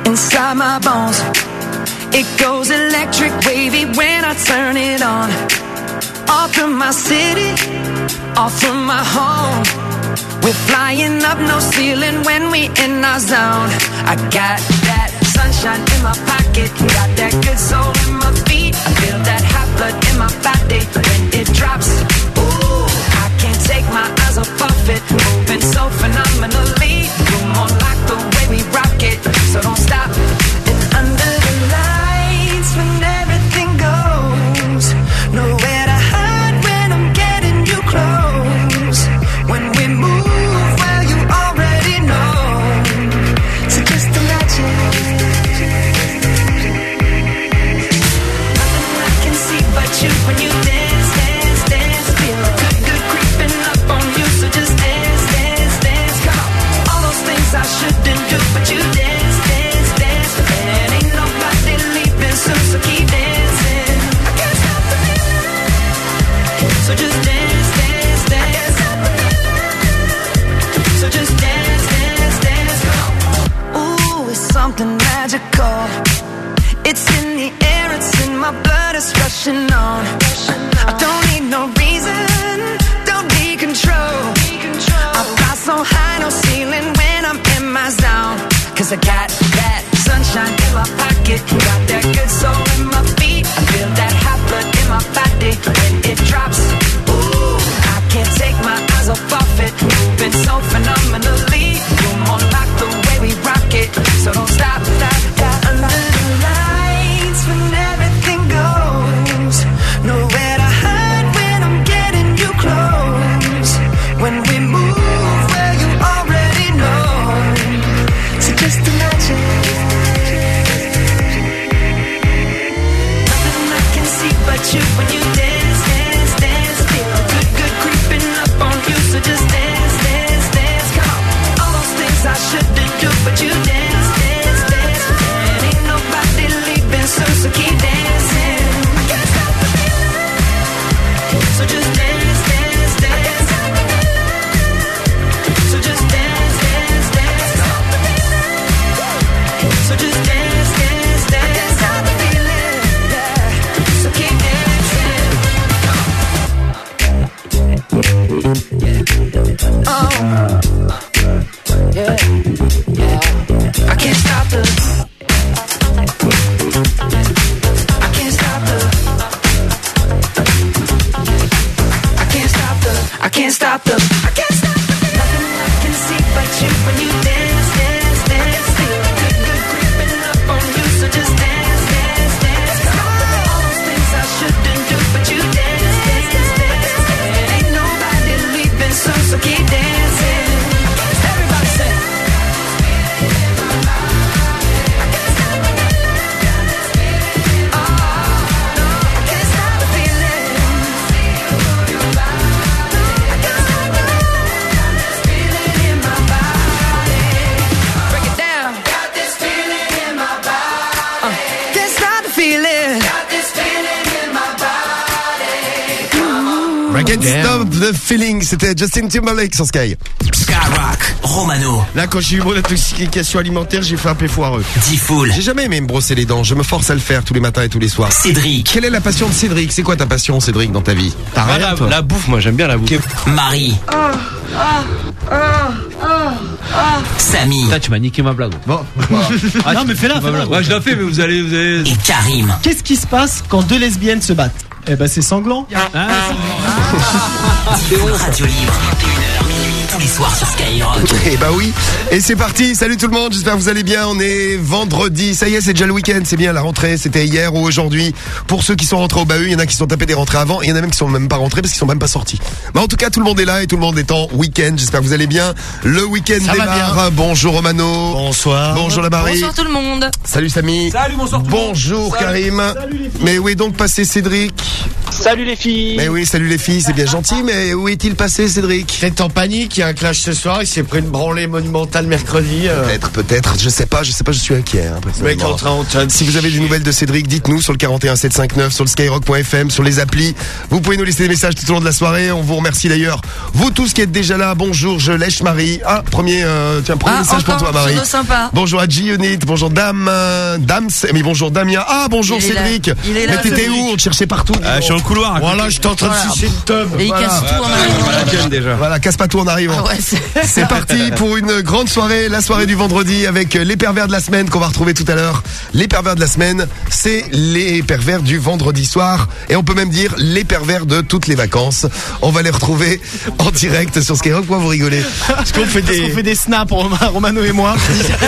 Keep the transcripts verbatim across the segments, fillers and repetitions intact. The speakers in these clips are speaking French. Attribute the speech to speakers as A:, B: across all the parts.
A: inside my bones. It goes electric wavy when I turn it on. All through my city, all through my home. We're flying up, no ceiling when we in our zone. I got that sunshine in my pocket, got that good soul in my feet. I feel that hot blood in my body when it drops. Ooh, I can't take my eyes off of it, moving so phenomenally. You're more like the way we rock it, so don't stop. And under the lights when everything goes, nowhere to hide when I'm getting you close. When we move, well you already know. So just imagine. Nothing I can see but you when you dance, dance, dance. Feel good, good creeping up on you. So just dance, dance, dance. Come on. All those things I shouldn't do, but you dance, dance, dance. And ain't nobody leaving soon, so keep dancing. I can't stop the feeling. So just dance, dance, dance. So just dance, dance, dance. Ooh, it's something magical. It's in the air, it's in my blood, it's rushing on. I don't need no reason, don't need control. I fly so high, no ceiling when I'm in my zone. Cause I got that sunshine in my pocket, got that good soul in my feet. I feel that hot blood in my body when it drops. Ooh, I can't take my eyes off of it, moving so phenomenally. You're more like the way we rock it, so don't stop, stop, stop. Under the lights when everything goes, nowhere to hide when I'm getting you close. When we move, well you already know. So just imagine. Nothing I can see but you when you dance, dance, dance. Feel good, good creeping up on you. So just dance, dance, dance. Come on. All those things I shouldn't do, but you dance, dance, dance. And ain't nobody leaving soon, so keep dancing. I can't stop the feeling. So just dance, dance, dance. So just dance, dance, dance. So just dance, dance, dance. I can't stop the feeling. Yeah. So keep dancing. Oh. Yeah. Yeah. I can't stop the. I can't stop the. I can't stop the. I can't stop the. I can't stop the. Nothing I can see but you when you dance, dance, dance. Feel good, good creeping up on you. So just dance, dance, dance. All those things I shouldn't do, but you dance, dance, dance. And ain't nobody leaving soon, so keep dancing. Everybody say.
B: Can't Stop the Feeling, c'était Justin Timberlake sur Sky.
C: Skyrock, Romano.
B: Là, quand j'ai eu mon intoxication alimentaire, j'ai fait un peu foireux.
C: Diffoul.
B: J'ai jamais aimé me brosser les dents, je me force à le faire tous les matins et tous les soirs.
C: Cédric.
B: Quelle est la passion de Cédric? C'est quoi ta passion, Cédric, dans ta vie?
D: T'as rien, la, la bouffe, moi j'aime bien la bouffe.
C: Marie.
A: Ah, ah, ah, ah, ah.
C: Samy.
D: Putain, tu m'as niqué ma blague. Bon.
E: Ah, non, mais fais-la, fais-la.
D: Ouais, je la fais, mais vous allez, vous allez.
C: Et Karim.
E: Qu'est-ce qui se passe quand deux lesbiennes se battent? Eh ben, c'est sanglant.
C: Ah. Diffoul Radio Libre. vingt et une heures minuit tous les soirs sur Skyrock.
B: Eh bah oui. Et c'est parti. Salut tout le monde. J'espère que vous allez bien. On est vendredi. Ça y est, c'est déjà le week-end. C'est bien la rentrée. C'était hier ou aujourd'hui. Pour ceux qui sont rentrés au bahut, il y en a qui sont tapés des rentrées avant. Il y en a même qui sont même pas rentrés parce qu'ils sont même pas sortis. Mais en tout cas, tout le monde est là et tout le monde est en week-end. J'espère que vous allez bien. Le week-end
E: Ça
B: démarre. Bonjour Romano.
E: Bonsoir.
B: Bonjour la Marie.
F: Bonsoir tout le monde.
B: Salut Samy.
D: Salut, bonsoir tout le monde.
B: Bonjour
D: Salut.
B: Karim.
E: Salut les filles.
B: Mais où est donc passé Cédric?
G: Salut les filles.
B: Mais oui, salut les filles, c'est bien gentil, mais où est-il passé Cédric?
E: T'es en panique, il y
F: a un clash ce soir, il s'est pris une branlée monumentale mercredi. Euh...
B: Peut-être, peut-être, je sais pas, je sais pas, je suis inquiet. Hein,
F: Mec en train de...
B: Si vous avez des nouvelles de Cédric, dites-nous sur le quarante et un sept cent cinquante-neuf, sur le skyrock point f m, sur les applis. Vous pouvez nous laisser des messages tout au long de la soirée. On vous remercie d'ailleurs. Vous tous qui êtes déjà là, bonjour, je lèche Marie. Ah, premier, euh, tiens, premier
G: ah,
B: message pour toi, Marie.
G: Sympa.
B: Bonjour à G-Unit, bonjour Dame, euh, Dame, mais bonjour Damien. Ah, bonjour
G: il
B: Cédric.
G: Il est là,
B: mais t'étais où? On te cherchait partout.
D: Ah, je suis dans le couloir.
F: Voilà, j'étais en train
G: voilà.
F: de sucer une tub.
G: Et il
B: voilà.
G: casse tout en arrivant.
D: Déjà.
B: Voilà, casse pas tout en arrivant.
G: Ah ouais, c'est...
B: c'est parti pour une grande soirée, la soirée du vendredi avec les pervers de la semaine qu'on va retrouver tout à l'heure. Les pervers de la semaine, c'est les pervers du vendredi soir et on peut même dire les pervers de toutes les vacances. On va les retrouver en direct sur Skyrock. Pourquoi vous rigolez?
E: Parce qu'on fait des, Parce qu'on fait des snaps, Romano et moi.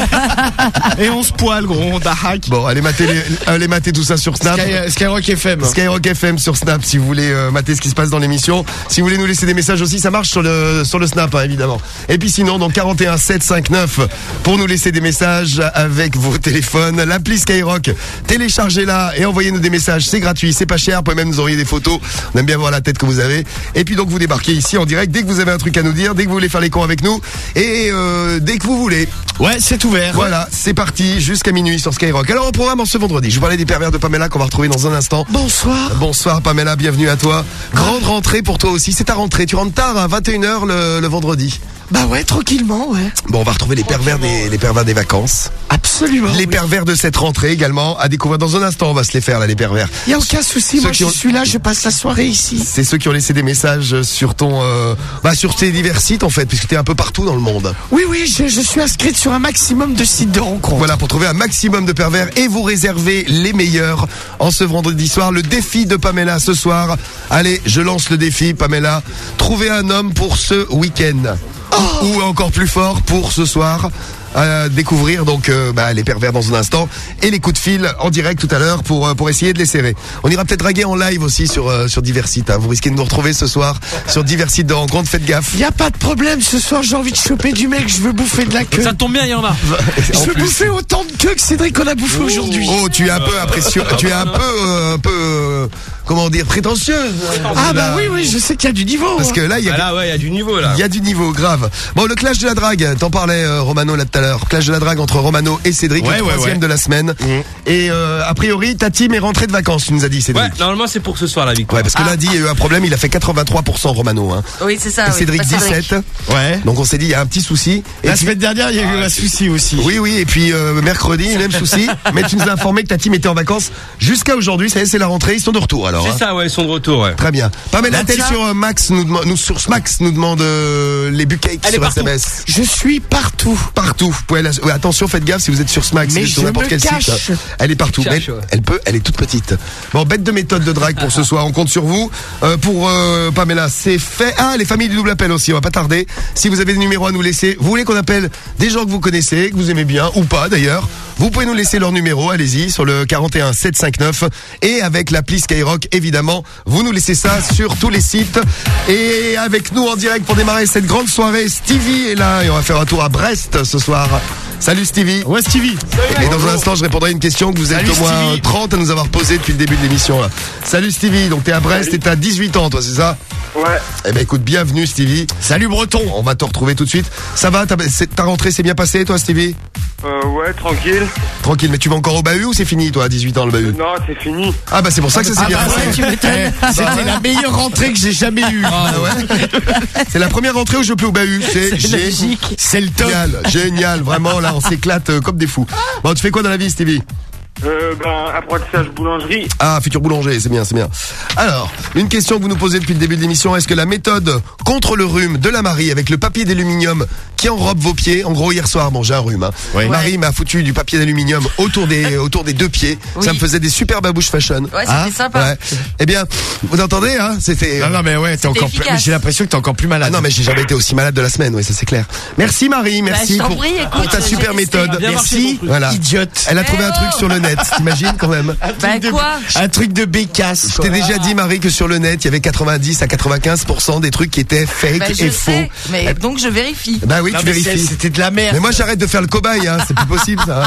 E: Et on se poile, gros, on hack.
B: Bon, allez mater, les, allez mater tout ça sur Snap.
F: Sky, Skyrock F M.
B: Skyrock F M sur Snap si vous voulez euh, mater ce qui se passe dans l'émission. Si vous voulez nous laisser des messages aussi, ça marche sur le sur le Snap hein, évidemment. Et puis sinon, donc quarante et un sept cent cinquante-neuf pour nous laisser des messages avec vos téléphones. L'appli Skyrock, téléchargez-la et envoyez-nous des messages. C'est gratuit, c'est pas cher. Vous pouvez même nous envoyer des photos. On aime bien voir la tête que vous avez. Et puis donc vous débarquez ici en direct dès que vous avez un truc à nous dire, dès que vous voulez faire les cons avec nous et euh, dès que vous voulez.
F: Ouais, c'est ouvert.
B: Voilà, c'est parti jusqu'à minuit sur Skyrock. Alors au programme en ce vendredi, je vous parlais des pervers de Pamela qu'on va retrouver dans un instant.
F: Bonsoir.
B: Bonsoir Pamela, bienvenue à toi. Grande rentrée pour toi aussi, c'est ta rentrée. Tu rentres tard à vingt et une heures le, le vendredi.
F: Bah ouais, tranquillement, ouais.
B: Bon, on va retrouver les pervers des, les pervers des vacances.
F: Absolument.
B: Les
F: oui.
B: pervers de cette rentrée également à découvrir dans un instant. On va se les faire là, les pervers.
F: Y a aucun souci,
B: Ceux
F: moi
B: qui
F: je
B: ont...
F: suis là, je passe la soirée ici.
B: C'est ceux qui ont laissé des messages sur ton, euh... bah sur tes divers sites en fait, puisque t'es un peu partout dans le monde.
F: Oui, oui, je, je suis inscrite sur un maximum de sites de rencontres.
B: Voilà, pour trouver un maximum de pervers et vous réserver les meilleurs en ce vendredi soir. Le défi de Pamela ce soir. Allez, je lance le défi, Pamela. Trouver un homme pour ce week-end. Oh. Ou encore plus fort pour ce soir. À découvrir donc euh, bah, les pervers dans un instant et les coups de fil en direct tout à l'heure pour euh, pour essayer de les serrer. On ira peut-être draguer en live aussi sur euh, sur divers sites. Hein. Vous risquez de nous retrouver ce soir sur divers sites de rencontres. Faites gaffe.
F: Y a pas de problème. Ce soir, j'ai envie de choper du mec. Je veux bouffer de la queue.
D: Ça tombe bien, il y en a.
F: Je veux bouffer autant de queue que Cédric qu'on a bouffé
B: oh.
F: aujourd'hui.
B: Oh, tu es un peu impression. Tu es un peu euh, un peu euh, comment dire prétentieuse.
F: Ah bah oui oui, je sais qu'il y a du niveau.
B: Parce que là il y a
D: ah là ouais, il y a du niveau là.
B: Il y a du niveau grave. Bon, le clash de la drague. T'en parlais euh, Romano là tout à l'heure. Clash de la drague entre Romano et Cédric,
F: ouais,
B: le troisième
F: ouais, ouais.
B: de la semaine. Mmh. Et euh, a priori, ta team est rentrée de vacances, tu nous as dit, Cédric.
D: Ouais, normalement c'est pour ce soir la victoire.
B: Ouais, parce que
G: ah.
B: lundi, il y a eu un problème, il a fait quatre-vingt-trois pour cent Romano. Hein.
G: Oui, c'est ça.
B: Et
G: oui.
B: Cédric,
G: Pas
B: dix-sept.
G: Cédric.
B: Ouais. Donc on s'est dit, il y a un petit souci.
F: La
B: et
F: semaine
B: puis...
F: dernière, il y a eu un souci aussi.
B: Oui, oui, et puis euh, mercredi, même souci. Mais tu nous as informé que ta team était en vacances jusqu'à aujourd'hui. Ça y est, c'est la rentrée, ils sont de retour alors.
D: C'est
B: hein.
D: ça, ouais, ils sont de retour, ouais.
B: Très bien. Pamela Tel
F: Tiens.
B: sur euh, Max nous demande, nous sur Max nous demande euh, les bucakes
D: Elle
B: sur
D: est
B: S M S.
F: Je suis partout.
B: Partout. Vous pouvez la... ouais, attention, faites gaffe si vous êtes sur Smax,
F: Mais
B: si vous êtes sur
F: je
B: n'importe
F: me
B: quel
F: cache.
B: site. Elle est partout.
D: Cache,
B: Mais
D: ouais.
B: elle peut, elle est toute petite. Bon, bête de méthode de drague pour ce soir. On compte sur vous. Euh, pour euh, Pamela, c'est fait. Ah, les familles du double appel aussi. On va pas tarder. Si vous avez des numéros à nous laisser, vous voulez qu'on appelle des gens que vous connaissez, que vous aimez bien ou pas d'ailleurs, vous pouvez nous laisser leur numéro. Allez-y sur le quarante et un sept cent cinquante-neuf et avec l'appli Skyrock évidemment. Vous nous laissez ça sur tous les sites et avec nous en direct pour démarrer cette grande soirée. Stevie est là et on va faire un tour à Brest ce soir. Salut Stevie.
E: Ouais, Stevie.
B: Et dans un instant, je répondrai à une question que vous êtes
F: Salut,
B: au moins
F: Stevie.
B: trente à nous avoir posée depuis le début de l'émission. Là. Salut Stevie, donc t'es à Brest et t'as dix-huit ans, toi, c'est ça?
H: Ouais.
B: Eh ben écoute, bienvenue Stevie.
F: Salut Breton.
B: On va te retrouver tout de suite. Ça va, ta, c'est- ta rentrée s'est bien passée, toi Stevie?
H: Euh, ouais, tranquille.
B: Tranquille, mais tu vas encore au bahut ou c'est fini, toi, à dix-huit ans, le bahut?
H: Non, c'est fini.
B: Ah bah c'est pour ça que ça s'est
F: Ah
B: bien
F: bah
B: passé.
F: ouais, tu m'étonnes. C'était la meilleure rentrée que j'ai jamais eue.
B: Ah ouais. C'est la première rentrée où je peux au bahut. C'est génial.
F: C'est le top.
B: Génial, génial, vraiment là on s'éclate euh, comme des fous. Bon, tu fais quoi dans la vie Stevie?
H: Euh, ben, apprentissage boulangerie.
B: Ah, futur boulanger, c'est bien, c'est bien. Alors, une question que vous nous posez depuis le début de l'émission, est-ce que la méthode contre le rhume de la Marie avec le papier d'aluminium qui enrobe vos pieds, en gros hier soir, bon j'ai un rhume, hein.
F: Oui.
B: Marie m'a foutu du papier d'aluminium autour des autour des deux pieds,
G: Oui.
B: ça me faisait des super babouches fashion.
G: Ouais, c'était sympa.
B: Ouais. Eh bien, vous entendez, hein, c'était...
F: Non, non, mais ouais, t'es encore plus,
G: efficace.
F: j'ai l'impression que t'es encore plus
B: Ah
F: malade.
B: non mais j'ai jamais été aussi malade de la semaine, oui ça c'est clair. Merci Marie, merci
G: je t'en
B: pour,
G: prie, écoute,
B: pour ta
G: j'ai
B: super
G: testé.
B: méthode.
D: Bien marché, ton
B: Merci.
D: truc.
B: Voilà.
F: Idiote.
B: Elle a trouvé
G: Eh
B: un truc
G: oh
B: sur le net, t'imagines quand même.
G: Bah
F: de-
G: quoi?
F: Un truc de bécasse.
B: Je t'ai déjà dit Marie que sur le net il y avait quatre-vingt-dix à quatre-vingt-quinze pour cent des trucs qui étaient fake
G: Bah je
B: et faux.
G: sais, mais donc je vérifie.
B: Bah oui,
F: Non,
B: tu
F: mais
B: vérifies.
F: c'est- C'était de la merde.
B: Mais moi j'arrête de faire le cobaye, hein. C'est plus possible ça.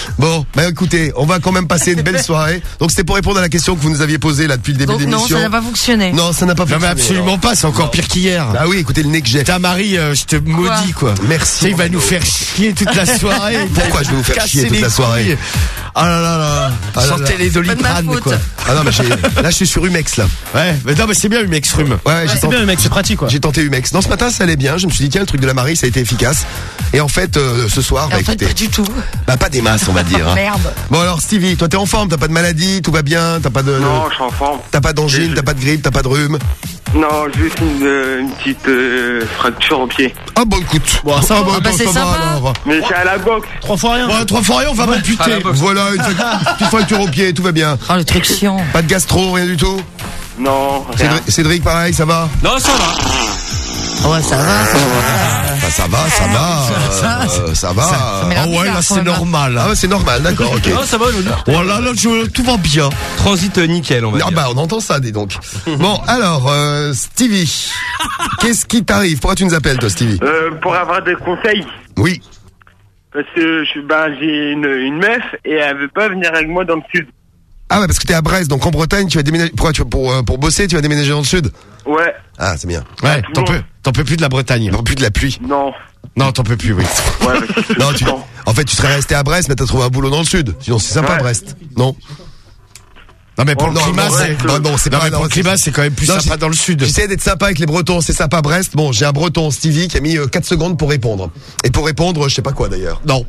B: Bon, bah écoutez, on va quand même passer une belle soirée. Donc c'était pour répondre à la question que vous nous aviez posée là depuis le début de
G: Donc non,
B: l'émission.
G: ça n'a pas fonctionné.
B: Non, ça n'a pas
E: Non
B: fonctionné.
E: mais absolument pas, c'est encore pire qu'hier.
B: Ah oui, écoutez le nez que j'ai.
E: Ta Marie, euh, je te maudis quoi.
B: Merci.
E: Tu sais, il va nous faire chier toute la soirée.
B: Pourquoi je vais vous faire
E: Casser
B: chier toute
E: les
B: la soirée
E: couilles. Ah là là là.
B: Ah là
E: Sentez
B: là.
E: les
G: Pas de ma
E: doliprane
G: faute.
E: quoi.
B: Ah non, mais j'ai- là je suis sur Humex là.
E: Ouais, mais non mais c'est bien, mec, Srum.
B: Ouais, j'ai
E: c'est
B: tenté,
E: bien, mec, c'est pratique quoi.
B: j'ai tenté Humex. Non, ce matin ça allait bien. Je me suis dit tiens, le truc de la Marie ça a été efficace. Et en fait, euh, ce soir,
G: Et
B: bah
G: en fait,
B: écoutez,
G: pas du tout.
B: bah pas des masses on va dire. hein.
G: Merde.
B: Bon alors Stevie, toi t'es en forme, t'as pas de maladie, tout va bien, t'as pas de,
H: Non, je suis en forme.
B: t'as pas d'angine, t'as pas de grippe, t'as pas de rhume.
H: Non, juste une, euh, une petite euh, fracture au pied.
B: Ah bon écoute, bon, ça va,
G: Ah bah, c'est
B: ça va
G: sympa.
B: alors.
H: Mais c'est à la boxe.
E: Trois fois rien. Ouais, trois fois rien, on va m'amputer.
B: Voilà, une fac- petite fracture au pied, tout va bien.
G: Oh, le truc chiant.
B: Pas de gastro, rien du tout.
H: Non, rien.
B: Cédric, Cédric, pareil, ça va.
D: Non, ça va.
G: Oh, ouais, ça va. Ça va.
B: Bah, ça va, ça va, euh, ça va.
G: ça m'a l'air
E: Ah ouais,
G: bizarre,
E: là
G: quand
E: c'est
G: même, hein.
E: normal.
B: Ah ouais, c'est normal, d'accord, ok.
D: Non, ça va, je
E: Oh là là, je- tout va bien.
D: Transit euh, nickel, on va
B: Ah
D: dire.
B: bah on entend ça, dis donc. Bon, alors, euh, Stevie, qu'est-ce qui t'arrive? Pourquoi tu nous appelles, toi, Stevie?
H: Euh, pour avoir des conseils,
B: Oui.
H: parce que je, ben, j'ai une, une meuf et elle veut pas venir avec moi dans le sud.
B: Ah ouais, parce que t'es à Brest, donc en Bretagne, tu vas déménager. Pourquoi tu vas pour euh, pour bosser, tu vas déménager dans le sud?
H: Ouais,
B: Ah, c'est bien.
E: Ouais,
H: tout
E: t'en
H: le
E: peux,
H: monde.
E: t'en peux plus de la Bretagne.
B: Non, plus de la pluie.
H: non.
E: Non, t'en peux plus, oui.
H: Ouais, parce que
B: Non, tu.
H: non.
B: En fait, tu serais resté à Brest, mais t'as trouvé un boulot dans le sud. Sinon, c'est sympa,
H: Ouais.
B: Brest. Non.
E: Non mais pour
H: Oh,
E: le
H: non,
E: climat,
H: non,
E: c'est.
H: ouais,
B: Non, non, c'est
E: Non
B: pas.
E: mais pour
B: non,
E: le climat, c'est quand même plus
B: Non,
E: sympa
B: j'ai-
E: dans le sud.
B: J'essaie d'être sympa avec les Bretons, c'est sympa Brest. Bon, j'ai un Breton, Stevie, qui a mis euh, quatre secondes pour répondre. Et pour répondre, je sais pas quoi d'ailleurs.
E: Non.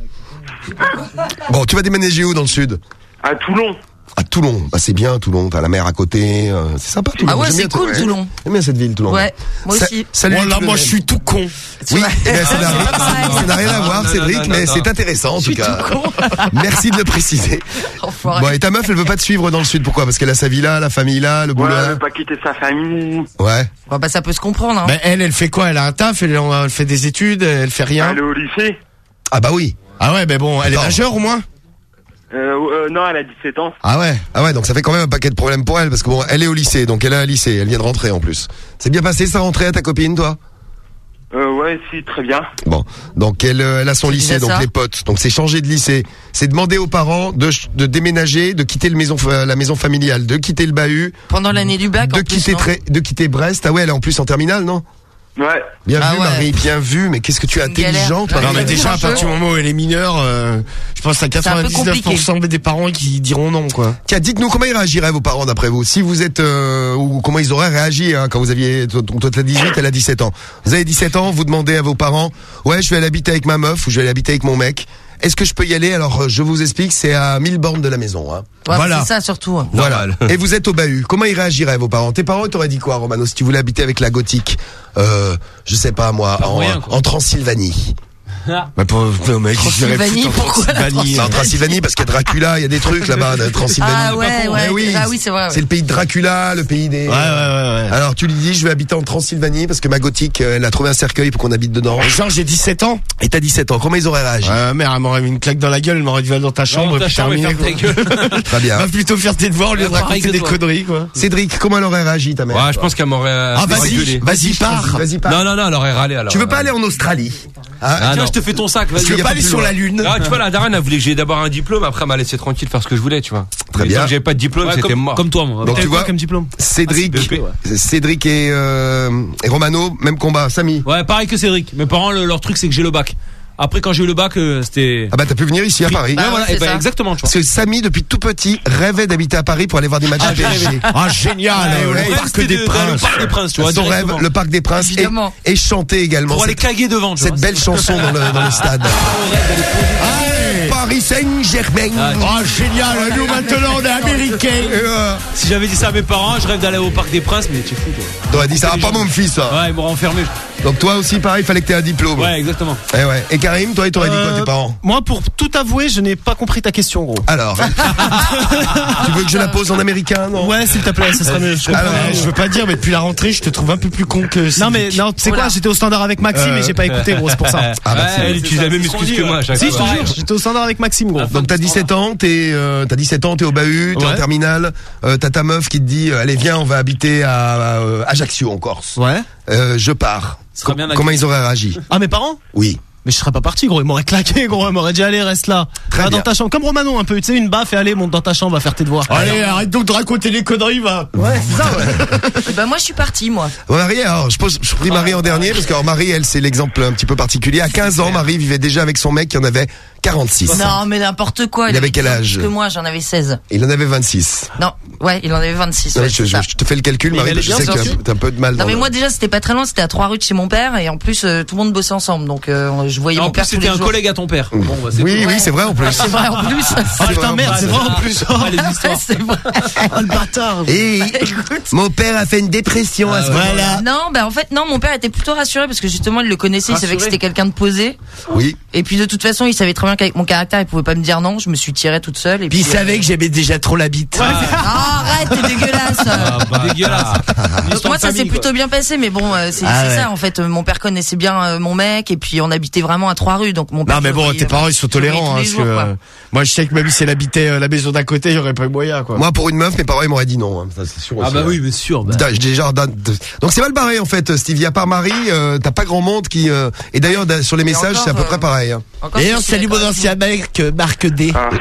B: Bon, tu vas déménager où dans le sud?
H: À Toulon.
B: À Toulon. Bah c'est bien Toulon, t'as la mer à côté, euh, c'est sympa Toulon.
G: Ah ouais,
B: J'aime
G: c'est
B: bien
G: cool, Toulon.
B: J'aime bien cette ville Toulon.
G: Ouais, moi
B: Sa-
G: aussi.
B: Salut.
E: Oh là,
B: les
E: moi je
B: Toulonnais.
E: suis tout con.
B: Oui, eh ben, ça n'a
G: C'est pas pareil.
B: ça n'a rien à voir,
D: Non, non,
B: Cédric,
D: non, non,
B: mais
D: non.
B: c'est intéressant en tout cas. Merci de le préciser.
G: Enfoiré.
B: Bon, et ta meuf, elle veut pas te suivre dans le sud, pourquoi? Parce qu'elle a sa villa, la famille là, le
H: Ouais,
B: boulot
H: elle
B: là.
H: veut pas quitter sa famille.
B: Ouais.
G: Ouais, bah, ça peut se comprendre, hein.
E: Mais elle, elle fait quoi? Elle a un taf, elle, elle fait des études, elle fait rien.
H: Elle est au lycée.
B: Ah bah oui.
E: Ah ouais, mais bon, elle est
B: Attends.
E: majeure au moins.
H: Euh, euh, non, elle a dix-sept ans.
E: Ah ouais.
B: Ah ouais, donc ça fait quand même un paquet de problèmes pour elle, parce que bon, elle est au lycée, donc elle est à un lycée, elle vient de rentrer en plus. C'est bien passé sa rentrée à ta copine, toi?
H: Euh, ouais, si, très bien.
B: Bon, donc elle, euh, elle a son
G: C'est
B: lycée,
G: déjà
B: donc
G: ça.
B: les potes. Donc c'est changer de lycée. C'est demander aux parents de, ch- de déménager, de quitter le maison, fa- la maison familiale, de quitter le bahut,
G: Pendant l'année du bac,
B: de
G: en plus,
B: quitter
G: non
B: Tré- de quitter Brest. Ah ouais, elle est en plus en terminale, non?
H: Ouais.
B: Bien
G: Ah
B: vu,
G: ouais.
B: Marie, bien vu. Mais qu'est-ce que tu es
G: une galère.
B: intelligente,
G: Ouais,
E: Non mais
G: Ouais,
E: déjà
G: un
E: à
G: peu.
E: partir du moment où elle est mineure, euh, je pense à
G: un peu
E: quatre-vingt-dix-neuf pour cent des parents qui diront non quoi.
B: Tiens, dites-nous comment ils réagiraient vos parents d'après vous. Si vous êtes euh, ou comment ils auraient réagi hein, quand vous aviez donc toi t'as dix-huit, elle a dix-sept ans. Vous avez dix-sept ans, vous demandez à vos parents "Ouais, je vais aller habiter avec ma meuf ou je vais aller habiter avec mon mec. Est-ce que je peux y aller?" Alors euh, je vous explique, c'est à mille bornes de la maison hein.
G: Ouais,
B: Voilà.
G: C'est ça, surtout. hein.
B: Voilà.
D: Normal.
B: Et vous êtes au bahut. Comment ils réagiraient vos parents? Tes parents t'auraient dit quoi, Romano, si tu voulais habiter avec la gothique? Euh, je sais pas moi, en,
D: moyen, quoi.
B: en Transylvanie.
E: Bah pour non, mec, je dirais
G: Transylvanie,
E: foutre en
G: pourquoi la
E: Transylvanie.
B: C'est en Transylvanie parce qu'il y a Dracula, il y a des trucs là-bas, de Transylvanie.
G: Ah ouais, ouais.
B: Eh oui,
G: Ah oui, c'est vrai. ouais.
B: C'est le pays de Dracula, le pays des.
E: Ouais ouais ouais ouais.
B: Alors tu lui dis je vais habiter en Transylvanie parce que ma gothique euh, elle a trouvé un cercueil pour qu'on habite dedans.
E: Genre j'ai dix-sept ans.
B: Et t'as dix-sept ans, comment ils auraient réagi?
E: Ouais, mère, elle m'aurait mis une claque dans la gueule, elle m'aurait dit va dans ta chambre
D: ta
E: et puis
D: chambre et
E: terminé,
D: ferme ta
E: quoi.
D: gueule.
B: Très bien.
E: Va plutôt faire tes devoirs au lieu de
D: Ouais, pareil
E: raconter
D: que
E: des
D: toi.
E: conneries quoi.
B: Cédric, comment elle aurait réagi ta mère?
D: Ouais, je pense qu'elle m'aurait. euh,
E: Ah vas-y,
D: rigolé.
E: vas-y pars.
B: Vas-y pas.
D: Non, non, non, elle aurait râlé alors.
B: Tu veux pas aller en Australie?
D: Ah,
B: Ah,
D: tiens, non. je te fais ton sac, vas-y.
E: Tu veux
B: y a
E: pas
B: pas
E: aller
B: plus
E: sur
B: loin.
E: la lune?
D: Ah, tu vois, la daronne, elle voulait que j'ai d'abord un diplôme, après elle m'a laissé tranquille faire ce que je voulais, tu vois.
B: Très
D: Mais
B: bien.
D: Tant que j'avais pas de diplôme,
I: Ouais,
D: c'était
I: comme,
D: mort.
I: comme toi, moi.
B: Donc tu vois,
E: comme diplôme?
B: Cédric,
D: Ah, c'est B P, ouais.
B: Cédric et, euh, et Romano, même combat. Samy.
I: Ouais, pareil que Cédric. Mes parents, le- leur truc, c'est que j'ai le bac. Après, quand j'ai eu le bac, euh, c'était.
B: Ah bah t'as pu venir ici à Paris.
G: Bah
I: ouais, voilà,
G: ouais,
I: et
G: c'est
I: bah,
G: ça.
I: exactement, tu vois.
B: Parce que Samy, depuis tout petit, rêvait d'habiter à Paris pour aller voir des matchs
I: Ah,
B: de
I: j'ai
B: P S G.
I: rêvé.
E: Ah génial,
B: Ouais,
E: le
B: ouais,
E: parc
I: C'était
E: des
I: de- dans
E: princes.
I: Le parc des Princes, tu vois.
B: Son rêve,
I: directement.
B: le Parc des Princes, et,
G: Évidemment.
B: et chanter également
I: Pour aller
B: cette,
I: caguer devant, tu
B: cette
I: vois.
B: belle chanson dans le, dans le stade.
E: Allez.
B: Paris Saint-Germain.
I: Ah,
E: Oh génial, nous maintenant on est américains.
B: Euh,
I: Si j'avais dit ça à mes parents, je rêve d'aller au Parc des Princes, mais tu es fou, toi.
B: T'aurais dit ça va pas mon fils. ça.
I: Ouais, ils m'auraient enfermé.
B: Donc toi aussi pareil, il fallait que t'aies un diplôme.
I: Ouais, exactement.
B: Eh ouais. Et Karim, toi, il t'aurait dit quoi
E: Euh,
B: tes parents?
E: Moi, pour tout avouer, je n'ai pas compris ta question, gros.
B: Alors, tu veux que je la pose en américain, non?
E: Ouais, s'il te plaît, ça serait mieux. Je,
B: Alors,
E: comprends. je veux pas dire, mais depuis la rentrée, je te trouve un peu plus con que.
F: Non mais non, tu sais quoi,
G: Oula.
F: j'étais au standard avec Maxime et j'ai pas écouté gros, c'est pour ça.
B: Ah bah, c'est-
D: Ouais, elle utilise la même excuse que moi à chaque
F: Si, je
D: fois.
F: te jure, j'étais au standard avec Maxime gros.
B: Donc t'as dix-sept ans, t'es euh, t'as dix-sept ans, t'es au bahut, t'es en
F: Ouais.
B: terminale, euh, t'as ta meuf qui te dit euh, allez viens, on va habiter à, à, euh, Ajaccio en Corse.
F: Ouais.
B: Euh, je pars.
I: sera bien
B: Comment ils auraient réagi?
F: Ah mes parents?
B: Oui.
E: Mais je serais pas parti, gros. Il m'aurait claqué, gros. Il m'aurait dit, allez, reste là.
B: Très
E: va
B: bien.
E: dans ta chambre. Comme Romano, un peu. Tu sais, une baffe et allez, monte dans ta chambre, va faire tes devoirs.
F: Allez, arrête donc de raconter des conneries, va.
E: Ouais, c'est ça, ouais.
G: Bah moi je suis partie moi.
B: Ouais, Marie, alors je pose, je prie Marie en dernier parce que alors, Marie, elle, c'est l'exemple un petit peu particulier. À quinze ans, Marie vivait déjà avec son mec qui en avait quarante-six.
G: Non mais n'importe quoi.
B: Il avait quel
G: dix ans
B: âge
G: plus que moi, j'en avais seize.
B: Il en avait vingt-six.
G: Non, ouais, il en avait vingt-six.
B: Ouais,
G: Ouais,
B: je,
G: c'est
B: je-
G: ça.
B: je te fais le calcul,
E: Mais
B: Marie,
E: il
B: parce que je
E: allait
B: sais
E: bien,
B: que
E: sûr.
B: t'as un peu de mal dans
G: Non mais
B: le-
G: moi déjà c'était pas très loin, c'était à trois rues de chez mon père et en plus euh, tout le monde bossait ensemble donc euh, je voyais
I: En
G: mon
I: plus,
G: père tous
I: c'était
G: les
I: un
G: jours.
I: collègue à ton père. Bon, bah, c'est
B: Oui,
I: cool.
B: oui, c'est vrai en plus.
G: C'est vrai en plus.
E: Ah putain, merde, c'est vrai en plus. Oh,
I: Ah, les histoires.
G: C'est vrai.
E: oh, le bâtard.
B: Et
G: Écoute.
B: mon père a fait une dépression à ce moment-là.
G: Non, bah en fait non, mon père était plutôt rassuré parce que justement il le connaissait, il savait que
I: Rassuré.
G: c'était quelqu'un de posé.
B: Oui.
G: Et puis de toute façon, il savait très bien qu'avec mon caractère, il pouvait pas me dire non. Je me suis tirée toute seule. Et
F: Puis il
G: puis,
F: savait que j'aimais déjà trop la bite.
G: Ah, arrête, t'es dégueulasse.
I: Ah, bah, dégueulasse. Une
G: Donc
I: histoire
G: moi
I: de
G: ça s'est
I: famille, quoi.
G: plutôt bien passé, mais bon euh, c'est
F: Ah
G: c'est
F: ouais.
G: ça en fait. euh, Mon père connaissait bien euh, mon mec et puis on habitait vraiment à trois rues, donc mon père.
F: Non mais
G: je
F: bon,
G: voyais-
F: tes parents ils sont
G: je voyais
F: tolérants,
G: tous
F: hein,
G: les
F: parce
G: jours,
F: que
G: quoi.
F: euh, moi je sais que même si elle habitait euh, la maison d'à côté, il y aurait pas eu moyen quoi.
B: Moi, pour une meuf, mes parents ils m'auraient dit non. hein. Ça, c'est sûr.
I: Ah
B: aussi,
I: bah
B: hein.
I: oui, bien sûr. bah.
B: Da- j'ai déjà da- de- donc c'est mal barré en fait, Stevie. À part Marie, euh, t'as pas grand monde qui. euh, Et d'ailleurs da- sur les messages,
G: encore,
B: c'est à peu
G: euh,
B: près pareil. hein.
G: Encore
F: Et
G: que
F: on
G: je suis
F: salue mon
G: d'accord avec
F: ancien mec, euh, Marc D.
H: Ah.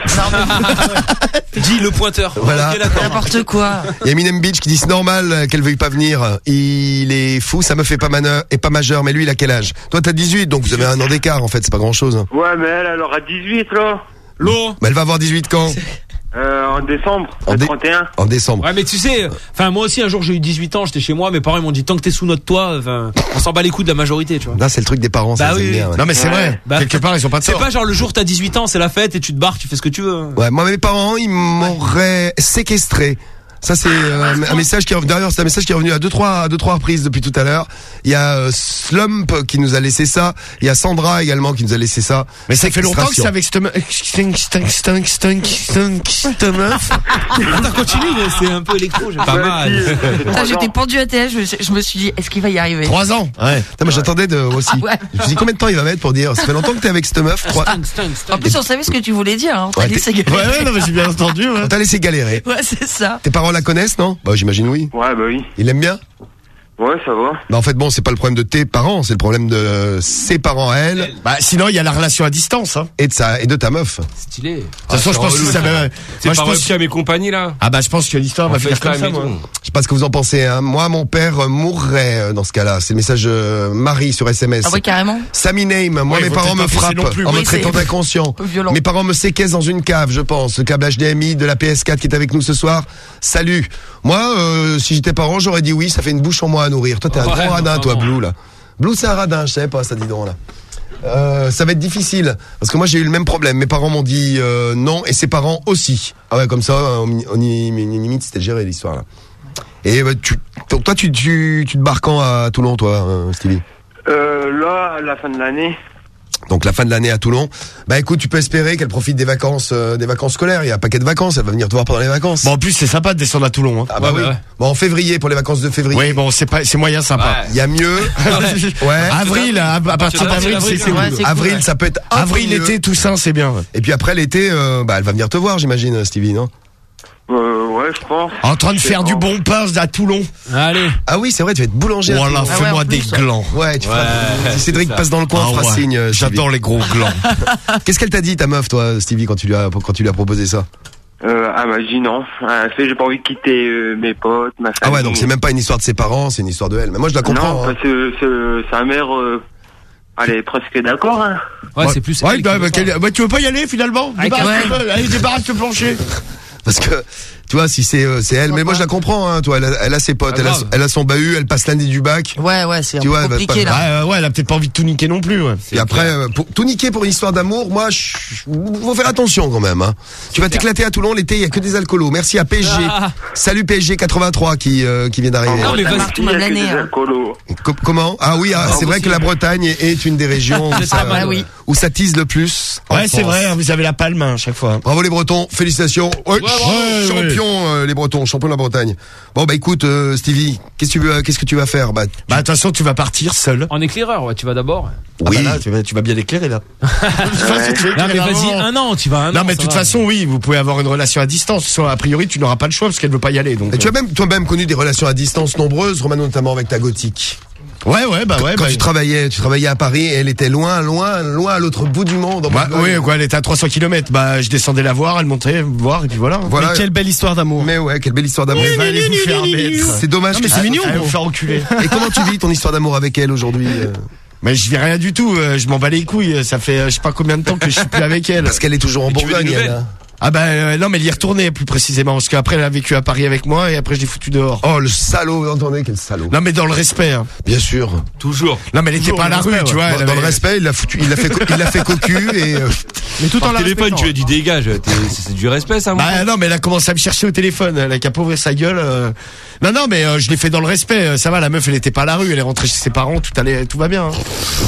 I: Dis le pointeur.
B: Voilà.
I: Ok,
G: vous.
I: d'accord.
G: N'importe quoi.
B: Il y a Eminem Beach qui dit c'est normal euh, qu'elle veuille pas venir. Il est fou, ça me fait pas maneur et pas majeur. Mais lui, il a quel âge? Toi, t'as dix-huit, donc vous avez un an d'écart en fait. C'est pas grand chose.
H: Ouais, mais elle, elle aura dix-huit, là.
I: L'eau.
B: Mais elle va avoir dix-huit quand?
H: Euh, en décembre,
B: En
H: le
B: dé-
H: trente et un.
B: En décembre.
I: Ouais, mais tu sais, enfin moi aussi un jour j'ai eu dix-huit ans, j'étais chez moi, mes parents ils m'ont dit tant que t'es sous notre toit, enfin on s'en bat les coups de la majorité, tu vois.
B: Là, c'est le truc des parents. Ça,
I: Bah
B: ils aiment
I: oui.
B: bien, ouais.
F: Non mais c'est
H: Ouais.
F: vrai.
I: Bah,
F: Quelque part ils ont pas de
I: C'est
F: tort.
I: pas genre le jour t'as dix-huit ans, c'est la fête et tu te barres, tu fais ce que tu veux.
B: Ouais, moi mes parents ils m'auraient séquestré. Ça c'est euh, un message qui est revenu. D'ailleurs, c'est un message qui est revenu à deux trois à deux trois reprises depuis tout à l'heure. Il y a euh, Slump qui nous a laissé ça. Il y a Sandra également qui nous a laissé ça.
F: Mais ça fait longtemps que c'est
B: Séquestration.
F: avec cette meuf. Stunk, stunk, stunk, stunk, stunk, cette meuf.
I: Attends, continue, mais c'est un peu électro, j'aime pas
H: Ouais,
I: mal.
H: si, ça fait
G: Putain,
H: trois
G: j'étais
H: ans.
G: pendu à terre, je, me suis- je me suis dit est-ce qu'il va y arriver?
F: Trois ans. Ouais.
B: Putain, moi j'attendais de aussi.
G: Ah ouais.
B: Je me suis dit combien de temps il va mettre pour dire. Ça fait longtemps que t'es avec cette meuf. Trois...
I: Stunk, stunk,
G: En
I: stunk.
G: plus on savait ce que tu voulais dire. Hein. T'as
B: Ouais,
G: laissé
B: t'es-
G: galérer.
F: Ouais, ouais, non mais j'ai bien entendu. Ouais.
B: On t'a laissé galérer.
G: Ouais, c'est ça.
B: Tes parents la connaissent, non? Bah j'imagine oui.
H: Ouais, bah oui.
B: Ils l'aiment bien?
H: Ouais, ça va.
B: Bah en fait bon, c'est pas le problème de tes parents, c'est le problème de ses parents à elle
F: Bah sinon il y a la relation à distance. Hein.
B: et de sa et de ta meuf.
I: Stylé.
F: De toute façon je pense que ça va.
D: C'est
F: Moi je
D: pas
F: pense.
D: réussi à mes compagnies là.
F: Ah bah je pense que l'histoire va
D: On
F: finir
D: fait
F: comme
D: ça,
F: ça.
D: mais
F: Moi.
D: tout.
B: Je sais pas ce que vous en pensez. Hein. Moi, mon père euh, mourrait euh, dans ce cas-là. C'est le message euh, Marie sur S M S.
G: Ah ouais, carrément.
B: Samy Name, moi
F: Ouais,
B: mes
F: ils vont
B: parents me
F: peut-être pas
B: frappent
F: pousser non plus.
B: en me
G: Oui,
B: traitant
G: c'est-
B: d'inconscient.
G: Violent.
B: Mes parents me séquestrent dans une cave, je pense. Le câble H D M I de la P S quatre qui est avec nous ce soir. Salut. Moi, euh, si j'étais parent, j'aurais dit oui, ça fait une bouche en moi à nourrir. Toi, t'es un
I: Ouais,
B: grand radin,
I: non,
B: toi,
I: non.
B: Blue, là. Blue, c'est un radin, je savais pas, ça, dis donc, là. Euh, ça va être difficile parce que moi j'ai eu le même problème. Mes parents m'ont dit euh, non et ses parents aussi. Ah ouais, comme ça, on, on y limite c'était géré l'histoire là. Et bah, tu, donc toi tu, tu, tu te barres quand à Toulon, toi, euh, Stevie?
H: Euh, là, à la fin de l'année.
B: Donc la fin de l'année à Toulon. Bah écoute, tu peux espérer qu'elle profite des vacances, euh, des vacances scolaires. Il y a un paquet de vacances. Elle va venir te voir pendant les vacances.
F: Bon en plus c'est sympa de descendre à Toulon. Hein.
B: Ah bah
I: Ouais,
B: oui.
I: bah ouais.
B: Bon en février pour les vacances de février.
F: Oui bon c'est pas c'est moyen sympa.
B: Il y a mieux. Ouais.
F: Avril à, à partir d'avril c'est cool.
G: Ouais, c'est cool,
B: Avril,
G: ouais.
B: ça peut être un peu
F: Avril
B: mieux.
F: été Toussaint c'est bien.
B: Et puis après l'été, euh, bah elle va venir te voir, j'imagine, Stevie, non?
H: Euh, ouais, je pense.
F: En train de
H: C'est
F: faire du
H: bon.
F: bon pain à Toulon.
I: Allez.
B: Ah oui, c'est vrai, tu vas être boulanger. à
F: Voilà,
B: Toulon.
G: Ah ouais,
F: fais-moi
G: en
F: des
G: plus,
F: glands.
B: Ouais, tu
I: Ouais,
B: feras. Si
I: c'est
B: Cédric
I: ça.
B: passe dans le coin,
F: Ah
B: on fera
F: ouais,
B: signe. euh, Stevie.
F: j'adore les gros glands.
B: Qu'est-ce qu'elle t'a dit, ta meuf, toi, Stevie, quand tu lui as, quand tu lui as proposé ça?
H: Euh, elle m'a dit non. Elle fait, j'ai pas envie de quitter euh, mes potes, ma famille.
B: Ah ouais, donc c'est même pas une histoire de ses parents, c'est une histoire de elle. Mais moi, je la comprends.
H: Non,
B: hein.
H: parce que ce- sa mère, euh, elle est presque d'accord, hein.
I: Ouais, c'est plus.
F: Ouais,
I: elle
F: bah,
I: qui
F: bah,
I: veut
F: quel-
I: pas.
F: bah, tu veux pas y aller finalement
I: Avec
F: Débarrasse
G: un-
F: le- Allez, débarrasse le plancher.
B: Parce que, tu vois, si c'est, euh, c'est elle. Mais moi, je la comprends, hein. Toi, elle a, elle a ses potes,
I: Ah,
B: elle a,
I: grave.
B: elle a son bahut, elle passe lundi du bac.
G: Ouais, ouais, c'est un
B: Tu
G: peu
B: vois, elle va
G: compliqué
B: pas-
G: là.
F: Ouais, euh, ouais, elle a peut-être pas envie de tout niquer non plus. Ouais.
B: Et après, euh, pour tout niquer pour une histoire d'amour, moi, je, faut faire attention quand même. Hein. Tu vas t'éclater à Toulon l'été, il y a que des alcoolos. Merci à P S G.
I: Ah.
B: Salut P S G quatre-vingt-trois qui euh, qui vient d'arriver.
I: Non, mais
H: Bretagne,
I: vas-y,
G: tout m'a
H: il y a que
G: blané,
H: des
G: hein.
H: alcoolos.
B: Co- comment? Ah oui, ah, c'est vrai que la Bretagne est- est une des régions où
I: C'est
B: ça,
I: pas mal,
G: Ah oui.
B: où ça tease le plus. en
F: Ouais, c'est
B: France.
F: vrai, hein, vous avez la palme hein, à chaque fois.
B: Bravo les Bretons, félicitations. Ouais,
F: ouais,
B: champion euh, les Bretons, champion de la Bretagne. Bon bah écoute euh, Stevie, qu'est-ce que tu veux, qu'est-ce que tu vas faire? Bah, tu-
F: Bah, de toute façon, tu vas partir seul.
I: En éclaireur, ouais, tu vas d'abord.
F: Ah
B: oui.
F: bah là, tu vas, tu vas bien éclairer là. De toute façon, tu vas
I: Non, mais
F: éclairer
I: vas-y,
F: avant.
I: un an, tu vas un an.
F: Non, mais de
I: ça
F: toute
I: va.
F: façon, oui, vous pouvez avoir une relation à distance. Soit a priori, tu n'auras pas le choix parce qu'elle veut pas y aller. Donc,
B: Et tu as même toi-même connu des relations à distance nombreuses, Romano, notamment avec ta gothique.
J: Ouais, ouais, bah ouais.
B: Quand
J: bah,
B: tu travaillais, tu travaillais à Paris, et elle était loin, loin, loin à l'autre bout du monde.
J: Bah, oui, quoi, elle était à trois cents kilomètres. Bah, je descendais la voir, elle montait me voir, et puis voilà.
B: Voilà.
E: Mais quelle belle histoire d'amour.
B: Mais ouais, quelle belle histoire d'amour.
J: Elle va aller vous faire mettre.
B: C'est dommage.
E: Non, mais
B: que
E: c'est mignon,
J: Elle va
E: gros.
J: vous faire enculer.
B: Et comment tu vis ton histoire d'amour avec elle aujourd'hui euh
J: Mais je vis rien du tout, euh, je m'en bats les couilles. Ça fait, euh, je sais pas combien de temps que je suis plus avec elle.
B: Parce qu'elle est toujours en
D: Et tu veux des
B: Bourgogne, elle.
D: nouvelles
B: hein.
J: Ah bah euh, non, mais elle y est retournée plus précisément, parce qu'après elle a vécu à Paris avec moi et après je l'ai foutu dehors.
B: Oh, le salaud, vous entendez, quel salaud.
J: Non mais dans le respect. Hein.
B: Bien sûr.
D: Toujours.
J: Non mais elle était
B: Toujours
J: pas à la
B: dans le
J: rue,
B: respect,
J: tu vois.
B: ouais.
J: elle
B: Dans
J: avait-
B: le respect, il l'a foutu, il l'a fait, co- il l'a fait cocu et. euh,
E: Mais tout en
D: Par
E: la
D: téléphone,
E: respectant.
D: tu as du dégage. T'es- C'est c'est du respect, ça, mon
J: Bah non mais elle a commencé à me chercher au téléphone, elle a qu'à pas ouvrir sa gueule. euh. Non non mais euh, je l'ai fait dans le respect, euh, ça va, la meuf elle était pas à la rue, elle est rentrée chez ses parents, tout allait, tout va bien. Hein.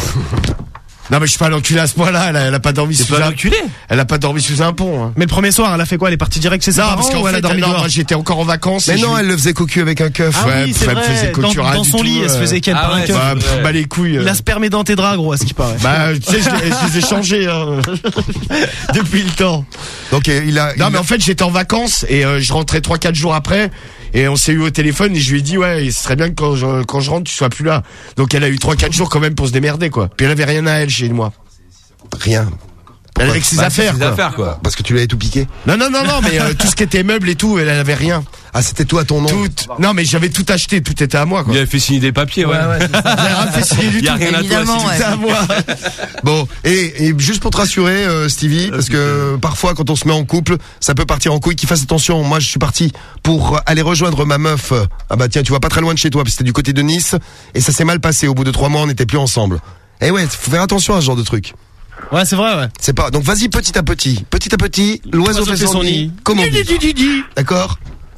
J: Non mais je suis pas l'enculé à ce point-là, elle a, elle a pas dormi
D: T'es
J: sous
D: pas
J: un
D: enculé.
J: elle a pas dormi sous un pont. Hein.
E: Mais le premier soir, elle a fait quoi? Elle est partie direct chez ses
J: Non
E: parents
J: parce qu'en
E: ou elle
J: fait
E: a dormi
J: non,
E: dehors?
J: moi j'étais encore en vacances.
B: Mais
J: et
B: non,
J: je-
B: elle le faisait cocu avec un keuf.
E: Ah
J: ouais,
E: oui, c'est
J: elle me faisait
E: vrai. Dans,
J: cocu, rien
E: dans
J: du
E: son
J: tout,
E: lit, elle se
J: euh.
E: faisait qu'elle
D: Ah
E: par un
D: ouais,
E: keuf.
J: Bah,
D: Ouais.
J: pff, bah les couilles. euh.
E: Il a spermé dans tes draps, gros, à ce qui paraît.
J: Bah, tu sais, je, les- je les ai changés hein, depuis le temps.
B: Donc euh, il a.
J: Non,
B: il
J: mais
B: a-
J: en fait, j'étais en vacances et euh, je rentrais trois quatre jours après et on s'est eu au téléphone et je lui ai dit ouais, ce serait bien que quand je quand je rentre, tu sois plus là. Donc elle a eu trois quatre jours quand même pour se démerder quoi. Puis elle avait rien à elle chez moi.
B: Rien.
J: Elle avait que ses
D: Bah,
J: affaires.
D: Ses
J: quoi.
D: affaires, quoi.
B: Parce que tu l'avais tout piqué.
J: Non non non non, mais euh, tout ce qui était meubles et tout, elle, elle avait rien.
B: Ah, c'était tout à ton nom.
J: Tout. Non, mais j'avais tout acheté, tout était à moi quoi.
D: Il a fait signer des papiers, ouais.
J: J'ai rien fait signer du
D: Il y a
J: tout.
D: rien à toi,
G: Évidemment,
D: c'est
G: ouais.
J: Tout à moi.
B: Bon, et, et juste pour te rassurer, euh, Stevie, parce que parfois quand on se met en couple, ça peut partir en couille. Qu'il fasse attention. Moi, je suis parti pour aller rejoindre ma meuf. Ah bah tiens, tu vois pas très loin de chez toi, parce que c'était du côté de Nice, et ça s'est mal passé. Au bout de trois mois, on n'était plus ensemble. Et ouais, faut faire attention à ce genre de truc.
E: Ouais, c'est vrai, ouais.
B: C'est pas. Donc vas-y petit à petit, petit à petit. L'oiseau fait son nid. Comme on dit. D'accord.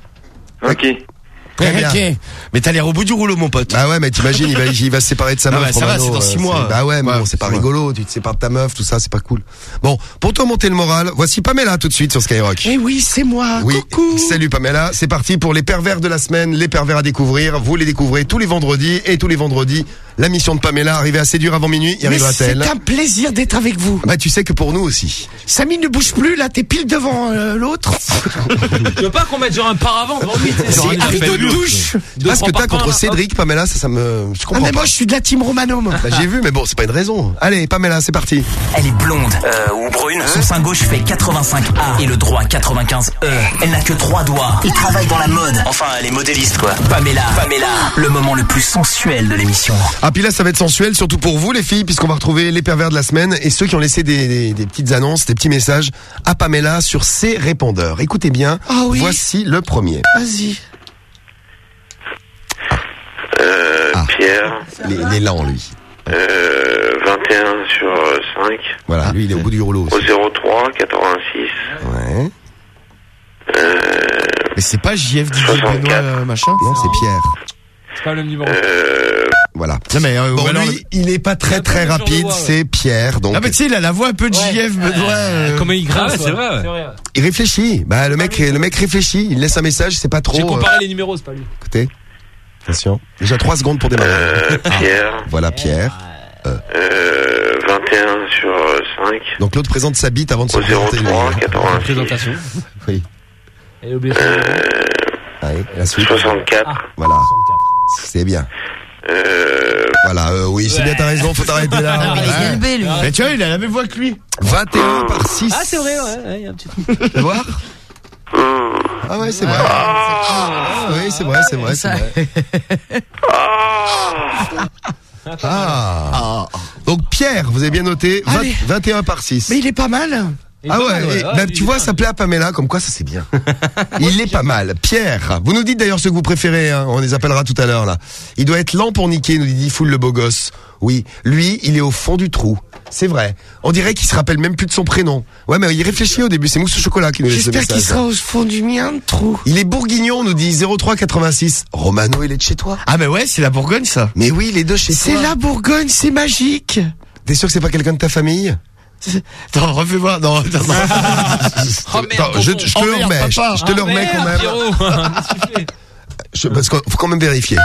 H: Ok.
B: Très bien.
J: Ok. Mais t'as l'air au bout du rouleau, mon pote.
B: Bah ouais, mais t'imagines, il va, il va se séparer de sa
J: Ah
B: meuf.
J: bah, ça va,
B: Romano,
J: c'est dans six
B: euh,
J: mois.
B: Bah ouais, mais
J: Ouais,
B: bon, c'est pas
J: six mois.
B: rigolo. Tu te sépares de ta meuf, tout ça, c'est pas cool. Bon, pour te remonter le moral, voici Pamela tout de suite sur Skyrock.
F: Eh oui, c'est moi.
B: Oui,
F: Coucou.
B: salut Pamela, c'est parti pour les pervers de la semaine, les pervers à découvrir. Vous les découvrez tous les vendredis et tous les vendredis, la mission de Pamela, arrivée à séduire avant minuit, y
F: Mais c'est
B: arrivera-t-elle?
F: un plaisir d'être avec vous.
B: Bah tu sais que pour nous aussi.
F: Samy ne bouge plus, là, t'es pile devant euh, l'autre.
I: Tu veux pas qu'on mette genre un paravent devant lui, tu sais, genre
F: C'est
I: un
F: un
I: appel
F: rideau de
I: lourd.
F: douche.
I: Deux
B: Ah, ce
I: francs
B: que t'as
I: par
B: contre
I: pain, là,
B: Cédric, Pamela, ça, ça me, je
F: Ah,
B: comprends
F: mais
B: pas.
F: moi, je suis de la team Romano, moi.
B: Bah, j'ai vu, mais bon, c'est pas une raison. Allez, Pamela, c'est parti.
C: Elle est blonde euh, ou brune. Son sein gauche fait quatre-vingt-cinq A et le droit quatre-vingt-quinze E. Elle n'a que trois doigts. Il travaille dans la mode. Enfin, elle est modéliste quoi. Pamela, Pamela, le moment le plus sensuel de l'émission.
B: Ah, puis là, ça va être sensuel, surtout pour vous, les filles, puisqu'on va retrouver les pervers de la semaine et ceux qui ont laissé des, des, des petites annonces, des petits messages à Pamela sur ses répondeurs. Écoutez bien.
F: Ah oui.
B: Voici le premier.
F: Vas-y.
H: Euh,
B: Ah.
H: Pierre,
B: Il est, il est lent, lui.
H: euh, vingt et un sur cinq,
B: Voilà, lui, il est au bout du rouleau
H: au
B: aussi.
H: zéro trois quatre-vingt-six,
B: Ouais.
H: euh,
J: Mais c'est pas J F D J
H: soixante-quatre.
J: Benoît euh, machin.
B: Non, c'est Pierre.
I: C'est pas le même numéro.
H: euh,
B: Voilà.
J: Non mais euh,
B: Bon,
J: ou alors
B: lui,
J: le-
B: il est pas très
I: Il a
B: très
I: pas le genre de
B: rapide,
I: voix, ouais.
B: c'est Pierre. Donc,
J: Ah mais tu sais, il a la voix un peu de J F Benoît. euh,
I: Comment il
D: Ah
I: grince,
D: ouais, c'est vrai, ouais.
I: ouais.
B: il réfléchit. Bah, le mec, le mec réfléchit. Il laisse un message, c'est pas trop.
I: J'ai
B: euh,
I: comparé les numéros, c'est pas lui.
B: Écoutez. Attention. Déjà trois secondes pour démarrer.
H: euh, Pierre,
B: Voilà, Pierre.
H: euh, vingt et un sur cinq,
B: Donc l'autre présente sa bite avant de se
H: au zéro
B: présenter.
H: trois
B: lui.
H: quatre-vingt-six,
I: Présentation.
B: Oui.
I: Elle est obligée.
B: Allez, la suite.
H: soixante-quatre,
B: Voilà. C'est bien.
H: euh,
B: Voilà, euh, oui, c'est bien, t'as raison, faut t'arrêter là.
G: Ah, mais il est bien élevé, lui.
J: Mais tu vois, il a la même voix que lui.
B: vingt et un par six.
I: Ah, c'est vrai, ouais, ouais, il y a un petit truc.
B: Tu veux voir? Ah ouais, c'est vrai. Ah, oui, c'est vrai, c'est vrai, c'est vrai. Ah. Donc Pierre, vous avez bien noté, vingt
F: Allez.
B: vingt et un par six.
F: Mais il est pas mal.
B: Ah ouais,
I: pas mal, ouais.
B: et,
I: Ah,
B: bah,
I: il
B: tu
I: est
B: vois,
I: bien.
B: ça plaît à Pamela, comme quoi ça c'est bien. Il est pas mal. Pierre, vous nous dites d'ailleurs ce que vous préférez, hein, on les appellera tout à l'heure là. Il doit être lent pour niquer, nous dit Diffoul le beau gosse. Oui, lui, il est au fond du trou. C'est vrai. On dirait qu'il se rappelle même plus de son prénom. Ouais, mais il réfléchit au début, c'est Mousse au chocolat qui nous laisse le
F: J'espère qu'il
B: message.
F: sera au fond du mien de trou.
B: Il est bourguignon, nous dit zéro trois quatre-vingt-six. Romano, il est de chez toi.
J: Ah mais ouais, c'est la Bourgogne ça.
B: Mais oui, les deux chez toi.
F: C'est la Bourgogne, c'est magique.
B: T'es sûr que c'est pas quelqu'un de ta famille?
J: Attends, refais voir. Non, attends, non.
I: Oh merde,
B: Attends, je, je te
J: Oh
B: le
J: merde,
B: remets, je,
J: papa.
B: je te le
I: Ah,
B: remets
I: merde,
B: quand même.
I: Pierrot.
B: Je- parce qu'il faut quand même vérifier.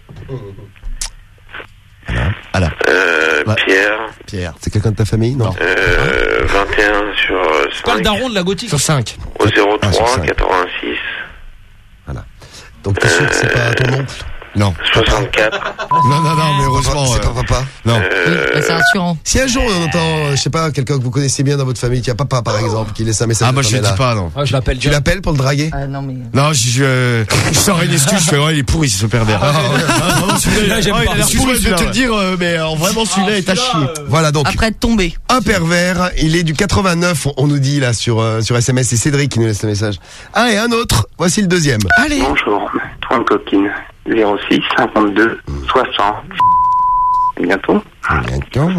J: Voilà,
H: euh,
J: Ouais.
H: Pierre,
J: Pierre.
B: C'est quelqu'un de ta famille? Non.
H: euh, vingt et un sur
I: Pas le
H: cinq,
I: daron de la gothique.
J: Sur cinq.
H: au zéro
B: Ah, sur
H: trois
B: cinq.
H: quatre-vingt-six,
B: Donc t'es sûr que c'est pas ton oncle?
J: Non.
H: soixante-quatre.
J: Non, non, non, mais heureusement.
B: C'est pas
J: euh,
B: papa.
J: Non.
G: Mais c'est rassurant.
B: Si un jour on entend, euh, je sais pas, quelqu'un que vous connaissez bien dans votre famille, qui a papa par exemple, qui laisse un message.
J: Ah, moi,
B: de
J: je le
B: Pamela.
J: dis pas, non.
I: Ah, je l'appelle
B: Tu l'appelles pour le draguer?
G: Ah non mais.
J: Non, je, je, je sors une excuse, je fais, ouais, il est pourri, ce pervers. Ah, vraiment, celui-là,
I: j'aime
J: oh, il
I: pas.
J: a l'air Excuse-moi de te
I: celui-là,
J: le dire, euh, mais euh, vraiment, celui-là est à chier.
B: Voilà donc.
G: Après être tombé.
B: Un pervers, il est du quatre-vingt-neuf, on, on nous dit là sur euh, sur S M S, c'est Cédric qui nous laisse le message. Ah et un autre, voici le deuxième.
F: Allez.
H: Bonjour, trente coquines. zéro six cinquante-deux soixante. Bientôt.
B: Bientôt.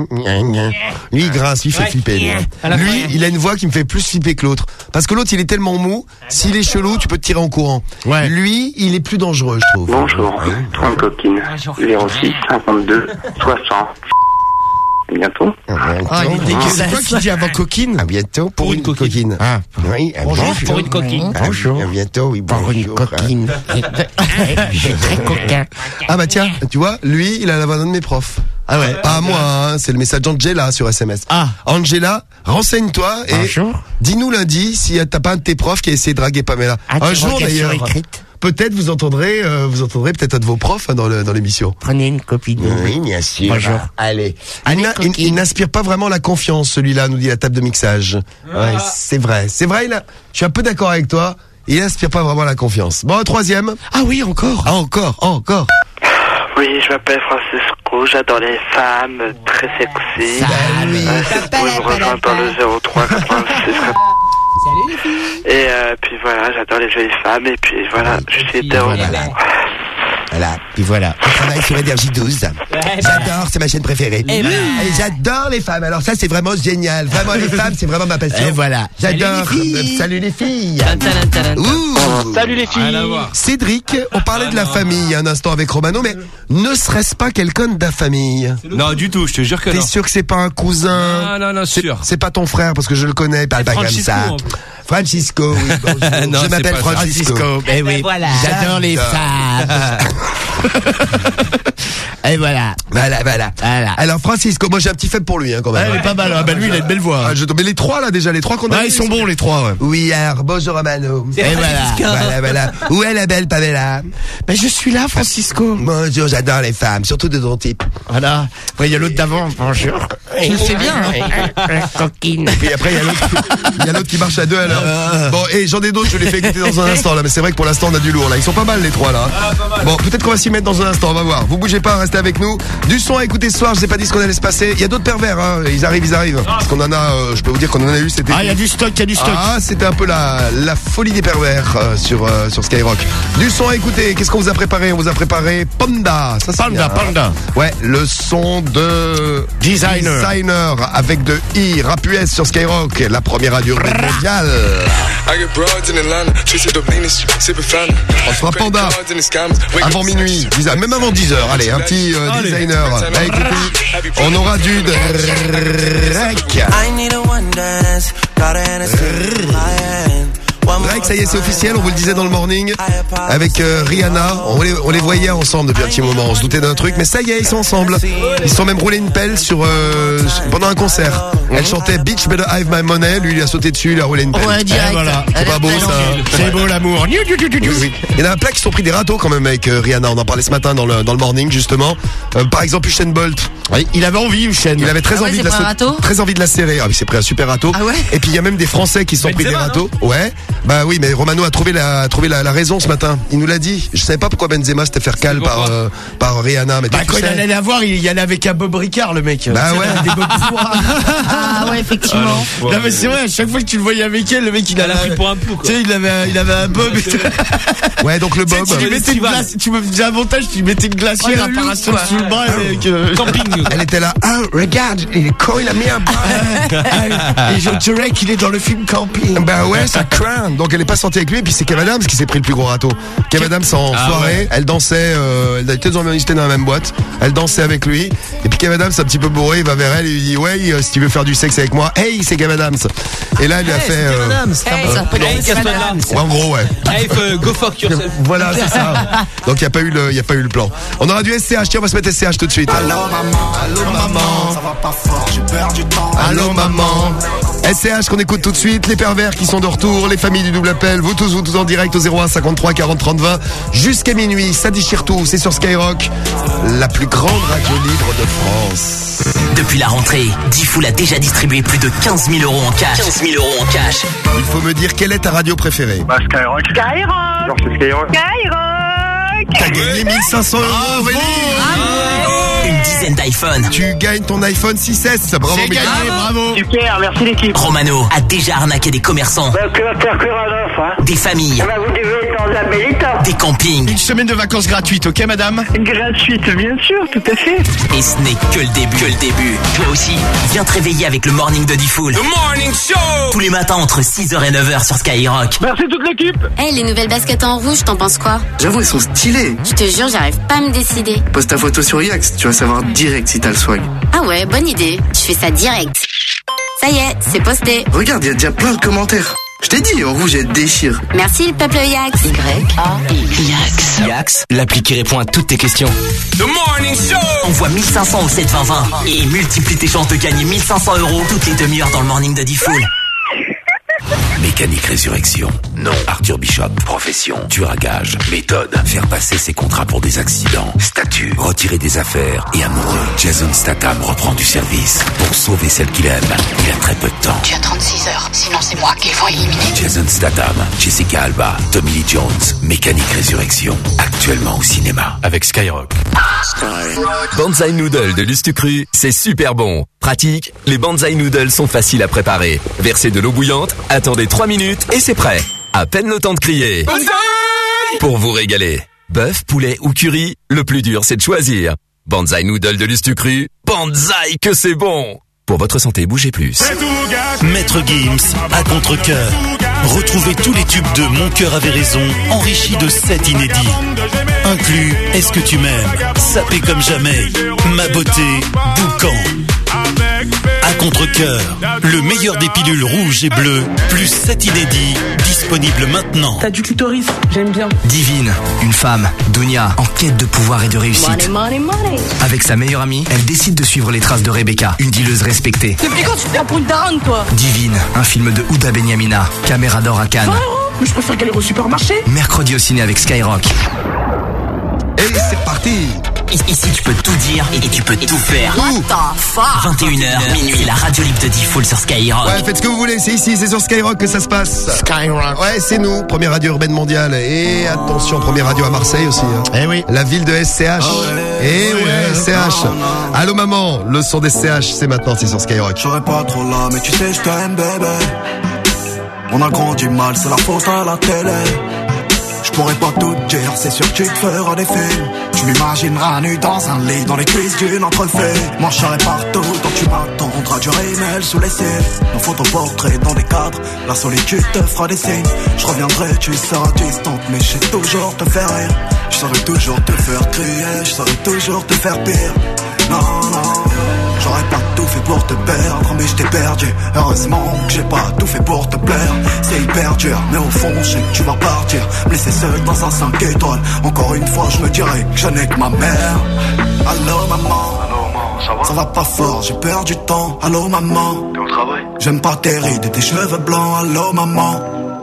B: Lui il grince, lui il fait flipper. Lui, lui il a une voix qui me fait plus flipper que l'autre. Parce que l'autre il est tellement mou, s'il est chelou, tu peux te tirer en courant.
J: Ouais.
B: Lui, il est plus dangereux, je trouve.
H: Bonjour, trente coquines. zéro six cinquante-deux soixante. Bientôt.
G: Oh, il est
J: C'est
G: dégueulasse.
J: quoi qui dit avant coquine?
B: À bientôt pour,
I: Pour
B: une,
I: une
B: coquine.
I: coquine.
J: Ah.
B: Oui, à
I: Bonjour
B: bientôt.
I: pour une coquine.
B: Ah, à bientôt, oui,
J: Pour une
B: bonjour.
J: coquine. Très coquin.
B: Ah bah tiens, tu vois, lui, il a la voix d'un de mes profs.
J: Ah ouais.
B: Pas à moi, hein, c'est le message d'Angela sur S M S.
J: Ah.
B: Angela, renseigne-toi et
J: Bonjour.
B: dis-nous lundi si t'as pas un de tes profs qui a essayé de draguer Pamela. Un jour d'ailleurs. Peut-être vous entendrez, euh, vous entendrez peut-être un de vos profs hein, dans le dans l'émission.
J: Prenez une copine.
B: Oui, bien sûr.
J: Bonjour.
B: Allez.
J: Allez,
B: il, n'a- il-
J: coquine.
B: il n'inspire pas vraiment la confiance, celui-là, nous dit la table de mixage. Ouais, c'est vrai. C'est vrai, il a, je suis un peu d'accord avec toi. Il n'inspire pas vraiment la confiance. Bon, un troisième.
J: Ah oui, encore.
B: Ah, encore, ah, encore.
H: Oui, je m'appelle Francisco, j'adore les femmes très sexy.
J: Salut.
H: Euh, si vous pouvez me rejoindre dans le zéro trois quatre-vingt-six.
I: Salut les filles.
H: Et euh, puis voilà, j'adore les jolies femmes et puis voilà, je suis hétéro.
B: Voilà. Voilà. Puis voilà. On travaille sur Énergie douze. J'adore, c'est ma chaîne préférée. Et j'adore les femmes. Alors ça, c'est vraiment génial. Vraiment, les femmes, c'est vraiment ma passion.
J: Et voilà.
B: J'adore.
G: Salut les filles.
B: Salut les filles.
G: Tan, tan, tan, tan, tan.
B: Ouh.
H: Salut les filles.
I: Rien à voir.
B: Cédric, on parlait de la famille il y a un instant avec Romano, mais ne serait-ce pas quelqu'un de ta famille?
D: Non, du tout, je te jure que
B: T'es
D: non.
B: sûr que c'est pas un cousin?
D: Non, non, non,
B: C'est-
D: sûr.
B: C'est pas ton frère parce que je le connais, parle pas comme
D: Francisco,
B: ça.
D: en plus.
B: Francisco, oui, bonjour.
D: Non,
B: je
D: c'est
B: m'appelle
D: pas ça.
B: Francisco.
J: Eh oui.
G: voilà.
J: J'adore les femmes. Et voilà.
B: Voilà, voilà.
J: Voilà.
B: Alors Francisco, moi j'ai un petit faible pour lui hein, quand même.
J: Ah, elle est pas mal. Ah, bah lui, il a une belle voix.
B: Ah, je- mais les trois là déjà, les trois qu'on a.
J: Ah,
B: vus,
J: ils sont bons, les trois, ouais.
B: Oui, alors bonjour Romano.
J: Et voilà.
B: Voilà, voilà. Où est la belle Pamela?
J: Ben, je suis là, Francisco.
B: Bonjour, j'adore les femmes, surtout de ton type.
J: Voilà. Après, il y a l'autre d'avant. Bonjour.
G: Tu le fais bien, hein.
J: Coquine.
B: Et puis après, il y a l'autre il y a l'autre qui marche à deux à l'heure. Bon, et j'en ai d'autres, je les fais écouter dans un instant là, mais c'est vrai que pour l'instant on a du lourd là. Ils sont pas mal les trois là. Bon, peut-être qu'on va s'y mettre dans un instant, on va voir. Vous bougez pas, restez avec nous. Du son à écouter ce soir, je sais pas dit ce qu'on allait se passer. Il y a d'autres pervers, hein. Ils arrivent, ils arrivent. Parce qu'on en a, euh, je peux vous dire qu'on en a eu, c'était.
J: Ah, il y a du stock, il y a du stock.
B: Ah, c'était un peu la, la folie des pervers euh, sur, euh, sur Skyrock. Du son à écouter, qu'est-ce qu'on vous a préparé? On vous a préparé Panda. Ça, c'est
J: Panda,
B: bien, hein.
J: Panda.
B: Ouais, le son de
J: Designer.
B: Designer avec de I, Rap U S sur Skyrock, la première radio mondiale. On sera Panda avant minuit, dix heures, même avant dix heures. Allez, un petit euh,
I: Allez.
B: Designer. Bah écoutez, on aura du Drake. Drake, ça y est, c'est officiel, on vous le disait dans le morning, avec euh, Rihanna, on les, on les voyait ensemble depuis un petit moment, on se doutait d'un truc, mais ça y est, ils sont ensemble. Ils se sont même roulés une pelle sur euh, pendant un concert. Elle chantait Bitch Better Have My Money, lui il a sauté dessus, il a roulé une pelle.
G: Ouais, direct.
J: Et voilà.
B: C'est pas beau ça.
J: C'est beau l'amour.
B: Oui, oui. Il y en a plein qui sont pris des râteaux quand même avec euh, Rihanna, on en parlait ce matin dans le, dans le morning justement. Euh, par exemple Usain Bolt.
J: Oui, il avait envie, Usain.
B: Il avait très
G: Ah ouais,
B: envie
G: c'est
B: de la
G: pris un
B: sau-
G: râteau
B: très envie de la serrer. Ah oui, c'est pris un super râteau.
G: Ah ouais.
B: Et puis il y a même des Français qui se sont pris des
I: Benzema,
B: râteaux. Ouais. Bah oui, mais Romano a trouvé la trouvé la, la raison ce matin. Il nous l'a dit. Je savais pas pourquoi Benzema s'était fait cal par
I: pourquoi
B: euh, par Rihanna, mais
J: Bah,
B: toi,
J: quand
B: tu
J: il
B: sais.
J: allait la voir, il y allait avec un Bob Ricard, le mec.
B: Bah
J: Tu sais,
B: ouais.
J: Des Bob Foura.
G: Ah ouais, effectivement.
J: Non, mais c'est vrai, à chaque fois que tu le voyais avec elle, le mec, il
I: Elle a
J: avait.
I: pris pour un pou, quoi.
J: Tu sais, il avait, un- il avait un Bob. Tu sais,
B: Ouais, donc le Bob.
J: tu lui mettais une glace, tu me faisais un montage, tu lui mettais une glacière,
G: Oh,
J: un
G: le
J: parasol
G: loup,
J: sous le bras, avec, euh,
I: Camping.
B: Elle était là. Ah, regarde, il- quand il a mis un bras.
J: et je dirais qu'il est dans le film Camping.
B: Bah ouais, ça craint. Donc elle est pas sortie avec lui. Et puis c'est Kev Adams qui s'est pris le plus gros râteau. Kev Adams en
I: Ah
B: soirée,
I: ouais.
B: elle dansait. Euh, elle était dans, ils étaient dans la même boîte. Elle dansait avec lui. Et puis Kev Adams, un petit peu bourré, il va vers elle et lui dit ouais, euh, si tu veux faire du sexe avec moi, hey, c'est Kev Adams. Et là, il lui a fait. euh,
G: Hey, ça peut
I: Hey,
G: être
I: casse-toi de là.
B: ouais, en gros, ouais.
I: Hey, faut- go fuck yourself.
B: Voilà, c'est ça. Donc il y a pas eu le, il y a pas eu le plan. On aura du S C H. Tiens, on va se mettre S C H tout de suite.
J: Allô maman, allô maman, ça va pas fort, j'ai peur du temps.
B: Allô maman. S C H qu'on écoute tout de suite, les pervers qui sont de retour, les familles du double appel, vous tous, vous tous en direct au zéro un cinquante-trois quarante trente vingt jusqu'à minuit, ça déchire tout, c'est sur Skyrock, la plus grande radio libre de France.
C: Depuis la rentrée, Diffoul a déjà distribué plus de quinze mille euros en cash. quinze mille euros en cash.
B: Il faut me dire quelle est ta radio préférée.
H: Bah Skyrock.
K: Skyrock.
H: Genre c'est Skyrock.
K: Skyrock.
B: T'as gagné mille cinq cents euros, Aurélie.
C: Une dizaine d'iPhone.
B: Tu gagnes ton iPhone six S, bravo
J: C'est
B: Mehdi.
J: gagné, bravo.
H: Super, merci l'équipe.
C: Romano a déjà arnaqué des commerçants,
H: Bah que va faire que Rodolphe, hein.
C: des familles,
H: Bah vous devez être dans un bel état.
C: des campings.
J: Une semaine de vacances gratuites, ok madame?
H: Gratuite, bien sûr, tout à fait.
C: Et ce n'est que le début. Que le début. Toi aussi, viens te réveiller avec le morning de Diffoul.
D: The Morning Show.
C: Tous les matins entre six heures et neuf heures sur Skyrock.
H: Merci toute l'équipe.
L: Eh, hey, les nouvelles baskets en rouge, t'en penses quoi?
M: J'avoue, elles sont stylées.
L: Je te jure, j'arrive pas à me décider.
M: Poste ta photo sur Yax, tu vas savoir direct si t'as le swag.
L: Ah ouais, bonne idée. Je fais ça direct. Ça y est, c'est posté.
M: Regarde, il y a déjà plein de commentaires. Je t'ai dit, en rouge, elle déchire.
L: Merci le peuple Yax. Y A X.
C: Yax. Yax, l'appli qui répond à toutes tes questions.
D: The Morning Show.
C: Envoie mille cinq cents au sept vingt vingt et multiplie tes chances de gagner mille cinq cents euros toutes les demi-heures dans le morning de Diffoul.
N: Mécanique Résurrection. Nom Arthur Bishop. Profession tueur à gage. Méthode faire passer ses contrats pour des accidents. Statut retirer des affaires et amoureux. Jason Statham reprend du service pour sauver celle qu'il aime. Il a très peu de temps.
O: Tu as trente-six heures, sinon c'est moi qu'ils vont éliminer.
N: Jason Statham, Jessica Alba, Tommy Lee Jones. Mécanique Résurrection. Actuellement au cinéma avec Skyrock.
P: Banzai Noodle de Lustucru, c'est super bon. Pratique, les Banzai Noodles sont faciles à préparer. Versez de l'eau bouillante, attendez trois minutes et c'est prêt. À peine le temps de crier. Banzai pour vous régaler. Bœuf, poulet ou curry, le plus dur c'est de choisir. Banzai Noodle de Lustucru, Banzai que c'est bon. Pour votre santé, bougez plus.
Q: Maître Gims, à contre-cœur. Retrouvez tous les tubes de Mon cœur avait raison, enrichis de sept inédits. Inclus Est-ce que tu m'aimes, Sapé comme jamais, Ma beauté, Boucan. À contre-cœur, le meilleur des pilules rouges et bleues, plus sept inédits, disponibles maintenant.
R: T'as du clitoris, j'aime bien.
S: Divine, une femme, Dunia, en quête de pouvoir et de réussite.
R: Money, money, money.
S: Avec sa meilleure amie, elle décide de suivre les traces de Rebecca, une dealeuse respectée.
R: Depuis quand tu te prends pour une daronne, toi?
S: Divine, un film de Houda Benyamina, caméra d'or à Cannes.
R: vingt euros, mais je préfère qu'elle aille au supermarché.
S: Mercredi au ciné avec Skyrock.
B: Et c'est parti.
C: Ici tu peux tout dire et tu peux tout faire.
R: What the fuck?
C: vingt et une heures, minuit, la radio libre de Diffoul sur Skyrock.
B: Ouais, faites ce que vous voulez, c'est ici, c'est sur Skyrock que ça se passe.
J: Skyrock.
B: Ouais, c'est nous, première radio urbaine mondiale. Et attention, première radio à Marseille aussi. Hein.
J: Eh oui.
B: La ville de S C H.
J: Oh ouais.
B: Eh
J: Oh
B: ouais,
J: ouais.
B: S C H. Allô maman, le son des S C H, c'est maintenant, c'est sur Skyrock.
T: J'aurais pas trop là, mais tu sais, je t'aime, bébé. On a grandi mal, c'est la faute à la télé. Je pourrais pas tout dire, c'est sûr que tu te feras des films. Tu m'imagineras nu dans un lit, dans les cuisses d'une entrefait. Moi je serai partout, donc tu m'attendras du rimel sous les cils. Nos photoportraits dans des cadres, la solitude te fera des signes. Je reviendrai, tu seras distante, mais je sais toujours te faire rire. Je saurai toujours te faire crier, je saurai toujours te faire pire. Non, non, j'aurais pas tout fait pour te perdre, mais je t'ai perdu. Heureusement que j'ai pas tout fait pour te plaire. C'est hyper dur, mais au fond je sais que tu vas partir, me laisser seul dans un cinq étoiles. Encore une fois je me dirais que je n'ai que ma mère. Allô maman, ça va, ça va pas fort, j'ai perdu du temps. Allô maman, t'es au travail? J'aime pas tes rides et tes cheveux blancs. Allô maman,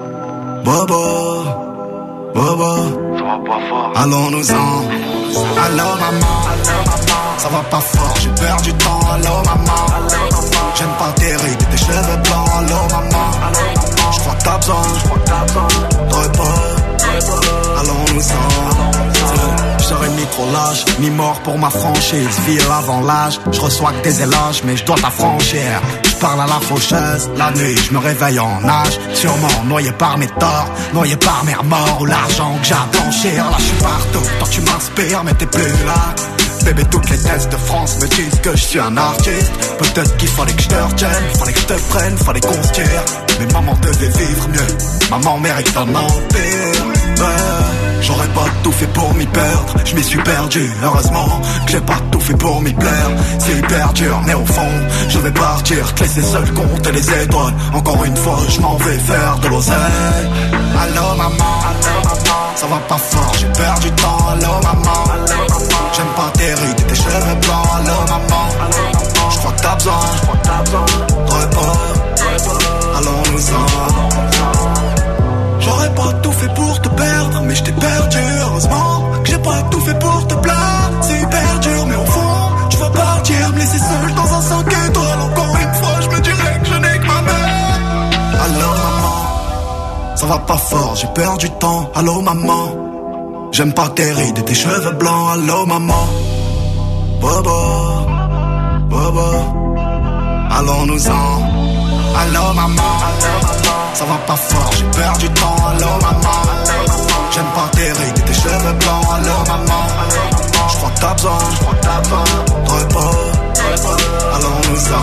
T: Bobo, Bobo, ça va pas fort. Allons-nous-en. Allô maman, ça va pas fort, j'ai perdu du temps. Allô maman, j'aime pas tes rides et tes cheveux blancs. Allô maman, je crois que t'as besoin de repos. Allons-nous-en. Je serai ni trop lâche, ni mort pour ma franchise. Ville avant l'âge, je reçois que des éloges, mais je dois t'affranchir. Je parle à la faucheuse, la nuit je me réveille en nage. Sûrement noyé par mes torts, noyé par mes remords ou l'argent que j'ai à blanchir. Là je suis partout, toi tu m'inspires mais t'es plus là. Bébé, toutes les thèses de France me disent que je suis un artiste. Peut-être qu'il fallait que je te retienne, fallait que je te prenne, fallait qu'on se tire. Mais maman devait vivre mieux, maman mérite un empire. Ouais, j'aurais pas tout fait pour m'y perdre, je m'y suis perdu. Heureusement que j'ai pas tout fait pour m'y plaire. C'est hyper dur, mais au fond, je vais partir, te laisser seul compter les étoiles. Encore une fois, je m'en vais faire de l'oseille. Allô maman, allô maman, ça va pas fort, j'ai perdu du temps. Allô maman, j'aime pas tes rides et tes cheveux blancs. Allô maman, je crois que t'as besoin de repos. allons-nous-en. J'aurais pas tout fait pour te perdre, mais je t'ai perdu. Heureusement que j'ai pas tout fait pour te plaire. C'est hyper dur, mais au fond, tu vas partir, me laisser seul dans un cinq étoiles. Encore une fois, je me dirais que je n'ai que ma mère. Allô maman, ça va pas fort, j'ai perdu du temps. Allô maman, j'aime pas tes rides et tes cheveux blancs. Allô maman, bobo, bobo, allons-nous-en. Allô maman, ça va pas fort, j'ai perdu du temps. Allô maman, j'aime pas tes rides et tes cheveux blancs. Allô maman, j'crois que t'as besoin, j'crois que t'as besoin de repos. Allons-nous-en.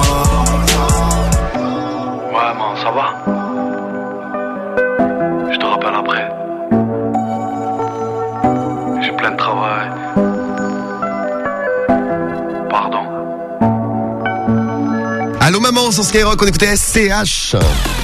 U: Ouais man, ça va? Je te rappelle après. J'ai plein de travail. Pardon.
B: Allô maman, sur Skyrock, on écoutait S C H.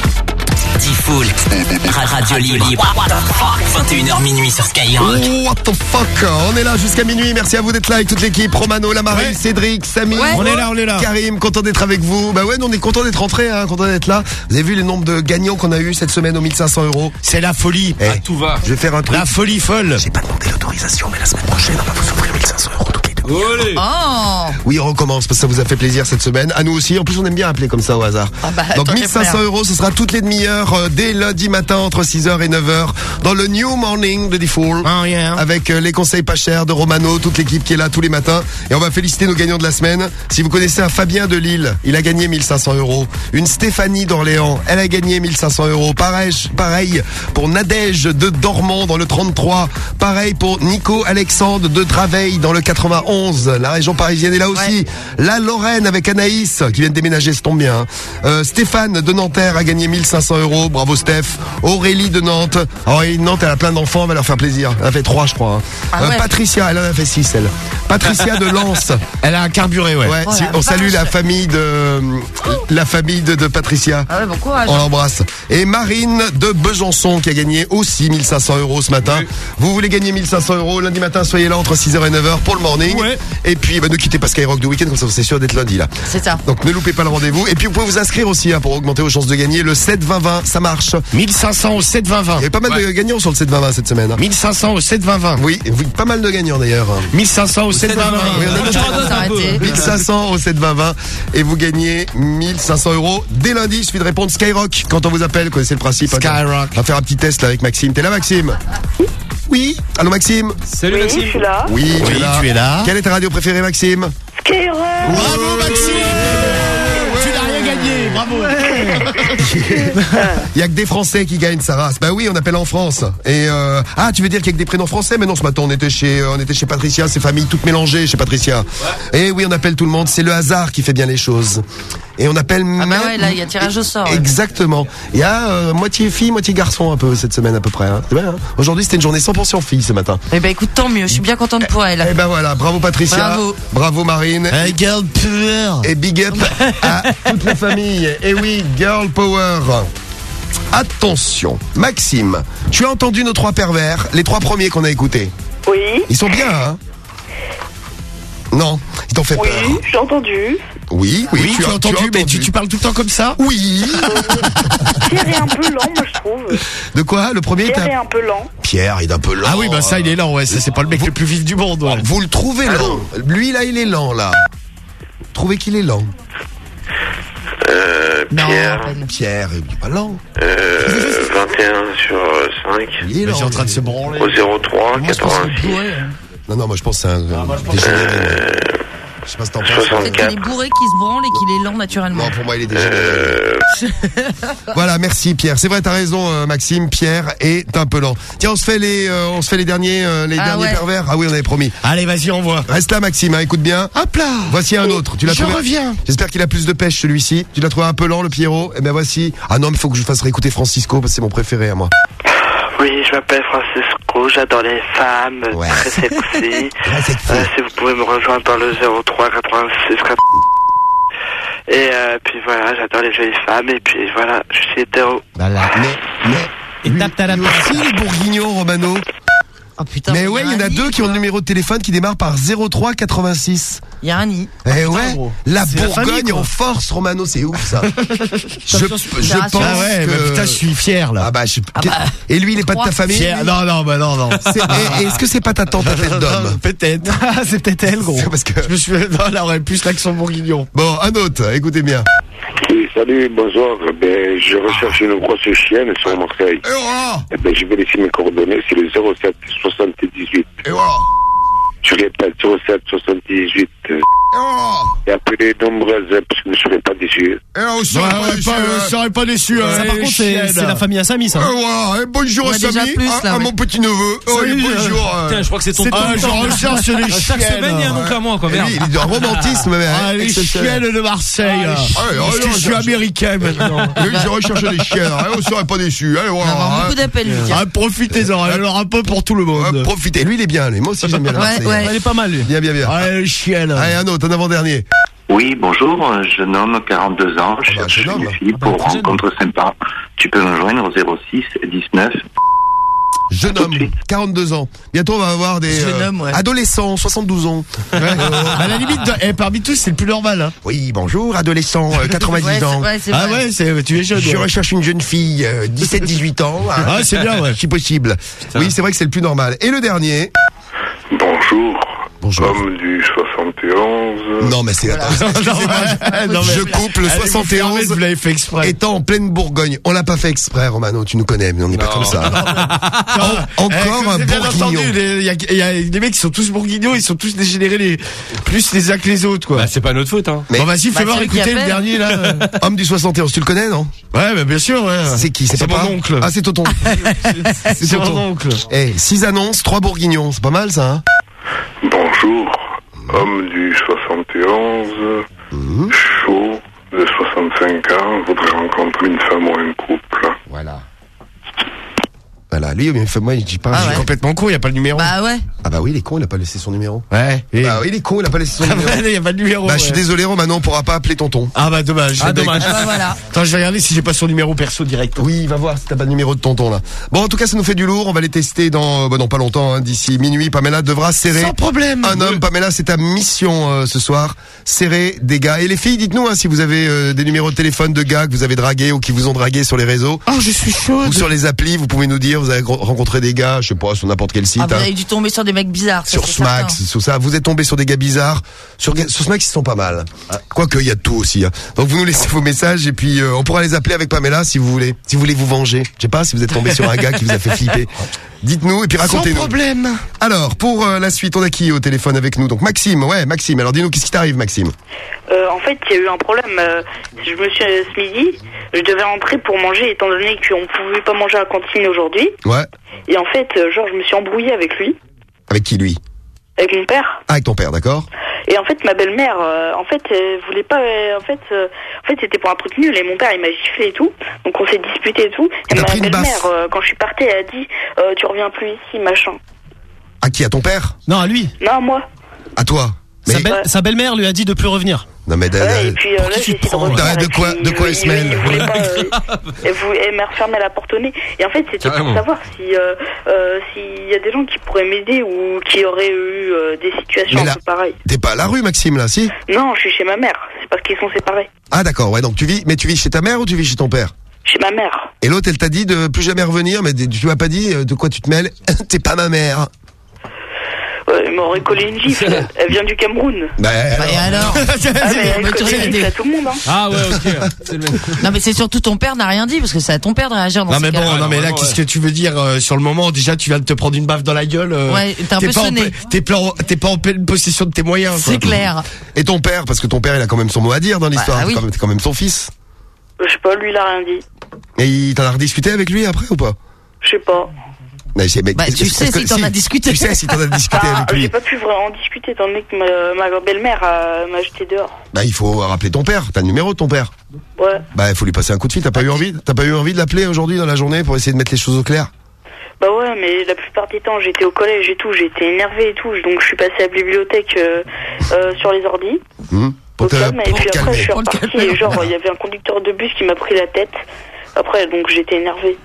C: Diffoul, radio libre. vingt et une heures minuit sur Skyrock.
B: Oh, what the fuck. On est là jusqu'à minuit. Merci à vous d'être là avec toute l'équipe. Romano, Lamarie, ouais. Cédric, Samy.
E: Ouais. On est là, on est là.
B: Karim, content d'être avec vous. Bah ouais, nous, on est content d'être rentrés, hein, content d'être là. Vous avez vu le nombre de gagnants qu'on a eu cette semaine aux mille cinq cents euros?
J: C'est la folie.
B: Eh,
D: ah, tout va.
B: Je vais faire un truc.
J: La folie folle.
B: J'ai pas demandé l'autorisation, mais la semaine prochaine, on va vous offrir mille cinq cents euros.
D: Olé.
G: Oh.
B: Oui, on recommence parce que ça vous a fait plaisir cette semaine. À nous aussi. En plus, on aime bien appeler comme ça au hasard.
G: Ah bah,
B: donc mille cinq cents euros, ce sera toutes les demi-heures euh, dès lundi matin entre six heures et neuf heures dans le New Morning de Diffoul.
J: Oh, yeah.
B: Avec euh, les conseils pas chers de Romano, toute l'équipe qui est là tous les matins. Et on va féliciter nos gagnants de la semaine. Si vous connaissez un Fabien de Lille, il a gagné mille cinq cents euros. Une Stéphanie d'Orléans, elle a gagné mille cinq cents euros. Pareil, pareil pour Nadège de Dormont dans le trente-trois. Pareil pour Nico Alexandre de Draveil dans le quatre-vingt-onze. La région parisienne est là aussi. Ouais. La Lorraine avec Anaïs qui vient de déménager, ça tombe bien. Hein. Euh, Stéphane de Nanterre a gagné mille cinq cents euros. Bravo Steph. Aurélie de Nantes. Aurélie de Nantes, elle a plein d'enfants, elle va leur faire plaisir. Elle a fait trois, je crois. Hein. Ah ouais. euh, Patricia, elle en a fait six, elle. Patricia de Lens.
J: Elle a un carburé, ouais.
B: ouais
G: oh,
B: si, on salue la famille de la famille de, de Patricia.
G: Ah ouais, bon courage.
B: On l'embrasse. Et Marine de Besançon qui a gagné aussi mille cinq cents euros ce matin. Oui. Vous voulez gagner mille cinq cents euros lundi matin, soyez là entre six heures et neuf heures pour le morning. Ouais. Et puis, bah, ne quittez pas Skyrock du week-end, comme ça, c'est sûr d'être lundi, là.
G: C'est ça.
B: Donc, ne loupez pas le rendez-vous. Et puis, vous pouvez vous inscrire aussi, hein, pour augmenter vos chances de gagner. Le sept vingt vingt, ça marche.
J: mille cinq cents au sept vingt vingt.
B: Il y a pas mal ouais. de gagnants sur le sept vingt vingt cette semaine. Hein.
J: mille cinq cents au sept vingt vingt.
B: Oui, oui, pas mal de gagnants d'ailleurs.
J: mille cinq cents au sept vingt vingt.
B: Oui, mille cinq cents au sept vingt vingt. Et vous gagnez mille cinq cents euros dès lundi. Il suffit de répondre Skyrock quand on vous appelle. Vous connaissez le principe.
J: Skyrock.
B: On va faire un petit test là avec Maxime. T'es là, Maxime? Oui. Allô, Maxime?
D: Salut,
K: oui,
D: Maxime.
K: Je suis là.
B: Oui, tu,
J: oui
B: es, là.
J: tu es là.
B: Quelle est ta radio préférée, Maxime?
K: Skyrock.
J: Bravo, Maxime. Ouais. Tu n'as rien gagné. Bravo.
B: Il y a que des Français qui gagnent sa race. Bah oui, on appelle en France. Et euh... ah, tu veux dire qu'il y a que des prénoms français? Mais non, ce matin on était chez, on était chez Patricia, c'est famille toutes mélangées chez Patricia. Ouais. Et oui, on appelle tout le monde. C'est le hasard qui fait bien les choses. Et on appelle.
G: Ah bah
B: même...
G: ouais, là il y a tirage au sort.
B: Exactement. Il y a euh, moitié fille, moitié garçon un peu cette semaine à peu près. Hein. C'est bien. Hein. Aujourd'hui c'était une journée cent pour cent filles ce matin.
G: Eh ben écoute, tant mieux. Je suis bien contente pour elle.
B: Eh ben voilà, bravo Patricia.
G: Bravo.
B: Bravo Marine.
J: Hey, girl power.
B: Et big up à toute la famille. Et oui, girl power. Attention, Maxime, tu as entendu nos trois pervers, les trois premiers qu'on a écoutés?
K: Oui.
B: Ils sont bien, hein? Non, ils t'ont fait
K: oui,
B: peur.
K: Oui, j'ai entendu.
B: Oui, oui,
J: oui tu, tu, as entendu, tu as entendu, mais tu, tu parles tout le temps comme ça?
B: Oui.
K: Pierre est un peu lent, moi je trouve.
B: De quoi? Le premier
K: Pierre est un peu lent.
B: Pierre, il est un peu lent.
J: Ah oui, bah ça, il est lent, ouais. Ça, c'est pas le mec
B: vous,
J: le plus vif du monde, ouais.
B: Vous le trouvez lent? Lui, là, il est lent, là. Trouvez qu'il est lent?
U: Euh, Pierre.
B: Non, Pierre, il est pas lent.
U: Euh, vingt et un sur cinq.
B: Il est lent.
J: Il est en train de se branler.
U: Au zéro trois, quatre-vingt-six.
B: Non, non, moi je pense que c'est un
J: ah, moi, je pense
B: dégénéré.
U: Euh,
B: je sais pas si t'en penses.
G: Peut-être qu'il est bourré, qu'il se branle et qu'il est lent naturellement.
B: Non, pour moi il est dégénéré.
U: Euh...
B: Voilà, merci Pierre. C'est vrai, t'as raison, euh, Maxime. Pierre est un peu lent. Tiens, on se fait les, euh, on se fait les derniers, euh, les
G: ah
B: derniers
G: ouais.
B: pervers. Ah oui, on avait promis.
J: Allez, vas-y, on voit.
B: Reste là, Maxime. Hein, écoute bien.
J: Hop là.
B: Voici un autre. Tu l'as
J: Je
B: trouvé.
J: reviens.
B: J'espère qu'il a plus de pêche celui-ci. Tu l'as trouvé un peu lent, le Pierrot. Eh ben voici. Ah non, mais faut que je fasse réécouter Francisco parce que c'est mon préféré à moi.
U: Oui, je m'appelle Francisco, j'adore les femmes, ouais. Très sexy.
B: Très sexy.
U: Euh, si vous pouvez me rejoindre dans le zéro trois quatre-vingt-six. Et euh, puis voilà, j'adore les jolies femmes et puis voilà, je suis hétéro.
B: Voilà. Mais, mais.
J: Et tape ta la
B: aussi les bourguignons, Romano.
G: Oh putain.
B: Mais
G: il y
B: ouais,
G: a
B: il y en
G: un
B: a
G: nid,
B: deux qui ont
G: quoi.
B: le numéro de téléphone qui démarre par zéro trois quatre-vingt-six.
G: Il y a un nid.
B: Eh ouais,
E: gros.
B: la
E: C'est la
B: Bourgogne
E: famille, quoi.
B: en force, Romano, c'est ouf ça. je je
G: C'est
B: pense
G: rassurant.
J: Ah ouais,
B: que...
J: bah putain, je suis fier là.
B: Ah bah, je...
G: Ah bah,
B: Et lui, il est pas de ta
G: crois.
B: famille
J: Fier.
B: lui
J: Non, non, bah non, non.
B: C'est- et- et Est-ce que c'est pas ta tante à tête d'homme?
J: Peut-être.
E: C'est peut-être elle, gros.
B: C'est parce que...
J: Je me suis. Non, là, on aurait plus l'accent bourguignon.
B: Bon, un autre, écoutez bien.
A: Oui, salut, bonjour. Ben, je recherche une grosse chienne sur Marseille.
B: Et voilà.
A: Eh ben, je vais laisser mes coordonnées, c'est le zéro sept soixante-dix-huit.
B: Et voilà.
A: Je répète, zéro sept soixante-dix-huit.
B: Et voilà.
A: Et appelez nombreuses, parce que je ne serai pas déçu.
B: Et on
J: Ouais,
B: serait pas
J: ouais,
B: déçus,
J: pas,
B: hein.
J: je serais pas déçu. hein,
E: Ça, par
J: les
E: contre, c'est
J: chiennes.
E: c'est la famille à Samy, ça.
B: Et voilà, et bonjour
G: Ouais,
B: à
G: déjà
B: Samy,
G: plus,
B: à,
G: là,
B: à
G: ouais.
B: mon petit neveu. Oh, et
E: Salut,
B: bonjour. euh.
I: Putain, je crois que c'est ton
E: C'est
I: ton
J: Ah, je
I: temps.
J: recherche les chiennes.
I: Chaque semaine, il y a un oncle à moi, quoi,
B: Et
I: merde.
B: lui, il est d'un romantisme, mais
J: Ah, les
B: exceptionnel.
J: chiennes de Marseille.
B: Ah,
J: là.
B: ouais,
J: Parce
B: ouais,
J: que
B: ouais,
J: je suis
B: ouais.
J: américain maintenant.
B: Oui, je recherche des chiens, hein, on serait pas déçus. Allez,
G: On
B: voilà.
G: va avoir
B: hein.
G: beaucoup d'appels, Lucas.
J: Ah, profitez-en, il y en aura pas pour tout le
B: Ouais,
J: monde.
B: profitez. Lui, il est bien, lui. Moi aussi, j'aime bien la
G: Ouais,
B: Marseille.
G: ouais.
E: Elle est pas mal, lui.
B: Bien, bien, bien.
J: Ah, les chiennes.
B: Allez, un autre, un avant-dernier.
A: Oui, bonjour, jeune homme, quarante-deux ans, je
B: Ah bah,
A: cherche
B: jeune homme.
A: une fille
E: Ah bah,
A: pour
E: très jeune.
A: rencontre sympa. Tu peux me joindre au zéro six dix-neuf.
B: Jeune
A: tout de
B: homme,
A: suite.
B: quarante-deux ans. Bientôt, on va avoir des
G: Jeune homme, ouais.
B: adolescents, soixante-douze ans.
J: À la limite, eh, parmi tous, c'est le plus normal. Hein.
B: Oui, bonjour, adolescent, euh, quatre-vingt-dix
G: Ouais, c'est-
B: ans.
G: ouais, c'est
J: Ah
G: vrai.
J: ouais, c'est, tu es jeune.
B: Je
J: ouais.
B: recherche une jeune fille, euh, dix-sept dix-huit ans. hein.
J: Ah, c'est bien, ouais.
B: Si possible. Oui, c'est vrai que c'est le plus normal. Et le dernier.
A: Bonjour,
B: Bonjour.
A: homme du soixante et onze.
B: Non, mais c'est, attends, excusez-moi,
J: Non, mais-
B: je coupe le
J: Allez, vous
B: soixante et
J: fermez,
B: onze.
J: vous l'avez fait exprès.
B: Étant en pleine Bourgogne. On l'a pas fait exprès, Romano, tu nous connais, mais on n'est pas
I: Non.
B: comme ça.
J: En-
B: Encore
J: eh,
B: un
J: vous avez bien
B: bourguignon.
J: entendu, les- Il y, a- il y a des mecs qui sont tous bourguignons, ils sont tous dégénérés les, plus les uns que les autres, quoi.
I: Bah, c'est pas notre faute, hein.
B: Mais-
J: Bon, vas-y,
G: Bah,
J: fais voir
G: celui qui
J: écouter le
G: appelle.
J: dernier, là.
B: Homme du soixante et onze, tu le connais, non?
J: Ouais, bah, bien sûr, ouais.
B: C'est qui? C'est
J: C'est
B: papa
J: mon oncle.
B: Ah, c'est tonton.
J: C'est
B: tonton.
J: mon oncle.
B: Eh, six annonces, trois bourguignons. C'est pas mal, ça, hein?
A: Bonjour, homme du soixante et onze, chaud, de soixante-cinq ans, voudrait rencontrer une femme ou un couple.
B: Voilà. Voilà, lui, mais moi, il dit pas.
G: Ah
B: il est
G: ouais.
B: complètement con, il a pas le numéro.
G: Bah ouais.
B: Ah bah oui, il est con, il a pas laissé son numéro.
J: Ouais. Et...
B: Bah oui, il est con, il a pas laissé son
J: Ah,
B: numéro.
J: ouais, il y a pas de numéro.
B: Bah,
J: ouais.
B: je suis désolé, Romano, on pourra pas appeler tonton.
J: Ah, bah, dommage.
B: Ah, dommage.
G: Ah bah voilà.
J: Attends, je vais regarder si j'ai pas son numéro perso direct.
B: Oui, va voir si t'as pas de numéro de tonton, là. Bon, en tout cas, ça nous fait du lourd. On va les tester dans, bah, dans pas longtemps, hein. D'ici minuit, Pamela devra serrer.
J: Sans problème.
B: Un homme, Pamela, c'est ta mission, euh, ce soir. Serrer des gars. Et les filles, dites-nous, hein, si vous avez euh, des numéros de téléphone de gars que vous avez dragués ou qui vous ont dragué sur les réseaux.
F: Oh, je suis chaude.
B: Ou sur les applis, vous pouvez nous dire, vous avez gro- rencontré des gars, je sais pas, sur n'importe quel site.
G: Ah, vous
B: hein.
G: avez dû tomber sur des mecs bizarres. ça,
B: Sur
G: c'est
B: Smax,
G: certain.
B: sur ça, vous êtes tombé sur des gars bizarres. Sur, sur Smax, ils sont pas mal. Quoique, il y a de tout aussi. Hein. Donc, vous nous laissez vos messages et puis euh, on pourra les appeler avec Pamela si vous voulez. Si vous voulez vous venger. Je sais pas si vous êtes tombé sur un gars qui vous a fait flipper. Dites-nous et puis
F: Sans
B: racontez-nous.
F: problème.
B: Alors, pour euh, la suite, on a qui au téléphone avec nous? Donc Maxime, ouais, Maxime. Alors dis-nous, qu'est-ce qui t'arrive, Maxime?
K: Euh, en fait, il y a eu un problème. euh, je me suis ce midi, je devais rentrer pour manger étant donné qu'on pouvait pas manger à la cantine aujourd'hui.
B: Ouais.
K: Et en fait, euh, genre, je me suis embrouillée avec lui,
B: Avec qui, lui?
K: avec mon père.
B: Ah, avec ton père, d'accord.
K: Et en fait, ma belle-mère, euh, en fait, elle voulait pas. euh, en fait, euh, en fait, c'était pour un truc nul. Et mon père, il m'a giflé et tout. Donc, on s'est disputé et tout. Et
B: T'as
K: ma
B: pris une
K: belle-mère,
B: baffe.
K: euh, quand je suis partie, elle a dit, euh, tu reviens plus ici, machin.
B: À qui? À ton père?
E: Non, à lui.
K: Non, à moi.
B: À toi?
E: Sa,
B: Mais-
E: belle- sa belle-mère lui a dit de plus revenir.
B: Non mais de,
K: Ouais,
B: de-
K: et puis euh,
B: pour
K: là,
B: qui
K: j'ai
B: tu te
K: essayé de
B: prends
K: revenir.
B: de, de
K: et
B: quoi,
K: puis,
B: de quoi
K: il-
B: elle se mêle?
K: il voulait pas, euh, elle, vou- elle m'a refermé la porte au nez. Et en fait, c'était
B: Carrément.
K: pour savoir si euh, euh, s'il y a des gens qui pourraient m'aider ou qui auraient eu euh, des situations
B: Mais
K: un
B: là-
K: peu pareilles.
B: T'es pas à la rue, Maxime, là, si?
K: Non, je suis chez ma mère. C'est parce qu'ils sont séparés.
B: Ah d'accord, ouais, donc tu vis, mais tu vis chez ta mère ou tu vis chez ton père?
K: Chez ma mère.
B: Et l'autre, elle t'a dit de plus jamais revenir, mais tu m'as pas dit euh, de quoi tu te mêles? T'es pas ma mère.
K: Ouais, elle m'aurait collé une gifle. Elle vient du Cameroun.
B: Bah,
G: Bah, et alors
K: Ah, mais elle
G: Mais tu
K: colle une
G: rigoles.
K: gifle à tout le monde. Hein.
I: Ah ouais, ok. C'est le même.
G: Non, mais c'est surtout ton père n'a rien dit parce que c'est à ton père de réagir dans
J: Non
G: ce
J: mais bon,
G: cas-là.
J: non mais là,
I: vraiment,
J: qu'est-ce
I: ouais.
J: que tu veux dire euh, sur le moment? Déjà, tu viens de te prendre une baffe dans la gueule. euh,
G: Ouais, t'es un peu
J: pas en
G: sonné.
J: ple- T'es pas, en- t'es pas en pleine possession de tes moyens. quoi.
G: C'est clair.
B: Et ton père, parce que ton père, il a quand même son mot à dire dans l'histoire.
G: Bah, oui.
B: T'es quand même- t'es quand même son fils.
K: Je sais pas, lui, il a rien dit.
B: Et il t'en a rediscuté avec lui après ou pas?
K: Je sais pas.
B: Mais, c'est- mais
G: Bah,
B: est-ce-
G: tu
B: est-ce
G: sais
B: que-
G: si t'en as discuté.
B: Tu sais si t'en as discuté
K: Ah,
B: avec
K: j'ai
B: lui.
K: pas pu vraiment en discuter étant donné que ma, ma belle-mère euh, m'a jeté dehors.
B: Bah, il faut rappeler ton père. T'as le numéro de ton père.
K: Ouais.
B: Bah, il faut lui passer un coup de fil. T'as pas eu envie? T'as pas eu envie de l'appeler aujourd'hui dans la journée pour essayer de mettre les choses au clair?
K: Bah ouais, mais la plupart des temps, j'étais au collège et tout, j'étais énervée et tout, donc je suis passée à la bibliothèque euh, euh, sur les ordis,
B: Hum Pour
K: au
B: te,
K: calme, et
B: pour
K: puis
B: te
K: après je
B: calmer.
K: suis repartie et genre, il y avait un conducteur de bus qui m'a pris la tête, après, donc j'étais énervée.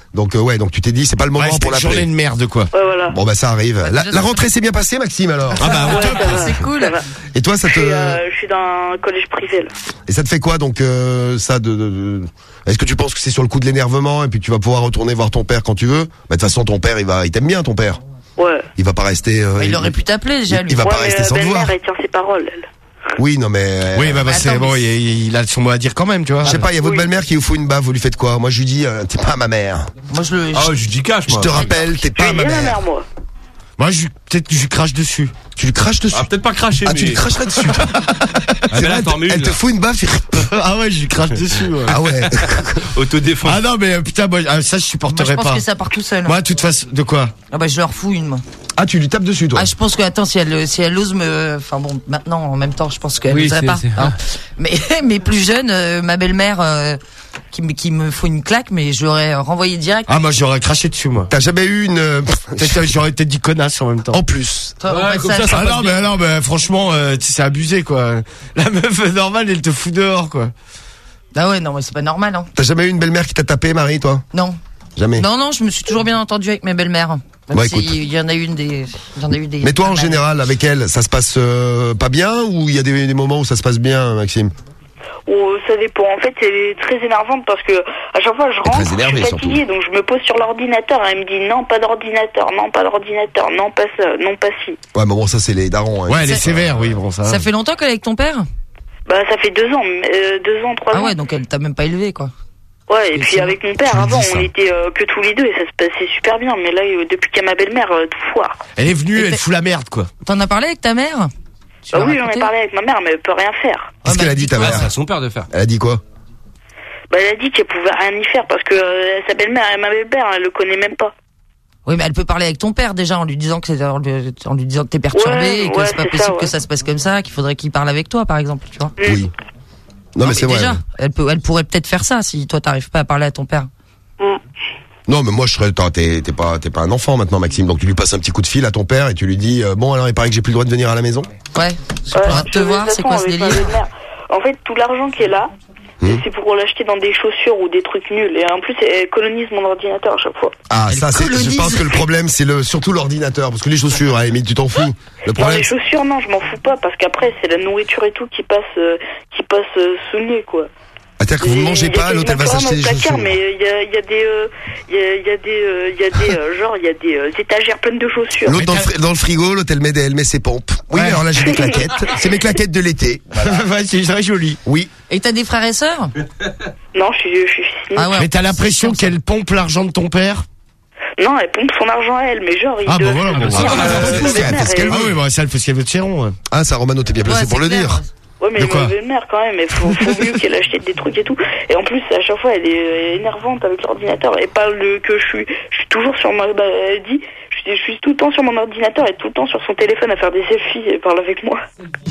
B: Donc euh, ouais, donc tu t'es dit c'est pas le moment
J: Ouais, c'était
B: pour
J: une
B: l'appeler.
J: journée de merde, quoi.
K: Ouais, voilà.
B: Bon bah ça arrive. La, la rentrée s'est bien passée, Maxime, alors.
J: Ah bah,
K: Ouais,
J: top.
K: ça va.
G: C'est cool.
K: Ça va.
B: Et toi, ça
K: Je
B: te,
K: suis, euh, je suis dans un collège privé, là.
B: et ça te fait quoi donc euh, ça de, de, de- Est-ce que tu penses que c'est sur le coup de l'énervement et puis tu vas pouvoir retourner voir ton père quand tu veux? Bah de toute façon, ton père, il va, il t'aime bien, ton père.
K: Ouais.
B: Il va pas rester. euh,
G: Bah, il aurait pu t'appeler déjà,
B: il,
G: lui.
B: il va
K: Ouais,
B: pas
K: mais
B: rester
K: euh,
B: sans te voir.
K: belle-mère, elle tient ses paroles, elle.
B: Oui, non mais.
J: Oui, bah, bah c'est
G: Attends,
J: bon,
G: mais-
J: il, il a son mot à dire quand même, tu vois.
B: Je sais pas, il y a votre
K: Oui.
B: belle-mère qui vous fout une baffe, vous lui faites quoi? Moi, je lui dis, euh, t'es pas ma mère.
G: Moi, je le.
D: Ah, je dis cash,
B: Je
D: moi.
B: te rappelle, t'es
K: Je
B: pas
K: lui
B: ma
K: dis à ma
B: mère.
K: mère, moi.
J: Moi, je, peut-être que je lui crache dessus.
B: Tu lui craches dessus.
D: Ah, peut-être pas cracher,
B: Ah,
D: mais.
B: tu lui cracherais dessus.
D: Ah,
B: C'est
D: mais là,
B: vrai,
D: formule,
B: elle te
D: là.
B: fout une baffe. et-
J: Ah ouais, je lui crache dessus. Ouais.
B: Ah ouais.
D: Autodéfense.
J: Ah non, mais euh, putain, moi, ah, ça, je
G: Moi, je
J: supporterais
G: pense
J: pas.
G: que ça part tout seul.
J: Moi, de toute façon, de quoi?
G: Ah bah je leur fous une, moi.
B: Ah, tu lui tapes dessus, toi.
G: Ah, je pense que, attends, si elle, si elle ose me, enfin bon, maintenant, en même temps, je pense qu'elle
I: Oui,
G: n'oserait
I: c'est-
G: pas.
I: c'est-
G: hein. Mais, mais plus jeune, euh, ma belle-mère, euh, qui me, qui me faut une claque, mais je l'aurais renvoyé direct.
J: Ah, moi, j'aurais craché dessus, moi.
B: T'as jamais eu une. euh,
J: Peut-être, j'aurais peut-être dit connasse en même temps.
B: En plus.
G: Toi, au
I: Ouais, comme
G: passage.
I: ça, ça
J: Ah
I: passe
J: non,
I: bien.
J: mais non, mais franchement, euh, tu sais, c'est abusé, quoi. La meuf normale, elle te fout dehors, quoi.
G: Ah ouais, non, mais c'est pas normal, hein.
B: T'as jamais eu une belle-mère qui t'a tapé, Marie, toi?
G: Non.
B: Jamais.
G: Non, non, je me suis toujours bien entendue avec mes belles-mères. Même
B: Ouais,
G: si
B: écoute.
G: il y en a une des, il y en a eu des.
B: Mais toi, en
G: pas mal.
B: général, avec elle, ça se passe euh, pas bien ou il y a des, des moments où ça se passe bien, Maxime?
K: Ou ça dépend. En fait, elle est très énervante parce que à chaque fois je rentre,
B: très énervée,
K: je suis fatiguée, donc je me pose sur l'ordinateur. Elle me dit non, pas d'ordinateur, non, pas d'ordinateur, non, pas ça, non, pas ci.
B: Ouais, mais bon, ça, c'est les darons. Hein.
J: Ouais, elle est
G: Ça-
J: sévère, oui, bon, ça.
G: Ça fait longtemps qu'elle est avec ton père?
K: Bah, ça fait deux ans, euh, deux ans, trois
G: Ah
K: ans.
G: ouais, donc elle t'a même pas élevé, quoi.
K: Ouais, et
G: Et
K: puis
G: sinon,
K: avec mon père,
B: tu lui
K: avant,
B: dis ça.
K: on était euh, que tous les deux et ça se passait super bien. Mais là, euh, depuis qu'il y a ma belle-mère, euh, tout foire.
J: Elle est venue,
G: Et
J: elle
G: t'es-
J: fout la merde, quoi.
G: T'en as parlé avec ta mère? Tu
K: Bah
G: l'as
K: oui, j'en ai
G: raconté
K: parlé avec ma mère, mais elle peut rien faire.
B: Qu'est-ce
G: Ah,
B: qu'elle
G: bah,
B: a dit, ta
D: Ah,
B: mère?
D: c'est à son père de faire.
B: Elle a dit quoi?
K: Bah, elle a dit qu'elle pouvait rien y faire parce que euh, sa belle-mère, ma belle-mère, elle le connaît même pas.
G: Oui, mais elle peut parler avec ton père déjà en lui disant que c'est en lui, en lui disant que t'es perturbé
K: Ouais,
G: et que
K: ouais,
G: c'est pas
K: c'est
G: possible
K: ça, ouais.
G: que ça se passe comme ça, qu'il faudrait qu'il parle avec toi, par exemple, tu vois.
K: Mm.
B: Oui. Non, mais c'est vrai.
G: déjà,
B: ouais.
G: elle peut, elle pourrait peut-être faire ça si toi t'arrives pas à parler à ton père.
K: Mm.
B: Non, mais moi, je serais. T'es t'es- t'es pas, t'es pas un enfant maintenant, Maxime. Donc, tu lui passes un petit coup de fil à ton père et tu lui dis euh, bon, alors, il paraît que j'ai plus le droit de venir à la maison.
G: Ouais. Je
K: Ouais,
G: pourrais te
K: de
G: voir,
K: toute
G: c'est
K: façon,
G: quoi ce
K: avec ma
G: délire?
K: belle-mère. En fait, tout l'argent qui est là,
B: Hmm.
K: c'est pour l'acheter dans des chaussures ou des trucs nuls. Et en plus, elle colonise mon ordinateur à chaque fois.
B: Ah,
G: Elle
B: ça, c'est. Je
G: colonise.
B: pense que le problème, c'est le surtout l'ordinateur, parce que les chaussures, hein, mais tu t'en fous. Le
K: Dans
B: problème.
K: les chaussures, non, je m'en fous pas parce qu'après, c'est la nourriture et tout qui passe, euh, qui passe euh, sous le nez, quoi.
B: Ah, c'est-à-dire que vous ne
K: Et
B: mangez
K: il y a
B: pas, l'autre, elle va
K: quasiment
B: s'acheter des
K: plus rien dans le
B: chaussures.
K: placard, mais il y a, il y a des, euh, il y a, il y a des, euh, il y a des, euh, genre, il y a des euh, étagères pleines de chaussures.
B: L'autre dans, le fri- dans le frigo, l'autre elle met, des- elle met ses pompes. Oui,
J: Ouais.
B: alors là j'ai des claquettes. C'est mes claquettes de l'été.
J: Ouais, c'est très joli.
B: Oui.
G: Et t'as des frères et sœurs?
K: Non, je suis, je suis fils unique.
G: Ah ouais.
J: Mais t'as l'impression
G: c'est sûr,
J: qu'elle pompe l'argent de ton père?
K: Non, elle pompe son argent à elle, mais genre, il
J: Ah,
K: doit-
J: bah voilà, bon,
K: il
J: bah,
K: doit-
B: ah,
K: il doit-
B: c'est- c'est-
K: ma
B: c'est ce qu'elle
K: belle-mère,
J: Ah
B: veut.
J: oui, bah, ça, elle fait ce qu'elle veut de ses ronds. Ouais.
B: Ah, ça, Romano, t'es bien placé
G: Ouais,
B: pour
G: c'est
B: le
G: clair.
B: dire.
K: Ouais, mais
J: De quoi
K: ma belle-mère, quand même, il faut, faut mieux qu'elle achète des trucs et tout. Et en plus, à chaque fois, elle est énervante avec l'ordinateur. Elle parle de, que je suis, je suis toujours sur ma, bah, elle dit, je, je suis tout le temps sur mon ordinateur et tout le temps sur son téléphone à faire des selfies et elle parle avec moi.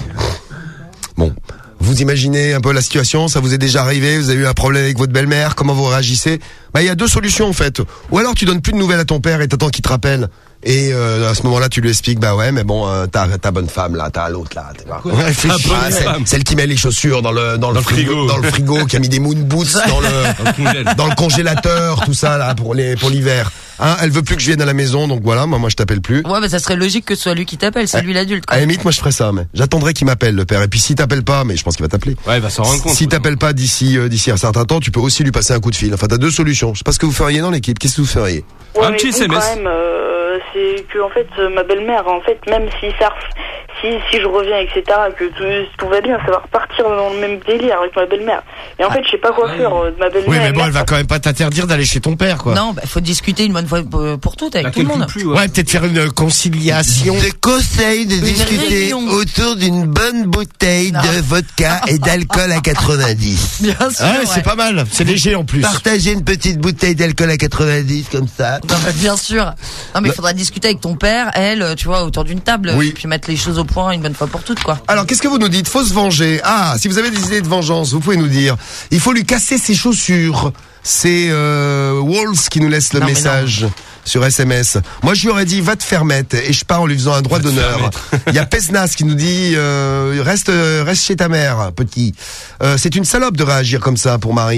B: Bon. Vous imaginez un peu la situation, ça vous est déjà arrivé, vous avez eu un problème avec votre belle-mère, comment vous réagissez? Bah, il y a deux solutions, en fait. Ou alors tu donnes plus de nouvelles à ton père et t'attends qu'il te rappelle. Et euh, à ce moment-là, tu lui expliques, bah ouais, mais bon, euh, t'as ta bonne femme là, t'as l'autre là, tu vois.
J: Ouais, fais
B: Ah,
J: chier.
B: celle, celle qui met les chaussures dans le dans, le,
D: le
B: frigo,
D: frigo.
B: dans le frigo, qui a mis des moon boots dans le dans le congélateur, tout ça là pour les pour l'hiver. Hein, elle veut plus que je vienne à la maison, donc voilà, moi moi je t'appelle plus.
G: Ouais, mais ça serait logique que ce soit lui qui t'appelle, c'est lui l'adulte.
B: À la limite, moi je ferais ça, mais j'attendrai qu'il m'appelle le père. Et puis s'il t'appelle pas, mais je pense qu'il va t'appeler.
D: Ouais, il va s'en rendre compte.
B: S'il t'appelle pas d'ici euh, d'ici un certain temps, tu peux aussi lui passer un coup de fil. Enfin, t'as deux solutions. Je sais pas ce que vous feriez dans l'équipe. Qu'est-ce que vous feriez?
K: Ouais,
D: Un
K: mais
D: petit
K: bon,
D: S M S.
K: quand même, euh, c'est que en fait, euh, ma belle-mère, en fait, même si ça, si si je reviens, et cetera, que tout, tout va bien, ça va repartir dans le même délire avec ma belle-mère. Et en fait, je sais pas quoi faire euh, de ma belle-mère.
J: Oui, mais bon,
K: elle
J: elle va quand même pas t'interdire d'aller chez ton père, quoi.
G: Non, bah, faut discuter une bonne fois pour pour toutes avec
D: Là,
G: tout le
D: qu'elle
G: monde.
D: peut plus,
J: Ouais, peut-être faire une conciliation.
B: Je conseille de discuter
G: réunion.
B: autour d'une bonne bouteille
G: Non.
B: de vodka et d'alcool à quatre-vingt-dix.
G: Bien sûr.
J: Ouais,
G: ouais.
J: c'est pas mal. C'est léger en plus.
B: Partagez une petite bouteille d'alcool à quatre-vingt-dix comme ça.
G: Non, mais bien sûr. Non, mais il faudra discuter avec ton père, elle, tu vois, autour d'une table,
B: Oui.
G: et puis mettre les choses au point une bonne fois pour toutes, quoi.
B: Alors, qu'est-ce que vous nous dites? Faut se venger. Ah, si vous avez des idées de vengeance, vous pouvez nous dire. Il faut lui casser ses chaussures. C'est euh, Walls qui nous laisse le
G: Non, mais
B: message sur S M S. Moi, je lui aurais dit, va te faire mettre. Et je pars en lui faisant un droit
D: Va te faire
B: d'honneur.
D: mettre.
B: Il y a Pesnas qui nous dit, euh, reste, euh, reste chez ta mère, petit. Euh, c'est une salope de réagir comme ça pour Marie.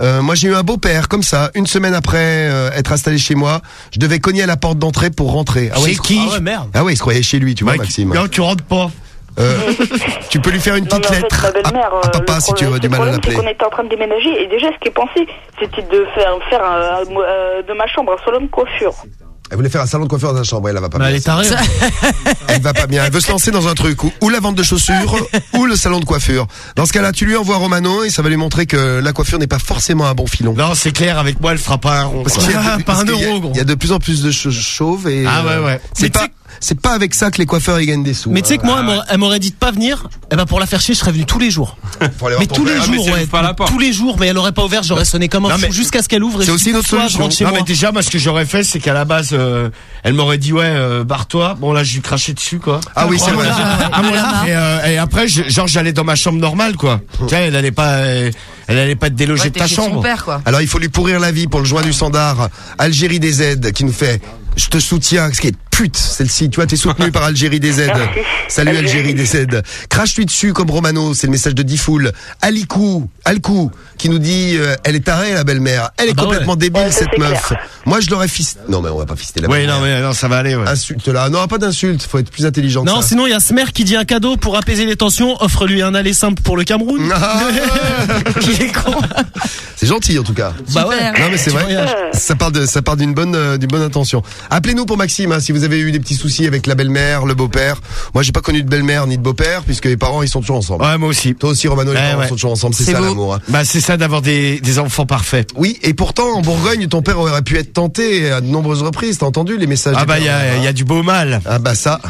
B: Euh, moi j'ai eu un beau-père comme ça, une semaine après euh, être installé chez moi, je devais cogner à la porte d'entrée pour rentrer. Ah ouais,
J: Chez
B: il se-
J: qui
E: Ah ouais, merde.
B: Ah ouais, il se croyait chez lui, tu vois,
J: Mec,
B: Maxime.
J: non, tu rentres pas.
B: Euh, tu peux lui faire une
K: Non,
B: petite
K: mais en fait,
B: lettre
K: ma
B: à,
K: belle-mère,
B: à
K: euh,
B: papa
K: le
B: si tu
K: problème-
B: as du
K: le
B: mal à
K: problème, c'est
B: l'appeler.
K: qu'on était en train de déménager et déjà ce qui est pensé, c'était de faire, faire un- un- euh, de ma chambre un salon de coiffure.
B: Elle voulait faire un salon de coiffure dans sa chambre, elle va pas
E: Mais
B: bien.
E: elle est tarée.
B: Elle va pas bien. Elle veut se lancer dans un truc ou, ou la vente de chaussures ou le salon de coiffure. Dans ce cas-là, tu lui envoies Romano et ça va lui montrer que la coiffure n'est pas forcément un bon filon.
J: Non, c'est clair, avec moi, elle fera pas un rond.
B: Parce
J: quoi.
B: qu'il y a de-
E: Ah, pas
B: parce
E: un
B: qu'il y a-
E: euro, gros.
B: Il y a de plus en plus de ch- chauves et
J: Ah ouais, ouais.
B: c'est
E: Mais
B: pas
E: tu sais-
B: c'est pas avec ça que les coiffeurs ils gagnent des sous.
E: Mais tu sais que moi, elle
B: hein.
E: m'aurait- elle m'aurait dit de pas venir. Eh ben, pour la faire chier, je serais venu tous les jours.
B: Pour aller voir
E: Mais
B: ton
E: tous les
B: père.
D: Ah, mais
E: jours,
D: si elle
E: ouais.
D: ouvre pas la porte.
E: Tous les jours, mais elle aurait pas ouvert, j'aurais sonné comme un
J: Non,
E: fou
J: mais-
E: jusqu'à ce qu'elle ouvre. et
B: C'est
E: je
B: aussi
E: dis,
B: une autre
E: Toi, je
B: solution.
E: rentre chez
J: Non
E: moi.
J: mais déjà moi ce que j'aurais fait c'est qu'à la base euh, elle m'aurait dit ouais euh, barre-toi. Bon là je lui crachais dessus quoi.
B: Ah oui, c'est vrai.
J: Ah, voilà. et, euh, et après je- genre j'allais dans ma chambre normale quoi. Tu sais, elle allait pas euh, elle allait pas te déloger
G: Ouais,
J: de
G: t'es
J: ta
G: chez son
J: chambre.
G: père, quoi.
B: Alors il faut lui pourrir la vie pour le joint du Sandar. Algérie des aides qui nous fait je te soutiens, ce qui est pute celle-ci, tu vois, t'es soutenu par Algérie des aides. Salut Algérie des aides. Crache-lui dessus comme Romano, c'est le message de Difool. Alikou, Alkou qui nous dit euh, elle est tarée la belle-mère, elle est
E: Ah bah
B: complètement
E: ouais.
B: débile
K: Ouais, ça,
B: cette
K: c'est
B: meuf.
K: clair.
B: Moi je l'aurais fisté. Non mais on va pas fister la
J: Ouais
B: belle-mère.
J: non mais non ça va aller ouais.
B: Insulte là, non pas d'insulte, faut être plus intelligent.
E: Non,
B: que ça.
E: sinon il y a Smer qui dit un cadeau pour apaiser les tensions, offre-lui un aller simple pour le Cameroun.
B: Ah.
E: Qui est con.
B: C'est gentil en tout cas.
E: Bah ouais.
B: Non mais c'est
E: Tu
B: vrai.
E: voyages.
B: Ça part de ça part d'une bonne euh, d'une bonne intention. Appelez-nous pour Maxime hein, si vous avez eu des petits soucis avec la belle-mère, le beau-père. Moi j'ai pas connu de belle-mère ni de beau-père puisque les parents ils sont toujours ensemble.
J: Ouais moi aussi.
B: Toi aussi Romano, les
J: Ouais,
B: parents
J: ouais.
B: sont toujours ensemble, c'est
J: C'est
B: ça
J: beau.
B: l'amour. hein.
J: Bah c'est ça d'avoir des, des enfants parfaits.
B: Oui, et pourtant en Bourgogne ton père aurait pu être tenté à de nombreuses reprises. T'as entendu les messages
J: Ah
B: des
J: bah il y
B: pères,
J: a,
B: hein
J: il y a du beau mal.
B: Ah bah ça,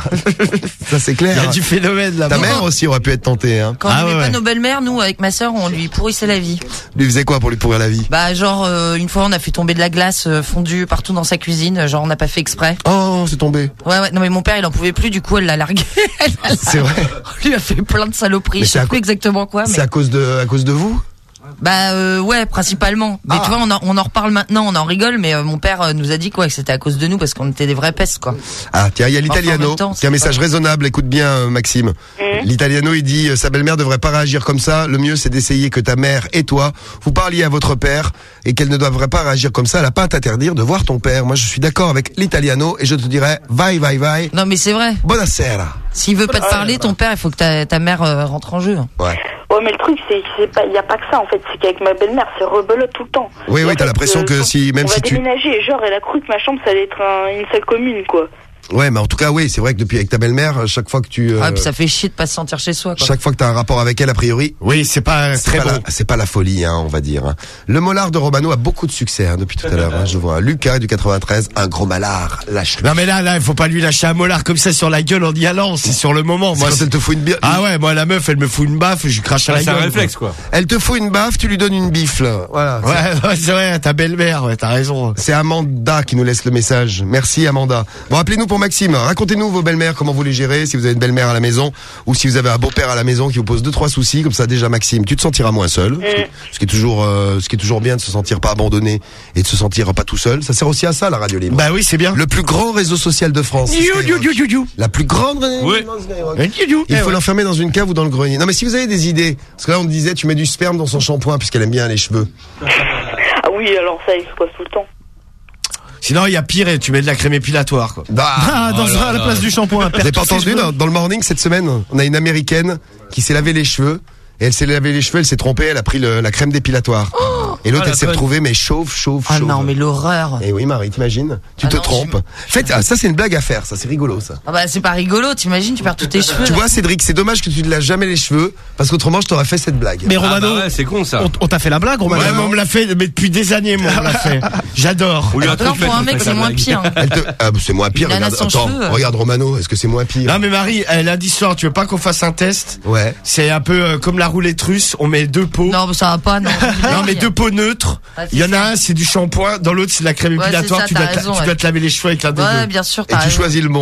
B: ça c'est
J: Il
B: clair.
J: y a du phénomène là.
B: Ta mère aussi aurait pu être tentée. Hein.
G: Quand
J: Ah
G: on n'aimait
J: ouais,
G: pas
J: ouais.
G: nos belles-mères, nous, avec ma sœur, on lui pourrissait la vie.
B: Lui faisait quoi pour lui pourrir la vie?
G: Bah, genre, euh, une fois, on a fait tomber de la glace euh, fondue partout dans sa cuisine. Genre, on n'a pas fait exprès.
B: Oh, c'est tombé.
G: Ouais, ouais. Non, mais mon père, il en pouvait plus. Du coup, elle l'a largué. Elle l'a-
B: C'est vrai.
G: On lui a fait plein de saloperies.
B: Mais
G: Je
B: c'est à
G: sais plus
B: co-
G: exactement quoi, mais.
B: C'est à cause de à cause de vous?
G: Bah euh, ouais, principalement. Mais
B: Ah.
G: tu vois, on en, on en reparle maintenant, on en rigole, mais euh, mon père euh, nous a dit quoi que c'était à cause de nous parce qu'on était des vraies pestes quoi.
B: Ah tiens, il y a
G: Enfin, en
B: l'Italiano
G: même temps,
B: qui a un
G: c'est
B: message
G: pas-
B: raisonnable. Écoute bien, euh, Maxime.
K: Mhm.
B: L'Italiano, il dit euh, sa belle-mère devrait pas réagir comme ça. Le mieux, c'est d'essayer que ta mère et toi vous parliez à votre père et qu'elle ne devrait pas réagir comme ça. Elle a pas à t'interdire de voir ton père. Moi, je suis d'accord avec l'Italiano et je te dirais, vai, vai, vai.
G: Non mais c'est vrai.
B: Buonasera.
G: S'il veut pas te parler, ton père, il faut que ta, ta mère euh, rentre en jeu.
B: Ouais.
K: Ouais, mais le truc, c'est c'est pas, il y a pas que ça en fait. C'est qu'avec ma belle-mère, c'est rebelote tout le temps.
B: Oui,
K: Et
B: oui,
K: en
B: t'as
K: fait,
B: l'impression
K: euh,
B: que
K: quand
B: si- même
K: on
B: si
K: va
B: tu-
K: déménager, genre, elle a cru que ma chambre, ça allait être un- une salle commune, quoi.
B: Ouais, mais en tout cas, oui, c'est vrai que depuis avec ta belle-mère, chaque fois que tu, euh,
G: Ah, puis ça fait chier de pas se sentir chez soi quoi.
B: chaque fois que t'as un rapport avec elle, a priori,
J: Oui c'est pas
B: c'est
J: très
B: pas,
J: beau.
B: la, c'est pas la folie, hein, on va dire. hein. Le molar de Romano a beaucoup de succès hein, depuis tout à l'heure. Hein, je vois Lucas du quatre-vingt-treize, un gros malard, lâche.
J: Non mais là là il faut pas lui lâcher un molar comme ça sur la gueule en y allant. C'est sur le moment.
B: C'est
J: Moi
B: quand
J: c'est-
B: elle te fout une bière.
J: ah ouais moi la meuf elle me fout une baffe je lui crache à
D: Ah,
J: la
D: c'est un
J: gueule.
D: réflexe quoi.
B: Elle te fout une baffe, tu lui donnes une bifle. Voilà.
J: Ouais, ouais, c'est vrai, ta belle-mère, ouais, t'as raison.
B: C'est Amanda qui nous laisse le message. Merci Amanda. Bon, appelez-nous pour Maxime. Racontez-nous vos belles-mères, comment vous les gérez, si vous avez une belle-mère à la maison ou si vous avez un beau-père à la maison qui vous pose deux trois soucis. Comme ça, déjà Maxime, tu te sentiras moins seul. Ce qui est toujours, euh, ce qui est toujours bien de se sentir pas abandonné et de se sentir pas tout seul. Ça sert aussi à ça la radio libre.
J: Bah oui, c'est bien.
B: Le plus grand réseau social de France.
J: You, you, you, you, you.
B: La plus grande.
D: Oui.
J: You, you.
B: Il
J: Eh
B: faut
J: ouais.
B: l'enfermer dans une cave ou dans le grenier. Non mais si vous avez des idées, parce que là on disait tu mets du sperme dans son shampoing puisqu'elle aime bien les cheveux.
K: Ah oui, alors ça, il se passe tout le temps.
J: Sinon, il y a pire et tu mets de la crème épilatoire, quoi.
E: Ah, dans à la place du shampoing.
B: Vous avez pas entendu dans, dans le morning cette semaine, on a une américaine qui s'est lavé les cheveux. Et elle s'est lavé les cheveux, elle s'est trompée, elle a pris le, la crème d'épilatoire. et l'autre,
E: Ah, la
B: elle s'est
E: conne.
B: retrouvée, mais chauve, chauve,
G: Ah
B: chauve.
G: non, mais l'horreur.
B: Et oui, Marie, t'imagines? Tu
G: Ah
B: te
G: non,
B: trompes. Faites, ah, ça, c'est une blague à faire, ça, c'est rigolo, ça.
G: Ah bah c'est pas rigolo, t'imagines, tu perds tous tes cheveux.
B: Tu
G: là.
B: vois, Cédric, c'est dommage que tu ne laves jamais les cheveux, parce qu'autrement, je t'aurais fait cette blague.
E: Mais
D: Ah
E: Romano,
D: bah ouais, c'est con ça.
E: on, on t'a fait la blague, Romano.
J: Ouais, mais on me l'a fait, mais depuis des années, moi, on me l'a fait. J'adore.
D: On lui a
G: Alors
D: tout fait,
G: pour un
D: on
G: mec,
D: fait
G: c'est
D: la
G: moins
D: blague.
G: pire.
B: Elle te, ah, bah, c'est moins pire,
G: Une nana
B: regarde,
G: sans
B: attends,
G: cheveux.
B: regarde Romano, est-ce que c'est moins pire?
J: Non, mais Marie, elle a dit soir, tu veux pas qu'on fasse un test?
B: Ouais.
J: C'est un peu euh, comme la roulette russe, on met deux pots.
G: Non, ça va pas, non.
J: Non, mais deux pots neutres.
G: Ah, c'est
J: Il y en a
G: ça.
J: un, c'est du shampoing, dans l'autre, c'est de la crème
G: Ouais,
J: épilatoire.
G: c'est ça,
J: Tu dois,
G: t'as
J: te-
G: raison,
J: tu
G: ouais.
J: dois te laver les cheveux avec l'un des
G: Ouais,
J: deux.
G: bien sûr,
B: Et
G: t'as
B: tu
G: raison.
B: choisis le bon.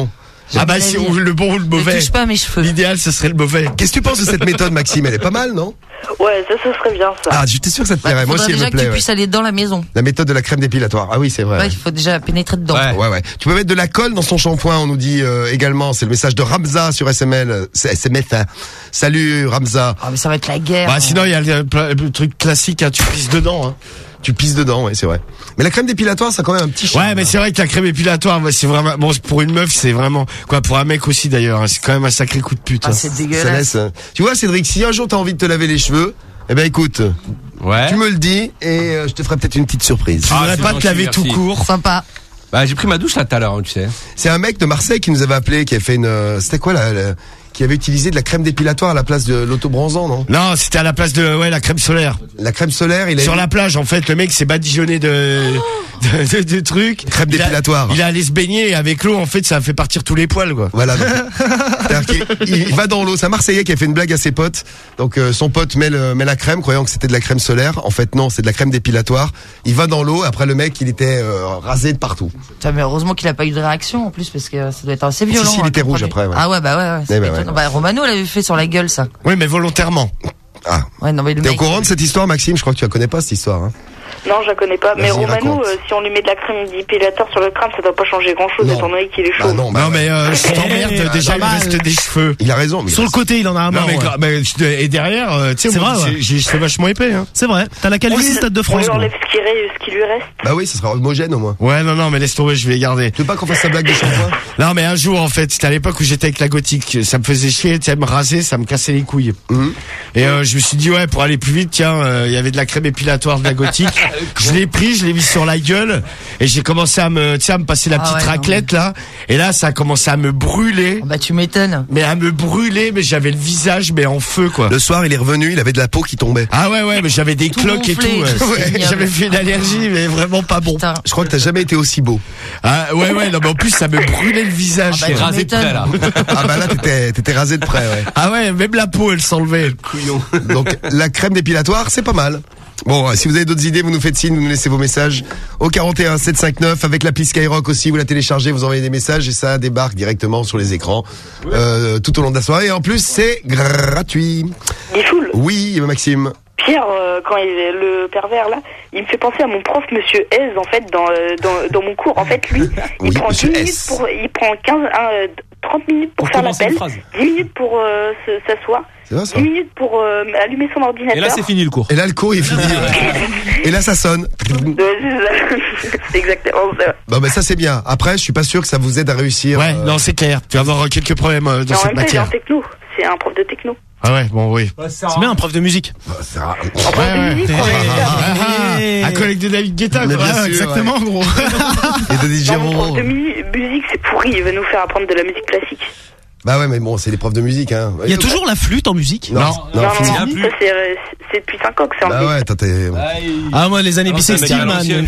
J: Ah bah si, ou le bon ou le mauvais.
G: Ne touche pas à mes cheveux.
J: L'idéal, ce serait le mauvais.
B: Qu'est-ce que tu penses de cette méthode, Maxime? Elle est pas mal, non?
K: Ouais, ça, ça serait bien, ça.
B: Ah, j'étais sûr que ça te
G: Bah,
B: plairait. Moi
G: faudrait
B: aussi, elle
G: déjà
B: me
G: que
B: plaît.
G: tu
B: ouais.
G: puisses aller dans la maison.
B: La méthode de la crème dépilatoire. Ah oui, c'est vrai.
G: Ouais, il faut déjà pénétrer dedans.
B: Ouais, ouais, ouais. Tu peux mettre de la colle dans son shampoing, on nous dit euh, également. C'est le message de Ramza sur S M L. C'est S M S. Hein. Salut Ramza.
G: Ah, mais ça va être la guerre.
J: Bah sinon, il y a le, le- le truc classique, hein, tu pisses dedans. Hein.
B: Tu pisses dedans, ouais, c'est vrai. Mais la crème dépilatoire, ça a quand même un petit charme.
J: Ouais, mais c'est vrai que la crème épilatoire, ouais, c'est vraiment bon pour une meuf, c'est vraiment quoi pour un mec aussi d'ailleurs. Hein, c'est quand même un sacré coup de pute.
G: Ah,
J: hein.
G: c'est
B: Ça
G: dégueulasse.
B: laisse. hein. Tu vois, Cédric, si un jour t'as envie de te laver les cheveux, eh ben écoute,
D: Ouais.
B: tu me le dis et euh, je te ferai peut-être une petite surprise.
J: Tu
D: Ah,
J: voudrais
D: c'est
J: pas te
D: gentil,
J: laver
D: merci.
J: tout court.
G: Sympa.
D: Bah, j'ai pris ma douche là tout à l'heure, hein, tu sais.
B: C'est un mec de Marseille qui nous avait appelé, qui a fait une. euh, C'était quoi là la- qui avait utilisé de la crème dépilatoire à la place de l'autobronzant, non?
J: Non, c'était à la place de ouais la crème solaire.
B: La crème solaire, il a
J: Sur la plage, en fait, le mec s'est badigeonné de, de, de, de trucs.
B: Crème
J: Il a-
B: dépilatoire.
J: Il est allé se baigner et avec l'eau, en fait, ça a fait partir tous les poils, quoi.
B: Voilà. donc, c'est-à-dire qu'il- il, il va dans l'eau. C'est un Marseillais qui a fait une blague à ses potes. Donc euh, son pote met, le, met la crème, croyant que c'était de la crème solaire. En fait, non, c'est de la crème dépilatoire. Il va dans l'eau. Après, le mec, il était euh, rasé de partout.
G: Putain, mais heureusement qu'il a pas eu de réaction en plus parce que ça doit être assez violent.
B: Si, si, il
G: hein,
B: était
G: comme
B: rouge
G: produit.
B: après, ouais.
G: Ah ouais, bah ouais. ouais, c'est
B: Eh ben,
G: pas
B: ouais.
G: étonnant. Bah, Romano l'avait fait sur la gueule, ça.
J: Oui, mais volontairement.
B: Ah.
G: Ouais, non, mais le
B: T'es au
G: mec.
B: courant de cette histoire, Maxime? Je crois que tu la connais pas cette histoire. Hein.
K: Non, je la connais pas. Mais
B: Vas-y,
K: Romano,
B: raconte.
K: euh, si on lui met de la crème dépilateur sur le crâne, ça doit pas changer grand chose
B: Non.
K: étant donné qu'il est chaud.
B: Bah non, bah,
J: Non, mais euh, je t'emmerde,
E: Eh,
J: déjà,
E: pas
J: il
E: mal.
J: reste des cheveux.
B: il a raison. Mais
E: Sur le côté, il en a un
J: Non,
E: mort.
J: mais,
E: ouais.
J: quand- mais je- et derrière, euh, tu sais,
E: C'est
J: moi,
E: vrai, ouais.
J: j'ai j'ai les cheveux vachement épais, hein.
E: C'est vrai. T'as la
K: On
E: calvitie
K: lui-
E: Stade de
K: on
E: France.
K: lui
E: gros.
K: enlève ce qui, reste- ce qui lui reste.
B: Bah oui, ça sera homogène au moins.
J: Ouais, non, non, mais laisse tomber, je vais les garder.
B: Tu veux pas qu'on fasse sa blague de shampoing?
J: Non, mais un jour, en fait, c'était à l'époque où j'étais avec la gothique. Ça me faisait chier, tu sais, me raser, ça me cassait les couilles.
B: Mhm.
J: Et euh, je me suis dit, ouais, pour aller plus vite, tiens, euh, il y avait de la crème épilatoire de la gothique. Je l'ai pris, je l'ai mis sur la gueule, et j'ai commencé à me, tu sais, à me passer la
G: Ah
J: petite
G: ouais, non,
J: raclette, là. Et là, ça a commencé à me brûler.
G: Bah, tu m'étonnes.
J: Mais à me brûler, mais j'avais le visage, mais en feu, quoi.
B: Le soir, il est revenu, il avait de la peau qui tombait.
J: Ah ouais, ouais, mais j'avais des
G: Tout
J: cloques et tout.
G: gonflé,
J: ouais.
G: tout
J: Ouais,
G: ignoble.
J: j'avais fait une allergie, mais vraiment pas bon.
G: Putain.
B: Je crois que t'as jamais été aussi beau.
J: Ah ouais, ouais, non, mais en plus, ça me brûlait le visage.
G: Ah bah,
J: quoi.
G: tu
D: Rasé de près, là.
B: Ah bah là, t'étais, t'étais rasé de près, ouais.
J: Ah ouais, même la peau, elle s'enlevait.
B: Couillon. Donc la crème dépilatoire, c'est pas mal. Bon, euh, si vous avez d'autres idées, vous nous faites signe, vous nous laissez vos messages au quarante et un sept cent cinquante-neuf avec l'appli Skyrock aussi, vous la téléchargez, vous envoyez des messages et ça débarque directement sur les écrans euh, tout au long de la soirée. Et en plus, c'est gratuit.
K: Il est full.
B: Oui, Maxime.
K: Pierre, euh, quand il est le pervers là, il me fait penser à mon prof, Monsieur Hez, en fait, dans, euh, dans, dans mon cours. En fait, lui, il
B: Oui,
K: prend dix
B: Monsieur
K: minutes
B: S.
K: pour, il prend quinze, euh, trente minutes pour,
I: Pour
K: faire
I: commencer
K: l'appel,
I: une phrase.
K: dix minutes pour euh, se- s'asseoir,
B: C'est vrai ça.
K: dix minutes pour euh, allumer son ordinateur.
I: Et là, c'est fini le cours.
B: Et là, le cours est fini. ouais. Et là, ça sonne.
K: Ouais, c'est ça. C'est exactement ça.
B: Bon, ben ça c'est bien. Après, je suis pas sûr que ça vous aide à réussir.
J: Ouais,
B: euh,
J: non, c'est clair. Tu vas avoir euh, quelques problèmes euh, dans
K: Mais en
J: cette
K: même temps, il est en
J: matière.
K: techno. C'est un prof de techno.
J: Ah ouais, bon, oui.
E: C'est bien un prof de musique.
B: c'est rare.
K: En prof de musique, on est
J: Ah, ah, un collègue de David Guetta,
B: Mais
J: quoi.
B: bien
J: Ah,
B: sûr,
J: exactement, gros.
B: Et de D J
K: Non, mon prof
B: Roro.
K: de mu- musique, c'est pourri. Il va nous faire apprendre de la musique classique.
B: Bah ouais, mais bon, c'est des profs de musique, hein.
E: Il y a toujours la flûte en musique.
B: Non, non,
K: Non, non,
B: fini.
K: non, ça c'est euh, c'est depuis cinq ans que c'est en
B: Bah
K: musique.
B: ouais, attends, t'es.
E: Ah, moi, les années
I: Non, c'est un mec
E: bissextiles,
I: à
E: man.
I: l'ancienne,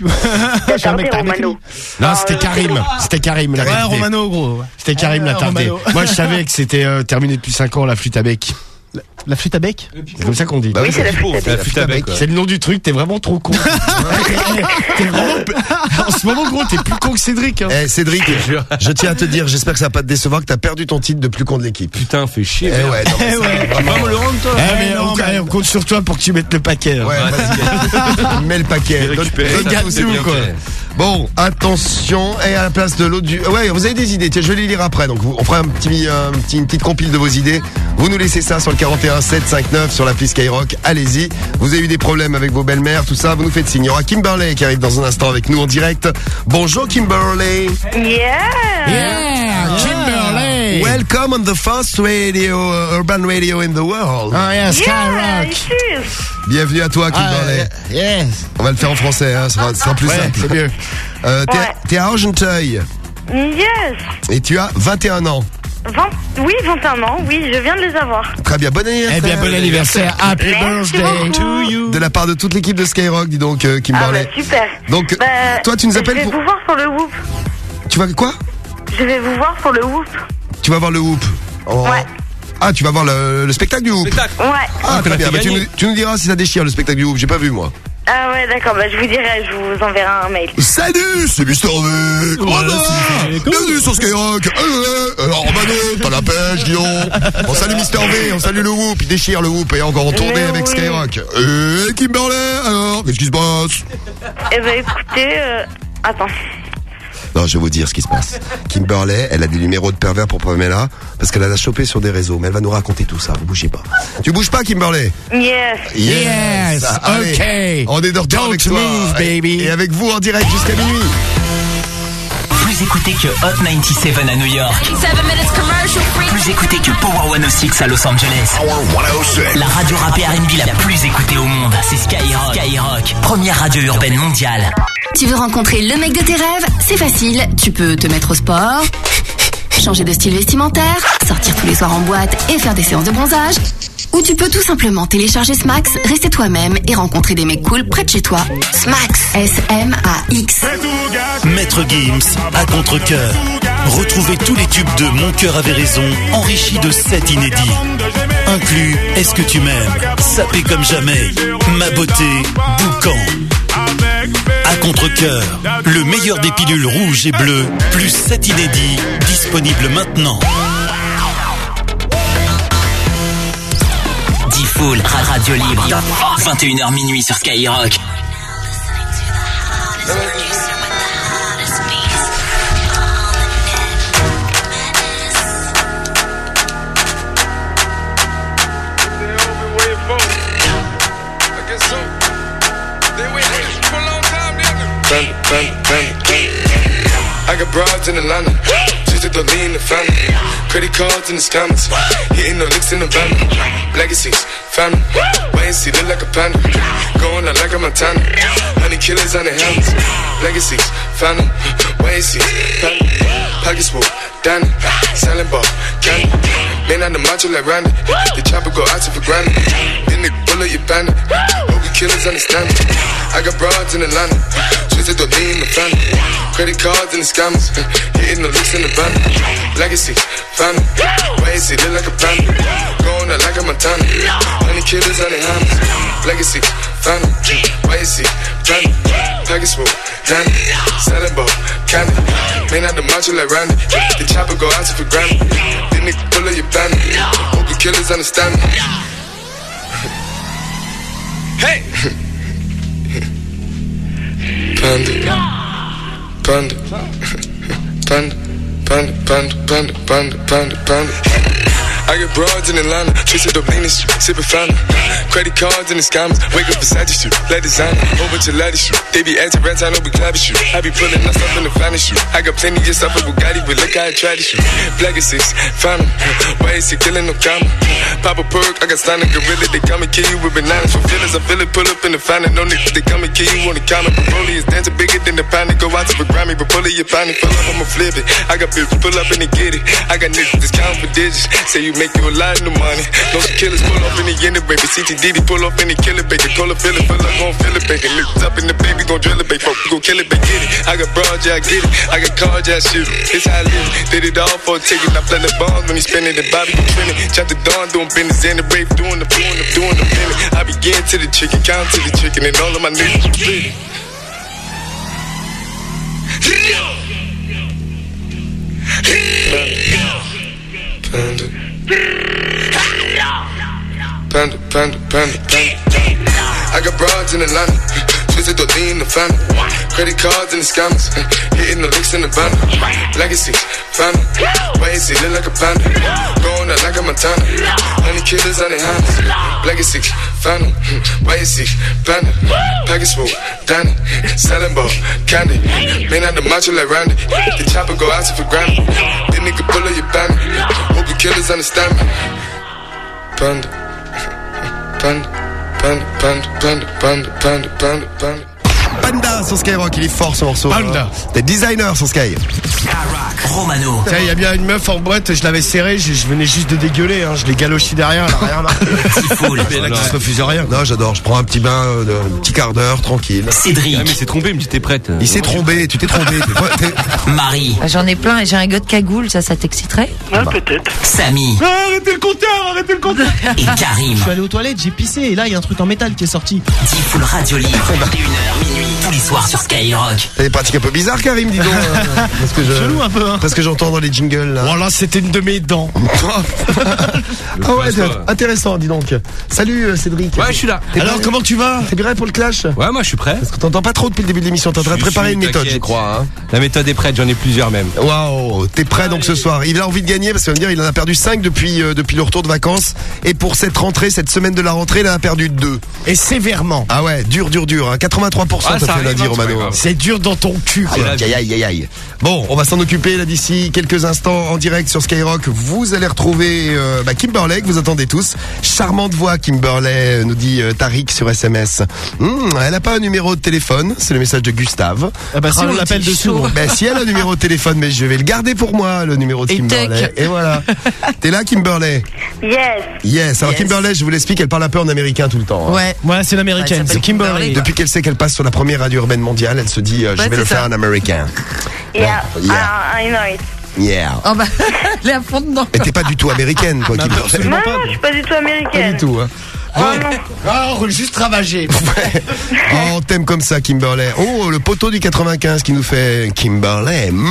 K: T'as
E: J'ai un mec
K: tardé,
E: taré.
K: Romano.
J: Non, c'était Karim. C'était Karim, la
E: Ouais,
J: réalité.
E: Romano, gros.
J: C'était Karim,
E: Ah,
J: la tardée.
E: Romano.
J: Moi, je savais que c'était euh, terminé depuis cinq ans, la flûte à bec.
E: La flûte à bec.
J: C'est comme ça qu'on dit.
B: Bah
K: Oui, c'est la flûte à
D: C'est la flûte à bec, ouais.
J: C'est le nom du truc, t'es vraiment trop con. T'es vraiment... En ce moment, gros, t'es plus con que Cédric. Hein.
B: Eh Cédric, je tiens à te dire, j'espère que ça va pas te décevoir, que t'as perdu ton titre de plus con de l'équipe.
D: Putain, fais chier.
B: Eh ouais, non, mais
E: Eh
B: ça,
E: ouais.
B: vraiment-
D: Vraiment le rendre, toi.
J: Eh, mais
E: non,
J: on,
E: mais-
J: eh, on compte sur toi pour que tu mettes le paquet. hein.
B: Ouais, vas-y. Mets le paquet.
D: Je vais
B: Donne-
D: récupérer
B: donne
D: ça,
B: tout,
D: c'est bien,
B: quoi.
D: ok.
B: Bon, attention, et à la place de l'autre du... Ouais, vous avez des idées, tiens, je vais les lire après, donc vous- on fera un petit, un petit, une petite compile de vos idées. Vous nous laissez ça sur le quarante et un sept cent cinquante-neuf sur l'appli Skyrock, allez-y. Vous avez eu des problèmes avec vos belles-mères, tout ça, vous nous faites signe. Il y aura Kimberley qui arrive dans un instant avec nous en direct. Bonjour Kimberley.
K: Yeah!
J: Yeah, Kimberley.
B: Welcome on the first radio, uh, urban radio in the world.
J: Oh yeah,
K: Yeah,
J: Skyrock.
K: it is.
B: Bienvenue à toi
J: Ah,
B: Kimberley.
J: yes.
B: On va le faire en français, hein, ça sera, ça sera plus
J: Ouais,
B: simple.
J: c'est mieux.
B: Euh, t'es,
K: Ouais.
B: t'es à Argenteuil
K: Yes!
B: et tu as vingt et un ans.
K: vingt Oui, vingt et un ans, oui, je viens de les avoir.
B: Très bien, bon anniversaire.
J: Eh bien, bon anniversaire. Happy
K: Merci
J: birthday
K: beaucoup.
J: to you.
B: De la part de toute l'équipe de Skyrock, dis donc, euh,
K: Ah
B: Kimberley.
K: bah super.
B: Donc,
K: Bah,
B: toi, tu nous appelles
K: Je vais
B: pour...
K: vous voir sur le Whoop.
B: Tu vas quoi?
K: Je vais vous voir sur le Whoop.
B: Tu vas voir le Whoop. En-
K: Ouais.
B: Ah, tu vas voir le, le spectacle du Whoop.
K: Ouais.
B: Ah, très bien.
D: fait
B: Bah, tu,
D: gagner.
B: nous, tu nous diras si ça déchire le spectacle du Whoop. J'ai pas vu, moi.
K: Ah ouais, d'accord, bah je vous dirai, je vous enverrai un mail.
B: Salut, c'est Mister V. Comment ça va? Bienvenue sur Skyrock. Euh, alors, Mano, t'as la pêche, dis donc. On salue Mister V, on salue le Whoop, il déchire le Whoop et encore en tournée
K: Mais
B: avec
K: oui.
B: Skyrock. Et Kimberley, alors, qu'est-ce qui se passe?
K: Eh bah écoutez, euh... attends.
B: Non, je vais vous dire ce qui se passe. Kimberley, elle a des numéros de pervers pour Pamela parce qu'elle l'a chopé sur des réseaux. Mais elle va nous raconter tout ça. Vous bougez pas. Tu bouges pas, Kimberley?
K: Yes.
J: Yes,
B: Allez,
J: okay.
B: on est de retour
J: Don't
B: avec toi.
J: move, baby.
B: Et avec vous en direct jusqu'à minuit.
C: Plus écouté que Hot quatre-vingt-dix-sept à New York. Plus écouté que Power cent six à Los Angeles. La radio rap et R and B la plus écoutée au monde, c'est Skyrock. Skyrock, première radio urbaine mondiale.
L: Tu veux rencontrer le mec de tes rêves? C'est facile, tu peux te mettre au sport, changer de style vestimentaire, sortir tous les soirs en boîte et faire des séances de bronzage. Ou tu peux tout simplement télécharger Smax, rester toi-même et rencontrer des mecs cool près de chez toi. Smax, S M A X.
Q: Maître Gims, à contre-cœur. Retrouvez tous les tubes de Mon cœur avait raison, enrichis de sept inédits. Inclus Est-ce que tu m'aimes, Sapé comme jamais, Ma beauté, Boucan. À contre-cœur, le meilleur des pilules rouges et bleues, plus sept inédits, disponibles maintenant.
C: D-Fool, radio libre. vingt et une heures minuit sur Skyrock.
H: Panda, panda, panda, panda. I got broads in Atlanta, just to lean the family. Credit cards in the scammers, hitting the licks in the van. Legacies, family, wait and see, look like a panda. Going out like a Montana, honey killers on their hands. Legacies, family, wait and see, family. Pockets full, Danny, selling ball, candy. Man on the macho like Randy, the chopper go out to for granted. Then the bullet you bandit, hope you killers understand it. I got broads in Atlanta, twisted to lean the family. Credit cards and the scammers, hitting the licks in the van. Legacy, family, wait and see, look like a panda. Going out like a Montana, honey killers on their hands. Legacy, family, wait and see, family. Pockets full, Danny, selling ball, candy. Man out the macho like Randy, the chopper go out to for granted. Then they pull up your bandit, hope you killers understand me. Hey! Panda, panda, panda, panda, panda, panda, panda, panda, panda. I get broads in Atlanta, twisted up lean and shit, sippin' fountain. Credit cards and the scammers, wake up beside you, let designer, whole bunch of laddies shoot. They be anti rats, I know we clapping shoot. I be pulling that stuff in the finest shoot. I got plenty of stuff with Bugatti, but look how I try to shoot. Black is six, fountain, why is he killing no comma? Pop a perk, I got signed a gorilla, they come and kill you with bananas. For feelings, I feel it, pull up in the fountain, no niggas, they come and kill you on the counter. Broly is dancing bigger than the pound, go out to the Grammy, but pull it, you find it, pull up, I'ma flip it. I got bitches, pull up and they get it. I got niggas, that's counting for digits, say you make you a lot of money. No killers pull off in the end, baby. C T D D pull off in the killer, baby. Call a feeling, feel like gon' feel it, baby. Lift up in the baby, gon' drill it, baby. Folk, gon' kill it, baby. Get it. I got broad, yeah, I get it. I got cards, yeah, I shoot it. It's how I live. Did it all for a ticket. I play the bombs when he spinning the Bobby, trending. Chop the dawn, doing business in the rave, doing the doing the doing the feeling. I begin to the chicken, count to the chicken, and all of my niggas split. Panda. Panda, panda, panda, panda. I got broads in Atlanta, twisted to lean the family. Credit cards and the scammers, hitting the licks in the van. Legacy, family, wait and see, look like a panda. Going out like a Montana, honey killers on their hands. Legacy, family, wait and see, panda. Package full, Danny, selling ball, candy. Man out the macho like Randy, the chopper go out to for granted. Then nigga pull up your bandit, hope you killers understand me. Panda, panda, panda, panda, panda, panda, panda, panda, panda.
B: Panda sur Skyrock, il est fort ce morceau.
J: Panda.
B: Hein. Des designers sur Sky.
C: Romano.
J: Tiens, il y a bien une meuf en boîte, je l'avais serrée, je, je venais juste de dégueuler, hein, je l'ai galoché derrière, elle a rien marqué.
B: Mais là, qui se refuse rien. Non, j'adore, je prends un petit bain, euh, de, un petit quart d'heure, tranquille.
C: Cédric.
D: Ah, mais c'est trompé, il me dit t'es prête.
B: Il s'est trompé, tu t'es trompé. T'es, t'es...
C: Marie.
G: Bah, j'en ai plein et j'ai un gars de cagoule, ça, ça t'exciterait?
U: Ah, peut-être.
C: Samy.
E: Ah, arrêtez le compteur, arrêtez le compteur.
C: Et Karim.
E: Je suis allé aux toilettes, j'ai pissé et là il y a un truc en métal qui est sorti.
C: Diffoul Radio Libre, vingt et une heures minuit, tous les soirs sur Skyrock.
B: T'as des pratiques un peu bizarres, Karim, dis donc. euh, parce que je...
E: Chelou un peu, hein.
B: Parce que j'entends dans les jingles, là.
J: Voilà, c'était une de mes dents.
B: Ah ouais, c'est intéressant, dis donc. Salut, euh, Cédric.
D: Ouais, je suis là.
B: T'es
J: Alors,
B: prêt
J: comment tu vas?
B: T'es prêt pour le clash?
D: Ouais, moi je suis prêt.
B: Parce que t'entends pas trop depuis le début de l'émission, t'es en train de
D: Je
B: préparer
D: suis,
B: une méthode, je
D: t'inquiète.
B: crois. Hein.
D: La méthode est prête, j'en ai plusieurs même.
B: Waouh, t'es prêt donc ce soir. Il a envie de gagner parce qu'il va me dire il en a perdu cinq depuis euh, depuis le retour de vacances et pour cette rentrée, cette semaine de la rentrée, il en a perdu deux.
J: Et sévèrement.
B: Ah ouais, dur dur dur, hein. quatre-vingt-trois pour cent
D: Ah,
B: t'as
D: ça
B: fait
D: arrive,
B: lundi,
D: hein, c'est
B: Romano.
D: pas grave.
J: C'est dur dans ton cul, quoi.
B: Aïe aïe aïe aïe aïe. Bon, on va s'en occuper là d'ici quelques instants en direct sur Skyrock. Vous allez retrouver euh, bah, Kimberley que vous attendez tous. Charmante voix Kimberley, nous dit euh, Tariq sur S M S. Hum, elle a pas un numéro de téléphone, c'est le message de Gustave.
E: Ah bah si,
G: Oh,
E: on
G: le
E: l'appelle
G: petit
E: dessous.
G: chaud.
B: Ben si elle a un numéro de téléphone, mais je vais le garder pour moi, le numéro de
G: Et
B: Kimberley.
G: tech.
B: Et voilà. T'es là, Kimberley?
K: Yes.
B: Yes. Alors
G: Yes.
B: Kimberley, je vous l'explique, elle parle un peu en américain tout le temps. hein.
G: Ouais.
E: Ouais, c'est l'américaine,
G: Ouais,
E: c'est
G: elle s'appelle
E: Kimberly.
G: Kimberly.
B: Depuis qu'elle sait qu'elle passe sur la première radio urbaine mondiale, elle se dit, euh, je
G: Ouais,
B: vais le
G: c'est
B: faire
G: ça.
B: en américain.
K: Yeah.
B: Bon, yeah.
K: I, I know it.
B: Yeah.
G: Oh bah, elle est à fond dedans.
B: Mais t'es pas du tout américaine, toi, Kimberley.
K: Non, non, je suis pas du tout américaine.
B: Pas du tout, hein.
K: Oh non.
J: Oh, juste ravagé.
B: Ouais. Oh, on t'aime comme ça, Kimberley. Oh, le poteau du quatre-vingt-quinze qui nous fait Kimberley. Mmh.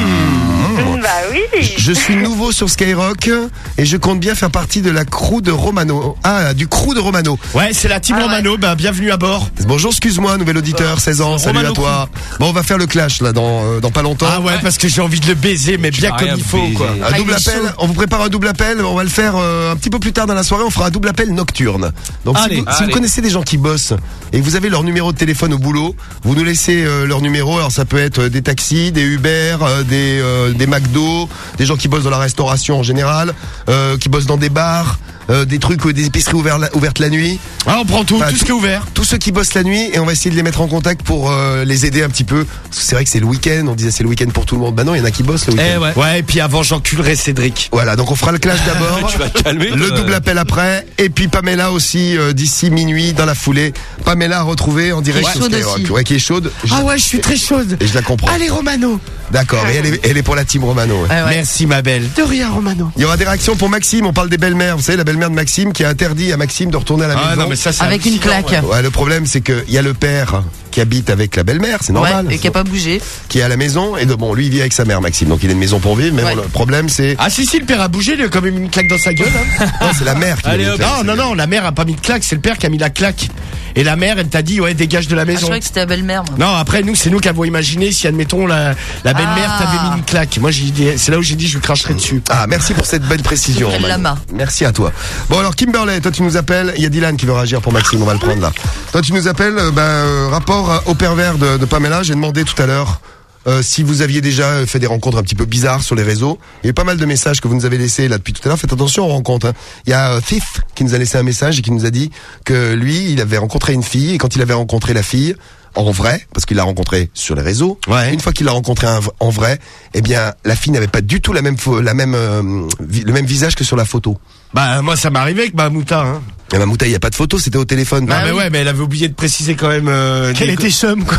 B: Mmh.
K: Bah oui.
B: Je suis nouveau sur Skyrock et je compte bien faire partie de la crew de Romano. Ah, du crew de Romano.
J: Ouais, c'est la team
G: Ah ouais.
J: Romano, bah bienvenue à bord.
B: Bonjour, excuse-moi, nouvel auditeur, seize ans, salut
E: Romano
B: à toi. Bon, on va faire le clash là dans euh, dans pas longtemps.
J: Ah ouais, parce que j'ai envie de le baiser, mais bien
D: vas
J: comme
D: rien
J: il faut,
D: baiser.
J: quoi.
B: Un
G: Ah,
B: double
G: il est
B: appel,
G: chaud.
B: on vous prépare un double appel, on va le faire euh, un petit peu plus tard dans la soirée, on fera un double appel nocturne. Donc si,
E: Allez,
B: vous, si vous
D: allez.
B: connaissez des gens qui bossent et que vous avez leur numéro de téléphone au boulot, vous nous laissez euh, leur numéro, alors ça peut être euh, des taxis, des Uber, euh, des, euh, des McDo, des gens qui bossent dans la restauration en général, euh, qui bossent dans des bars, euh, des trucs, euh, des épiceries ouvertes la, ouvertes la nuit.
J: Ah, on prend tout,
B: Enfin,
J: tout ce qui est ouvert.
B: Tous ceux qui bossent la nuit et on va essayer de les mettre en contact pour euh, les aider un petit peu. Parce que c'est vrai que c'est le week-end, on disait c'est le week-end pour tout le monde. Bah non, il y en a qui bossent le week-end.
E: Eh ouais.
J: Ouais, et puis avant, j'enculerai Cédric.
B: Voilà, donc on fera le clash d'abord.
D: Tu vas te calmer.
B: Le
D: toi.
B: double appel après. Et puis Pamela aussi, euh, d'ici minuit, dans la foulée. Pamela à retrouver en direct
G: Qui est
B: sur
G: chaude
B: Skyrock.
G: aussi.
B: Ouais, qui est chaude. Je-
J: Ah ouais, je suis très chaude.
B: Et je la comprends.
J: Allez, Romano.
B: D'accord, et elle est, elle est pour la team Romano. ouais.
G: Ah ouais.
J: Merci, ma belle. De rien, Romano.
B: Il y aura des réactions pour Maxime, on parle des belles-mères. Vous savez, la belle-mère de Maxime qui a interdit à Maxime de retourner à la
J: Ah
B: maison.
J: non, mais ça, c'est
G: Avec une
J: hallucinant,
G: claque.
J: ouais.
B: Ouais, le problème c'est qu'il y a le père qui habite avec la belle-mère, c'est normal.
G: Ouais, et qui a pas bougé.
B: Qui est à la maison, et de, bon, lui il vit avec sa mère Maxime, donc il a une maison pour vivre, mais
G: Ouais.
B: bon, le problème c'est...
J: Ah si, si, le père a bougé, il a quand même mis une claque dans sa gueule. Hein.
B: Non, c'est la mère qui
E: Allez,
B: a mis
E: hop.
B: une claque.
J: Non, non, non, la mère a pas mis de claque, c'est le père qui a mis la claque. Et la mère, elle t'a dit, ouais, dégage de la
G: Ah, je
J: maison.
G: croyais que c'était la belle-mère. moi.
J: Non, après, nous, c'est nous qui avons imaginé si, admettons, la, la belle-mère
G: Ah.
J: t'avait mis une claque. Moi, j'ai dit, c'est là où j'ai dit, je lui cracherai dessus.
B: Ah, merci pour cette belle précision.
G: Elle
B: Manu.
G: lama.
B: Merci à toi. Bon alors Kimberley, toi tu nous appelles, il y a Dylan qui veut réagir pour Maxime, on va le prendre là. Toi tu nous appelles, euh, ben, euh, rapport euh, au pervers de, de Pamela, j'ai demandé tout à l'heure euh, si vous aviez déjà fait des rencontres un petit peu bizarres sur les réseaux. Il y a eu pas mal de messages que vous nous avez laissés là depuis tout à l'heure, faites attention aux rencontres. hein. Il y a euh, Thief qui nous a laissé un message et qui nous a dit que lui, il avait rencontré une fille et quand il avait rencontré la fille, en vrai, parce qu'il l'a rencontré sur les réseaux.
J: Ouais.
B: Une fois qu'il l'a rencontré en- en vrai, eh bien, la fille n'avait pas du tout la même, fo- la même, euh, vi- le même visage que sur la photo.
J: Bah, moi, ça m'est arrivé avec ma mouta, hein.
B: Et ma mouta, il y a pas de photo, c'était au téléphone.
J: Ah, mais ouais, mais elle avait oublié de préciser quand même, euh,
E: Qu'elle
J: des-
E: était chum, quoi.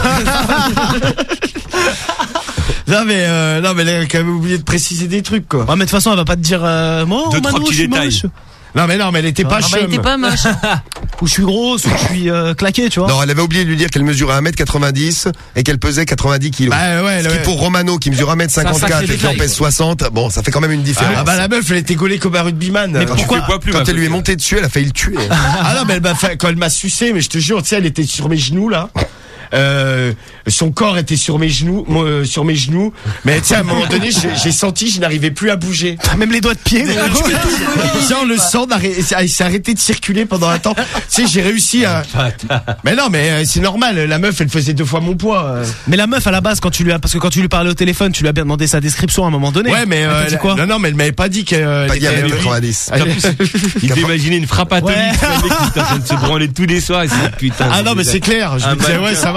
J: Non, mais, euh, non, mais elle a quand même oublié de préciser des trucs, quoi.
E: Ouais, mais de toute façon, elle va pas te dire, euh, moi,
D: Deux,
E: Romano,
D: trois petits
E: je suis
D: détails.
E: moche.
J: Non, mais non, mais elle était pas
G: Ah bah,
J: chum.
G: il était pas moche.
E: Ou je suis grosse, ou je suis euh, claqué, tu vois.
B: Non, elle avait oublié de lui dire qu'elle mesurait un mètre quatre-vingt-dix et qu'elle pesait quatre-vingt-dix kilos.
J: Bah, ouais,
B: Ce qui
J: ouais.
B: pour Romano qui mesure un mètre cinquante-quatre et qui en pèse soixante, bon, ça fait quand même une différence.
J: Ah, bah, la meuf, elle était gaulée comme un rugbyman.
B: Mais
J: Euh,
B: pourquoi
D: fais quoi plus,
B: Quand
D: ma
B: elle lui est
D: petite
B: montée dessus, elle a failli le tuer.
J: Ah non, mais elle m'a fait, quand elle m'a sucé, mais je te jure, tu sais, elle était sur mes genoux, là. Euh, son corps était sur mes genoux, moi, euh, sur mes genoux. Mais tu sais, à un moment donné, j'ai j'ai senti, je n'arrivais plus à bouger.
E: Même les doigts de pied.
J: Genre le sang n'arrê- il s'est arrêté de circuler pendant un temps. Tu sais, j'ai réussi à. Mais non, mais euh, c'est normal. La meuf, elle faisait deux fois mon poids. euh.
E: Mais la meuf, à la base, quand tu lui as, parce que quand tu lui parlais au téléphone, tu lui as bien demandé sa description à un moment donné.
J: Ouais, mais
E: Elle
J: euh,
E: t'a dit
J: elle-
E: quoi?
J: non, non, mais elle m'avait pas dit qu'elle.
B: Pas
J: elle
B: dit un
J: était-
B: mètre quatre-vingt-dix.
J: Elle-
D: Il peut imaginer une frappe atomique,
E: Ouais.
D: le mec qui est en train de se branler tous les soirs et c'est putain.
J: Ah non, mais c'est clair. Je
D: Un
J: me disais, ouais,
D: mannequin.
J: ça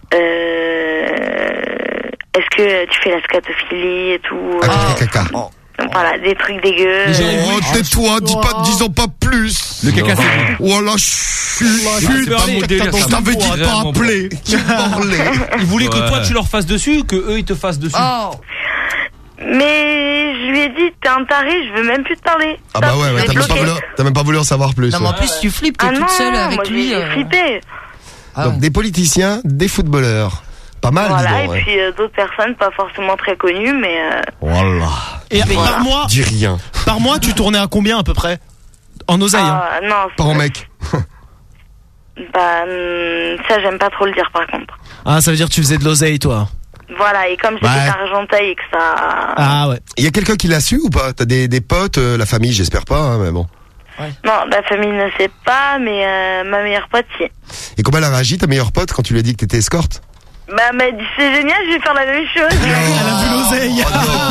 K: Euh... est-ce que tu fais la scatophilie et tout.
B: Ah,
K: euh,
B: caca, caca.
K: donc voilà, des trucs dégueux.
B: Oh, tais-toi, dis pas, disons pas plus.
I: Le caca, c'est
B: Oh là, chut,
I: c'est pas mon délire,
B: je
I: ça.
B: t'avais dit de pas
I: Vraiment
B: appeler. Qui parlait?
I: Ils voulaient que
D: Ouais.
I: toi tu leur fasses dessus, que eux ils te fassent dessus.
G: Oh.
K: Mais je lui ai dit, t'es un taré, je veux même plus te parler.
B: Ah bah ouais, ouais,
K: Je
B: t'as
K: l'ai
B: même, pas
K: bloqué.
B: voulu, t'as même pas voulu en savoir plus.
G: Non, mais en
B: ouais.
G: plus, tu flippes, t'es
K: Ah
G: toute
K: non,
G: seule avec
K: moi,
G: lui.
K: j'ai
G: euh.
K: flippé.
G: Ah
B: Donc
G: ouais.
B: des politiciens, des footballeurs. Pas mal,
K: Voilà,
B: dis donc.
K: et
B: Ouais.
K: puis euh, d'autres personnes pas forcément très connues, mais euh,
B: Voilà.
E: Et
K: Voilà.
E: par mois,
B: Dis rien.
E: par mois, tu tournais à combien à peu près? En oseille, hein.
K: ah, non,
B: Pas en mec.
K: bah hum, ça j'aime pas trop le dire par contre.
E: Ah, ça veut dire que tu faisais de l'oseille, toi.
K: Voilà, et comme j'étais
B: Ouais.
K: d'Argenteuil et que ça...
E: Ah ouais.
B: Il y a quelqu'un qui l'a su ou pas? T'as des, des potes, euh, la famille, j'espère pas, hein, mais bon.
K: Non, la famille ne sait pas, mais euh, ma meilleure pote, si.
B: Et comment elle a réagi, ta meilleure pote, quand tu lui as dit que t'étais escorte?
K: Bah, elle m'a dit, c'est génial, je vais faire la même chose.
E: Elle a vu l'oseille.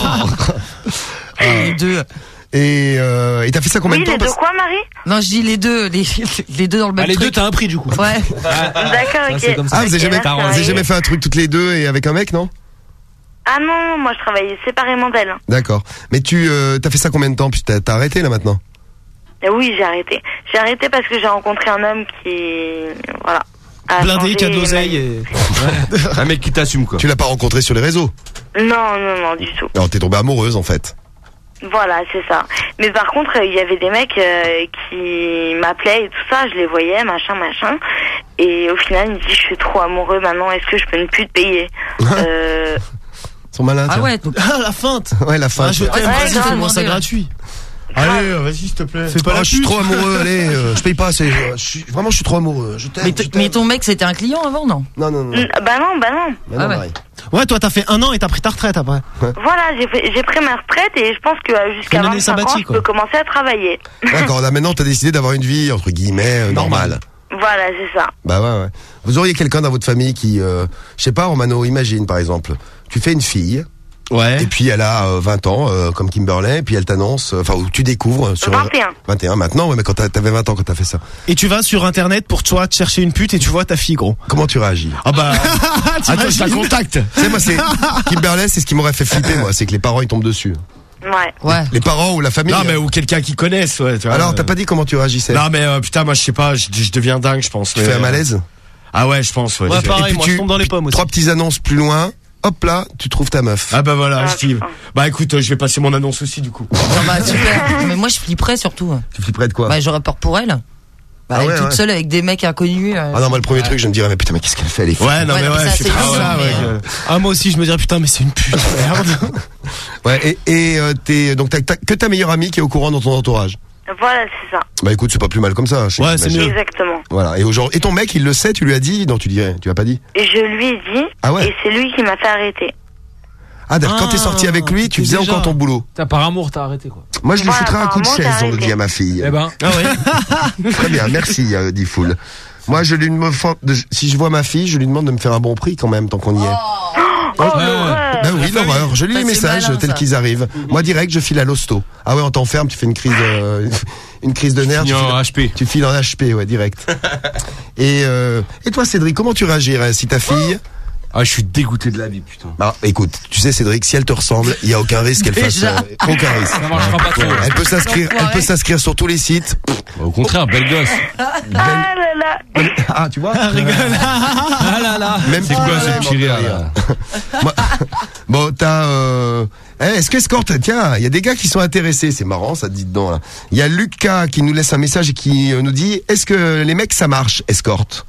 G: Les deux.
B: Et euh, et t'as fait ça combien
K: Oui,
B: de temps?
K: les deux
B: parce-
K: quoi, Marie?
G: Non, je dis les deux, les, les deux dans le
I: Bah,
G: même
I: les deux
G: truc.
I: t'as un prix du coup.
G: Ouais.
K: D'accord, ok.
I: c'est comme ça.
B: Ah, vous avez
K: Ok,
B: jamais,
K: merci,
B: vous avez
K: Marie.
B: jamais fait un truc toutes les deux et avec un mec, non?
K: Ah non, moi je travaillais séparément d'elle.
B: D'accord. Mais tu euh, t'as fait ça combien de temps? Puis t'as t'as arrêté là maintenant?
K: Et oui, j'ai arrêté. J'ai arrêté parce que j'ai rencontré un homme qui... Voilà. a
E: Blindé,
K: changé
E: qui a de
K: ma
E: l'oseille.
K: vie.
E: Et...
D: Un mec qui t'assume quoi.
B: Tu l'as pas rencontré sur les réseaux?
K: Non, non, non, du tout.
B: Alors t'es tombée amoureuse en fait.
K: Voilà, c'est ça. Mais par contre, il y avait des mecs euh, qui m'appelaient et tout ça, je les voyais, machin, machin. Et au final, ils me disent, je suis trop amoureux maintenant, est-ce que je peux ne plus te payer euh...
B: Ils sont malins.
G: Ah
B: tiens.
G: ouais, donc.
E: Ah, la feinte.
B: Ouais, la fin.
E: Ah, je
B: ouais.
E: t'aime,
K: Ouais,
E: vas-y,
K: grave,
E: fais-moi ça
G: demandez,
E: gratuit.
J: Allez, vas-y, s'il te plaît.
E: Fais pas
B: Oh,
E: la
B: je suis
E: pute.
B: trop amoureux, allez, euh, je paye pas assez. Je suis, vraiment, je suis trop amoureux. Je t'aime.
G: Mais,
B: je
G: t-
B: t'aime.
G: mais ton mec, c'était un client avant, non?
B: Non, non, non.
K: mm, Bah non, bah non.
B: Mais non,
G: Ah ouais.
B: Marie.
E: Ouais, toi, t'as fait un an et t'as pris ta retraite après.
K: Voilà, j'ai fait- j'ai pris ma retraite et je pense que euh, jusqu'à
E: Une année
K: vingt-cinq ans,
E: sabbatique,
K: je peux
E: quoi.
K: commencer à travailler.
B: D'accord, là maintenant t'as décidé d'avoir une vie entre guillemets euh, normale.
K: Voilà, c'est ça.
B: Bah ouais, ouais. Vous auriez quelqu'un dans votre famille qui, euh, je sais pas, Romano, imagine par exemple, tu fais une fille.
J: Ouais.
B: Et puis elle a euh, vingt ans, euh, comme Kimberley, et puis elle t'annonce, euh, enfin, ou tu découvres euh, sur.
K: vingt et un.
B: vingt et un maintenant, ouais, mais quand t'as- t'avais vingt ans quand t'as fait ça.
E: Et tu vas sur internet pour toi te chercher une pute et tu vois ta fille, gros.
B: Comment tu réagis?
J: Ah bah. Attends, je la
E: T'imagines
J: contacte.
B: Tu sais, moi, c'est. Kimberley, c'est ce qui m'aurait fait flipper, moi, c'est que les parents ils tombent dessus.
K: Ouais.
G: Ouais.
B: Les parents ou la famille.
J: Non, mais ou quelqu'un qui connaisse, ouais. Tu vois,
B: Alors,
J: euh.
B: t'as pas dit comment tu réagissais?
J: Non, mais euh, putain, moi, je sais pas, je, je deviens dingue, je pense.
B: Tu
J: mais,
B: fais un
J: euh,
B: malaise?
J: Ah ouais, je pense, ouais.
E: Ouais,
J: Je-
E: pareil,
B: Et puis
E: moi,
B: tu-
E: je tombe dans les pommes aussi.
B: Trois petites annonces plus loin, hop là, tu trouves ta meuf.
J: Ah bah voilà,
K: Ah,
J: je dis.
K: putain.
J: Bah écoute, euh, je vais passer mon annonce aussi, du coup.
G: Non, bah, super. Mais moi, je flipperais surtout.
B: Tu flipperais de quoi?
G: Bah, j'aurais peur pour elle. Bah,
B: Ah
G: elle
B: ouais,
G: est toute
B: ouais.
G: seule avec des mecs inconnus. euh,
B: Ah non, moi, le premier truc, je me dirais, mais putain, mais qu'est-ce qu'elle fait, elle est fou.
J: Ouais, non,
G: Ouais,
J: mais
G: non, mais
J: ouais,
G: ça,
J: c'est
G: c'est
J: pas
G: sûr,
J: ça,
G: mais,
J: ouais.
G: euh,
J: que-
E: Ah, moi aussi, je me dirais, putain, mais c'est une pute. Merde.
B: Ouais, et, et euh, t'es, donc t'as, t'as que ta meilleure amie qui est au courant dans ton entourage.
K: Voilà, c'est ça.
B: Bah écoute, c'est pas plus mal comme ça. je-
E: Ouais, c'est
B: j'imagine.
E: mieux.
K: Exactement.
B: Voilà. Et aujourd'hui, et ton mec, il le sait, tu lui as dit? Non, tu dirais, tu l'as pas dit.
K: Et je lui ai dit,
B: Ah ouais.
K: et c'est lui qui m'a fait arrêter.
B: Ah, d'accord. Quand
E: Ah,
B: t'es sorti avec lui, tu
E: t'es
B: faisais
E: déjà-
B: encore ton boulot.
I: T'as par amour t'as arrêté quoi.
B: Moi, je lui
K: Voilà,
B: foutrais un coup de
K: apparemment,
B: chaise,
K: t'as
B: on le dit
K: arrêté.
B: à ma fille.
I: Eh ben.
E: Ah ouais.
B: Très bien, merci, euh, dit Foul. Moi, je lui demande, si je vois ma fille, je lui demande de me faire un bon prix quand même, tant qu'on y est.
K: Oh,
I: Ouais.
K: l'horreur.
B: Ben oui, l'horreur. Je lis
G: Ça,
B: les
G: c'est
B: messages
G: malin,
B: tels
G: ça.
B: qu'ils arrivent. Moi, direct, je file à l'hosto. Ah ouais, on t'enferme, tu fais une crise, euh, une crise de nerfs.
D: finis
B: tu
D: en
B: files-
D: H P.
B: Tu files en H P, ouais, direct. et, euh, et toi, Cédric, comment tu réagirais si ta fille...
D: Ah, je suis dégoûté de la vie, putain.
B: Bah, écoute, tu sais, Cédric, si elle te ressemble, il y a aucun risque qu'elle fasse,
G: Déjà.
B: euh, aucun risque.
I: Ça marchera pas trop.
B: Elle peut s'inscrire, elle peut s'inscrire sur tous les sites.
D: Au contraire, belle gosse.
K: Ah là là.
B: Ah, tu vois?
I: Ah là là.
B: Même
D: C'est
B: pas
D: quoi
B: même
D: ce petit rire
B: en
D: là?
B: Moi- Bon, t'as. Euh... eh, est-ce que Escorte, tiens, il y a des gars qui sont intéressés, c'est marrant, ça te dit dedans. là. Il y a Lucas qui nous laisse un message et qui euh, nous dit est-ce que les mecs ça marche, Escorte?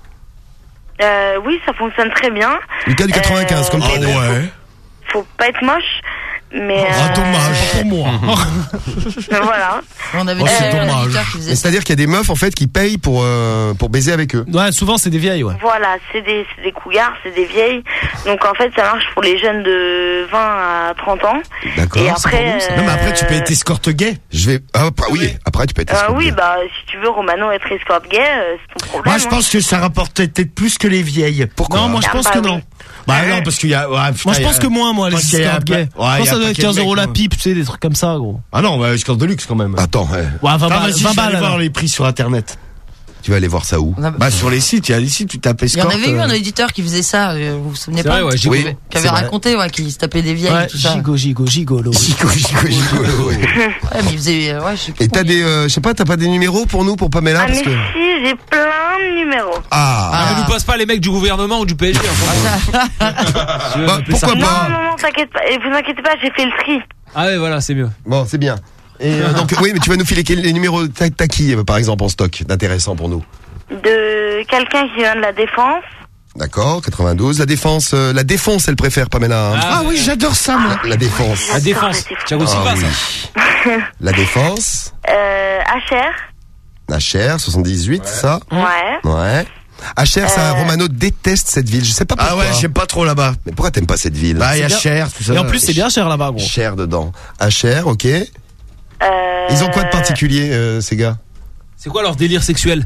K: Euh, oui, ça fonctionne très bien.
B: Lucas du quatre-vingt-quinze,
K: Euh,
B: comme
K: mais
B: tu
K: bon,
B: dis.
K: Faut pas être moche, mais.
B: Ah,
K: euh,
B: dommage
E: pour moi.
K: mais voilà.
G: On avait
B: Oh,
G: dit
B: c'est
G: euh,
B: dommage.
G: Lucas qui faisait
B: Mais
G: ça.
B: c'est-à-dire qu'il y a des meufs en fait qui payent pour euh, pour baiser avec eux.
E: Ouais, souvent c'est des vieilles, ouais.
K: Voilà, c'est des, c'est des cougars, c'est des vieilles. Donc en fait, ça marche pour les jeunes de vingt à trente ans.
B: D'accord.
K: Et
B: c'est
K: après,
B: pour nous, ça.
K: euh,
J: Non, mais après, tu peux être escorte gay.
B: Je vais. Ah, bah, oui. Après, tu peux être.
K: Euh,
B: escorte
K: oui,
B: gay.
K: bah si tu veux, Romano être escort gay, euh, c'est ton problème.
J: Moi, je pense que ça rapporte peut-être plus que les vieilles.
B: Pourquoi?
E: Non, moi je
K: Ah,
E: pense
K: bah
E: que
K: oui.
E: non.
J: Bah non, parce qu'il y a. Ouais, putain,
E: Moi je
J: il y a-
E: pense que moins, moi, les
J: parce qu'il y a
E: escortes
J: un
E: gays.
J: pa- ouais,
E: Je
J: il y
E: pense que
J: a
E: ça
J: un
E: doit être
J: paquet de
E: quinze euros
J: mecs,
E: la
J: ouais.
E: pipe, tu sais, des trucs comme ça, gros.
J: Ah non, bah, escorte de luxe quand même.
B: Attends, ouais.
E: Ouais, vingt
J: Attends,
E: balles,
J: vas-y, je
E: vingt
J: vais aller
E: balles.
J: voir
E: alors.
J: les prix sur internet.
B: Tu vas aller voir ça où?
J: Bah sur les sites, il y a des sites, tu tapes
G: Il y
J: escorte.
G: en avait eu un
J: euh,
G: auditeur qui faisait ça, euh, vous vous souvenez
I: C'est
G: pas?
I: vrai, ouais, Gigo.
G: Qui
I: Oui,
G: avait- qui
B: c'est
G: avait
B: vrai.
G: raconté, ouais, qu'il se tapait des vieilles
E: Ouais,
G: et tout ça.
E: gigo, gigo, gigolo.
B: Gigo, gigo, gigolo.
G: Ouais, mais il faisait, euh, ouais, je sais plus.
B: Et t'as des, euh, je sais pas, t'as pas des numéros pour nous, pour Pamela?
K: Ah,
B: Parce
K: mais
B: que...
K: si, j'ai plein de numéros.
B: Ah,
I: Ah, ne nous passe pas les mecs du gouvernement ou du P S G. Enfin,
B: bah, pourquoi
K: Non,
B: pas?
K: non, non, t'inquiète pas. Et vous inquiétez pas, j'ai fait le tri.
I: ah ouais, voilà, c'est mieux.
B: Bon, c'est bien. Et euh, donc, oui, mais tu vas nous filer quel- les numéros. T'as t'as qui, euh, par exemple, en stock d'intéressant pour nous?
K: De quelqu'un qui vient de la défense.
B: D'accord, quatre-vingt-douze. La défense, euh, la défense, elle préfère Pamela. Hein.
E: Ah oui, j'adore ça, moi.
B: La défense.
I: La défense. Thiago
B: Ah
I: Silva,
B: oui.
I: ça.
B: La défense.
K: Euh, H R.
B: La Cher, soixante-dix-huit, c'est ça?
K: Ouais.
B: Ouais. Cher, ça,
K: Euh.
B: Romano déteste cette ville. Je sais pas pourquoi.
J: Ah ouais, j'aime pas trop là-bas.
B: Mais pourquoi t'aimes pas cette ville?
J: Bah, il y a
E: bien.
J: cher, tout ça.
E: Et en plus, c'est bien cher là-bas, gros.
B: Cher dedans. Cher, ok.
K: Euh,
B: Ils ont quoi de particulier, euh, ces gars?
I: C'est quoi leur délire sexuel?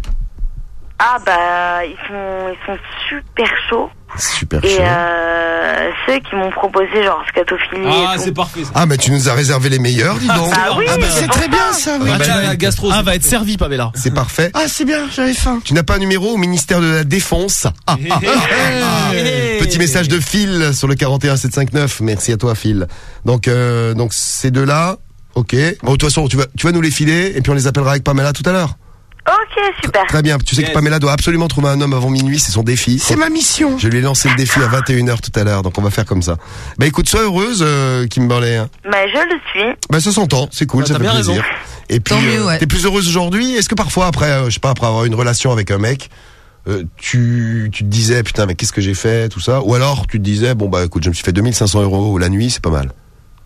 K: Ah bah ils sont ils sont super chauds.
B: Super
K: Et
B: chaud.
K: euh, ceux qui m'ont proposé genre scatophilie.
I: Ah,
K: et tout.
I: c'est parfait. Ça.
B: Ah, mais tu nous as réservé les meilleurs, dis donc.
K: Ah oui,
E: Ah bah
K: c'est
E: c'est
K: pour
E: très
K: ça.
E: bien ça. oui.
B: Ah, bah,
I: Ah,
B: oui.
I: la gastro.
E: Ah,
I: c'est
E: va être servi, Pamela.
B: C'est parfait.
E: Ah, c'est bien, j'avais faim.
B: Tu n'as pas un numéro au ministère de la Défense? Ah, ah, ah, ah. Petit message de Phil sur le quarante et un sept cent cinquante-neuf. Merci à toi, Phil. Donc, euh, donc ces deux-là, ok. Bon, de toute façon, tu vas, tu vas nous les filer et puis on les appellera avec Pamela tout à l'heure.
K: Ok, super.
B: Très bien. Tu sais
I: Yes.
B: que Pamela doit absolument trouver un homme avant minuit. C'est son défi.
E: C'est ma mission.
B: Je lui ai lancé le défi à vingt et une heures tout à l'heure. Donc on va faire comme ça. Bah écoute, sois heureuse, euh, Kimberley. hein.
K: Bah je le suis.
B: Bah ça s'entend. C'est cool.
I: Bah,
B: ça
I: t'as
B: fait
I: bien
B: plaisir.
I: raison.
B: Et puis,
G: Tant mieux,
B: euh,
G: ouais.
B: t'es plus heureuse aujourd'hui? Est-ce que parfois, après, euh, je sais pas, après avoir une relation avec un mec, euh, tu, tu te disais, putain, mais qu'est-ce que j'ai fait, tout ça? Ou alors, tu te disais, bon, bah, écoute, je me suis fait deux mille cinq cents euros la nuit, c'est pas mal.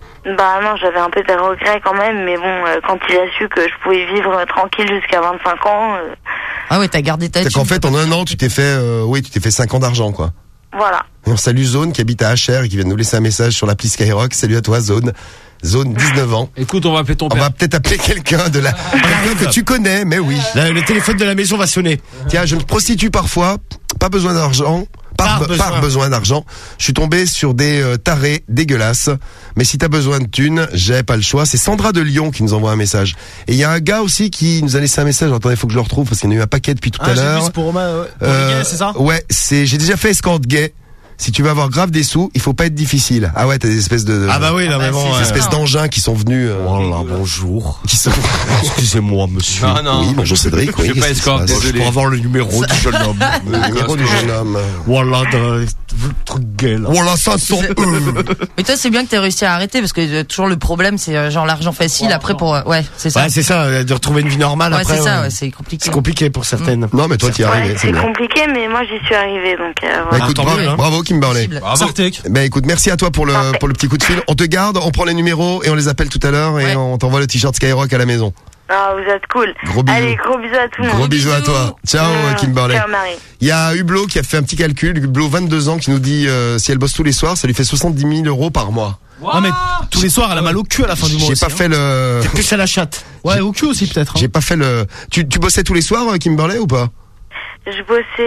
K: Bah non, j'avais un peu des regrets quand même, mais bon, euh, quand il a su que je pouvais vivre euh, tranquille jusqu'à vingt-cinq ans, euh,
G: Ah ouais, t'as gardé ta
B: C'est qu'en
G: thune.
B: fait, en un an, tu t'es fait, euh, oui, tu t'es fait cinq ans d'argent, quoi.
K: voilà.
B: Et on salue Zone qui habite à H R et qui vient de nous laisser un message sur l'appli Skyrock. Salut à toi, Zone. Zone, dix-neuf ans.
I: Écoute, on va appeler ton
B: On
I: père.
B: va peut-être appeler quelqu'un de la, quelqu'un que tu connais, mais oui.
J: Là, le téléphone de la maison va sonner.
B: Tiens, je me prostitue parfois, pas besoin d'argent. Par,
J: Par besoin.
B: par besoin d'argent. Je suis tombé sur des euh, tarés dégueulasses. Mais si t'as besoin de thunes, j'ai pas le choix. C'est Sandra de Lyon qui nous envoie un message. Et il y a un gars aussi qui nous a laissé un message. Attendez, faut que je le retrouve parce qu'il y en a eu un paquet depuis tout
E: Ah,
B: à
E: j'ai vu,
B: l'heure.
E: c'est pour Romain, ouais. Pour les
B: Euh,
E: gays, c'est ça?
B: Ouais, c'est, j'ai déjà fait escorte gay. Si tu veux avoir grave des sous, il faut pas être difficile. Ah ouais, t'as des espèces de,
J: Ah bah oui, là,
G: Ah bah,
J: mais bon.
G: c'est-
B: des
J: euh,
B: espèces d'engins qui sont venus, euh,
J: Voilà, bonjour.
B: qui sont,
J: Excusez-moi, monsieur.
D: Non, non.
B: oui, bonjour Cédric, oui.
D: Je fais pas
B: qu'est-ce qui se
D: escorte,
B: passe
D: désolé.
J: Pour avoir le numéro du jeune homme.
B: Le numéro du jeune homme.
J: Voilà, de, le truc gay, là.
B: Voilà, ça sont eux.
G: Mais toi, c'est bien que t'aies réussi à arrêter parce que euh, toujours le problème, c'est euh, genre l'argent facile après pour. euh, Ouais, c'est ça.
J: Ouais, c'est ça, euh, de retrouver une vie normale
G: Ouais,
J: après.
G: c'est ça,
J: ouais.
G: ouais, c'est compliqué.
J: C'est compliqué pour certaines.
B: Non, mais toi, t'y es arrivé,
K: Ouais,
B: c'est
K: c'est
B: bien.
K: compliqué, mais moi j'y suis arrivée, donc euh,
B: Bah,
K: voilà.
B: écoute,
J: tant
B: bravo,
J: mieux, hein.
B: bravo Kimberley.
G: Possible.
E: Sartek.
B: Ben écoute, merci à toi pour le
K: Parfait.
B: pour le petit coup de fil. On te garde, on prend les numéros et on les appelle tout à l'heure et
G: Ouais.
B: on t'envoie le t-shirt Skyrock à la maison.
K: Ah, vous êtes cool.
B: Gros bisous.
K: Allez, gros bisous à tout le monde.
B: Gros bisous à toi. Ciao
K: Mmh,
B: Kimberley.
K: Ciao Marie.
B: Il y a Hublot qui a fait un petit calcul. Hublot, vingt-deux ans, qui nous dit euh, si elle bosse tous les soirs, ça lui fait soixante-dix mille euros par mois.
E: Ah, mais tous les soirs, elle a mal au cul à la fin du mois.
B: J'ai
E: aussi,
B: pas
E: hein.
B: fait le.
J: Plus à la chatte.
E: Ouais, au cul aussi, peut-être. hein.
B: J'ai pas fait le. Tu, tu bossais tous les soirs, euh, Kimberley, ou pas?
K: Je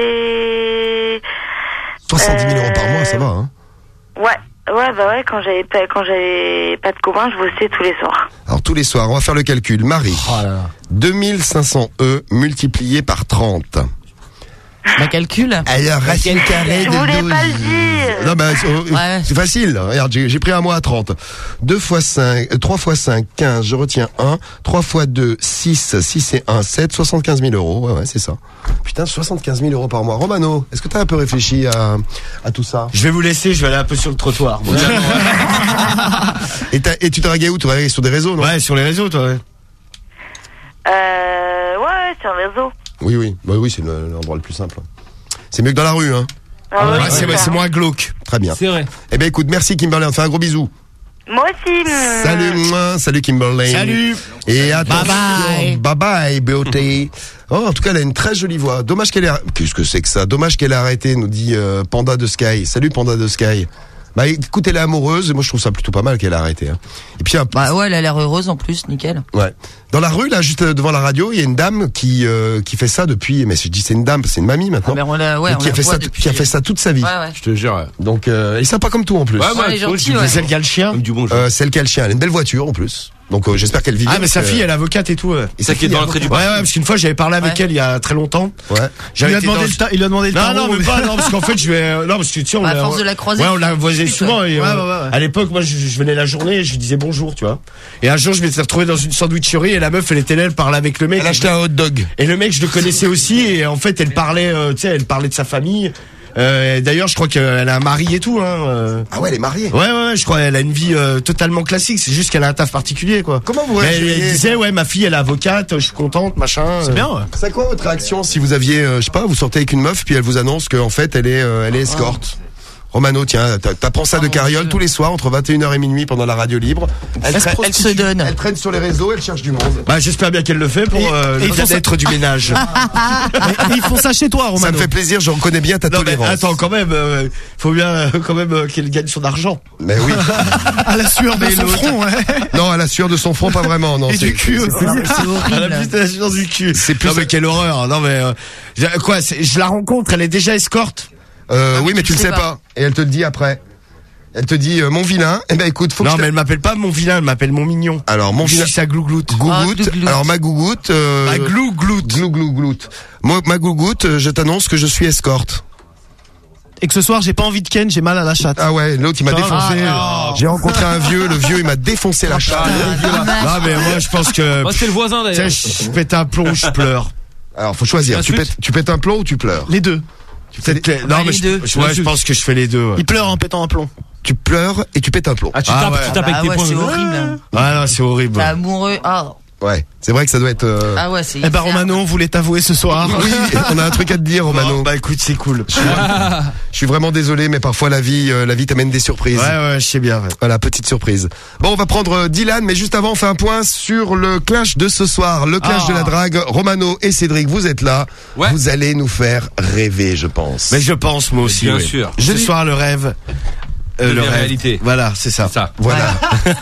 K: bossais.
B: soixante-dix mille euros par mois, ça va, hein?
K: Ouais, ouais, bah ouais, quand j'avais pas, quand j'avais pas de copain, je bossais tous les soirs.
B: Alors tous les soirs, on va faire le calcul. Marie,
J: Oh là là.
B: deux mille cinq cents E multiplié par trente.
G: La calcul.
B: Alors, racine carrée
K: Je
B: de
K: voulais
B: douze.
K: pas le dire.
B: Non, bah, c'est
G: Ouais.
B: c'est facile. Regarde, j'ai j'ai pris un mois à trente. deux fois cinq, euh, trois fois cinq, quinze, je retiens un. trois fois deux, six, six et un, sept, soixante-quinze mille euros. Ouais, ouais, c'est ça. Putain, soixante-quinze mille euros par mois. Romano, est-ce que t'as un peu réfléchi à, à tout ça?
J: Je vais vous laisser, je vais aller un peu sur le trottoir. moi.
B: Et, t'as- et tu t'es dragué où? Tu t'es dragué sur des réseaux, non?
J: Ouais, sur les réseaux, toi, ouais.
K: Euh, ouais, ouais, sur le réseau.
B: Oui, oui. Bah oui, c'est le- l'endroit le plus simple. C'est mieux que dans la rue, hein.
K: Ah ouais,
J: Ouais, c'est
K: ça.
J: c'est moins glauque.
B: Très bien.
I: C'est vrai.
B: Eh ben, écoute, merci Kimberley. On te fait un gros bisou.
K: Moi aussi. mm.
B: Salut, moi, salut Kimberley.
J: Salut.
B: Et attention,
J: Bye bye.
B: bye bye, beauté. Oh, en tout cas, elle a une très jolie voix. Dommage qu'elle ait, qu'est-ce que c'est que ça? Dommage qu'elle ait arrêté, nous dit euh, Panda de Sky. Salut Panda de Sky. Bah, écoute, elle est amoureuse, et moi je trouve ça plutôt pas mal qu'elle a arrêté. Hein. Et puis, un peu-
G: Bah ouais, elle a l'air heureuse en plus, nickel.
B: ouais. Dans la rue, là, juste devant la radio, il y a une dame qui euh, qui fait ça depuis. Mais je dis c'est une dame, c'est une mamie maintenant.
G: Ah, ben, on l'a- ouais,
B: Mais
G: on
B: qui a
G: la
B: fait
G: voit
B: ça,
G: depuis-
B: qui a fait ça toute sa vie.
G: Ouais, ouais.
D: Je te jure. ouais.
B: Donc, euh, elle est sympa comme tout en plus.
D: Ouais,
G: Ouais,
D: moi,
G: elle est
D: je trouve
G: gentille,
D: que
G: ouais.
J: C'est celle qui a le chien.
D: du bon jeu.
B: Euh, celle qui a le chien, elle a une belle voiture en plus. Donc euh, j'espère qu'elle vit bien.
J: Ah mais sa
B: parce que-
J: fille elle est avocate et tout. Ouais,
B: Et sa
I: qui est
B: fille
I: dans
B: est
I: l'entrée du
B: avocate.
J: ouais, ouais, parce qu'une fois j'avais parlé avec
G: Ouais.
J: elle il y a très longtemps.
B: Ouais.
E: Il
J: J'avais
E: lui a
J: été
E: demandé
J: dans-
E: le ta- il lui a demandé le
J: Non,
E: tarot,
J: non, mais
E: mais-
J: pas, non, parce qu'en fait, je vais, non, parce que, tu sais, on
G: À
J: l'a-
G: force de la croiser,
J: ouais, on la voisait
G: tu
J: souvent, et,
E: Ouais,
J: euh,
E: ouais, ouais, ouais.
J: à l'époque, moi, je, je venais la journée, et je lui disais bonjour, tu vois. Et un jour, je m'étais retrouvé dans une sandwicherie, et la meuf, elle était là, elle parlait avec le mec.
B: Elle achetait un hot dog.
J: Et le mec, je le connaissais aussi, et en fait, elle parlait, euh, tu sais, elle parlait de sa famille. Euh, d'ailleurs, je crois qu'elle a un mari et tout, hein. euh.
B: Ah ouais, elle est mariée.
J: Ouais, ouais, ouais, je crois, elle a une vie euh, totalement classique, c'est juste qu'elle a un taf particulier, quoi.
B: Comment vous
J: Mais elle,
B: réagiriez
J: elle disait, ouais, ma fille, elle est avocate, je suis contente, machin.
E: C'est
J: euh.
E: bien, ouais.
B: C'est quoi votre réaction si vous aviez, euh, je sais pas, vous sortez avec une meuf puis elle vous annonce qu'en fait elle est, euh, elle est escorte. Romano, tiens, t'a- t'apprends ça de Carriole tous les soirs entre vingt et une heures et minuit pendant la radio libre. Elle,
G: Elle se
B: tra- elle
G: prostitue.
B: se donne. Elle traîne sur les réseaux, elle cherche du monde.
J: Bah, j'espère bien qu'elle le fait pour
E: Et-
J: euh,
E: et
J: le
E: ils font ça-
J: bien-être du ménage.
E: Et ils font ça chez toi,
B: Ça
E: Romano.
B: me fait plaisir, j'en connais bien ta
J: Non, mais
B: tolérance.
J: attends, quand même, euh, faut bien euh, quand même euh, qu'elle gagne son argent.
B: Mais oui.
E: À la sueur de son front, ouais.
B: Non, à la sueur de son front, pas vraiment, non.
E: Et
B: c'est-
E: du cul
B: c'est-
E: aussi.
G: C'est
J: À la
G: horrible.
J: plus de la chance du cul.
B: C'est plus-
J: Non mais quelle horreur. Non mais euh, je- quoi, c'est- je la rencontre, elle est déjà escorte.
B: Euh, oui, mais
G: tu
B: tu le
G: sais
B: sais
G: pas.
B: pas. Et elle te le dit après. Elle te dit, euh, mon vilain, eh ben écoute, faut que
J: Non
B: je
J: mais
B: te-
J: elle m'appelle pas mon vilain, elle m'appelle mon mignon.
B: Alors, mon
J: Je
B: vilain.
J: suis sa glougloute.
G: Ah,
B: Gougoute.
G: glougoute.
B: Alors, ma gougoute, euh,
J: Ma glougloute.
B: glou glou gloute. Moi, ma gougoute, euh, je t'annonce que je suis escorte.
E: Et que ce soir, j'ai pas envie de Ken, j'ai mal à la chatte.
B: Ah ouais, l'autre il m'a
E: Ah,
B: défoncé.
E: non.
B: J'ai rencontré un vieux, le vieux il m'a défoncé la chatte.
J: Non mais moi je pense que
I: Moi, c'est le voisin
J: tu
I: d'ailleurs.
J: sais, je pète un plomb, je pleure.
B: Alors faut choisir, tu
I: Insulte.
B: pètes, tu pètes un plomb ou tu pleures?
E: Les deux.
J: Peut-être que- non
G: les
J: mais je,
G: deux.
J: je- ouais, je pense que je fais les deux. Ouais,
E: Il pleure en pétant un plomb.
B: Tu pleures et tu pètes un plomb.
I: Ah, tu
J: Ah,
I: tapes,
J: ouais.
I: tu tapes
G: Bah
I: avec tes
G: ouais,
I: poings.
G: c'est horrible.
J: Ah non, c'est horrible.
G: T'es amoureux. Ah,
B: Ouais, c'est vrai que ça doit être... euh,
G: ah ouais, c'est.
E: Eh ben, Romano, on voulait t'avouer ce soir.
B: Oui, on a un truc à te dire, Romano.
J: Bon, bah écoute, c'est cool.
B: Je suis vraiment désolé, mais parfois la vie, euh, la vie t'amène des surprises.
J: Ouais ouais, je sais bien. Ouais.
B: Voilà, petite surprise. Bon, on va prendre euh, Dylan, mais juste avant, on fait un point sur le clash de ce soir. Le clash
E: Ah.
B: de la drague. Romano et Cédric, vous êtes là.
I: Ouais.
B: Vous allez nous faire rêver, je pense.
J: Mais je pense moi aussi.
I: Bien
J: ouais.
I: sûr.
J: Ce
B: Je dis-
J: soir le rêve. Euh,
I: Devient
J: le rêve.
I: réalité.
J: Voilà, c'est ça.
I: Ça.
B: Voilà.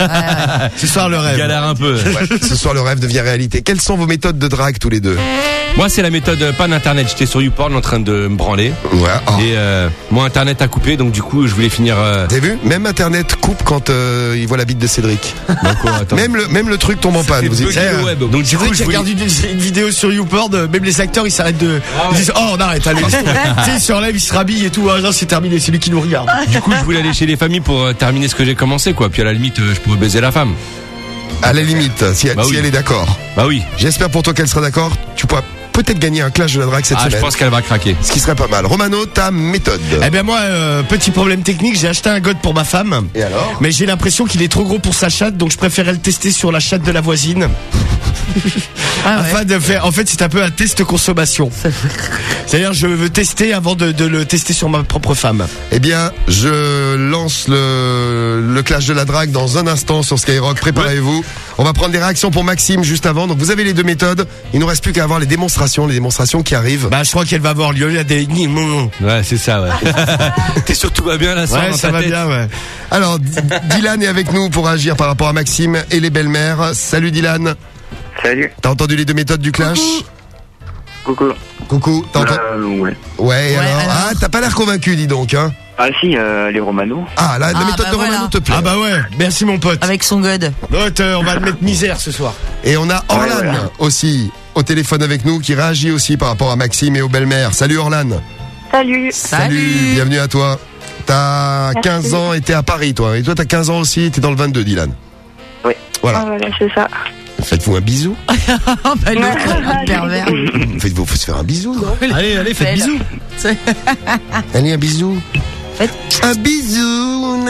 J: Ce soir le rêve.
I: Galère un peu.
B: Ouais, ce soir, le rêve devient réalité. Quelles sont vos méthodes de drague tous les deux?
D: Moi, c'est la méthode euh, pas d'internet. J'étais sur YouPorn en train de me branler.
B: Ouais. oh.
D: Et euh, mon internet a coupé, donc du coup, je voulais finir. Euh...
B: T'as vu? Même Internet coupe quand euh, il voit la bite de Cédric.
D: Bah quoi, attends.
B: Même le, même le truc tombe en panne. Vous y-
D: bugué
B: Eh,
D: le web.
J: Donc du coup,
B: Cédric,
J: je
B: je
J: regarde une, une vidéo sur YouPorn, euh, même les acteurs ils s'arrêtent de, ils disent oh on arrête, allez, tu sais ils se relèvent, ils se rhabillent et tout, ah, non c'est terminé, c'est lui qui nous regarde.
D: Du coup, je voulais aller chez les familles pour euh, terminer ce que j'ai commencé, quoi. Puis à la limite, euh, je pourrais baiser la femme.
B: À la limite, si, elle-
D: Bah
B: si
D: oui.
B: elle est d'accord.
D: Bah oui.
B: J'espère pour toi qu'elle sera d'accord. Tu pourras peut-être gagner un clash de la drague cette
D: Ah,
B: semaine.
D: je pense qu'elle va craquer.
B: Ce qui serait pas mal. Romano, ta méthode.
J: Eh ben moi, euh, petit problème technique, j'ai acheté un god pour ma femme.
B: Et alors?
J: Mais j'ai l'impression qu'il est trop gros pour sa chatte, donc je préférais le tester sur la chatte de la voisine.
G: Ah ouais.
J: Afin de faire, en fait, c'est un peu un test consommation. C'est-à-dire, je veux tester avant de, de le tester sur ma propre femme.
B: Eh bien, je lance le, le clash de la drague dans un instant sur Skyrock. Préparez-vous. On va prendre des réactions pour Maxime juste avant. Donc vous avez les deux méthodes. Il nous reste plus qu'à avoir les démonstrations, les démonstrations qui arrivent.
J: Bah, je crois qu'elle va avoir lieu. Il y a des
D: Ouais, c'est ça, ouais. T'es sûr tout va bien là,
J: Ouais,
D: dans
J: ça
D: ta
J: va
D: tête
J: bien, ouais.
B: Alors, D- Dylan est avec nous pour agir par rapport à Maxime et les belles-mères. Salut Dylan.
U: Salut.
B: T'as entendu les deux méthodes du clash?
U: Coucou.
B: Coucou. T'as entendu?
U: Euh, ouais.
B: Ouais, et alors,
G: alors
B: Ah, t'as pas l'air convaincu, dis donc, hein.
U: Ah si, euh, les Romano.
B: Ah, la, la
G: Ah,
B: méthode
G: bah
B: de
G: voilà.
B: Romano te plaît.
J: Ah bah ouais, merci mon pote.
G: Avec son god.
J: Note, euh, on va le mettre misère ce soir.
B: Et on a Orlan
U: Ouais, ouais.
B: aussi au téléphone avec nous qui réagit aussi par rapport à Maxime et aux belles-mères. Salut Orlan.
K: Salut.
G: Salut.
B: Bienvenue à toi. T'as
K: Merci.
B: quinze ans et t'es à Paris, toi. Et toi, t'as quinze ans aussi, t'es dans le vingt-deux, Dylan.
U: Oui.
B: Voilà.
K: Ah, voilà, c'est ça.
B: Faites-vous un bisou.
G: Oh, bah, le pervers.
B: Faites-vous, faut se faire un bisou, non?
E: Allez, allez, faites
G: Belle.
E: bisous.
B: Allez, un bisou.
G: Faites-
B: Un bisou.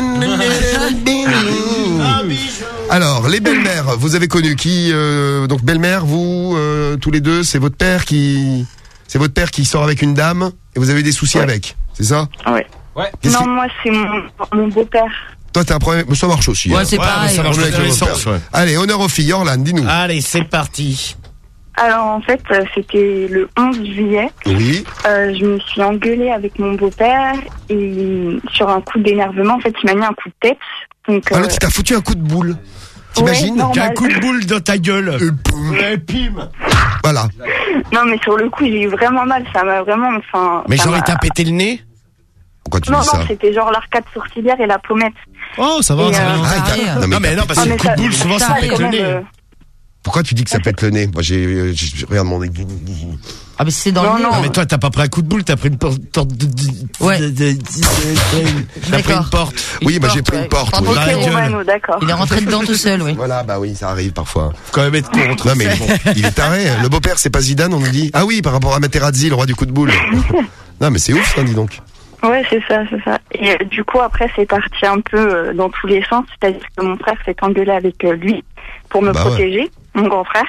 B: Alors, les belles-mères, vous avez connu qui euh, donc belle-mère, vous euh, tous les deux, c'est votre père qui, c'est votre père qui sort avec une dame et vous avez eu des soucis
U: Ouais.
B: avec, c'est ça?
U: Ouais.
B: Qu'est-ce
K: Non,
B: qui-
K: moi, c'est mon, mon beau-père.
B: Toi, t'as un problème, mais ça marche aussi.
G: Ouais,
B: hein.
G: c'est pareil.
J: ça marche
B: Avec
J: dans
B: le
J: les
B: beau-père.
J: sens, ouais.
B: Allez, honneur aux filles. Orlan, dis-nous.
J: Allez, c'est parti.
K: Alors, en fait, euh, c'était le onze juillet.
B: Oui.
K: Euh, je me suis engueulée avec mon beau-père et sur un coup d'énervement, en fait, il m'a mis un coup de tête. Donc,
B: Ah,
K: euh,
B: l'autre, il t'a foutu un coup de boule. T'imagines?
K: Ouais, normal.
J: T'as un coup de boule dans ta gueule.
B: Et boum.
J: Et pim.
B: Voilà.
K: non, mais sur le coup, j'ai eu vraiment mal. Ça m'a vraiment, enfin.
J: Mais
K: ça
J: genre, il
K: m'a-
J: t'a pété le nez?
B: Pourquoi tu
K: Non,
B: dis
K: non,
B: ça?
K: c'était genre l'arcade sourcilière et la pommette.
E: Oh, ça va,
K: Et,
E: ça
K: euh,
E: va.
B: Ah,
G: Carré,
B: t'as-
G: euh.
B: non, mais,
J: Non, mais non, parce
K: Ah,
J: que
K: mais
J: le coup de
K: ça-
J: boule, souvent, ça
K: ça,
J: pète
K: quand
J: le
K: même,
J: nez.
K: euh,
B: pourquoi tu dis que ça pète le nez? Moi, j'ai, j'ai, regarde mon nez.
G: Ah, mais c'est dans
K: Non,
G: le nez.
K: non.
J: Non, mais toi, t'as pas pris un coup de boule, t'as pris une porte de, de-
G: Ouais.
J: de- de- de- t'as pris
G: D'accord.
J: une porte.
B: Oui,
G: Une
B: bah, j'ai
G: porte,
B: pris une
G: ouais.
B: porte,
G: Pardon,
B: oui.
J: Dans
K: Ok,
J: la gueule.
K: Romano, d'accord.
G: Il est rentré dedans tout seul, oui.
B: Voilà, bah oui, ça arrive parfois.
J: Faut quand même être contre.
B: Non, mais il est, il est taré. Le beau-père, c'est pas Zidane, on nous dit. Ah oui, par rapport à Materazzi, le roi du coup de boule. Non, mais c'est ouf, ça, dis donc.
K: Ouais, c'est ça, c'est ça. Et euh, du coup, après, c'est parti un peu euh, dans tous les sens. C'est-à-dire que mon frère s'est engueulé avec euh, lui pour me
B: Bah ouais.
K: protéger, mon grand frère.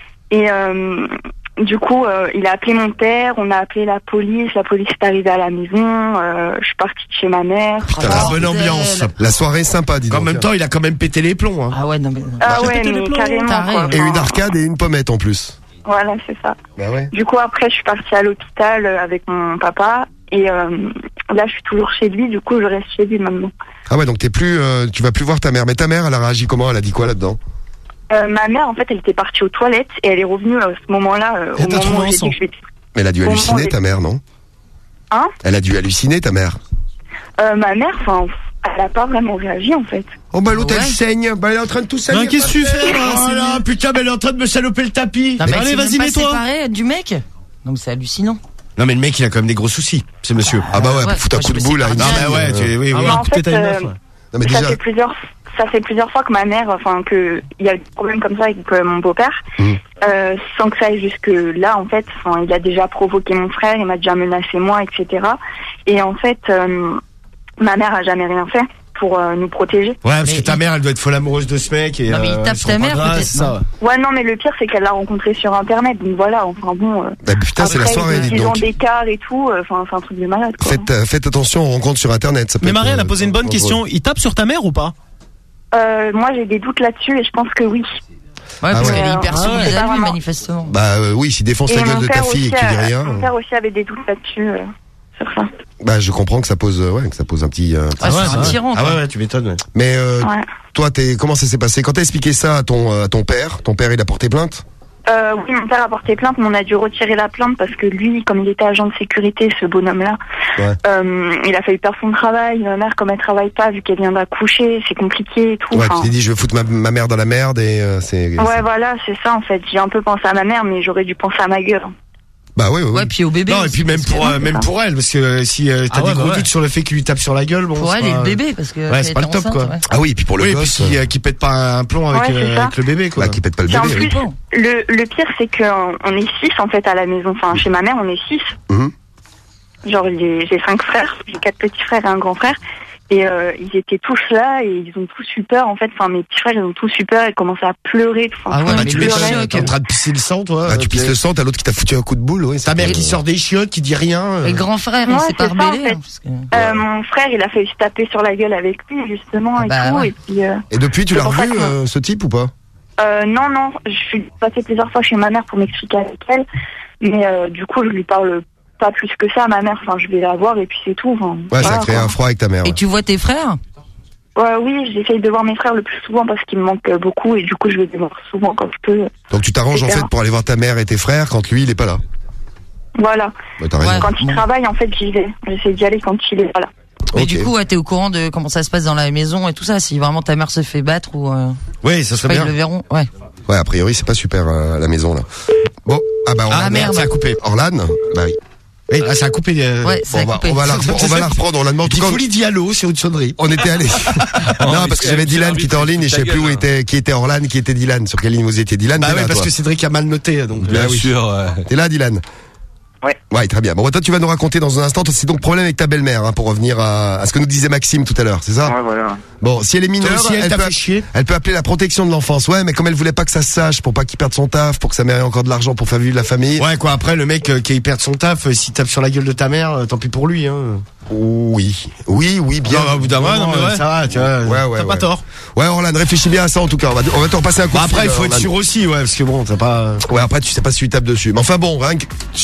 K: Et euh, du coup, euh, il a appelé mon père, on a appelé la police, la police est arrivée à la maison, euh, je suis partie de chez ma mère.
J: Putain, la bonne ambiance.
B: La soirée est sympa, dis donc.
J: En même temps, il a quand même pété les plombs. Hein.
G: Ah ouais, non mais.
K: Ah ouais, mais carrément.
G: Taré,
K: quoi.
G: ouais.
B: Et une arcade et une pommette en plus.
K: Voilà, c'est ça.
B: Bah ouais.
K: Du coup, après, je suis partie à l'hôpital euh, avec mon papa. Et euh, là, je suis toujours chez lui. Du coup, je reste chez lui maintenant.
B: Ah ouais, donc t'es plus, euh, tu vas plus voir ta mère. Mais ta mère, elle a réagi comment? Elle a dit quoi là-dedans?
K: Euh, ma mère, en fait, elle était partie aux toilettes et elle est revenue à ce moment-là, euh,
E: Et
K: au
E: t'as
K: moment
E: trouvé
K: où j'ai dit
E: ensemble.
K: que je vais...
B: Mais elle a dû
K: Bon,
B: halluciner,
K: bon,
B: ta mère, non?
K: Hein
B: Elle a dû halluciner, ta mère.
K: euh, Ma mère, enfin, elle a pas vraiment réagi, en fait.
B: Oh bah l'autre,
G: Ouais.
B: elle saigne. Bah elle est en train de tout saigner.
E: Ben, qu'est-ce que tu fais, là?
J: Oh là, putain, mais elle est en train de me saloper le tapis.
G: Non, mais
E: Allez,
G: c'est
E: vas-y,
G: même pas
E: mets-toi.
G: séparé du mec. Donc c'est hallucinant.
J: Non, mais le mec, il a quand même des gros soucis, ce monsieur.
B: Ah bah ouais,
G: Ouais,
B: pour foutre un
G: moi,
B: coup
G: je
B: de
G: me
B: boule à une
G: sépare
J: Non,
B: fille,
J: mais ouais,
B: euh,
J: tu, oui,
E: Ah
J: oui.
E: ouais,
K: en
E: écoutez,
K: fait,
E: t'as une
K: euh,
E: meuf, ouais.
B: Non mais
K: ça
B: déjà.
K: fait plusieurs, ça fait plusieurs fois que ma mère, enfin, que il y a eu des problèmes comme ça avec euh, mon beau-père,
B: Mmh.
K: euh, sans que ça aille jusque là, en fait. Enfin, il a déjà provoqué mon frère, il m'a déjà menacé moi, et cetera. Et en fait, euh, ma mère a jamais rien fait pour euh, nous protéger.
J: Ouais, parce
G: Mais
J: que ta
G: il-
J: mère, elle doit être folle amoureuse de ce mec. Et,
G: Non, mais il
J: euh,
G: tape
J: ils sont
G: ta
J: pas
G: mère,
J: grave,
G: peut-être,
J: c'est ça.
K: Ouais, non, mais le pire, c'est qu'elle l'a rencontré sur Internet, donc voilà, enfin bon. Euh,
B: Bah putain, c'est la
K: après,
B: soirée,
K: ils
B: dites
K: ont
B: donc.
K: des d'écart et tout, euh, enfin, c'est un truc de malade, quoi.
B: Faites, euh, faites attention aux rencontres sur internet. Ça peut
E: Mais
B: être,
E: Marie, elle a
B: euh,
E: posé une bonne
B: drôle.
E: question. Il tape sur ta mère ou pas?
K: Euh, moi, j'ai des doutes là-dessus et je pense que oui.
G: Ouais, parce
B: ouais.
G: qu'elle est hyper
K: Ah
G: soumise
K: ouais.
G: à lui,
K: Vraiment.
G: manifestement.
B: Bah euh, oui, s'il défonce
K: Et
B: la gueule
K: mon
B: de ta
K: père
B: fille et
K: aussi,
B: que tu dis
K: a-
B: rien.
K: mon
B: euh,
K: père aussi avait des doutes là-dessus, euh, sur ça.
B: Bah je comprends que ça pose, euh, ouais, que ça pose un petit. euh, petit-
G: Ah, c'est un tyran,
J: Ah
G: quoi.
J: ouais, ouais, tu m'étonnes. Ouais.
B: Mais euh,
K: Ouais.
B: toi, t'es, comment ça s'est passé quand t'as expliqué ça à ton, euh, à ton père? Ton père, il a porté plainte?
K: Euh, oui, mon père a porté plainte, mais on a dû retirer la plainte parce que lui, comme il était agent de sécurité, ce bonhomme-là,
B: Ouais.
K: euh, il a failli perdre son travail. Ma mère, comme elle travaille pas, vu qu'elle vient d'accoucher, c'est compliqué et tout.
B: Ouais,
K: enfin.
B: tu t'es dit je vais foutre ma, ma mère dans la merde et euh, c'est.
K: Ouais, voilà, c'est ça en fait. J'ai un peu pensé à ma mère, mais j'aurais dû penser à ma gueule.
B: Bah oui, oui.
G: Ouais, puis au bébé.
J: Non, et puis même pour, euh, même pour elle, parce que euh, si euh, t'as
E: Ah ouais,
J: des
E: bah
J: gros
E: ouais.
J: doutes sur le fait qu'il lui tape sur la gueule, bon.
G: Pour
J: c'est
G: elle et
J: pas-
G: le bébé, parce que.
J: Ouais,
G: elle
J: c'est pas le
G: était
J: top,
G: enceinte,
J: quoi.
G: ouais.
B: Ah oui, et puis pour le
J: Oui, et
B: gosse.
J: puis qui, euh, qui pète pas un plomb avec,
K: Ouais, c'est
J: euh,
K: ça.
J: avec le bébé, quoi.
B: Bah, qui pète pas le
K: Et en
B: bébé.
K: plus,
B: oui.
K: le, le pire, c'est qu'on on est six en fait à la maison. Enfin, chez ma mère, on est six.
B: Mhm.
K: Genre, j'ai j'ai cinq frères, j'ai quatre petits frères et un grand frère. Et euh, ils étaient tous là et ils ont tous eu peur en fait. Enfin, mes petits frères, ils ont tous eu peur. Ils commençaient à pleurer. Enfin,
G: Ah ouais,
K: ils
G: mais
J: tu
G: le
K: pleuraient.
J: m'étonnes,
G: choc.
J: t'es en train de pisser le sang, toi.
B: Bah, tu
J: euh,
B: pisses
J: t'es-
B: le sang, t'as l'autre qui t'a foutu un coup de boule, oui.
J: Ta mère qui sort des chiottes, qui dit rien. euh.
G: Et le grand frère, il
K: Ouais,
G: s'est pas
K: c'est ça, en
G: rebellé.
K: fait.
G: hein, parce que-
K: Euh, mon frère, il a failli se taper sur la gueule avec lui justement et
G: bah
K: tout.
G: ouais.
K: Et puis, euh,
B: Et depuis, tu
K: C'est
B: l'as
K: pour ça
B: revu,
K: que-
B: euh, ce type ou pas?
K: euh, non, non, je suis passée plusieurs fois chez ma mère pour m'expliquer avec elle, mais euh, du coup, je lui parle pas plus que ça à ma mère. Enfin, je vais la voir et puis c'est tout. Enfin,
B: Ouais, ça
K: voilà,
B: a créé
K: quoi.
B: un froid avec ta mère.
G: Et
B: ouais.
G: tu vois tes frères?
K: Ouais, oui, j'essaye de voir mes frères le plus souvent parce qu'ils me manquent euh, beaucoup et du coup, je vais les voir souvent quand je peux.
B: Donc tu t'arranges en
K: C'est
B: fait
K: ça.
B: pour aller voir ta mère et tes frères quand lui il est pas là.
K: Voilà.
B: Bah, t'as raison.
K: Quand il travaille, en fait, j'y vais. J'essaie d'y aller quand il est pas là.
G: Mais
B: Ok.
G: du coup, ouais, t'es au courant de comment ça se passe dans la maison et tout ça, si vraiment ta mère se fait battre ou. Euh,
J: Oui, ça serait
G: pas, ils
J: bien.
G: le verront. Ouais.
B: Ouais, a priori c'est pas super euh, à la maison là. Bon, ah bah Orlan,
J: Ah merde, ça a coupé.
B: Orlan, bah oui.
J: Oui, là, ça a coupé. euh,
G: Ouais,
B: Bon,
G: ça a
B: on, va,
G: coupé.
B: on, va la repre- on va la reprendre. On l'a demandé.
J: Il faut lui dire allô sur une sonnerie.
B: On était allé. non,
D: mais
B: parce que
D: c'est
B: j'avais
D: un
B: Dylan
D: petit
B: qui était en ligne et je sais
D: arbitre,
B: plus où
D: ta
B: était, qui était Orlan, qui était Dylan. Sur quelle ligne vous étiez, Dylan?
J: Bah
B: t'es
J: ouais,
B: là,
J: parce
B: toi.
J: que Cédric a mal noté, donc.
D: Bien
B: Bah oui.
D: sûr, ouais.
B: T'es là, Dylan?
U: Ouais.
B: Ouais, très bien. Bon, toi, tu vas nous raconter dans un instant. C'est donc problème avec ta belle-mère, hein, pour revenir à, à ce que nous disait Maxime tout à l'heure, c'est ça?
U: Ouais, voilà.
B: Bon, si elle est mineure,
J: Toi aussi, elle
B: elle,
J: t'a
B: peut,
J: fait chier.
B: elle peut appeler la protection de l'enfance. Ouais, mais comme elle voulait pas que ça se sache, pour pas qu'il perde son taf, pour que sa mère ait encore de l'argent pour faire vivre la famille.
J: Ouais, quoi, après, le mec euh, qui perd son taf, euh, s'il tape sur la gueule de ta mère, euh, tant pis pour lui, hein.
B: Oui, oui, oui, bien.
J: Non, au bout d'un
E: Ouais,
J: moment,
E: non, mais
J: euh,
E: ouais.
J: ça va, tu vois.
B: Ouais, ouais,
E: T'as
B: ouais.
E: pas tort.
B: Ouais, Orlan, réfléchis bien à ça en tout cas. On va, on va te repasser un coup
J: Bah
B: de
J: après,
B: fil,
J: il faut être
B: Orlan.
J: sûr aussi, ouais, parce que bon, t'as pas.
B: Ouais, après, tu sais pas si tu tapes dessus. Mais enfin bon, rien que. je sais
J: Ouais,
B: pas.
J: déjà,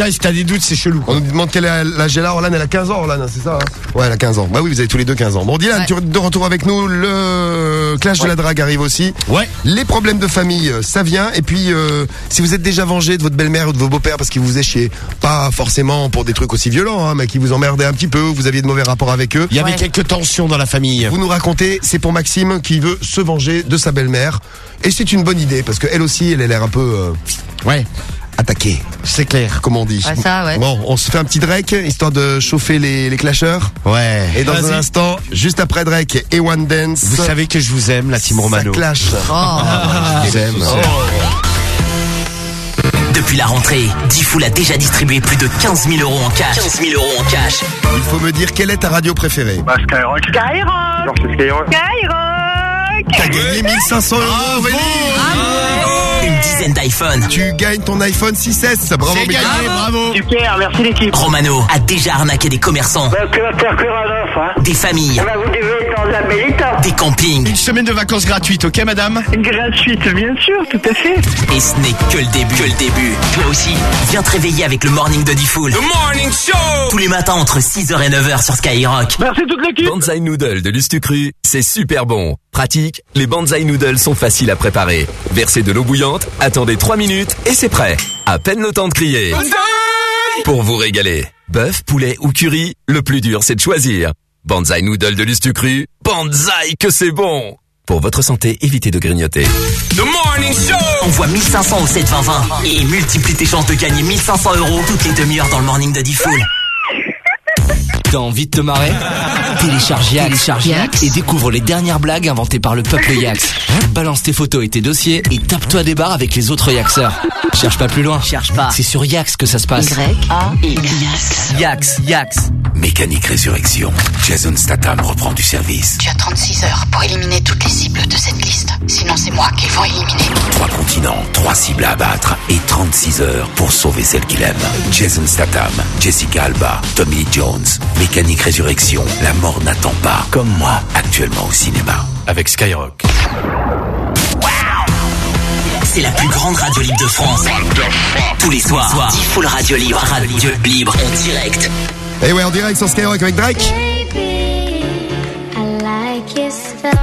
J: déjà, si t'as des doutes, c'est chelou.
B: On nous demande quelle est l'âge là. Orlan, elle a quinze ans, Orlan, c'est ça hein? Ouais, elle a quinze ans. Bah oui, vous avez tous les deux quinze ans. Bon, Dylan, ouais. Tu es de retour avec nous. Le clash ouais. de la drague arrive aussi.
J: Ouais.
B: Les problèmes de famille, ça vient. Et puis, euh, si vous êtes déjà vengé de votre belle-mère ou de vos beaux-pères parce qu'ils vous faisaient chier, pas forcément pour des trucs aussi violents, hein, mais qui vous emmerdaient un petit peu, vous aviez de mauvais rapports avec eux.
J: Il y avait ouais. quelques tensions dans la famille.
B: Vous nous racontez, c'est pour Maxime qui veut se venger de sa belle-mère. Et c'est une bonne idée parce qu'elle aussi, elle a l'air un peu... Euh,
J: ouais.
B: Attaqué, c'est clair, comme on dit.
G: Ouais, ça, ouais.
B: Bon, on se fait un petit Drake, histoire de chauffer les, les clasheurs.
J: Ouais.
B: Et dans
J: Vas-y.
B: un instant, juste après Drake et One Dance.
J: Vous savez que je vous aime, la team Romano.
B: Ça clash.
G: Oh.
J: Je vous aime. Oh.
C: Depuis la rentrée, Diffoul a déjà distribué plus de quinze mille euros en cash. quinze mille euros en cash.
B: Il faut me dire quelle est ta radio préférée.
A: Bah, Skyrock.
K: Skyrock.
A: Genre, c'est Skyrock.
K: Skyrock.
B: T'as gagné mille cinq cents euros, Aurélie.
C: Une dizaine d'iPhone.
B: Tu gagnes ton iPhone six S. Bravo,
J: c'est gagné, bravo.
K: Super, merci l'équipe.
C: Romano a déjà arnaqué des commerçants.
K: Bah, que va faire que Rodolphe, hein.
C: Des familles.
K: Bah, vous devez être dans un bel état.
C: Des campings.
J: Une semaine de vacances gratuites, ok madame?
K: Gratuite, bien sûr, tout à fait.
C: Et ce n'est que le début. Que le début. Toi aussi, viens te réveiller avec le morning de Diffoul.
P: The Morning Show.
C: Tous les matins entre six heures et neuf heures sur Skyrock.
K: Merci toute l'équipe.
P: Banzai Noodle de Lustucru, c'est super bon. Pratique, les Banzai Noodles sont faciles à préparer. Versez de l'eau bouillante, attendez trois minutes et c'est prêt. À peine le temps de crier. Banzai pour vous régaler. Bœuf, poulet ou curry, le plus dur c'est de choisir. Banzai Noodle de Lustucru, Banzai que c'est bon. Pour votre santé, évitez de grignoter.
C: The Morning Show. Envoie mille cinq cents au sept vingt vingt et multiplie tes chances de gagner mille cinq cents euros toutes les demi-heures dans le morning de Diffoul.
S: T'as envie de te marrer? Télécharge Yax, Télécharge Yax et découvre les dernières blagues inventées par le peuple Yax. Balance tes photos et tes dossiers et tape-toi des barres avec les autres Yaxeurs. Cherche pas plus loin.
C: Cherche pas.
S: C'est sur Yax que ça se passe.
O: Y A X.
C: Yax, Yax.
N: Mécanique Résurrection. Jason Statham reprend du service.
O: Tu as trente-six heures pour éliminer toutes les cibles de cette liste. Sinon, c'est moi qu'ils vont éliminer.
N: Trois continents, trois cibles à abattre et trente-six heures pour sauver celle qu'il aime. Jason Statham, Jessica Alba, Tommy Lee Jones. Mécanique Résurrection. La mort n'attend pas. Comme moi, actuellement au cinéma. Avec Skyrock.
C: C'est la plus grande radio libre de France. Tous les soirs, Diffoul Radio Libre, radio libre en direct.
B: Et ouais, en direct sur Skyrock avec Drake.
M: Baby, I like your stuff.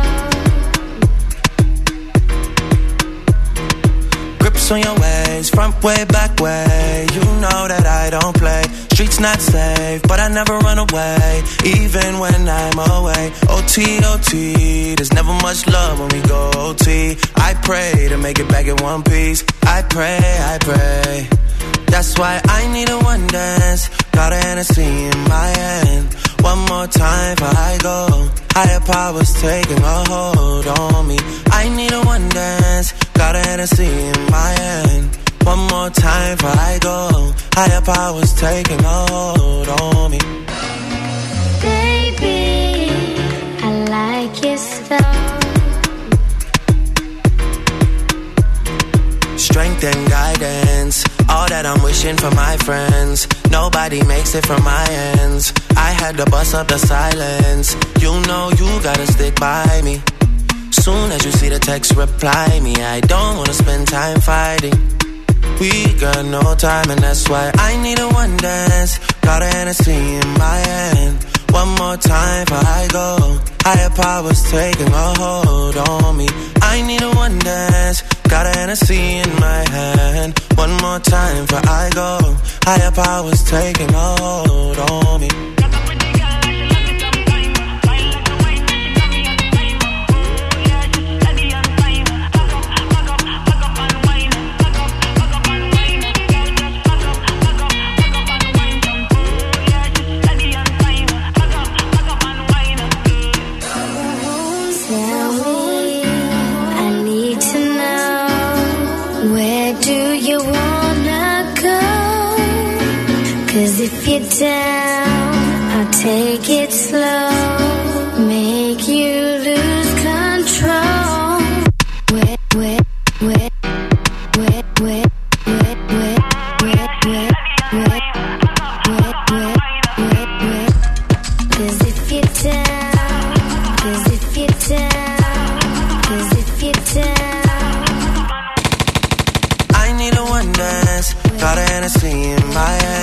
V: Grips on your ways, front way, back way. You know that I don't play. Streets not safe, but I never run away, even when I'm away. O T, O T, there's never much love when we go O T. I pray to make it back in one piece. I pray, I pray. That's why I need a one dance. Got a Hennessy in my hand. One more time before I go. Higher powers taking a hold on me. I need a one dance. Got a Hennessy in my hand. One more time before I go. Higher powers taking a hold on me.
M: Baby, I like your stuff.
V: Strength and guidance, all that I'm wishing for my friends. Nobody makes it from my ends. I had to bust up the silence. You know you gotta stick by me. Soon as you see the text, reply me. I don't wanna spend time fighting. We got no time and that's why I need a one dance. Got a Hennessy in my hand. One more time before I go. Higher powers taking a hold on me. I need a one dance. Got a Hennessy in my hand. One more time before I go. Higher powers taking a hold on me.
M: If you're down, I'll take it slow, make you lose control. Where, where, where, where, where, where, where, where, where, where, where, where, where, where. 'Cause if you're down, 'cause if you're down, 'cause if you're down.
V: I need a one dance, got a Hennessy in my hand.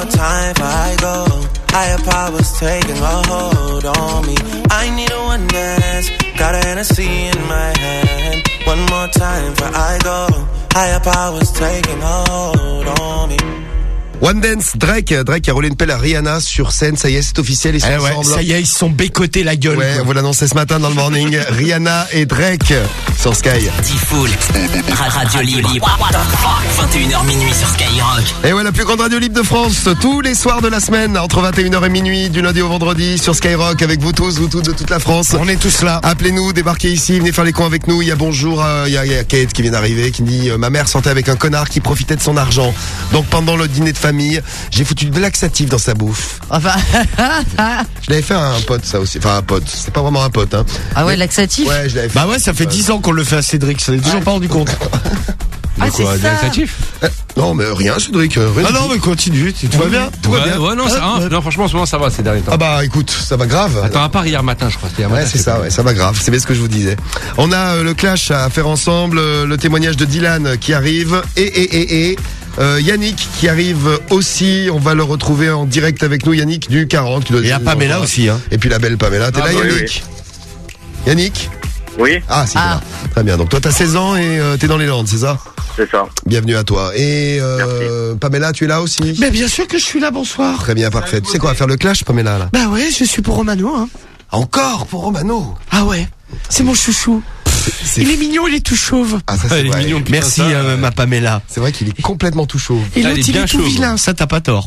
V: more time before I go. Higher powers taking a hold on me. I need a one dance, got a Hennessy in my hand. One more time before I go. Higher powers taking a hold on me.
B: One Dance, Drake, Drake a roulé une pelle à Rihanna sur scène, ça y est, c'est officiel, ils sont
J: eh ouais,
B: ensemble.
J: Ça y est, ils se sont bécotés la gueule.
B: Ouais, on vous l'annonçait ce matin dans le morning. Rihanna et Drake sur Sky.
C: Diffoul, radio libre. vingt et une heures minuit sur Skyrock.
B: Et ouais, la plus grande radio libre de France, tous les soirs de la semaine, entre vingt et une heures et minuit, du lundi au vendredi, sur Skyrock, avec vous tous, vous tous de toute la France.
J: On est tous là.
B: Appelez-nous, débarquez ici, venez faire les cons avec nous. Il y a bonjour, euh, il, y a, il y a Kate qui vient d'arriver, qui dit euh, ma mère sortait avec un connard qui profitait de son argent. Donc pendant le dîner de famille, j'ai foutu de laxatif dans sa bouffe.
G: Enfin.
B: Je l'avais fait à un pote, ça aussi. Enfin, un pote. C'est pas vraiment un pote, hein.
G: Ah ouais,
B: Mais,
G: laxatif?
B: Ouais, je l'avais fait.
J: Bah ouais, ça fait dix ans qu'on le fait à Cédric, ça n'est toujours pas rendu compte.
G: Ah, c'est ça.
D: Laxatif
B: euh, Non, mais rien, Cédric. Rien
J: Ah
B: du
J: non,
B: tout.
J: mais continue, tout va bien. Tout
D: ouais,
J: va bien.
D: ouais, non, ça,
J: Ah,
D: hein, non, franchement, en ce moment, ça va ces derniers temps.
B: Ah bah écoute, ça va grave.
D: Attends, à part hier matin, je crois. C'était hier
B: Ouais,
D: matin,
B: c'est ça, ouais, ça va grave. C'est bien ce que je vous disais. On a euh, le clash à faire ensemble, euh, le témoignage de Dylan qui arrive et et et et euh, Yannick qui arrive aussi. On va le retrouver en direct avec nous, Yannick du quarante. Qui doit
J: Et à Pamela aussi, hein.
B: Et puis la belle Pamela. T'es
A: Ah,
B: là,
A: oui,
B: Yannick? Yannick?
A: Oui,
B: Ah, si,
G: Ah.
B: t'es là. Très bien. Donc toi, t'as seize ans et euh, t'es dans les Landes, c'est ça?
A: c'est ça.
B: Bienvenue à toi. Et euh, Pamela, tu es là aussi?
F: Mais bien sûr que je suis là, bonsoir.
B: Très bien, parfait. Tu sais quoi, faire le clash, Pamela, là?
F: Bah ouais, je suis pour Romano, hein.
B: Encore pour Romano?
F: Ah ouais, c'est mon chouchou.
B: C'est-
F: Il est mignon, il est tout chauve.
B: Ah, ça,
D: Ah,
B: c'est
D: il est
B: vrai.
D: mignon, putain,
J: Merci,
D: ça,
J: euh,
D: euh,
J: ma Pamela.
B: C'est vrai qu'il est complètement tout chaud.
F: Et
D: Ah,
F: l'autre,
D: il est
F: il
D: bien
F: est tout
D: chauve.
F: vilain.
J: Ça, t'as pas tort.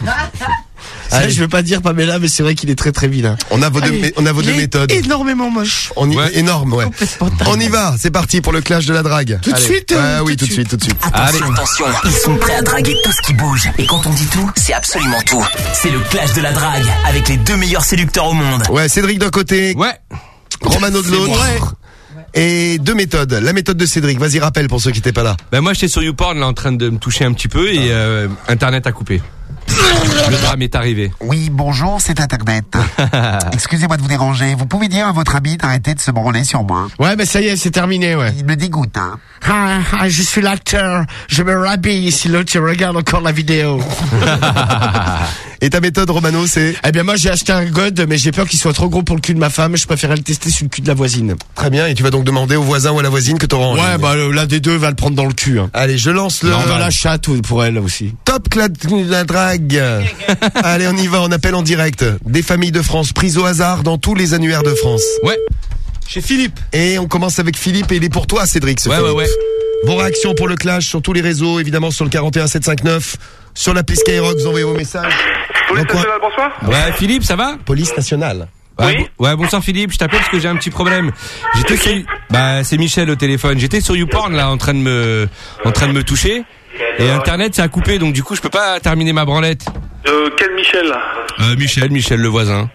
J: Ça,
B: Allez.
J: je veux pas dire Pamela, mais c'est vrai qu'il est très très vilain.
B: On a vos deux,
F: Allez,
B: mé- on a vos deux
F: il est
B: méthodes.
F: énormément moche.
B: On y,
D: Ouais.
B: énorme, ouais.
F: Complètement dingue.
B: On y va, c'est parti pour le clash de la drague.
F: Tout de
B: Allez.
F: suite, euh,
B: Ouais, oui,
F: tout
B: tout
F: de
B: de suite, tout de suite.
C: Attention, attention, ils sont prêts à draguer tout ce qui bouge. Et quand on dit tout, c'est absolument tout. C'est le clash de la drague avec les deux meilleurs séducteurs au monde.
B: Ouais, Cédric d'un côté,
D: Ouais.
B: Romano de l'autre. Et deux méthodes. La méthode de Cédric, vas-y, rappelle pour ceux qui étaient pas là.
D: Ben moi, j'étais sur YouPorn, là, en train de me toucher un petit peu et euh, Internet a coupé. Le drame est arrivé.
R: Oui, bonjour, c'est Internet. Excusez-moi de vous déranger. Vous pouvez dire à votre ami d'arrêter de se branler sur moi.
J: Ouais, mais ça y est, c'est terminé, ouais.
R: Il me dégoûte, hein.
F: Ah, ah, je suis l'acteur. Je me rhabille si l'autre tu regardes encore la vidéo.
B: Et ta méthode, Romano, c'est?
J: Eh bien, moi, j'ai acheté un God, mais j'ai peur qu'il soit trop gros pour le cul de ma femme. Je préférais le tester sur le cul de la voisine.
B: Très bien, et tu vas donc demander au voisin ou à la voisine que t'auras en
J: Ouais,
B: ligne.
J: bah, l'un des deux va le prendre dans le cul, hein.
B: Allez, je lance le
J: Non, dans la chatte ou pour elle aussi.
B: top cla- de la drague. Allez, on y va, on appelle en direct des familles de France prises au hasard dans tous les annuaires de France.
D: Ouais. Chez Philippe.
B: Et on commence avec Philippe et il est pour toi, Cédric. Ce
D: Ouais,
B: Philippe.
D: ouais, ouais.
B: Vos réactions pour le clash sur tous les réseaux, évidemment sur le quarante et un sept cent cinquante-neuf, sur l'appli Skyrock, vous envoyez vos messages.
A: Police
B: Donc, quoi
A: nationale, bonsoir.
D: Ouais, Philippe, ça va?
B: Police nationale.
D: Ouais,
A: Oui.
D: bon- ouais, bonsoir Philippe, je t'appelle parce que j'ai un petit problème. J'étais sur, bah, c'est Michel au téléphone. J'étais sur YouPorn, là, en train de me, en train de me toucher. Et Internet, ça a coupé, donc du coup, je peux pas terminer ma branlette.
A: Euh, quel Michel là
D: Euh, Michel, Michel le voisin.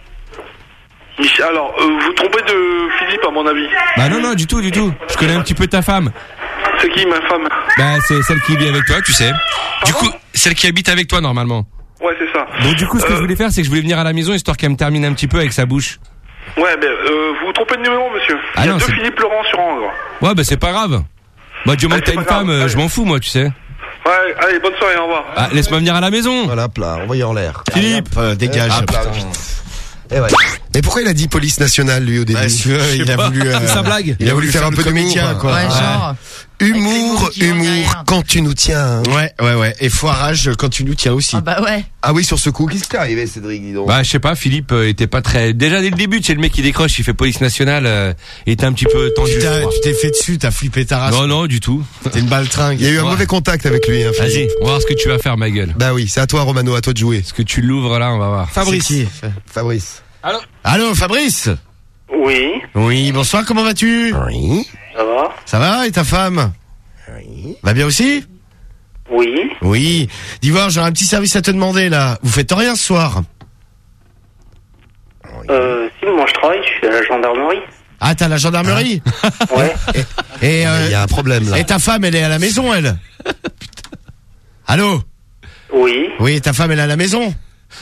A: Michel, alors, euh, vous trompez de Philippe, à mon avis.
D: Bah non, non, du tout, du tout. Je connais un petit peu ta femme.
A: C'est qui, ma femme?
D: Bah, c'est celle qui vit avec toi, tu sais. Du coup, celle qui habite avec toi, normalement.
A: Ouais, c'est ça.
D: Donc du coup, ce que
A: Euh,
D: je voulais faire, c'est que je voulais venir à la maison, histoire qu'elle me termine un petit peu avec sa bouche.
A: Ouais, mais euh, vous vous trompez de numéro, monsieur.
D: Ah
A: Il y a
D: non,
A: deux
D: c'est-
A: Philippe Laurent sur Angre.
D: Ouais, bah c'est pas grave. Moi, du moment que t'as
A: c'est
D: une
A: pas grave,
D: femme, euh,
A: allez.
D: je m'en fous, moi, tu sais.
A: Ouais, allez, bonne soirée, au revoir.
D: Ah, laisse-moi venir à la maison.
B: Voilà, plat, envoyé en l'air.
D: Philippe,
J: Euh, dégage.
B: Ah, plat, vite. Eh ouais. Mais pourquoi il a dit police nationale, lui, au début?
J: Ouais, si tu veux,
D: Je
J: il
D: sais
J: a
D: pas.
J: voulu, euh,
D: C'est sa blague.
B: Il a voulu faire un
J: le
B: peu d'humour,
J: comédien, quoi.
G: Ouais, genre.
B: Humour,
G: Avec les mots qui vont
B: humour,
G: derrière.
B: quand tu nous tiens.
J: Ouais, ouais, ouais. Et foirage quand tu nous tiens aussi.
G: Ah bah ouais.
B: Ah oui, sur ce coup, qu'est-ce qui est arrivé, Cédric, dis donc?
D: Bah, je sais pas, Philippe euh, était pas très. Déjà dès le début, tu sais, le mec qui décroche, il fait police nationale, euh, il était un petit peu tendu.
J: Tu
D: je
J: t'as-
D: crois.
J: tu t'es fait dessus, t'as flippé ta race.
D: Non, non, du tout.
J: T'es une baltringue.
B: Il y a eu un
D: Ouais.
B: mauvais contact avec lui, hein, Philippe.
D: Vas-y, on va voir ce que tu vas faire, ma gueule.
B: Bah oui, c'est à toi, Romano, à toi de jouer.
D: Est-ce que tu l'ouvres là, on va voir.
J: Fabrice. C'est qui
B: Fabrice.
D: Allô
J: Allô, Fabrice.
U: Oui,
J: Oui, bonsoir, comment vas-tu?
B: Oui.
U: ça va?
J: Ça va, et ta femme?
B: Oui.
J: Va bien aussi?
U: Oui.
J: Oui. D'Ivoire, j'ai un petit service à te demander, là. Vous faites rien ce soir?
U: Euh, si, moi je travaille, je suis à la gendarmerie.
J: Ah, t'as la gendarmerie?
U: Ouais.
J: Et, euh,
B: Il y a un problème, là.
J: et ta femme, elle est à la maison, elle? Allô?
U: Oui.
J: Oui, ta femme, elle est à la maison?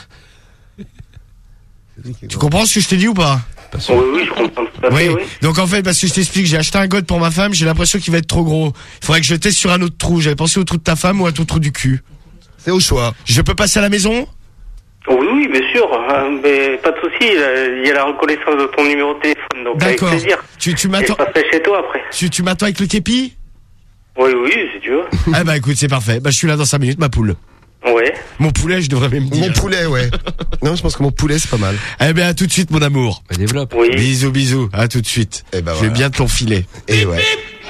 J: Tu comprends ce que je t'ai dit ou pas?
U: Oui, oui, je comprends tout à fait,
J: Oui.
U: oui.
J: Donc en fait, parce que je t'explique, j'ai acheté un God pour ma femme, j'ai l'impression qu'il va être trop gros. Il faudrait que je le teste sur un autre trou. J'avais pensé au trou de ta femme ou à ton trou du cul.
B: C'est au choix.
J: Je peux passer à la maison?
L: Oui, oui, bien sûr, euh, mais pas de souci. Il y a la reconnaissance de ton numéro de téléphone, donc avec
J: D'accord.
L: plaisir.
J: Tu, tu m'attends.
L: Et je passerai chez toi après.
J: Tu, tu m'attends avec le képi?
L: Oui, oui, si tu veux.
J: Ah bah écoute, c'est parfait. Bah je suis là dans cinq minutes, ma poule.
L: Ouais.
J: Mon poulet, je devrais même dire.
B: Mon poulet, ouais. Non, je pense que mon poulet, c'est pas mal.
J: Eh ben à tout de suite, mon amour.
D: Bah, développe.
L: Oui.
J: Bisous, bisous. À tout de suite.
B: Eh ben
J: je
B: voilà.
J: vais bien te l'enfiler.
B: Et ouais.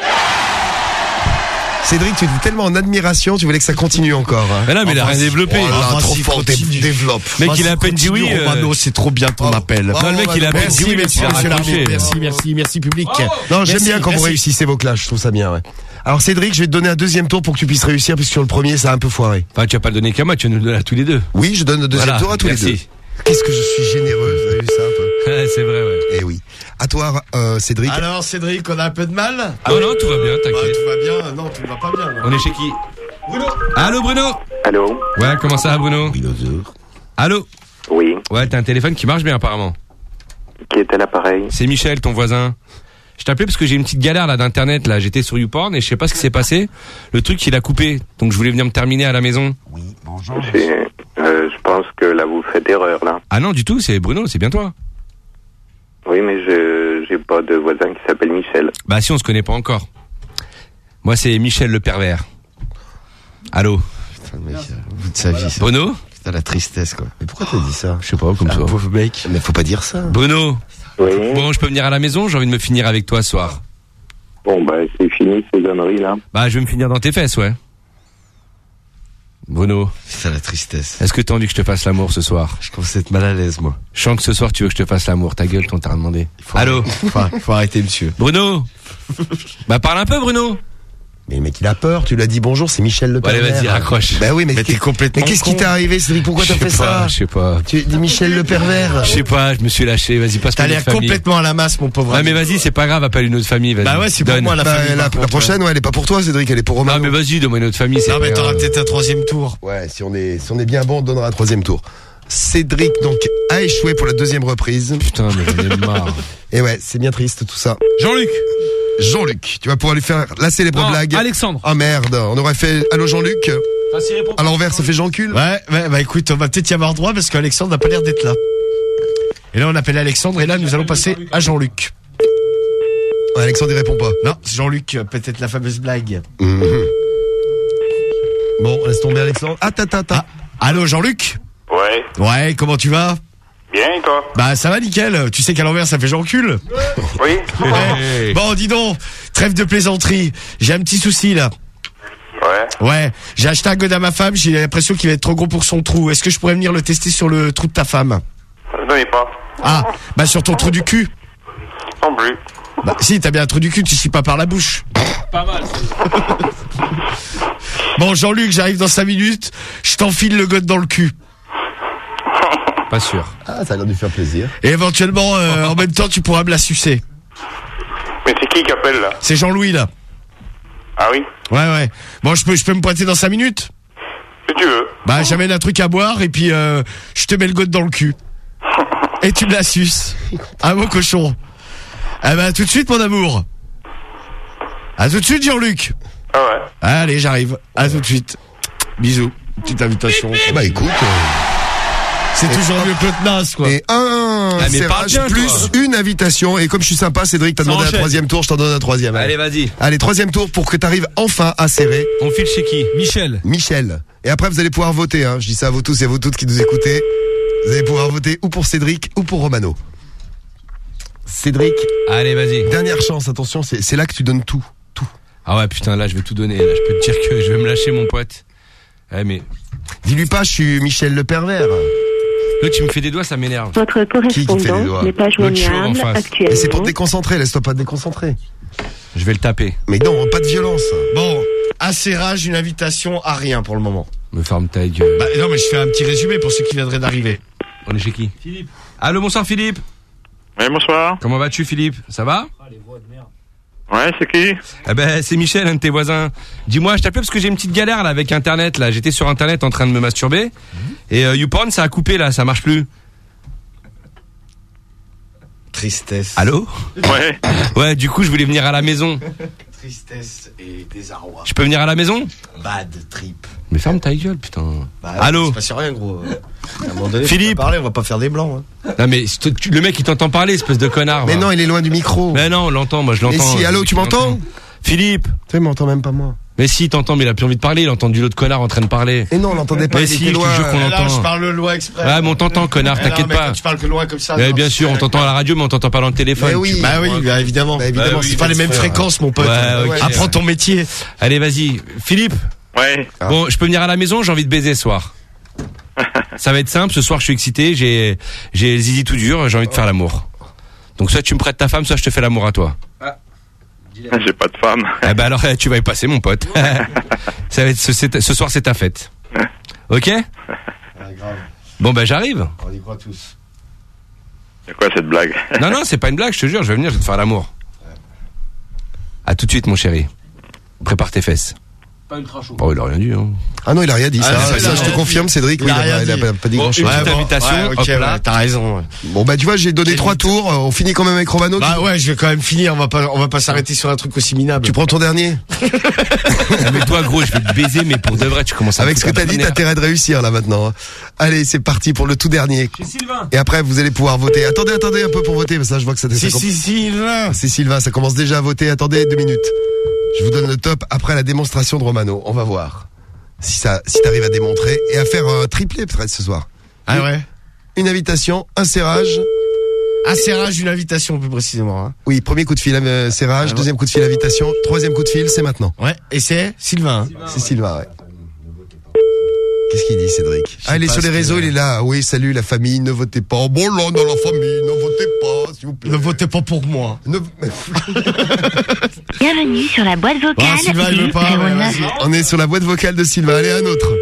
B: Cédric, tu étais tellement en admiration, tu voulais que ça continue encore. Hein.
D: Mais non, mais il a rien développé.
B: Oh là,
J: Ah,
B: trop
J: vas-y,
B: fort,
J: continue.
B: développe.
D: Mec, il a à peine dit oui. euh,
J: Romano, c'est trop bien ton
B: Oh.
J: appel.
D: Non, le mec, il a à peine dit
J: Merci,
D: oui.
J: merci,
D: il a
J: monsieur
D: raccroché.
J: l'arbitre. Merci, merci, merci, public.
B: Non, j'aime
J: Merci,
B: bien quand vous
J: merci.
B: réussissez vos clashs, je trouve ça bien, ouais. Alors Cédric, je vais te donner un deuxième tour pour que tu puisses réussir, puisque sur le premier, ça a un peu foiré.
D: Enfin, tu vas pas le donner qu'à moi, tu vas nous le donner à tous les deux.
B: Oui, je donne le deuxième
D: Voilà,
B: tour à tous
D: merci.
B: les deux. Qu'est-ce que je suis généreux, vous avez vu ça un peu?
D: Ouais, c'est vrai, ouais.
B: Eh oui. À toi, euh, Cédric.
J: Alors Cédric, on a un peu de mal?
D: Non, non, tout va bien,
J: Bah,
D: t'inquiète.
J: tout va bien. Non, tout va pas bien. là.
D: On est chez qui? Bruno. Allô, Bruno?
U: Allô?
D: Ouais, comment ça va, Bruno? Allô?
U: Oui.
D: Ouais, t'as un téléphone qui marche bien, apparemment.
U: Qui est à l'appareil?
D: C'est Michel, ton voisin. Je t'appelais parce que j'ai une petite galère là d'internet là. J'étais sur YouPorn et je sais pas ce qui s'est passé. Le truc il a coupé, donc je voulais venir me terminer à la maison.
R: Oui, bonjour.
U: C'est, euh, je pense que là vous faites erreur là.
D: Ah non du tout, c'est Bruno, c'est bien toi.
U: Oui, mais je j'ai pas de voisin qui s'appelle Michel.
D: Bah si on se connaît pas encore. Moi c'est Michel le pervers. Allô.
J: Putain, le mec, au bout de sa vie. ça.
D: Bruno.
J: Putain, la tristesse, quoi.
B: Mais pourquoi t'as dit ça?
D: Je sais pas comme
J: Ah,
D: ça.
J: pauvre mec.
B: Mais faut pas dire ça.
D: Bruno.
U: Oui.
D: Bon, je peux venir à la maison. J'ai envie de me finir avec toi ce soir.
U: Bon bah c'est fini ces conneries là.
D: Bah je vais me finir dans tes fesses, ouais. Bruno.
J: Putain, la tristesse.
D: Est-ce que t'as envie que je te fasse l'amour ce soir?
J: Je commence à être mal à l'aise, moi.
D: Je sens que ce soir tu veux que je te fasse l'amour. Ta gueule, t'en t'as rien demandé.
J: Faut
D: Allô.
J: arrêter. faut, faut arrêter, monsieur.
D: Bruno. Bah parle un peu, Bruno.
B: Mais le mec, il a peur, tu lui as dit bonjour, c'est Michel le
D: Allez,
B: pervers.
D: vas-y, raccroche.
B: Bah oui, mais,
J: Mais t'es complètement
B: mais qu'est-ce qui
J: con.
B: t'est arrivé, Cédric? Pourquoi t'as
D: Je
B: fait
D: sais pas,
B: ça?
D: Je sais pas.
B: Tu dis Michel le pervers.
D: Je sais pas, je me suis lâché. Vas-y, passe
J: T'as
D: moi une
J: l'air
D: autre famille.
J: complètement à la masse, mon pauvre.
D: Ouais, mais
J: ami.
D: vas-y, c'est pas grave, appelle une autre famille. Vas-y.
J: Bah ouais, c'est pour
D: Donne.
J: moi la
B: Bah,
J: famille.
B: la,
J: par
B: la
J: contre,
B: prochaine, ouais, elle est pas pour toi, Cédric, elle est pour Romain.
D: Non, mais vas-y, donne-moi une autre famille. c'est
J: Non, mais
D: pas
J: t'auras
D: grave.
J: peut-être un troisième tour.
B: Ouais, si on est, si on est bien bon, on donnera un troisième tour. Cédric, donc, a échoué pour la deuxième reprise.
D: Putain, mais j'en ai marre.
B: Et ouais, c'est bien triste, tout ça.
D: Jean-Luc.
B: Jean-Luc, tu vas pouvoir lui faire la célèbre
I: Non,
B: blague.
I: Alexandre.
B: Oh merde, on aurait fait allô Jean-Luc.
I: Vas-y, réponds.
B: À l'envers, ça fait Jean-Cul.
J: Ouais, ouais, bah écoute, on va peut-être y avoir droit parce qu'Alexandre n'a pas l'air d'être là. Et là, on appelle Alexandre et là, nous allons passer à Jean-Luc.
B: Ouais, Alexandre, il répond pas.
J: Non, c'est Jean-Luc, euh, peut-être la fameuse blague.
B: Mhm. Bon, laisse tomber Alexandre. Ah, ta, ta, ta.
J: Ah, allô, Jean-Luc?
U: Ouais.
J: Ouais, comment tu vas?
U: Bien et toi?
J: Bah, ça va nickel. Tu sais qu'à l'envers, ça fait Jean-Cul.
U: Oui.
J: Ouais. Bon, dis donc, trêve de plaisanterie. J'ai un petit souci, là.
U: Ouais.
J: Ouais, j'ai acheté un god à ma femme, j'ai l'impression qu'il va être trop gros pour son trou. Est-ce que je pourrais venir le tester sur le trou de ta femme?
U: Je n'en ai pas.
J: Ah, bah sur ton trou du cul.
U: Non plus.
J: Bah si, t'as bien un trou du cul, tu chies pas par la bouche.
I: Pas mal.
J: Bon, Jean-Luc, j'arrive dans cinq minutes, je t'enfile le god dans le cul.
D: Pas sûr.
B: Ah, ça a l'air de lui faire plaisir.
J: Et éventuellement, euh, en même temps, tu pourras me la sucer.
U: Mais c'est qui qui appelle là?
J: C'est Jean-Louis, là.
U: Ah oui?
J: Ouais, ouais. Bon, je peux, je peux me pointer dans cinq minutes?
U: Si tu veux.
J: Bah, j'amène un truc à boire et puis euh, je te mets le god dans le cul. Et tu me la suces. Un beau cochon. Eh ben, à tout de suite, mon amour. À tout de suite, Jean-Luc.
U: Ah ouais.
J: Allez, j'arrive. À tout de suite. Bisous. Petite invitation.
B: Bah écoute.
J: C'est toujours mieux que le naze, quoi.
B: Et un
D: Ah, mais parle
B: serrage
D: bien,
B: plus
D: toi.
B: une invitation. Et comme je suis sympa, Cédric, t'as
I: Ça
B: demandé un
I: enchaîne.
B: troisième tour, je t'en donne un troisième.
D: Allez, vas-y.
B: Allez, troisième tour pour que t'arrives enfin à serrer.
D: On file chez qui?
I: Michel.
B: Michel. Et après, vous allez pouvoir voter, hein. Je dis ça à vous tous et à vous toutes qui nous écoutez. Vous allez pouvoir voter ou pour Cédric ou pour Romano. Cédric,
D: Allez, vas-y.
B: dernière chance, attention, c'est c'est là que tu donnes tout. Tout.
D: Ah ouais, putain, là, je vais tout donner. Là, je peux te dire que je vais me lâcher, mon pote. Eh, mais.
B: Dis-lui pas, je suis Michel le pervers.
D: Là, tu me fais des doigts, ça m'énerve.
K: Votre
B: Qui qui fait des
K: correspondant
B: doigts?
K: n'est pas
D: L'autre chauve en
K: joignable
D: face.
K: actuellement.
B: Et c'est pour te déconcentrer, laisse-toi pas te déconcentrer.
D: Je vais le taper.
B: Mais non, pas de violence.
J: Bon, asserrage, une invitation à rien pour le moment.
D: Me ferme ta gueule.
J: Bah non, mais je fais un petit résumé pour ceux qui viendraient d'arriver.
D: On est chez qui?
I: Philippe.
D: Allô, bonsoir, Philippe.
U: Oui, bonsoir.
D: Comment vas-tu, Philippe? Ça va?
U: Ouais, c'est qui?
D: Eh ben, c'est Michel, un de tes voisins. Dis-moi, je t'appelais parce que j'ai une petite galère, là, avec Internet, là. J'étais sur Internet en train de me masturber. Et euh, YouPorn, ça a coupé, là, ça marche plus.
J: Tristesse.
D: Allô?
U: Ouais.
D: Ouais, du coup, je voulais venir à la maison.
J: Tristesse et désarroi.
D: Je peux venir à la maison?
J: Bad trip.
D: Mais ferme ta gueule, putain.
J: Bah,
D: Allô.
J: C'est passé rien, gros. À un moment donné,
D: Philippe.
J: faut pas parler, on va pas faire des blancs. Hein.
D: Non mais c'est- tu- le mec il t'entend parler, espèce de connard.
B: Mais
D: va.
B: non, il est loin du micro.
D: Mais non, on l'entend, moi je
B: Mais
D: l'entends.
B: si, allô, tu m'entends?
D: Philippe.
B: Tu sais, il m'entend même pas moi.
D: Mais si, il t'entend, mais il a plus envie de parler, il a entendu l'autre connard en train de parler.
B: Et non, on l'entendait pas,
D: Mais
B: il
D: si,
B: était
D: je te
B: loin.
D: jure qu'on
J: Là, je
D: l'entend.
J: parle loin exprès.
D: Ouais, mais on t'entend, connard,
J: Eh non,
D: t'inquiète
J: mais
D: pas.
J: quand tu parles que loin comme ça.
D: Ouais,
J: non,
D: bien
J: c'est
D: sûr, on
J: correct.
D: t'entend à la radio, mais on t'entend pas dans le téléphone.
B: Mais oui.
D: Tu-
J: Bah oui, bah évidemment.
B: Bah évidemment,
J: Bah oui,
B: c'est
J: pas les mêmes
B: frère.
J: fréquences, mon pote.
D: Ouais, ok.
J: Apprends ton métier.
D: Allez, vas-y. Philippe.
U: Ouais.
D: Bon, je peux venir à la maison, j'ai envie de baiser ce soir. Ça va être simple, ce soir je suis excité, j'ai j'ai le zizi tout dur, j'ai envie de faire l'amour. Donc soit tu me prêtes ta femme, soit je te fais l'amour à toi.
U: J'ai pas de femme.
D: Eh ben alors tu vas y passer mon pote. Ça va être ce, c'est- ce soir c'est ta fête. Ok?
J: Ouais, grave.
D: Bon ben j'arrive.
J: On y croit tous.
U: C'est quoi cette blague?
D: Non non, c'est pas une blague, je te jure, je vais venir, je vais te faire l'amour. À tout de suite mon chéri. Prépare tes fesses.
I: Pas ultra chaud.
D: Oh, il a rien dit hein.
B: Ah non, il a rien dit, ça,
J: Ah,
B: ça,
J: il
B: ça,
J: a
B: je te
J: rien
B: confirme,
J: dit.
B: Cédric,
J: Il
B: oui,
J: a
B: il a,
J: rien
B: il a
J: dit.
B: pas, pas dit
D: Bon,
B: grand chose.
D: une
J: Ouais,
D: petite
J: bon,
D: invitation,
J: ouais, ok,
D: hop
J: ouais,
D: là.
J: t'as raison. ouais.
B: Bon bah tu vois, j'ai donné trois tours, on finit quand même avec Romano.
J: Bah ouais, je vais quand même finir. On va pas, on va pas s'arrêter sur un truc aussi minable.
B: Tu prends ton dernier?
D: Ah, mais toi gros, je vais te baiser mais pour de vrai, tu commences à me
B: Avec ce que
D: foutre
B: t'as
D: la
B: dit, t'as
D: nerf.
B: intérêt de réussir là maintenant. hein. Allez, c'est parti pour le tout dernier.
I: Sylvain.
B: Et après, vous allez pouvoir voter. Attendez, attendez un peu pour voter, parce que là, je vois que ça
J: Si,
B: ça
J: si, si, là.
B: C'est Sylvain, ça commence déjà à voter. Attendez deux minutes. Je vous donne le top après la démonstration de Romano. On va voir si ça, si t'arrives à démontrer et à faire un triplé peut-être ce soir.
J: Ah ouais.
B: Une invitation, un serrage.
J: Un serrage, une invitation plus précisément. Hein.
B: Oui, premier coup de fil, euh, serrage.
J: Ah ouais.
B: Deuxième coup de fil, invitation. Troisième coup de fil, c'est maintenant.
J: Ouais. Et c'est Sylvain. hein.
B: C'est Sylvain, ouais. Qu'est-ce qu'il dit, Cédric? Ah, il est
J: pas
B: sur les
J: ce
B: réseaux,
J: que-
B: il est là. Oui, salut la famille, ne votez pas. Bon, là, dans la famille, ne votez pas, s'il vous plaît.
J: Ne votez pas pour moi.
B: Ne-
M: Bienvenue sur la boîte vocale
J: Ah, Sylvain, il veut
M: du
J: pas,
M: zéro
J: ouais,
M: neuf.
J: vas-y.
B: On est sur la boîte vocale de Sylvain. Allez, un autre.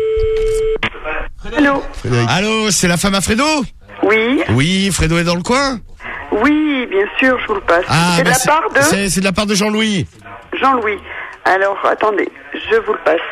K: Allô?
B: Frédéric.
J: Allô, c'est la femme à Fredo?
K: Oui,
J: Oui, Fredo est dans le coin?
K: oui, bien sûr, je vous le passe. c'est de
J: bah,
K: la part de
J: c'est, c'est de la part de Jean-Louis.
K: Jean-Louis. Alors, attendez, je vous le passe.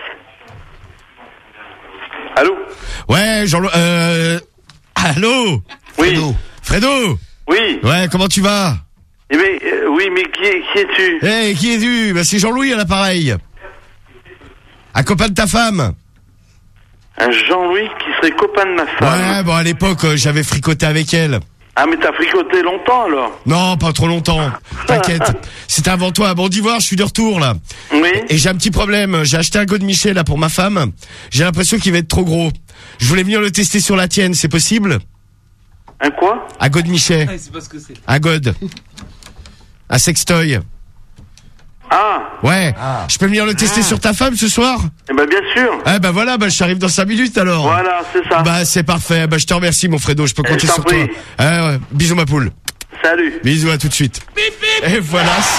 U: Allô?
J: Ouais, Jean-Louis, euh, allô?
U: Oui.
B: Fredo.
J: Fredo?
U: Oui.
J: Ouais, comment tu vas?
U: Eh mais, euh, oui, mais qui, est- qui es-tu?
J: Eh, hey, qui es-tu? Bah, c'est Jean-Louis à l'appareil. Un copain de ta femme.
U: Un Jean-Louis qui serait copain de ma femme.
J: Ouais, bon, à l'époque, euh, j'avais fricoté avec elle.
U: Ah, mais t'as fricoté longtemps alors?
J: Non, pas trop longtemps. T'inquiète. C'était avant toi. Bon, d'Ivoire, je suis de retour, là.
U: Oui.
J: Et j'ai un petit problème. J'ai acheté un God Michel, là, pour ma femme. J'ai l'impression qu'il va être trop gros. Je voulais venir le tester sur la tienne. C'est possible?
U: Un quoi?
J: Un God Michel.
I: C'est pas ce que c'est.
J: Un God. Un sextoy.
U: Ah.
J: Ouais. Je peux venir le tester sur ta femme ce soir?
U: Eh ben, bien sûr.
J: Ah bah voilà, bah je t'arrive dans cinq minutes alors.
U: Voilà, c'est ça.
J: Bah c'est parfait. Bah je te remercie mon Fredo, je peux
U: Eh,
J: compter
U: je t'en
J: sur toi.
U: prie.
J: Ah ouais. Bisous ma poule.
U: Salut.
J: Bisous à tout de suite. Et voilà, c'est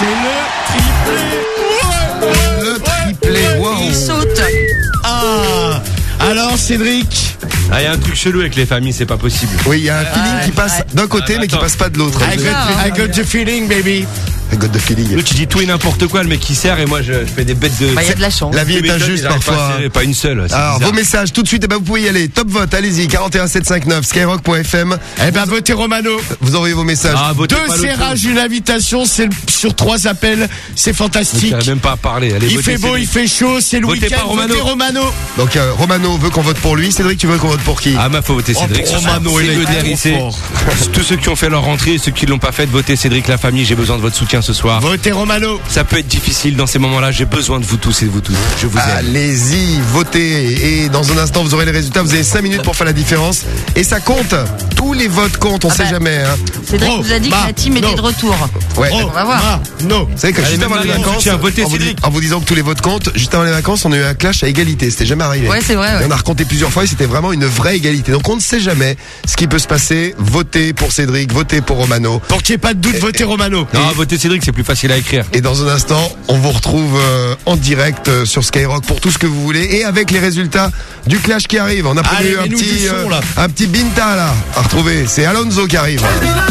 J: le
B: Le triplé, wow.
G: Il saute.
J: Ah. Alors Cédric.
D: Ah, il y a un truc chelou avec les familles, c'est pas possible.
B: Oui, il y a un feeling qui passe d'un côté,
D: Ah,
B: mais qui
D: attends.
B: passe pas de l'autre.
J: I got, I got the feeling baby.
B: I got the feeling.
D: Lui, tu dis tout et n'importe quoi, le mec qui sert et moi je, je fais des bêtes de.
G: Bah, il y a de la chance.
B: La vie est
D: Des méthodes,
B: injuste
D: ils arrivent pas à
B: parfois.
D: serrer, Pas une seule. c'est
B: Alors,
D: bizarre.
B: vos messages tout de suite, eh ben, vous pouvez y aller. Top vote, allez-y, quarante et un sept cent cinquante-neuf, skyrock point f m.
J: Eh ben votez Romano.
B: Vous envoyez vos messages.
D: Ah, votez
J: Deux
D: pas l'autre.
J: serrages, une invitation, c'est le- sur trois appels, c'est fantastique.
D: Donc, il a même pas à parler. Allez,
J: Il
D: votez,
J: fait beau,
D: Cédric.
J: il fait chaud, c'est le
D: Votez
J: week-end.
D: pas Romano.
J: Votez Romano.
B: Donc, euh, Romano veut qu'on vote pour lui. Cédric, tu veux qu'on vote pour qui?
D: Ah, ma faut voter
J: Oh,
D: Cédric.
J: pour
D: ce soir.
J: Romano,
D: C'est
J: il a
D: le
J: été
D: D R I C.
J: trop fort.
D: Tous ceux qui ont fait leur rentrée et ceux qui l'ont pas fait, votez Cédric, la famille. J'ai besoin de votre soutien ce soir.
J: Votez Romano.
D: Ça peut être difficile dans ces moments-là. J'ai besoin de vous tous et de vous tous. Je vous aime.
B: Allez-y, votez. Et dans un instant, vous aurez les résultats. Vous avez cinq minutes pour faire la différence. Et ça compte. Tous les votes comptent, on
G: Ah
B: sait
G: bah.
B: jamais. Hein.
G: Cédric
J: Oh,
G: nous a dit
J: bah,
G: que la team était
J: non.
G: de retour.
B: Ouais.
J: Oh,
G: On va voir.
J: ah, non.
B: Vous savez que
D: Allez,
B: juste
D: même
B: avant les
D: Marie,
B: vacances,
D: soutien, votez
B: en vous,
D: Cédric.
B: en vous disant que tous les votes comptent, juste avant les vacances, on a eu un clash à égalité. C'était jamais arrivé.
G: Ouais, c'est vrai, ouais.
B: Et on a recompté plusieurs fois et c'était vraiment une vraie égalité. Donc on ne sait jamais ce qui peut se passer. Votez pour Cédric, votez pour Romano.
J: Pour qu'il n'y ait pas de doute, votez Romano.
D: Non, votez Cédric, c'est plus facile à écrire.
B: Et dans un instant, on vous retrouve euh, en direct euh, sur Skyrock pour tout ce que vous voulez et avec les résultats du clash qui arrive. On a
J: Allez,
B: prévu un
J: mets-nous du
B: petit,
J: son, là.
B: un petit Binta là à retrouver. C'est Alonso qui arrive.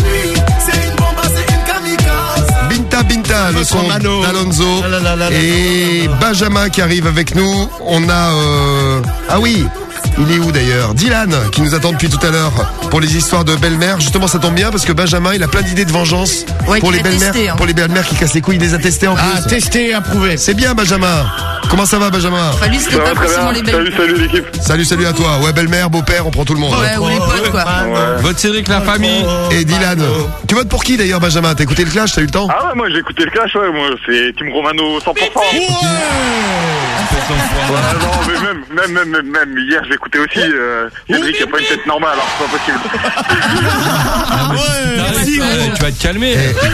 B: Binta Binta, le son
J: Romano.
B: d'Alonso.
J: La, la, la, la,
B: Et
J: la, la, la.
B: Benjamin qui arrive avec nous. On a euh... ah oui. Il est où d'ailleurs? Dylan, qui nous attend depuis tout à l'heure pour les histoires de belle-mère. Justement, ça tombe bien parce que Benjamin, il a plein d'idées de vengeance
G: Ouais,
B: pour
G: qu'il
B: les
G: a
B: belles-mères,
G: testé, hein.
B: pour les belles-mères qui cassent les couilles. Il les a testés en plus.
J: Ah, testé, approuvé.
B: C'est bien, Benjamin. Comment ça va, Benjamin?
G: Enfin, lui, c'était
A: Ça va
G: pas
A: très
G: forcément
A: bien.
G: les belles.
A: Salut, salut l'équipe.
B: Salut, salut à toi. Ouais, belle-mère, beau-père, on prend tout le monde.
G: Ouais, ou les potes, quoi.
A: Ouais.
D: Vote Cédric, la famille.
B: Et Dylan, tu votes pour qui d'ailleurs, Benjamin? T'as écouté le clash, t'as eu le temps?
A: Ah ouais, moi j'ai écouté le clash, ouais, moi c'est Team Romano cent pour cent. Ouais, non, mais même, même, même, même, même hier j'ai écouté aussi. Euh, Cédric a pas une tête normale, alors c'est pas possible.
D: Vas-y, ouais, tu vas te calmer.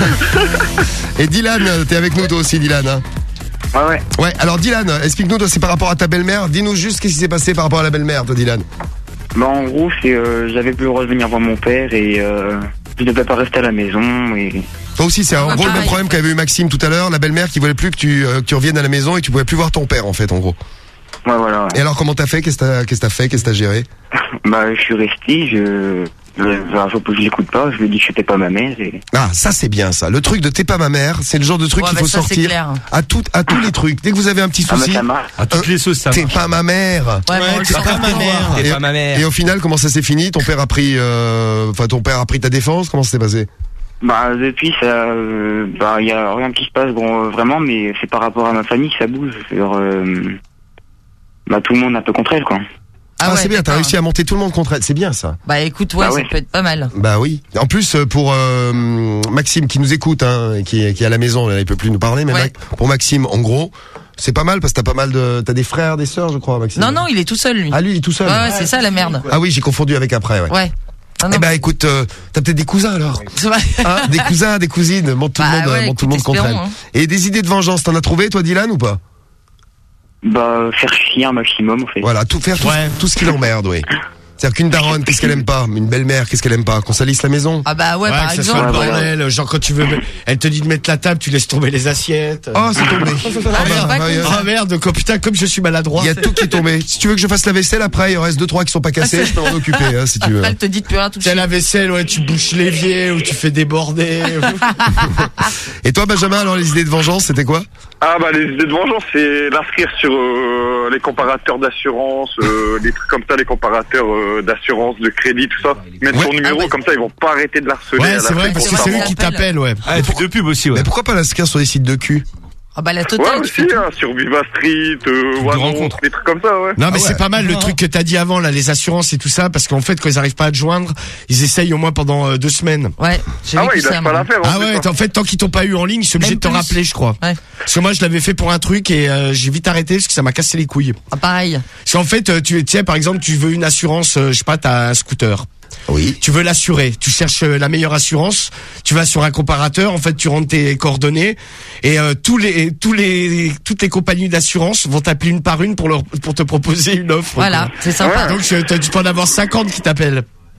B: Et Dylan, t'es avec nous toi aussi, Dylan, hein?
U: Ouais, ouais.
B: Ouais, alors Dylan, explique-nous, toi, c'est par rapport à ta belle-mère. Dis-nous juste qu'est-ce qui s'est passé par rapport à la belle-mère, toi, Dylan.
U: Bah, en gros, c'est, euh, j'avais plus le droit de venir voir mon père et euh, je devais pas rester à la maison et...
B: Toi aussi, c'est en
G: Ouais,
B: gros le même
G: pareil.
B: problème qu'avait eu Maxime tout à l'heure, la belle-mère qui voulait plus que tu, euh, que tu reviennes à la maison et tu pouvais plus voir ton père, en fait, en gros.
U: Ouais, voilà. Ouais.
B: Et alors, comment t'as fait? Qu'est-ce que t'as, qu'est-ce que t'as fait? Qu'est-ce que t'as géré?
U: Bah, je suis resté, je... Je, je, je l'écoute pas, je lui ai dit que c'était pas ma mère et...
B: Ah, ça c'est bien ça. Le truc de t'es pas ma mère, c'est le genre de truc
G: Ouais,
B: qu'il
G: bah,
B: faut
G: ça, c'est
B: sortir
G: clair.
B: à tout, à tous les trucs. Dès que vous avez un petit
U: Ah,
B: souci,
U: mais ça marche.
D: À toutes les sauces, ça
B: t'es
D: marche.
B: pas ma mère.
G: Ouais, mais on le
E: t'es
G: sent
E: pas ma
G: pas.
E: mère.
D: T'es
B: Et-
D: pas ma mère.
B: Et au final, comment ça s'est fini? Ton père a pris, euh, enfin ton père a pris ta défense. Comment ça s'est passé?
U: Bah, depuis, ça... Euh, bah, y a rien qui se passe, bon, euh, vraiment, mais c'est par rapport à ma famille que ça bouge. Genre, euh, bah, tout le monde est un peu contre elle, quoi.
B: Ah,
G: ouais,
B: c'est bien. T'as
G: d'accord.
B: réussi à monter tout le monde contre elle. C'est bien ça.
G: Bah écoute, ouais,
U: Bah
G: ça
U: ouais.
G: peut être pas mal.
B: Bah oui. En plus, euh, pour euh, Maxime qui nous écoute, hein, et qui, qui est à la maison, là, il peut plus nous parler, mais
G: Ouais.
B: Mac- pour Maxime, en gros, c'est pas mal parce que t'as pas mal de, t'as des frères, des sœurs, je crois, Maxime.
G: Non, non, il est tout seul, lui.
B: Ah lui, il est tout seul.
G: Ouais, ouais, c'est ça la merde.
B: Ah oui, j'ai confondu avec après. Ouais.
G: Ouais. Ah, non.
B: Eh ben écoute, euh, t'as peut-être des cousins alors.
G: C'est vrai.
B: Hein, des cousins, des cousines, monte tout
G: Bah
B: le monde,
G: ouais,
B: monte tout le monde
G: écoute,
B: contre elle.
G: espérons, hein.
B: Et des idées de vengeance, t'en as trouvé toi, Dylan, ou pas?
U: Bah, faire chier un maximum, en fait.
B: Voilà, tout faire, tout, tout ce qui l'emmerde, oui. C'est-à-dire qu'une daronne, qu'est-ce qu'elle aime pas? Une belle-mère, qu'est-ce qu'elle aime pas? Qu'on salisse la maison?
G: Ah bah ouais,
J: Ouais,
G: par
J: que ça soit le
G: exemple.
J: bordel, genre quand tu veux, elle te dit de mettre la table, tu laisses tomber les assiettes.
B: Oh, c'est tombé.
G: Ah, merde, pas
B: bah,
G: con,
B: euh,
G: ça.
J: Ah merde, quoi, putain, comme je suis maladroit.
B: Il y a tout qui est tombé. Si tu veux que je fasse la vaisselle après, il en reste deux trois qui sont pas cassés, je peux m'en occuper, hein, si tu veux.
G: Après, elle te dit de plus rien toucher.
J: C'est la vaisselle, ouais, tu bouches l'évier ou tu fais déborder.
B: Et toi, Benjamin, alors les idées de vengeance, c'était quoi?
A: Ah bah les idées de vengeance, c'est l'inscrire sur euh, les comparateurs d'assurance, euh, les trucs comme ça, les comparateurs euh, d'assurance, de crédit, tout ça. Mettre
B: Ouais.
A: son numéro,
G: Ah ouais.
A: comme ça ils vont pas arrêter de l'harceler.
J: Ouais,
A: à la
J: c'est vrai,
A: fin,
J: parce
A: ils
J: que
A: vont
J: c'est
A: pas
J: eux
A: avoir.
J: qui t'appellent, ouais.
D: Ah, et truc de pub aussi, ouais.
B: Mais pourquoi pas l'inscrire sur les sites de cul?
G: Ah bah la
A: Ouais,
G: totale, tu
A: aussi,
G: fais tout.
A: hein, sur Viva Street, euh,
D: de
A: Wano,
D: rencontre.
A: des trucs comme ça, ouais.
J: Non, mais
B: Ah ouais.
J: c'est pas mal le truc que t'as dit avant, là, les assurances et tout ça, parce qu'en fait, quand ils arrivent pas à te joindre, ils essayent au moins pendant euh, deux semaines.
G: Ouais, j'ai
A: Ah
G: vécu
A: ouais, ils
G: ça.
A: lâchent
G: moi.
A: pas l'affaire. en
J: Ah
A: plus,
J: ouais,
A: hein.
J: en fait, tant qu'ils t'ont pas eu en ligne, ils sont obligés
G: Même
J: de te
G: plus.
J: rappeler, je crois.
G: Ouais.
J: Parce que moi, je l'avais fait pour un truc et euh, j'ai vite arrêté parce que ça m'a cassé les couilles.
G: Ah pareil.
J: Parce qu'en fait, euh, tu sais, par exemple, tu veux une assurance, euh, je sais pas, t'as un scooter.
B: Oui.
J: Tu veux l'assurer, tu cherches euh, la meilleure assurance, tu vas sur un comparateur, en fait tu rentres tes coordonnées et euh, tous les tous les toutes les compagnies d'assurance vont t'appeler une par une pour leur pour te proposer une offre.
G: Voilà,
J: quoi.
G: c'est sympa.
J: Donc euh, t'as- tu peux en avoir cinquante qui t'appellent.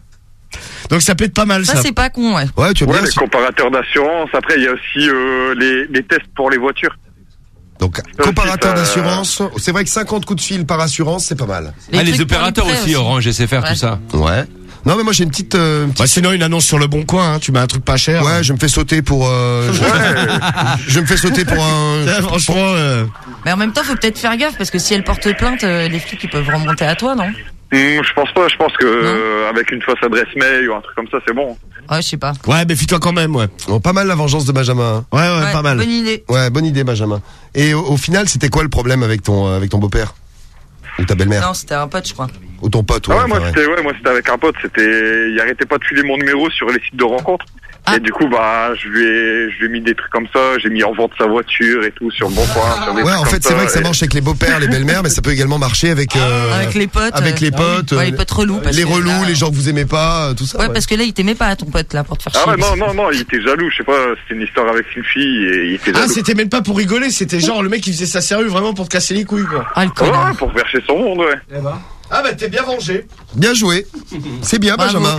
J: Donc ça peut être pas mal ça.
G: Ça c'est pas con, ouais.
B: Ouais, tu as
A: Ouais,
B: bien.
A: les comparateurs d'assurance. Après, il y a aussi euh, les, les tests pour les voitures.
B: Donc,
A: Ça
B: comparateur
A: aussi, ça-
B: d'assurance. C'est vrai que cinquante coups de fil par assurance, c'est pas mal.
G: Les
D: Ah, les
G: trucs pour
D: opérateurs
G: prêts
D: aussi, Orange, S F R,
G: Ouais.
D: tout ça.
B: Ouais. Non, mais moi j'ai une petite, euh, une petite-
J: Bah, sinon une annonce sur le bon coin, hein, tu mets un truc pas cher.
B: ouais, je me fais sauter pour, euh, je, je me fais sauter pour un,
J: Franchement, euh,
G: Mais en même temps, faut peut-être faire gaffe parce que si elle porte plainte, euh, les flics ils peuvent remonter à toi, non?
A: Hum, je pense pas. Je pense que euh, avec une fausse adresse mail ou un truc comme ça, c'est bon.
G: Ouais, je sais pas.
J: ouais, méfie-toi quand même, ouais.
B: Bon, pas mal la vengeance de Benjamin.
J: Ouais, ouais,
G: Ouais,
J: pas mal.
G: bonne idée.
B: Ouais, bonne idée, Benjamin. Et au, au final, c'était quoi le problème avec ton, euh, avec ton beau-père? Ou ta belle-mère?
G: Non, c'était un pote, je crois.
B: Ou ton pote,
A: Ah
B: ouais.
A: ouais, moi
B: enfin, ouais.
A: c'était ouais, moi c'était avec un pote. C'était, il arrêtait pas de filer mon numéro sur les sites de rencontres.
G: Ah.
A: Et du coup, bah, je lui ai, je lui ai mis des trucs comme ça. J'ai mis en vente sa voiture et tout sur le bon coin. Sur des
B: Ouais,
A: trucs
B: en fait,
A: comme
B: c'est vrai que ça
A: et-
B: marche avec les beaux-pères, les belles-mères, mais ça peut également marcher avec, euh,
G: Avec les potes.
B: avec
G: euh,
B: les potes,
G: Ouais,
B: euh,
G: les potes relous. parce
B: les
G: que
B: relous,
G: là-
B: les gens que vous aimez pas, euh, tout ça.
G: Ouais,
B: ouais.
G: parce que là, il t'aimait pas, ton pote, là, pour te faire chier.
A: Ah ouais, non, non, non, il était jaloux. Je sais pas, c'était une histoire avec une fille et il était
J: Ah,
A: jaloux.
J: c'était même pas pour rigoler, c'était genre le mec il faisait ça sérieux vraiment pour te casser les couilles, quoi.
G: Ah, le
A: Ouais,
G: connard.
A: pour verser son monde, ouais.
J: Ah bah t'es bien vengé.
B: Bien joué. C'est bien,
G: Bravo.
B: Benjamin.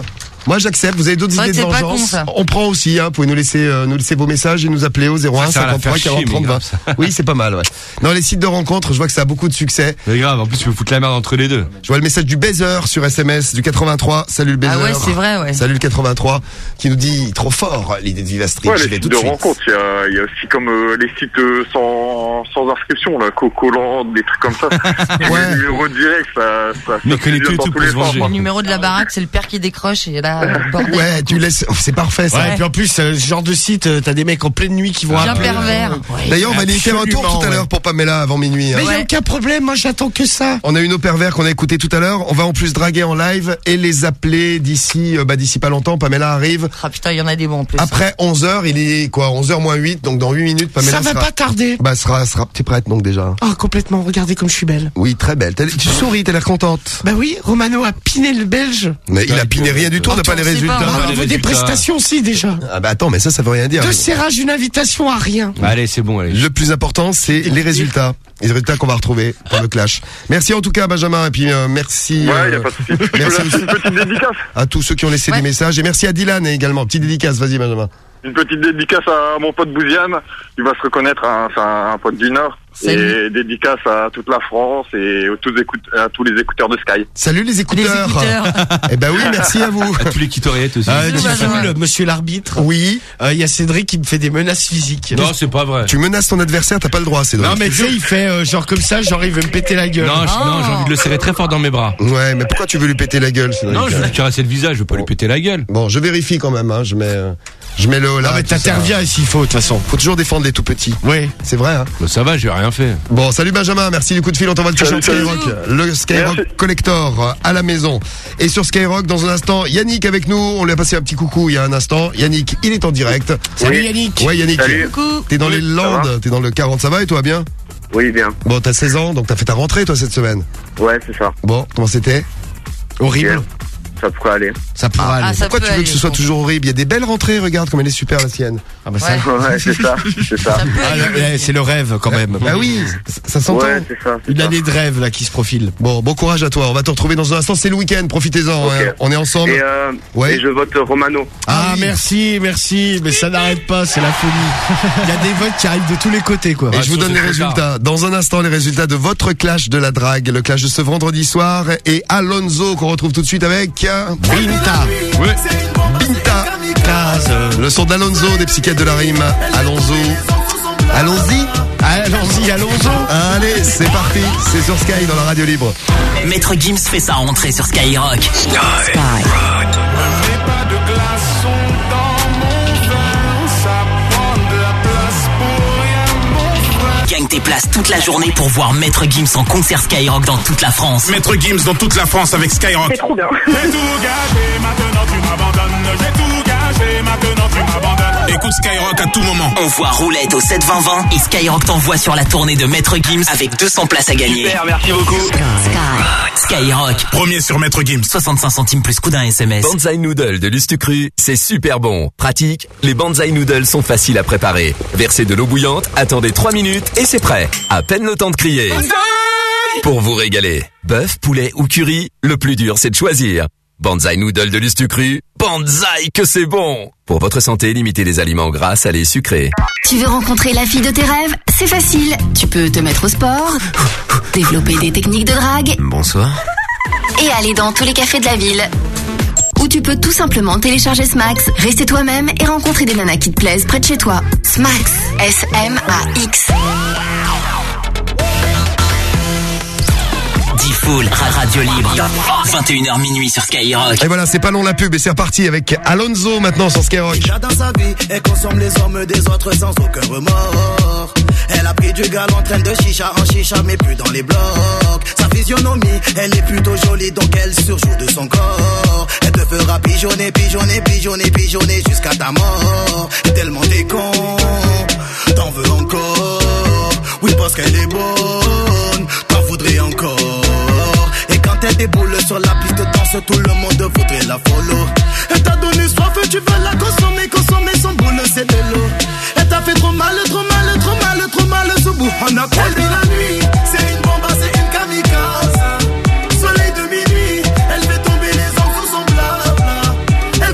B: Moi, j'accepte. Vous avez d'autres
G: Ouais,
B: idées de
G: c'est pas
B: vengeance?
G: con, ça.
B: On prend aussi, hein. Vous pouvez nous laisser, euh, nous laisser vos messages et nous appeler au zéro un
D: Ça sert à la
B: cinquante-trois
D: faire chier,
B: quarante
D: mais
B: trente vingt.
D: grave,
B: Oui, c'est pas mal, ouais. Dans les sites de rencontres, je vois que ça a beaucoup de succès.
D: Mais grave, en plus, tu peux foutre la merde entre les deux.
B: Je vois le message du baiser sur S M S du quatre-vingt-trois. Salut le baiser.
G: Ah ouais, c'est vrai, ouais.
B: Salut le quatre-vingt-trois. Qui nous dit trop fort l'idée de Viva Street.
A: Ouais,
B: J'y
A: les
B: vais
A: sites
B: tout
A: de
B: de suite.
A: rencontres, il y a, il y a aussi comme euh, les sites euh, sans, sans inscription, là, Cocoland, des trucs comme ça.
B: Ouais.
A: Le numéro direct, ça, ça, ça
D: Mais connaît
A: fusionne
D: que
A: dans
D: tout
A: tous
D: pour
A: les
D: se
A: sens,
D: venger.
A: quoi.
G: Le numéro de la baraque, c'est le père qui décroche et là, euh, bordel.
B: Ouais, tu laisses, oh, c'est parfait, ça.
J: Ouais, et puis en plus, euh, ce genre de site, euh, t'as des mecs en pleine nuit qui vont
G: Bien
J: appeler.
G: pervers.
B: D'ailleurs, on va aller faire un tour
J: Absolument,
B: tout à l'heure
J: ouais.
B: pour Pamela avant minuit, hein.
J: Mais y a
G: Ouais.
J: aucun problème, moi j'attends que ça.
B: On a une eau pervers qu'on a écouté tout à l'heure. On va en plus draguer en live et les appeler d'ici, euh, bah, d'ici pas longtemps. Pamela arrive.
G: Ah putain, il y en a des bons en plus.
B: Après onze heures, il est quoi, onze heures moins huit, donc dans huit minutes, Pamela
J: Ça va
B: sera,
J: pas tarder.
B: bah, sera, sera, t'es prête donc déjà.
J: Ah, complètement, regardez comme je suis belle.
B: Oui, très belle. T'as- Tu souris, t'as l'air contente.
J: Bah oui, Romano a piné le belge.
B: Mais il a piné rien du tout, on n'a
G: Oh,
B: pas les
G: on sait
B: résultats.
G: pas,
J: Ah,
G: hein.
J: au niveau des
D: résultats.
J: prestations, si, déjà.
B: Ah bah attends, mais ça, ça veut rien dire.
J: De serrage d'une invitation à rien.
D: Allez, c'est bon, allez.
B: Le plus important, c'est les résultats. Les résultats qu'on va retrouver pour le clash. Merci en tout cas, Benjamin, et puis euh, merci,
A: Ouais,
B: euh,
A: y a pas de souci. Je peux
B: merci
A: lâcher une petite dédicace.
B: à tous ceux qui ont laissé
G: Ouais.
B: des messages, et merci à Dylan également. Petite dédicace, vas-y Benjamin.
A: Une petite dédicace à mon pote Bouziane. Il va se reconnaître, hein, c'est un, un pote du Nord.
G: Salut.
A: Et dédicace à toute la France et aux tous, écoute, à tous les écouteurs de Sky.
B: Salut les écouteurs.
G: Les écouteurs.
B: Eh ben oui, merci à vous.
D: À tous les quitoriettes aussi.
J: Euh,
G: Bisous,
J: Diffoul,
G: Benjamin.
J: monsieur l'arbitre.
B: Oui.
J: Il y a Cédric qui me fait des menaces physiques.
D: Non, c'est pas vrai.
B: Tu menaces ton adversaire, t'as pas le droit, c'est
J: Non, mais tu sais, il fait euh, genre comme ça, genre il veut me péter la gueule.
D: Non, je- non, j'ai envie de le serrer très fort dans mes bras.
B: Ouais, mais pourquoi tu veux lui péter la gueule, Cédric?
D: Non, je veux lui caresser le visage, je veux pas lui péter la gueule.
B: Bon, je vérifie quand même, hein. Je mets, euh, je mets le haut là.
J: Non, mais
B: tout ça.
J: t'interviens s'il faut, de toute façon.
B: Faut toujours défendre les tout petits.
J: Oui.
B: C'est vrai, hein.
D: Bah, ça va, j'ai rien fait.
B: Bon, salut Benjamin, merci du coup de fil, on t'envoie le t-shirt
A: Salut, salut.
B: Skyrock, le Skyrock
A: Merci.
B: Collector euh, à la maison. Et sur Skyrock, dans un instant, Yannick avec nous, on lui a passé un petit coucou il y a un instant. Yannick, il est en direct.
J: Salut
A: Oui.
J: Yannick.
B: Ouais Yannick,
A: Salut.
G: Coucou.
B: t'es dans les
A: ça
B: Landes, t'es dans le quarante, ça va et toi bien?
A: Oui, bien.
B: Bon, t'as seize ans, donc t'as fait ta rentrée toi cette semaine.
A: Ouais, c'est ça.
B: Bon, comment c'était?
J: Horrible.
A: Ça pourrait aller.
J: Ça pourra
G: Ah,
J: aller.
G: ça
B: Pourquoi
G: peut
B: tu veux
G: aller,
B: que ce soit
G: bon.
B: toujours horrible? Il y a des belles rentrées, regarde comme elle est super la sienne.
J: Ah bah ça.
G: Ouais.
A: Ouais, c'est ça. C'est ça.
G: Ça peut
J: Ah,
G: aller.
J: là, là, c'est le rêve quand même.
B: Bah oui, ça, ça s'entend.
A: Ouais, c'est ça. c'est
J: Une
A: ça.
J: année de rêve là qui se profile.
B: Bon, bon courage à toi. On va te retrouver dans un instant. C'est le week-end. Profitez-en.
A: Ok.
B: hein. On est ensemble.
A: Et, euh,
B: Ouais.
A: et je vote Romano.
J: Ah,
B: oui.
J: merci, merci, mais ça n'arrête pas, c'est la folie. Il y a des votes qui arrivent de tous les côtés quoi.
B: Et
D: Ouais,
B: je vous
D: sur
B: donne les
D: ce truc-là.
B: résultats. Dans un instant, les résultats de votre clash de la drague. Le clash de ce vendredi soir. Et Alonso qu'on retrouve tout de suite avec euh, Binta.
D: Ouais.
B: Binta.
J: Case.
B: Le son d'Alonso, des psychiatres de la rime. Alonso. Allons-y.
J: Allons-y, allons-y.
B: Allez, c'est parti. C'est sur Sky dans la radio libre.
C: Maître Gims fait sa rentrée sur Skyrock. Sky. Gagne tes places toute la journée pour voir Maître Gims en concert Skyrock dans toute la France.
Q: Maître Gims dans toute la France avec Skyrock.
K: C'est trop bien.
Q: J'ai tout gâché, maintenant tu m'abandonnes. J'ai tout gâché, maintenant tu m'abandonnes. Écoute Skyrock à tout moment.
C: On voit Roulette au sept vingt vingt et Skyrock t'envoie sur la tournée de Maître Gims avec deux cents places à gagner.
L: Super, merci beaucoup.
C: Skyrock.
Q: Premier sur Maître Gims.
C: soixante-cinq centimes plus coup d'un S M S.
P: Banzai Noodle de Lustucru, c'est super bon. Pratique, les Banzai Noodles sont faciles à préparer. Versez de l'eau bouillante, attendez trois minutes et c'est prêt. À peine le temps de crier. Pour vous régaler. Bœuf, poulet ou curry, le plus dur c'est de choisir. Banzai Noodle de Lustucru, Banzai que c'est bon. Pour votre santé, limitez les aliments gras, salés, sucrés.
T: Tu veux rencontrer la fille de tes rêves? C'est facile. Tu peux te mettre au sport, développer des techniques de drague
P: Bonsoir.
T: et aller dans tous les cafés de la ville. Ou tu peux tout simplement télécharger Smax, rester toi-même et rencontrer des nanas qui te plaisent près de chez toi. Smax, S M A X.
C: Diffoul, radio libre. vingt et une heures minuit sur Skyrock.
B: Et voilà, c'est pas long la pub et c'est reparti avec Alonso maintenant sur Skyrock.
W: Dans sa vie, elle consomme les hommes des autres sans aucun remords. Elle a pris du gal en train de chicha en chicha, mais plus dans les blocs. Sa physionomie, elle est plutôt jolie, donc elle surjoue de son corps. Elle te fera pigeonner, pigeonner, pigeonner, pigeonner jusqu'à ta mort. Et tellement t'es con, t'en veux encore. Oui, parce qu'elle est bonne, t'en voudrais encore. Et quand elle déboule sur la piste de danse, tout le monde voudrait la follow. Elle t'a donné soif, tu veux la consommer, consommer son boule, c'est de l'eau. Elle t'a fait trop mal, trop mal, trop mal, trop mal, ce bout. On a croisé la nuit, c'est une bombe, c'est une kamikaze. Soleil de minuit, elle fait tomber les enfants, son blabla.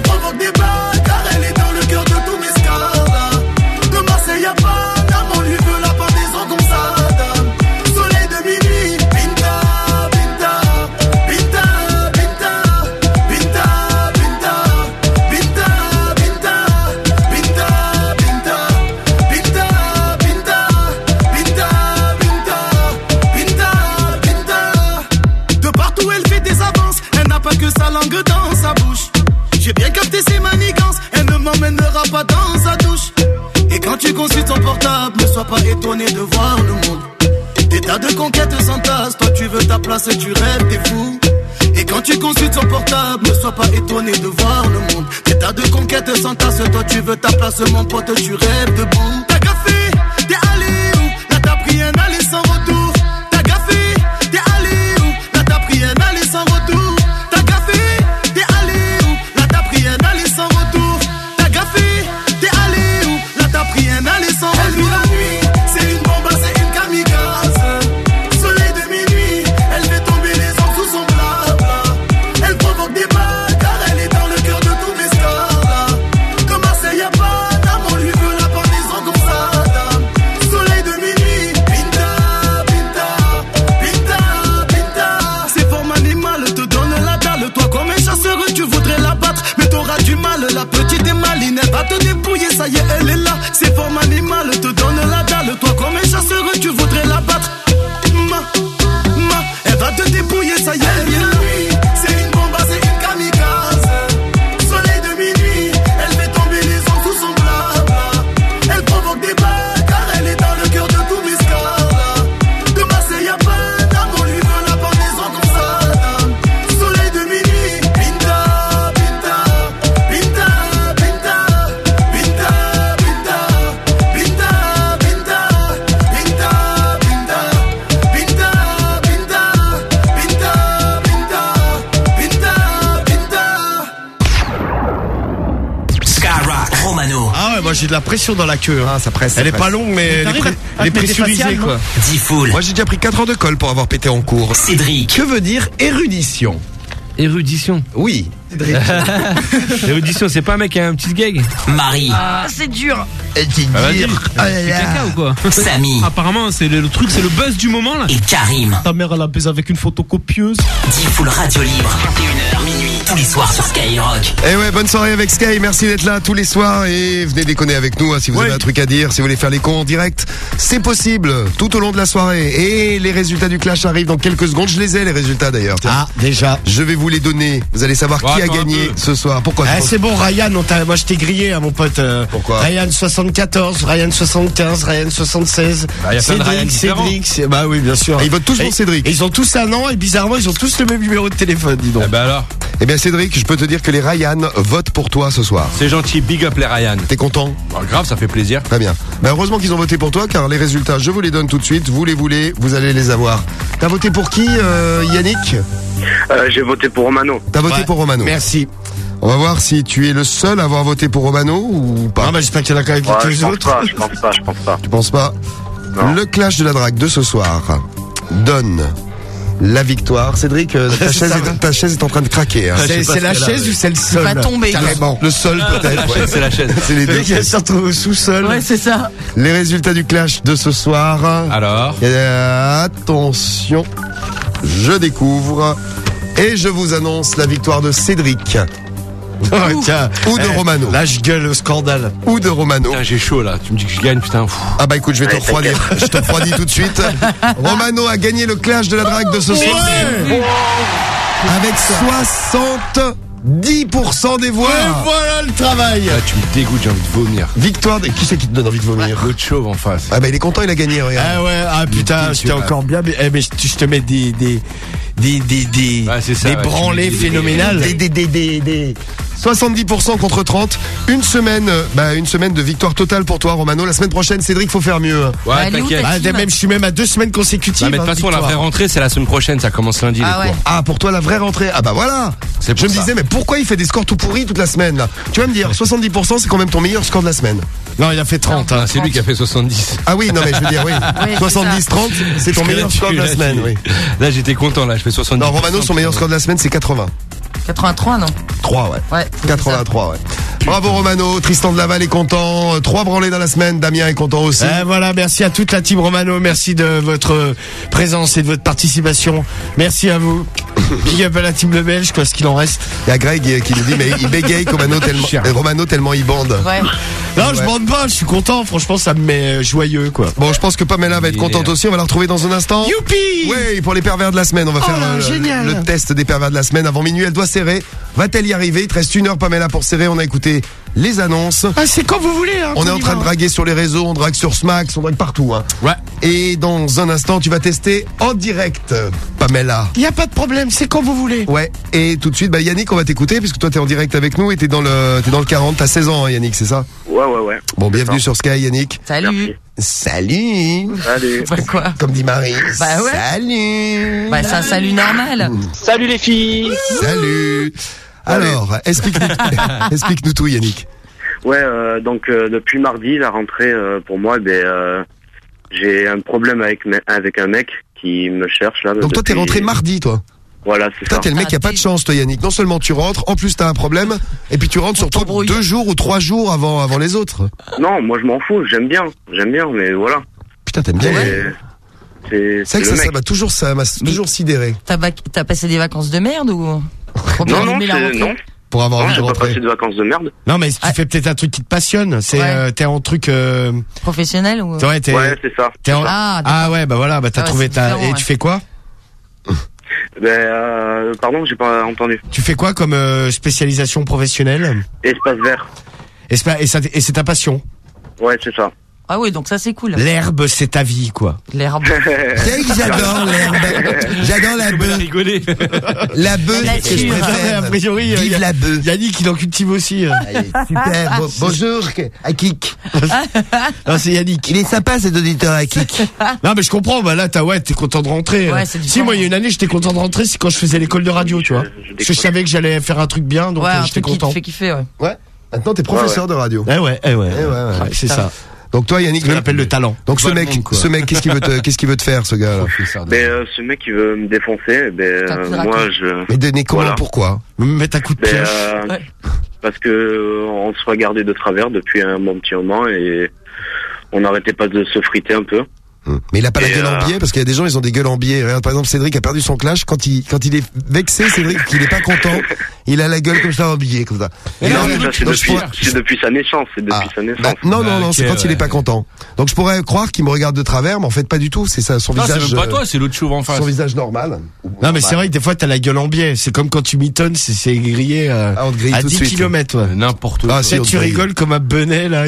W: pas que sa langue dans sa bouche. J'ai bien capté ses manigances, elle ne m'emmènera pas dans sa douche. Et quand tu consultes son portable, ne sois pas étonné de voir le monde. Des tas de conquêtes s'entassent, toi tu veux ta place et tu rêves, t'es fou. Et quand tu consultes son portable, ne sois pas étonné de voir le monde. Des tas de conquêtes s'entassent, toi tu veux ta place, mon pote, tu rêves debout. T'as gaffé, t'es allé où? Là t'as pris un aller sans retour. T'as gaffé, t'es allé où? Là t'as pris un aller sans retour. T'as gaffé, t'es allé où? Là t'as pris un aller sans retour. T'as gaffé, t'es allé où? Là t'as pris un aller sans retour. Elle vit la nuit, c'est une bombe, c'est une kamikaze. Soleil de minuit, elle fait tomber les hommes sous son blabla. Elle provoque des balles car elle est dans le cœur de tous mes stars là. Comme Marseille y'a pas d'âme, on lui veut la pendaison comme ça dame. Soleil de minuit, Pinta, Pinta, Pinta, Pinta. C'est forme animale, te donne la dalle. Toi comme un chasseur tu voudrais la battre, mais t'auras du mal. La petite est maline, elle va te débrouiller, ça y est elle est là. C'est forme animale, te donne la dalle. Toi comme un chasseur tu voudrais la battre. Ma, ma, elle va te débrouiller, ça y est elle est là. C'est une bombe, c'est une kamikaze. Soleil de minuit, elle fait tomber les hommes sous son blabla. Elle provoque des balles car elle est dans le cœur de tous mes scars là. De Marseille y'a pas d'âme, on lui veut la pendaison comme ça dame. Soleil de minuit, Pinta, Pinta, Pinta, Pinta, Pinta, Pinta, Pinta, Pinta, Pinta, Pinta, Pinta, Pinta, Pinta, Pinta, Pinta.
C: Skyrock, Romano.
J: Ah ouais, moi j'ai de la pression dans la queue.
B: Ah, ça presse. ça
J: Elle est
B: presse.
J: pas longue, mais elle est,
E: t'arrives
J: pré-
E: à- à
J: elle est
E: te mettre des
J: pressurisée,
E: faciales,
J: quoi.
C: Diffoul.
B: Moi j'ai déjà pris quatre heures de colle pour avoir pété en cours.
C: Cédric.
J: Que veut dire érudition?
D: Érudition.
B: Oui.
D: Érudition, c'est pas un mec qui a un petit gag.
C: Marie.
G: Ah, c'est dur.
D: Ah, vas-y. C'est caca ou quoi?
C: Samy.
I: Apparemment, c'est le, le truc, c'est le buzz du moment là.
C: Et Karim.
E: Ta mère, elle a baisé avec une photocopieuse.
C: Diffoul Radio Libre. vingt et une heures minuit. Tous les soirs sur Skyrock.
B: Eh ouais, bonne soirée avec Sky, merci d'être là tous les soirs et venez déconner avec nous hein, si vous
J: Ouais.
B: avez un truc à dire, si vous voulez faire les cons en direct, c'est possible tout au long de la soirée et les résultats du clash arrivent dans quelques secondes, je les ai les résultats d'ailleurs. Tiens.
J: Ah, déjà.
B: Je vais vous les donner, vous allez savoir
D: Ouais,
B: qui a
D: attends un
B: gagné
D: peu.
B: ce soir. Pourquoi tu
J: Eh,
B: penses-
J: c'est bon, Ryan, on t'a- moi je t'ai grillé, hein, mon pote. euh,
B: Pourquoi
J: Ryan soixante-quatorze, Ryan soixante-quinze, Ryan soixante-seize.
D: Bah, y a plein de Ryan
J: Cédric,
D: différents.
J: Cédric, c'est- bah oui, bien sûr.
B: Et ils votent tous pour
J: Et-
B: Cédric.
J: et ils ont tous un an et bizarrement, ils ont tous le même numéro de téléphone, dis donc.
D: Eh ben alors,
B: Eh bien Cédric, je peux te dire que les Ryan votent pour toi ce soir.
D: c'est gentil, big up les Ryan.
B: T'es content?
D: Oh, grave, ça fait plaisir.
B: Très bien. Ben heureusement qu'ils ont voté pour toi car les résultats, je vous les donne tout de suite. Vous les voulez, vous allez les avoir. T'as voté pour qui, euh, Yannick?
L: Euh, j'ai voté pour Romano.
B: T'as voté
J: Ouais.
B: pour Romano.
J: Merci.
B: On va voir si tu es le seul à avoir voté pour Romano ou pas.
J: Ah bah j'espère qu'il y en a quand même
L: Ouais,
J: quelques
L: je pense
J: autres.
L: pas, je pense pas, je pense pas.
B: Tu penses pas?
L: Non.
B: Le clash de la drague de ce soir donne la victoire. Cédric, euh, ta,
J: C'est
B: chaise
J: ça.
B: est, ta chaise est en train de craquer. Hein.
J: C'est
B: Je sais pas
J: c'est
B: ce
J: la
B: qu'elle a,
J: chaise
B: ouais.
J: ou c'est le sol?
G: va tomber.
J: Carrément.
B: Le sol peut-être. ouais.
D: C'est la chaîne.
B: C'est les
J: Le
B: deux.
J: mec, il se retrouve au sous-sol.
G: Ouais, c'est ça.
B: Les résultats du clash de ce soir.
D: Alors
B: Euh, attention, je découvre et je vous annonce la victoire de Cédric.
J: Oh, tiens.
B: Ou de
J: Eh,
B: Romano.
J: Là, je gueule au scandale.
B: Ou de Romano.
D: Putain, j'ai chaud là. Tu me dis que je gagne, putain. Pff.
B: Ah bah écoute, je vais te
L: Ouais,
B: refroidir. Je te refroidis tout de suite. Romano a gagné le clash de la drague de ce soir. Avec soixante-dix pour cent des voix.
J: Et voilà le travail.
D: Ah, tu me dégoûtes, j'ai envie de vomir.
B: Victoire de... Qui c'est qui te donne envie de vomir?
D: L'autre chauve en face.
B: Ah bah il est content, il a gagné, regarde.
J: Ah ouais, ah putain,
B: tu
J: j'étais
B: vas-
J: encore bien, mais, eh, mais je, je te mets des des des des des,
D: Ouais, c'est ça,
J: des
D: ouais,
J: branlées
D: tu mets des-
J: phénoménales.
B: Des, des, des, des, des... soixante-dix pour cent contre trente. Une semaine, euh, bah, une semaine de victoire totale pour toi, Romano. La semaine prochaine, Cédric, faut faire mieux. hein.
D: Ouais,
G: Elle est où,
D: t'inquiète.
G: ta
J: Ah,
G: team
J: même, je suis même à deux semaines consécutives.
D: Bah, mais de
J: hein,
D: toute façon, la
J: victoire.
D: vraie rentrée, c'est la semaine prochaine, ça commence lundi
G: Ah
D: les
G: ouais.
D: cours.
B: Ah, pour toi, la vraie rentrée. Ah bah voilà.
D: C'est
B: Je
D: pour
B: me
D: ça.
B: disais, mais pourquoi il fait des scores tout pourris toute la semaine, là? Tu vas me dire, soixante-dix pour cent, c'est quand même ton meilleur score de la semaine.
J: Non, il a fait trente.
D: Ah,
J: Hein.
D: c'est lui qui a fait soixante-dix.
B: Ah oui, non, mais je veux dire, oui.
G: c'est
B: soixante-dix trente, c'est ton
D: Parce que
B: meilleur
D: là,
B: score de la
D: tu- là,
B: semaine,
D: tu-
B: oui.
D: Là, j'étais content, là, je fais soixante-dix.
B: Non, Romano, son meilleur score de la semaine, c'est quatre-vingts.
G: quatre-vingt-trois, non?
B: trois, ouais.
G: Ouais. c'est
B: quatre-vingt-trois, ouais. Bravo Romano, Tristan de Laval est content, euh, trois branlés dans la semaine, Damien est content aussi.
J: Eh, voilà, merci à toute la team Romano, merci de votre présence et de votre participation. Merci à vous. Big up à la team Le Belge, quoi, ce qu'il en reste.
B: Il y a Greg qui nous dit, mais il bégaye comme Romano tellement, euh, Romano tellement il bande.
G: Ouais.
J: Non,
B: Ouais.
J: je bande pas, je suis content. Franchement, ça me met joyeux, quoi.
B: Bon, je pense que Pamela va être
J: Yeah.
B: contente aussi. On va la retrouver dans un instant.
J: Youpi!
B: Oui, pour les pervers de la semaine. On va
J: Oh
B: faire
J: là,
B: euh,
J: génial.
B: le test des pervers de la semaine. Avant minuit, elle doit serrer. Va-t-elle y arriver? Il te reste une heure, Pamela, pour serrer. On a écouté les annonces.
J: Ah, c'est quand vous voulez, hein.
B: On est
J: qu'on
B: en
J: y
B: train
J: va,
B: de draguer sur les réseaux, on drague sur Smax, on drague partout. Hein.
J: Ouais.
B: Et dans un instant, tu vas tester en direct, Pamela.
J: Il y a pas de problème, c'est quand vous voulez.
B: Ouais. Et tout de suite, bah Yannick, on va t'écouter puisque toi t'es en direct avec nous et t'es dans le t'es dans le quarante, t'as seize ans, hein, Yannick, c'est ça?
L: Ouais, ouais, ouais.
B: Bon, bienvenue sur Sky, Yannick.
G: Salut.
B: Salut.
L: Salut.
G: Bah quoi?
B: Comme dit Marie.
G: Bah ouais.
B: Salut.
G: Bah c'est un salut normal.
I: Salut les filles.
B: Salut. Alors, explique-nous, explique-nous tout, Yannick.
L: Ouais, euh, donc euh, depuis mardi, la rentrée euh, pour moi, ben euh, j'ai un problème avec me- avec un mec qui me cherche là.
B: Donc toi t'es
L: depuis-
B: rentré mardi, toi.
L: Voilà, c'est
B: Toi
L: ça.
B: t'es le mec qui a pas de chance, toi, Yannick. Non seulement tu rentres, en plus t'as un problème, et puis tu rentres surtout deux jours ou trois jours avant avant les autres.
L: Non, moi je m'en fous, j'aime bien, j'aime bien, mais voilà.
B: Putain, t'aimes bien.
L: C'est c'est
B: C'est vrai que
L: le
B: ça, ça
L: mec.
B: m'a toujours ça m'a toujours sidéré.
G: T'as bac- t'as passé des vacances de merde ou? Pour bien
L: Non, non,
G: allumer la
L: c'est-
G: rentrée
L: non.
B: Pour avoir
L: Non,
B: envie de
L: j'ai pas
B: rentrer.
L: passé de vacances de merde.
J: Non, mais tu fais peut-être un truc qui te passionne. C'est,
G: Ouais.
J: euh, t'es en truc, euh,
G: Professionnel ou?
J: ouais, t'es,
L: Ouais, c'est ça.
J: t'es en-
G: Ah,
J: ah ouais, bah voilà, bah t'as
G: Ah ouais,
J: trouvé
G: c'est
J: ta,
G: différent,
J: et
G: ouais.
J: tu fais quoi?
L: Ben, euh, pardon, j'ai pas entendu.
J: Tu fais quoi comme euh, spécialisation professionnelle?
L: Espace vert.
J: Et c'est, pas- et ça- et c'est ta passion?
L: Ouais, c'est ça.
G: Ah oui, donc ça c'est cool.
J: L'herbe, c'est ta vie, quoi.
G: L'herbe.
B: C'est que j'adore l'herbe. J'adore la bœuf.
I: rigoler.
B: La bœuf,
G: La
B: c'est ce que je
G: nature.
B: préfère.
J: A priori,
B: Vive
J: euh,
B: la bœuf.
J: Yannick, il en cultive aussi. euh.
B: Allez, super. Bon- bonjour, à Kik.
J: Non, c'est Yannick.
B: Il est sympa cet auditeur à Kik.
J: Non, mais je comprends, bah là, t'as, ouais, t'es content de rentrer.
G: Ouais,
J: euh.
G: c'est
J: Si,
G: différent.
J: moi, il y a une année, j'étais content de rentrer, c'est quand je faisais l'école de radio, tu vois. Parce que je savais que j'allais faire un truc bien, donc
G: Ouais,
J: euh,
G: un
J: j'étais
G: truc qui te
J: content.
G: fait kiffer, ouais.
B: Ouais. Maintenant, t'es professeur de radio.
J: Eh ouais, eh ouais.
B: Eh ouais, ouais.
J: Ouais, c'est
G: Putain.
J: ça.
B: Donc toi, Yannick,
J: Ce qu'on appelle le talent.
B: donc ce
I: Pas le
B: mec,
I: monde, quoi.
B: ce mec, qu'est-ce qu'il veut te, qu'est-ce qu'il veut te faire, ce gars-là?
L: Ben, euh, ce mec qui veut me défoncer, ben,
G: T'as
L: euh,
G: plus de
L: moi
G: raquette.
L: je.
B: Mais donner comment,
L: Voilà.
B: pourquoi?
J: Me mettre un coup de
L: Ben,
J: pioche.
L: euh,
G: Ouais.
L: parce que euh, on se regardait de travers depuis un bon petit moment et on n'arrêtait pas de se friter un peu.
B: Hum. Mais il a pas la
L: Et,
B: gueule en
L: euh,
B: biais, parce qu'il y a des gens, ils ont des gueules en biais. Regarde, par exemple, Cédric a perdu son clash. Quand il, quand il est vexé, Cédric, qu'il est pas content, il a la gueule comme ça en biais, comme ça.
L: Et
B: Et
L: non,
B: là,
L: mais ça, c'est
B: donc, je
L: depuis,
B: pourrais-
L: c'est depuis sa naissance, c'est depuis
B: Ah,
L: sa naissance.
B: bah, non, non, non, c'est
I: ok,
B: quand il
I: ouais.
B: est pas content. Donc je pourrais croire qu'il me regarde de travers, mais en fait pas du tout. C'est ça, son
I: Non, c'est
B: visage.
I: même pas
B: euh,
I: toi, c'est l'autre chauve en face.
B: Son visage normal.
J: Non, mais c'est vrai que des fois, t'as la gueule en biais. C'est comme quand tu mitonnes, c'est, c'est grillé euh,
B: Ah, on te grille
J: à
B: tout de
J: dix
B: suite.
J: kilomètres, ouais.
I: N'importe
B: Ah,
I: quoi.
B: si,
J: Tu sais,
B: on
J: tu
B: te grille.
J: rigoles comme un benet, là.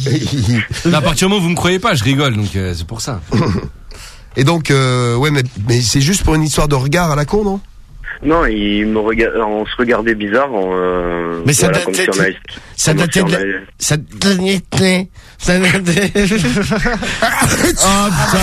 I: Là, à partir du moment où vous me croyez pas, je rigole, donc euh, c'est pour ça.
B: Et donc, euh, ouais, mais, mais c'est juste pour une histoire de regard à la con, non?
L: Non, il me rega- on se regardait bizarre. On, euh,
J: Mais ça
L: voilà,
J: date-
L: comme si on avait-
J: Ça
L: comme
J: datait
L: si
J: de
L: on
J: la...
L: avait-
J: Ça datait... Ça datait... Oh,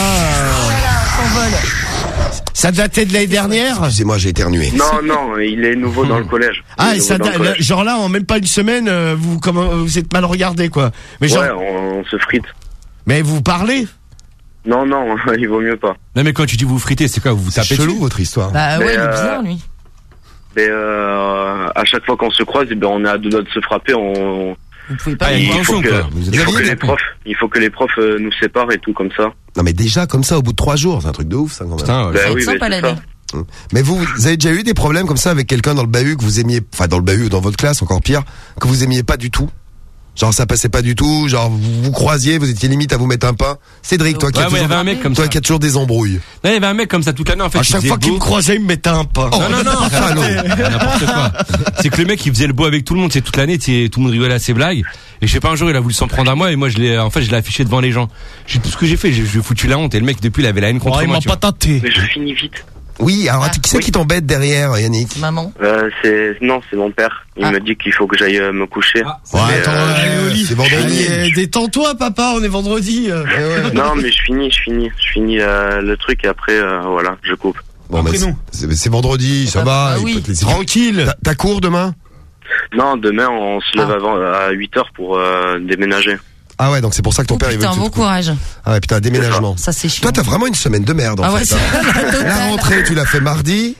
J: putain. Ça datait de l'année dernière?
B: Excusez-moi, j'ai éternué.
L: Non, non, il est nouveau dans le collège. Il
J: Ah,
L: est
J: et
L: nouveau
J: ça
L: dans
J: da-
L: le collège.
J: genre là, en même pas une semaine, euh, vous, comment, vous êtes mal regardé, quoi. Mais genre,
L: Ouais, on, on se frite.
J: mais vous parlez?
L: Non, non, il vaut mieux pas.
I: Non, mais quand tu dis vous fritez, c'est quoi? Vous vous
B: C'est
I: tapez
B: chelou
I: dessus
B: votre histoire.
G: Bah
L: Mais,
G: ouais, il est
L: euh,
G: bizarre lui.
L: Mais euh, à chaque fois qu'on se croise, eh ben, on est à deux doigts de se frapper. On,
G: Vous pouvez pas
I: Ah,
G: le
I: il y a
G: voir.
I: une
L: il faut
I: tension,
L: que,
I: quoi. Vous êtes
L: il faut que
B: amis,
L: les profs, il faut que les profs euh, nous séparent et tout comme ça.
B: Non, mais déjà comme ça, au bout de trois jours, c'est un truc de ouf, ça quand même.
I: Putain, ouais.
L: Ben
G: Ça va
L: oui,
G: être
L: mais
G: sympa
L: c'est
G: l'année.
L: ça.
B: Mais vous, vous avez déjà eu des problèmes comme ça avec quelqu'un dans le bahut que vous aimiez, enfin dans le bahut ou dans votre classe, encore pire, que vous aimiez pas du tout? Genre ça passait pas du tout, genre vous vous croisiez, vous étiez limite à vous mettre un pain. Cédric, toi qui
I: Ouais,
B: as
I: ouais, il y
B: toujours,
I: avait un mec comme
B: toi
I: ça.
B: qui as toujours des embrouilles.
I: Non, il y avait un mec comme ça toute l'année, en fait.
J: À
I: il
J: chaque
I: faisait
J: fois qu'il
I: beau.
J: me croisait, il me mettait un pain.
I: Non, non, non,
B: salaud.
I: n'importe quoi. C'est que le mec, il faisait le beau avec tout le monde, c'est toute l'année, tu sais, tout le monde rigolait à ses blagues. Et je sais pas, un jour, il a voulu s'en prendre à moi, et moi, je l'ai, en fait, je l'ai affiché devant les gens. J'ai tout ce que j'ai fait, j'ai, j'ai foutu la honte, et le mec, depuis, il avait la haine contre
J: Oh, il
I: moi.
J: m'a
I: tu
J: pas
I: vois.
J: tenté.
L: Mais je finis vite.
B: Oui, alors
G: Ah,
B: qui c'est
L: oui.
B: qui t'embête derrière, Yannick?
G: Maman.
L: Euh, c'est non, c'est mon père. Il
G: Ah.
L: me dit qu'il faut que j'aille euh, me coucher.
J: Ouais,
L: Mais,
J: attends,
L: euh,
J: allez au lit.
B: c'est vendredi.
J: Allez, détends-toi, papa, on est vendredi. euh.
L: non, mais je finis, je finis, je finis euh, le truc et après, euh, voilà, je coupe.
B: Bon, mais c'est, c'est- c'est vendredi, ça
G: Ah,
B: va.
G: bah
B: il
G: oui.
B: peut te laisser-
J: Tranquille.
B: T'as, t'as cours demain?
L: Non, demain on se lève
G: Ah.
L: avant à huit heures pour euh, déménager.
B: Ah ouais, donc c'est pour ça que ton
G: Oh,
B: père il veut
G: putain,
B: que tu
G: bon
B: te couches.
G: courage.
B: Ah ouais, putain, déménagement.
G: Ça c'est chiant.
B: Toi, t'as vraiment une semaine de merde, en
G: Ah ouais,
B: fait.
G: c'est
B: hein.
G: la totale.
B: La rentrée, tu l'as fait mardi.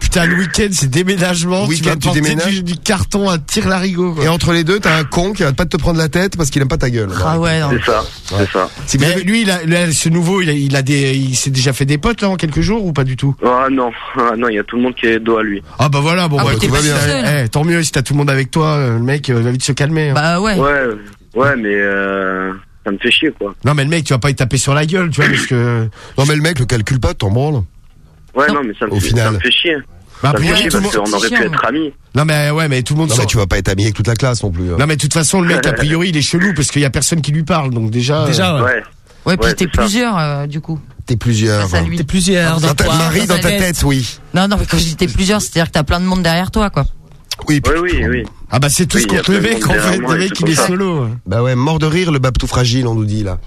J: putain, le week-end, c'est déménagement.
B: Week-end,
J: tu vas
B: tu
J: porter
B: déménages.
J: du, du carton à tire-larigot, quoi.
B: Et entre les deux, t'as un con qui arrête pas de te prendre la tête parce qu'il aime pas ta gueule.
G: Ah ouais, non.
L: C'est ça, c'est ça.
B: Si vous
J: Mais
B: avez-
J: lui, il a, là, ce nouveau, il a, il a des, il s'est déjà fait des potes, là, en quelques jours, ou pas du tout?
L: Ah non, ah, non, il y a tout le monde qui est dos à lui.
J: Ah bah voilà, bon,
G: Ah,
J: bah,
G: bah, t'es
J: tout va
G: pas
J: bien.
G: seul.
J: Eh, tant mieux si t'as tout le monde avec toi, euh, le mec, euh, il va vite se calmer. Hein.
G: Bah ouais.
L: Ouais, ouais, mais euh, ça me fait chier, quoi.
J: Non, mais le mec, tu vas pas y taper sur la gueule, tu vois, parce que.
B: Non mais le mec le calcule pas, t'en branles.
L: Ouais, non, mais ça me,
B: Au
L: fait,
B: final.
L: ça me fait chier.
J: Bah,
L: ça me
J: après,
L: fait
J: ouais,
L: chier
J: tout le
L: parce
J: monde-
L: qu'on aurait
G: c'est
L: pu
G: chiant.
L: être amis.
J: Non, mais ouais, mais tout le monde
B: Non
J: s'en-
B: mais tu vas pas être ami avec toute la classe non plus. hein.
J: Non, mais de toute façon, le mec, a priori, il est chelou, parce qu'il y a personne qui lui parle, donc déjà.
E: Déjà, ouais.
L: Ouais.
G: Ouais, puis
L: Ouais,
G: t'es
L: c'est ça.
G: plusieurs, euh, du coup.
B: T'es plusieurs.
G: Face à lui.
E: T'es plusieurs
B: Dans
E: dans
B: ta,
E: toi.
B: Marie, dans ta tête, oui.
G: Non, non, mais quand je dis t'es plusieurs, c'est-à-dire que t'as plein de monde derrière toi, quoi.
B: Oui, puis-
L: Oui, oui, oui.
J: Ah bah c'est tous
L: Oui, il y a
J: contre le
L: plein de
J: mec,
L: monde
J: en
L: derrière
J: fait,
L: moi
J: le
L: et
J: mec,
L: c'est
J: il est
L: pour ça.
J: solo.
B: Bah ouais, mort de rire, le bab tout fragile, on nous dit là.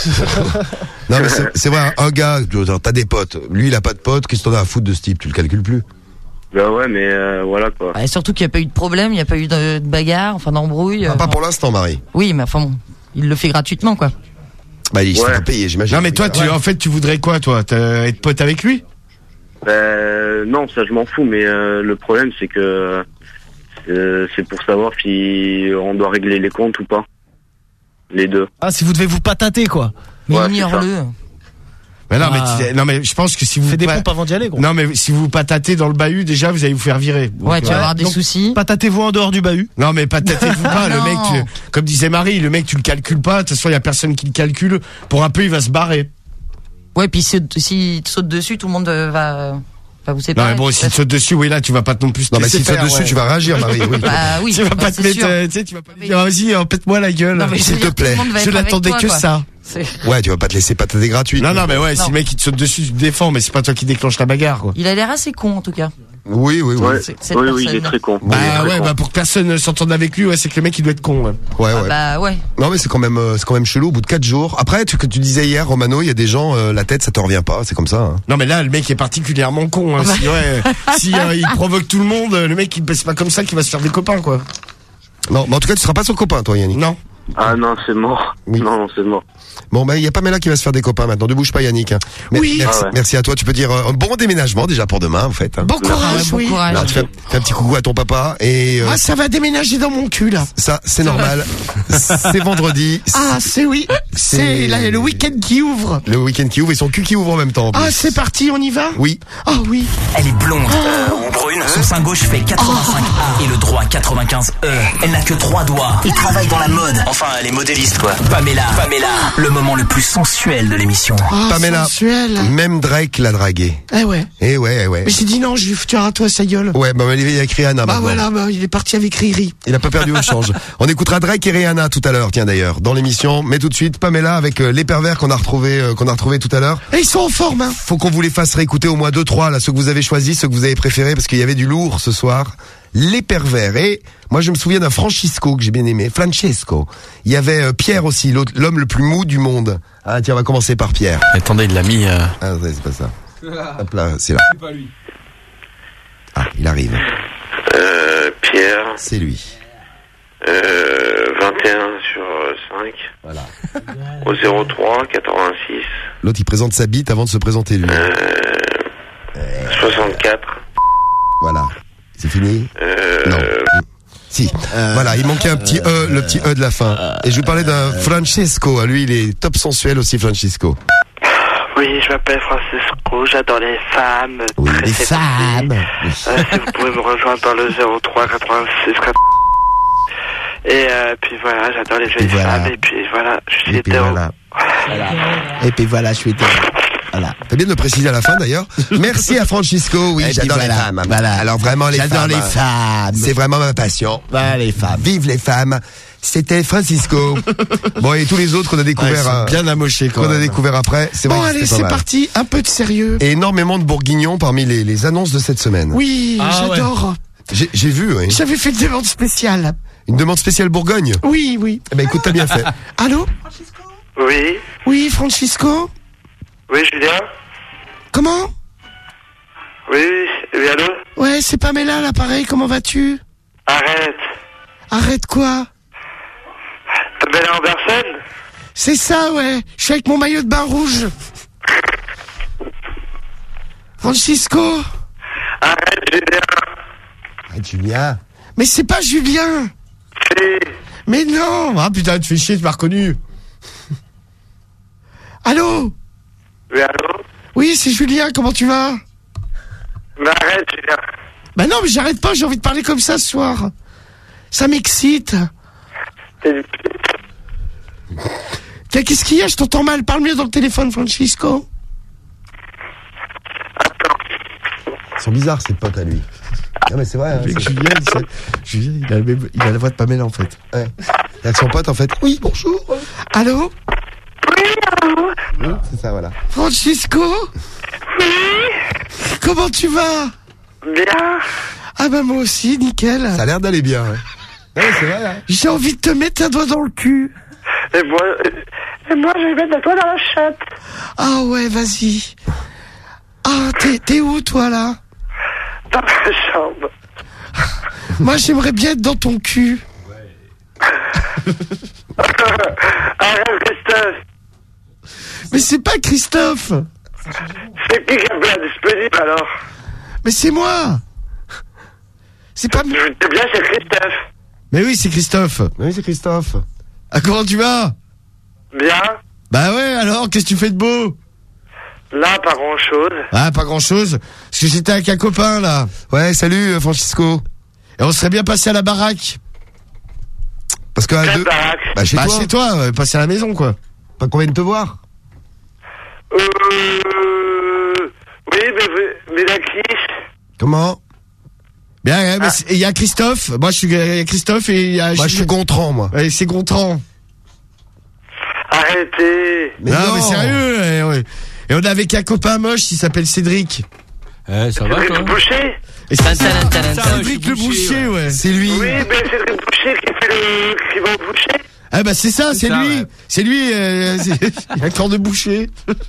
B: Non mais c'est- c'est vrai, un gars, t'as des potes. Lui, il a pas de potes. Qu'est-ce que t'en as à foutre de ce type? Tu le calcules plus.
L: Bah ouais, mais euh, voilà, quoi.
G: Ouais, surtout qu'il n'y a pas eu de problème, il n'y a pas eu de, de bagarre, enfin d'embrouille.
B: Ah,
G: euh,
B: pas
G: bon.
B: pour l'instant, Marie.
G: Oui, mais enfin bon, il le fait gratuitement, quoi.
B: Bah il se
L: Ouais.
B: fait pas payer, j'imagine.
J: Non, mais toi, tu, en fait, tu voudrais quoi, toi? T'as- Être pote avec lui?
L: Euh, non, ça je m'en fous, mais euh, le problème c'est que euh, c'est pour savoir si on doit régler les comptes ou pas. Les deux.
E: Ah, si vous devez vous patater, quoi.
G: Mais
L: Ouais, c'est
G: ignore-le.
J: Mais non,
E: Ah.
J: mais, tu- non, mais je pense que si vous.
E: Fais des
J: pa-
E: pompes avant d'y aller, gros.
J: Non, mais si vous patatez dans le bahut, déjà, vous allez vous faire virer. Donc,
G: Ouais, tu vas
J: euh,
G: avoir des
E: donc-
G: soucis.
E: Patatez-vous en dehors du bahut.
J: Non, mais patatez-vous pas, le
G: Non.
J: mec, tu- comme disait Marie, le mec, tu le calcules pas. De toute façon, il y a personne qui le calcule. Pour un peu, il va se barrer.
G: Ouais, puis s'il si te saute dessus, tout le monde euh, va, va vous
J: Non,
G: séparer.
J: mais bon, si tu sautes dessus, oui, là, tu vas pas non plus te
B: Non mais
J: laisser
B: si tu sautes
J: faire,
B: dessus,
J: ouais.
B: tu vas réagir, Marie. Oui.
G: Bah oui,
J: Tu vas
G: bah,
J: pas te
G: c'est
J: mettre,
G: sûr.
J: euh, tu sais, tu vas pas lui dire, vas-y, euh, pète-moi la gueule.
G: Non, mais je veux
B: S'il te
G: dire, tout le
B: plaît.
G: monde va
J: Je
G: être avec
J: n'attendais
G: toi,
J: que
G: quoi.
J: ça.
G: C'est-
B: Ouais, tu vas pas te laisser patater gratuit.
J: Non, non, mais ouais, si
G: Non.
J: le mec, il te saute dessus, tu te défends, mais c'est pas toi qui déclenche la bagarre, quoi.
G: Il a l'air assez con, en tout cas.
B: Oui, oui, oui.
L: Ouais.
G: C'est- cette
L: Oui, oui, il est
G: personne.
L: très con.
J: Bah
L: Il est très
J: ouais,
L: con.
J: bah pour que personne ne s'entende avec lui, ouais, c'est que le mec, il doit être con, ouais.
B: Ouais,
G: Ah
B: ouais.
G: bah ouais.
B: Non mais c'est quand même, euh, c'est quand même chelou. Au bout de quatre jours. Après, tu, que tu disais hier, Romano, il y a des gens, euh, la tête, ça te revient pas. C'est comme ça. Hein.
J: Non, mais là, le mec est particulièrement con, hein. Si, ouais, si euh, il provoque tout le monde, le mec, il, c'est pas comme ça qu'il va se faire des copains, quoi.
B: Non, mais en tout cas, tu seras pas son copain, toi, Yannick.
J: Non.
L: Ah non, c'est mort.
B: Oui.
L: Non, non, c'est mort.
B: Bon, bah, il y a Pamela qui va se faire des copains maintenant. Ne bouge pas, Yannick. hein. Mer-
J: Oui.
B: Merci,
L: Ah ouais.
B: merci à toi. Tu peux dire euh, un bon déménagement déjà pour demain, en fait. hein.
J: Bon courage,
G: Ouais, bon
J: oui.
G: courage.
B: Alors, tu fais, fais un petit coucou à ton papa et euh,
J: Ah, ça va déménager dans mon cul, là.
B: ça, c'est normal. C'est vendredi.
J: Ah, c'est oui.
B: C'est-
J: C'est là, le week-end qui ouvre.
B: Le week-end qui ouvre et son cul qui ouvre en même temps. en plus.
J: Ah, c'est parti, on y va?
B: Oui.
J: Ah oui.
C: Elle est blonde euh, ou brune. Son sein gauche fait quatre-vingt-cinq A et le droit quatre-vingt-quinze E. Elle n'a que trois doigts. Il travaille dans la mode. Enfin, elle est modéliste, quoi. Pamela, Pamela, le moment le plus sensuel de l'émission.
J: Ah,
B: Pamela.
J: sensuel.
B: Même Drake l'a dragué.
J: Eh ouais.
B: Eh ouais, eh ouais.
J: Mais j'ai dit non, je lui foutu à toi, sa gueule.
B: Ouais, bah, il est avec Rihanna
J: Bah
B: maintenant.
J: voilà, bah, il est parti avec Riri.
B: Il a pas perdu au change. On écoutera Drake et Rihanna tout à l'heure, tiens d'ailleurs, dans l'émission. Mais tout de suite, Pamela avec euh, les pervers qu'on a retrouvé, euh, qu'on a retrouvé tout à l'heure.
J: Et ils sont en forme, hein.
B: Faut qu'on vous les fasse réécouter au moins deux, trois, là, ceux que vous avez choisis, ceux que vous avez préférés, parce qu'il y avait du lourd ce soir. Les pervers. Et moi, je me souviens d'un Francisco que j'ai bien aimé. Francesco. Il y avait euh, Pierre aussi, l'autre- l'homme le plus mou du monde. Ah, tiens, on va commencer par Pierre.
I: Attendez, il l'a mis. euh,
B: Ah, ouais, c'est pas ça. Hop là, c'est là.
I: C'est pas lui.
B: Ah, il arrive.
A: Euh, Pierre,
B: C'est lui.
A: euh, vingt et un sur cinq.
B: Voilà.
A: Au zéro trois quatre-vingt-six.
B: L'autre, il présente sa bite avant de se présenter lui.
A: Euh, soixante-quatre.
B: Voilà. C'est fini?
A: Euh,
B: Non. Si. Voilà, il manquait un petit E, le petit E de la fin. Et je vous parlais d'un Francesco. Lui, il est top sensuel aussi, Francesco.
H: Oui, je m'appelle Francisco, j'adore les femmes.
B: Oui,
H: très
B: les
H: sexy.
B: femmes.
H: Euh, si vous pouvez me rejoindre dans le zéro trois quatre-vingt-six. Et euh, puis voilà, j'adore les jolies
B: voilà.
H: femmes. Et puis voilà, je suis
B: Et puis
H: hétéro.
B: voilà. Et puis voilà, je suis hétéro. Voilà. T'as bien de le préciser à la fin d'ailleurs. Merci à Francisco. Oui,
J: Et puis
B: j'adore les
J: voilà,
B: femmes.
J: voilà.
B: Alors vraiment les
J: J'adore
B: femmes.
J: les femmes.
B: C'est vraiment ma passion.
J: Voilà les femmes.
B: Vive les femmes. C'était Francisco. Bon, et tous les autres qu'on a
J: Ouais,
B: découvert,
J: ils sont
B: euh,
J: bien amochés, quand
B: qu'on a
J: même.
B: découvert après. C'est vrai
J: Bon,
B: que
J: allez,
B: c'était pas
J: c'est
B: mal.
J: parti. Un peu de sérieux.
B: Et énormément de bourguignons parmi les, les annonces de cette semaine.
J: Oui,
E: Ah,
J: j'adore.
B: J'ai, j'ai vu, oui.
J: J'avais fait une demande spéciale.
B: Une demande spéciale Bourgogne.
J: Oui, oui.
B: Eh ben, écoute, t'as bien fait.
J: Allô?
H: Oui,
J: Oui, Francisco?
H: oui, Julien.
J: Comment?
H: Oui, oui, oui, allô.
J: Ouais, c'est Pamela, l'appareil, comment vas-tu?
H: Arrête.
J: Arrête quoi?
H: Pamela Anderson.
J: C'est ça, ouais. Je suis avec mon maillot de bain rouge. Francisco?
H: Arrête, je
A: Julien.
B: Ah, Julien.
J: Mais c'est pas Julien.
A: Si.
J: Mais non. Ah putain, tu fais chier, tu m'as reconnu. Allô?
A: Oui, allô?
J: Oui, c'est Julien, comment tu vas?
A: Mais arrête, Julien.
J: Bah non, mais j'arrête pas, j'ai envie de parler comme ça ce soir. Ça m'excite. Tiens, qu'est-ce qu'il y a? Je t'entends mal, parle mieux dans le téléphone, Francisco.
B: Ils sont bizarres, ces potes à lui. Non, mais c'est vrai. Hein,
J: c'est... Julien, il, sait... Julien il, a le même... il a la voix de Pamela, en fait.
B: Ouais. Avec son pote, en fait. Oui, bonjour.
J: Allô?
K: Oui, allô?
B: Oui, c'est ça, voilà.
J: Francisco?
K: Oui.
J: Comment tu vas?
K: Bien.
J: Ah bah moi aussi, nickel.
B: Ça a l'air d'aller bien, ouais. Ouais, c'est vrai, hein.
J: J'ai envie de te mettre un doigt dans le cul.
K: Et moi, et moi je vais mettre un doigt dans la chatte.
J: Ah ouais, vas-y. Ah, t'es, t'es où, toi, là?
K: Dans ma chambre.
J: Moi, j'aimerais bien être dans ton cul.
K: Arrête, Christophe.
J: Mais c'est pas Christophe.
K: C'est qui qui est bien disponible, alors?
J: Mais c'est moi. C'est pas...
K: Je sais bien, c'est Christophe.
J: Mais oui, c'est Christophe.
B: Oui, c'est Christophe.
J: Ah, comment tu vas?
K: Bien.
J: Bah ouais, alors, qu'est-ce que tu fais de beau?
K: Là, pas grand-chose.
J: Ah, pas grand-chose. Parce que j'étais avec un copain, là.
B: Ouais, salut, Francisco.
J: Et on serait bien passé à la baraque.
B: Parce que à
K: Quelle
B: deux...
K: baraque?
B: Bah, chez
J: bah,
B: toi.
J: chez toi, ouais, passer à la maison, quoi.
B: Pas qu'on vienne te voir.
K: Euh... Oui, mais, mais la quiche.
B: Comment?
J: Bien, hein, mais
K: Ah.
J: il y a Christophe. Moi, je suis il y a Christophe et il y a...
B: Moi, je suis Gontran, moi.
J: Ouais, c'est Gontran.
K: Arrêtez.
B: Mais
J: non,
B: non.
J: mais sérieux, ouais, ouais. Et on est avec un copain moche, il s'appelle Cédric.
I: Eh, ça va,
K: Cédric
I: toi?
K: Boucher.
J: Et c'est
I: Ça,
J: Cédric
I: je
J: le
I: suis
J: Boucher,
I: Boucher,
J: ouais.
B: C'est lui.
K: Oui, mais Cédric Boucher qui fait le... qui va au boucher.
J: Ah bah c'est ça,
I: C'est
J: c'est
I: ça,
J: lui.
I: ouais.
J: C'est lui, euh, c'est... il y a un corps de boucher.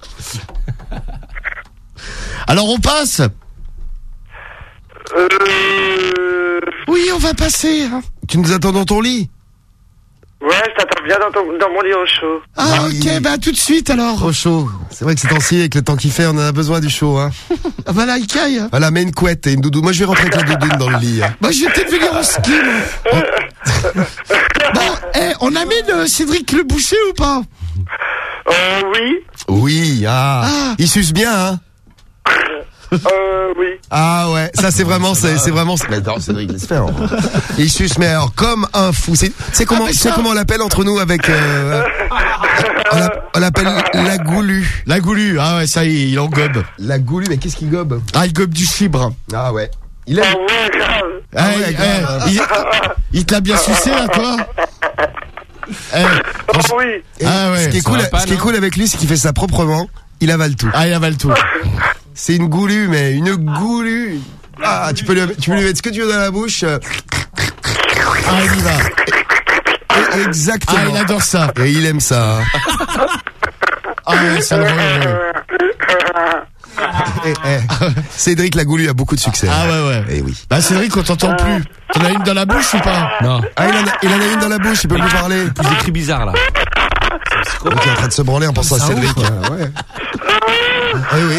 J: Alors on passe.
K: Euh...
J: Oui, on va passer. Hein.
B: Tu nous attends dans ton lit?
K: Ouais, je t'attends bien dans, ton, dans mon lit au chaud.
J: Ah
B: Oui.
J: ok, bah tout de suite alors.
B: Trop chaud. C'est vrai que ces temps-ci, avec le temps qu'il fait, on en a besoin du chaud, hein.
J: Ah bah là, il caille.
B: Voilà, mets une couette et une doudoune. Moi, je vais rentrer avec la doudoune dans le lit. Hein.
J: Bah je vais peut-être venir en ski. moi. Bon, eh, on amène euh, Cédric le Boucher ou pas?
K: Euh, oui.
B: Oui, ah.
J: Ah.
B: Il suce bien, hein.
K: Euh, oui.
B: Ah ouais, ça c'est vraiment, c'est, c'est vraiment. Mais non, Cédric, laisse faire. Il suce, mais alors comme un fou. C'est, c'est comment,
J: Ah, mais
B: c'est
J: ça-
B: comment on l'appelle entre nous avec. Euh, on, l'a- on l'appelle la goulue.
J: La goulue, ah ouais, ça il, il en gobe.
B: La goulue, mais qu'est-ce qu'il gobe?
J: Ah, il gobe du fibre.
B: Ah ouais. Il
K: Ah
B: aime.
K: ouais, grave.
J: Ah,
B: ouais,
J: il,
B: grave.
J: eh, il, il te l'a bien sucé là, toi? Eh,
K: Oh oui.
B: Et
J: Ah ouais,
B: ce qui est
I: ça
B: cool,
I: va pas,
B: ce qui est
I: non
B: cool avec lui, c'est qu'il fait ça proprement. Il avale tout.
J: ah, il avale tout.
B: C'est une goulue, mais une goulue. Ah, tu peux lui, tu peux lui mettre ce que tu veux dans la bouche. euh,
J: Ah, il y va.
B: Exactement.
J: Ah, il adore ça.
B: Et il aime ça. hein.
J: Ah ouais, ça le rend heureux.
B: Eh, eh. Cédric la goulue a beaucoup de succès.
J: Ah ouais, ouais.
B: Eh oui.
J: Bah Cédric, on t'entend plus. T'en as une dans la bouche ou pas?
I: Non.
B: Ah, il en, a, il en a une dans la bouche, il peut plus parler.
I: Plus des cris bizarres, là.
B: Il est en train de se branler en pensant à
J: Ça
B: Cédric.
J: ouvre.
B: hein, ouais. Oui, oui.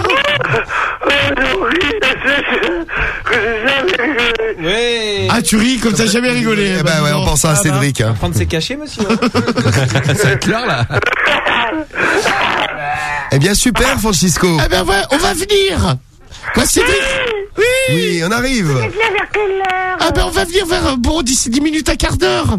I: Ouais.
J: Ah, tu ris comme t'as jamais rigolé.
B: Eh ben ouais, en pensant à Cédric. Hein.
E: Prendre ses cachets, monsieur.
I: Ça va être l'heure, là.
B: Eh bien, super, Francisco.
J: Ah ben ouais, on va venir. Quoi, Cédric? Oui.
B: Oui, on arrive.
K: Viens vers quelle heure?
J: Ah ben on va venir vers, euh, bon, d'ici dix minutes à quart d'heure.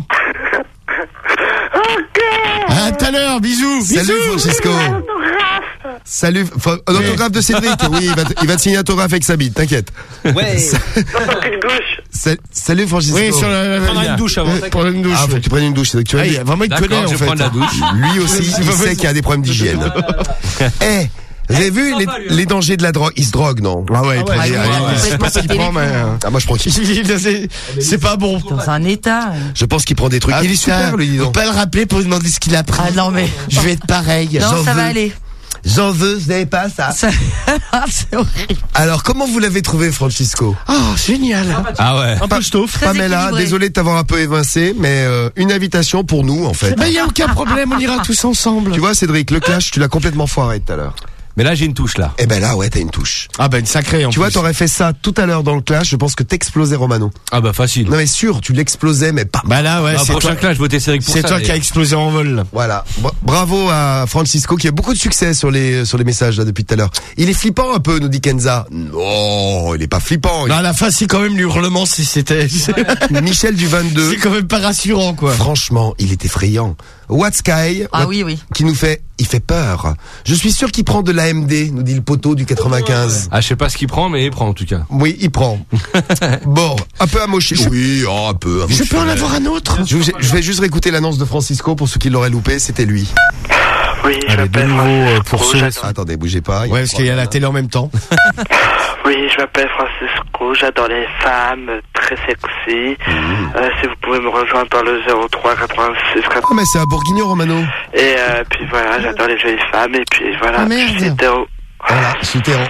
K: Ok.
J: À tout à l'heure, bisous.
B: Salut,
J: Bisous.
B: Francisco.
K: Autographe.
B: Salut. Faut- un autographe de Cédric. Oui, il va, te- il va te signer un autographe avec sa bite, t'inquiète.
E: Ouais.
K: Dans ton cul de gauche.
B: Sa- Salut, Francisco.
J: Oui, sur la,
E: Prendre une douche avant.
J: Ouais, prendre une douche.
B: Ah, faut que tu prennes une douche, Cédric. Tu vois,
J: Ah,
B: lui,
J: il- vraiment, il te
I: D'accord,
J: connaît, en
I: je vais
J: fait.
I: prendre la douche.
B: lui aussi, il sait qu'il y a des problèmes d'hygiène. Eh, vous avez vu les, les dangers de la drogue? Il se drogue, non?
J: Ah ouais, il prend
G: Ah
J: des-
G: oui,
J: ah,
G: il a
J: je sais
G: complètement
J: pas ce qu'il
G: pété
J: prend,
G: les
J: mais... euh,
B: Ah, moi, je prends qu'il,
J: c'est- C'est pas bon.
G: Dans un état.
B: je pense qu'il prend des trucs.
J: Ah,
B: il est
J: putain,
B: super, lui, dis
J: faut
B: donc.
J: pas le rappeler pour lui demander ce qu'il a pris.
G: Ah non mais.
J: Je vais être pareil.
G: Non,
B: J'en
G: ça va
B: veux.
G: aller.
B: J'en veux, ce n'est pas ça.
G: Ça- C'est horrible.
B: Alors, comment vous l'avez trouvé, Francisco?
J: Oh, génial.
I: Ah ouais.
E: Un peu ch'tauffe.
G: Très
B: Pamela,
G: équilibré.
B: désolé de t'avoir un peu évincé, mais euh, une invitation pour nous, en fait.
J: Ben, y a aucun problème, on ira tous ensemble.
B: Tu vois, Cédric, le clash, tu l'as complètement foiré tout à l'heure.
D: Mais là, j'ai une touche, là.
B: Eh ben là, ouais, t'as une touche.
J: Ah bah une sacrée en
B: Tu
J: plus.
B: vois, t'aurais fait ça tout à l'heure dans le clash, je pense que t'explosais Romano.
D: Ah bah facile.
B: Non mais sûr, tu l'explosais, mais pas.
J: Bah là, ouais,
D: Ah,
J: c'est
D: prochain
J: toi,
D: clash, je votais Cédric pour ça.
J: c'est toi qui as explosé en vol. là.
B: Voilà. Bra- Bravo à Francisco qui a beaucoup de succès sur les sur les messages là depuis tout à l'heure. Il est flippant un peu, nous dit Kenza. Oh, il est pas flippant.
J: Non, à la fin, c'est quand même l'hurlement, si c'était.
B: Michel du vingt-deux.
J: C'est quand même pas rassurant, quoi.
B: Franchement, il est effrayant. What Sky
G: Ah
B: What-
G: oui, oui.
B: qui nous fait, il fait peur. Je suis sûr qu'il prend de l'A M D, nous dit le poteau du quatre-vingt-quinze.
D: Ah, je sais pas ce qu'il prend, mais il prend en tout cas.
B: Oui, il prend. Bon, un peu amoché. Oui, oh, un peu.
J: Je peux en avoir un autre.
B: Je, je vais juste réécouter l'annonce de Francisco pour ceux qui l'auraient loupé, c'était lui.
H: Oui, je
J: Allez, de
H: m'appelle
J: nouveau, euh, pour
H: Francisco,
J: ceux.
H: j'adore-
B: Attendez, bougez pas.
J: Ouais, parce qu'il y a la télé en même temps.
H: Oui, je m'appelle Francisco, j'adore les femmes très sexy. Euh, si vous pouvez me rejoindre par le zéro trois quatre-vingt-six
B: Ah, mais c'est un bourguignon, Romano.
H: Et euh, puis voilà, j'adore les jolies femmes et puis voilà,
B: Ah, merde.
H: je suis hétéro.
B: Voilà, je suis terreau.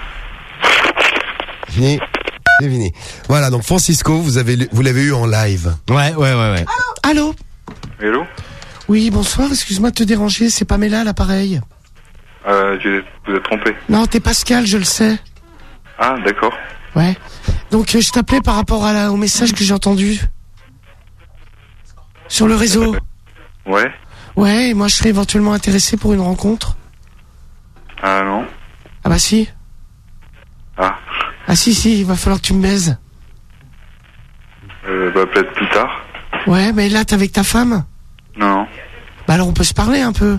B: Fini. C'est fini. Voilà, donc Francisco, vous avez, vous l'avez eu en live.
J: Ouais, ouais, ouais, ouais. Allô.
A: Hello.
J: Oui, bonsoir. Excuse-moi de te déranger. C'est Pamela, l'appareil.
A: Euh, j'ai- vous êtes trompé.
J: Non, t'es Pascal, je le sais.
A: Ah, d'accord.
J: Ouais. Donc euh, je t'appelais par rapport à la, au message que j'ai entendu sur le réseau.
A: Ouais.
J: Ouais, et moi je serais éventuellement intéressé pour une rencontre.
A: Ah non.
J: Ah bah si.
A: Ah.
J: Ah si si, il va falloir que tu me baises.
A: Euh, bah peut-être plus tard.
J: Ouais, mais là t'es avec ta femme.
A: Non.
J: Bah alors on peut se parler un peu.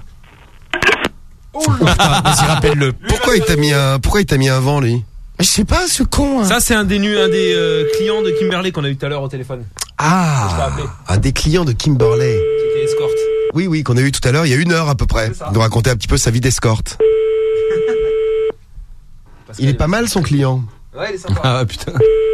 B: Vas-y, rappelle-le. Pourquoi il t'a mis un, pourquoi il t'a mis un vent, lui?
J: Je sais pas, ce con. Hein.
I: Ça, c'est un des, nu- un des euh, clients de Kimberley qu'on a eu tout à l'heure au téléphone.
B: Ah, un des clients de Kimberley.
I: Qui était escorte.
B: Oui, oui, qu'on a eu tout à l'heure, il y a une heure à peu près. Il nous racontait un petit peu sa vie d'escorte. Il est pas mal, son client.
I: Ouais, il est sympa.
D: Ah putain.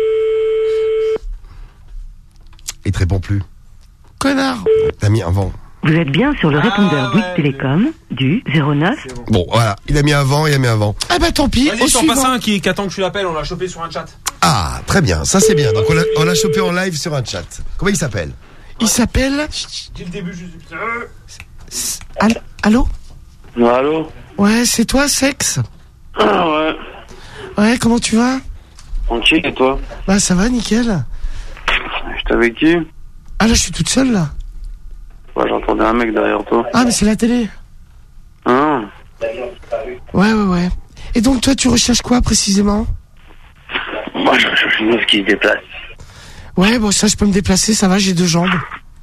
B: Il te répond plus.
J: Connard.
B: T'as mis un vent.
N: Vous êtes bien sur le répondeur Bouygues Télécom du zéro neuf.
B: Bon, voilà, il a mis un vent, il a mis un vent.
J: Ah bah tant pis,
I: Vas-y,
J: au
I: je t'en
J: suivant.
I: passe un qui, qui attend que je l'appelle, on l'a chopé sur un chat.
B: Ah, très bien, ça c'est bien. Donc on l'a, on l'a chopé en live sur un chat. Comment il s'appelle?
J: Il s'appelle...
I: Dis le début juste.
J: Allô, allô.
L: Allô.
J: Ouais, c'est toi, Sexe.
L: Ah ouais.
J: Ouais, comment tu vas?
L: Tranquille, et toi?
J: Bah ça va, nickel.
L: J'étais avec qui?
J: Ah là, je suis toute seule là.
L: Bah, j'entendais un mec derrière toi.
J: Ah mais c'est la télé.
L: Hein?
J: Ouais, ouais, ouais. Et donc toi, tu recherches quoi précisément?
L: Moi, je cherche une meuf qui se déplace.
J: Ouais, bon ça, je peux me déplacer, ça va, j'ai deux jambes.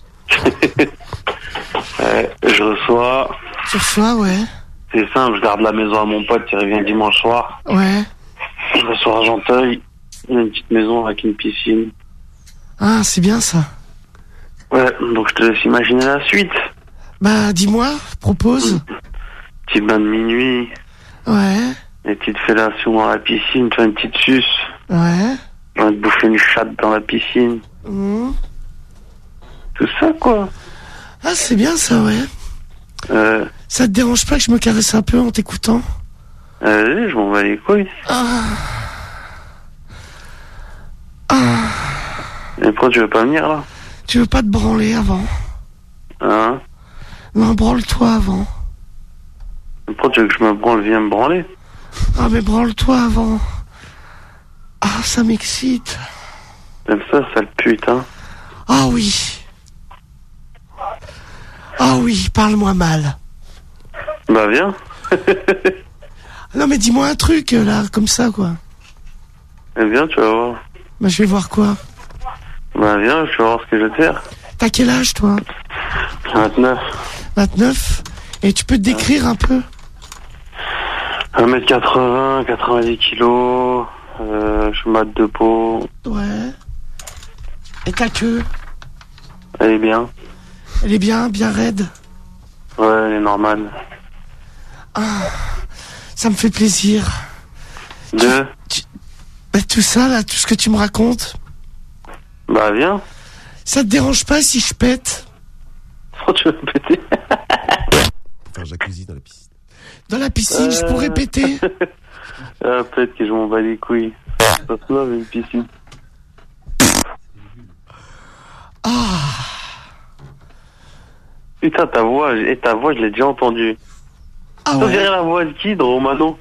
L: Ouais, je reçois.
J: Tu reçois, ouais.
L: C'est simple, je garde la maison à mon pote qui revient dimanche soir.
J: Ouais.
L: Je reçois Argenteuil. Il y a une petite maison avec une piscine.
J: Ah, c'est bien ça.
L: Ouais, donc je te laisse imaginer la suite.
J: Bah dis-moi, propose.
L: Petit bain de minuit.
J: Ouais,
L: Des petites fellations dans la piscine, tu fais une petite suce.
J: ouais.
L: On va te bouffer une chatte dans la piscine.
J: Mmh.
L: Tout ça, quoi.
J: Ah, c'est bien ça, ouais.
L: Euh,
J: Ça te dérange pas que je me caresse un peu en t'écoutant?
L: allez, je m'en bats les couilles.
J: Ah. Ah.
L: Et pourquoi tu veux pas venir, là?
J: Tu veux pas te branler avant?
L: Hein?
J: Non, branle-toi avant.
L: Et pourquoi tu veux que je me branle, viens me branler?
J: Ah, mais branle-toi avant. Ah, ça m'excite.
L: T'aimes ça, sale putain?
J: Ah oui. Ah oui, parle-moi mal.
L: Bah, viens.
J: Non, mais dis-moi un truc, là, comme ça, quoi.
L: Eh bien, tu vas voir.
J: Bah, je vais voir quoi?
L: Bah, viens, je vais voir ce que je vais te faire.
J: T'as quel âge, toi?
L: vingt-neuf.
J: vingt-neuf? Et tu peux te décrire un peu?
L: un mètre quatre-vingts, quatre-vingt-dix kilos. Euh, je suis mat de peau.
J: Ouais. Et ta queue?
L: Elle est bien.
J: Elle est bien, bien raide?
L: Ouais, elle est normale.
J: Ah, ça me fait plaisir.
L: Deux.
J: Bah, tout ça, là, tout ce que tu me racontes,
L: Bah, viens.
J: ça te dérange pas si je pète?
L: Pourquoi tu veux me péter?
B: Faire jacuzzi dans la piscine.
J: Dans la piscine, je
L: Euh.
J: pourrais péter?
L: Ah, peut-être que je m'en bats les couilles. Ça se lave une piscine.
J: Ah.
L: Putain, ta voix, et ta voix, je l'ai déjà entendue.
J: Ah
O: On dirait la voix de qui dans Romano?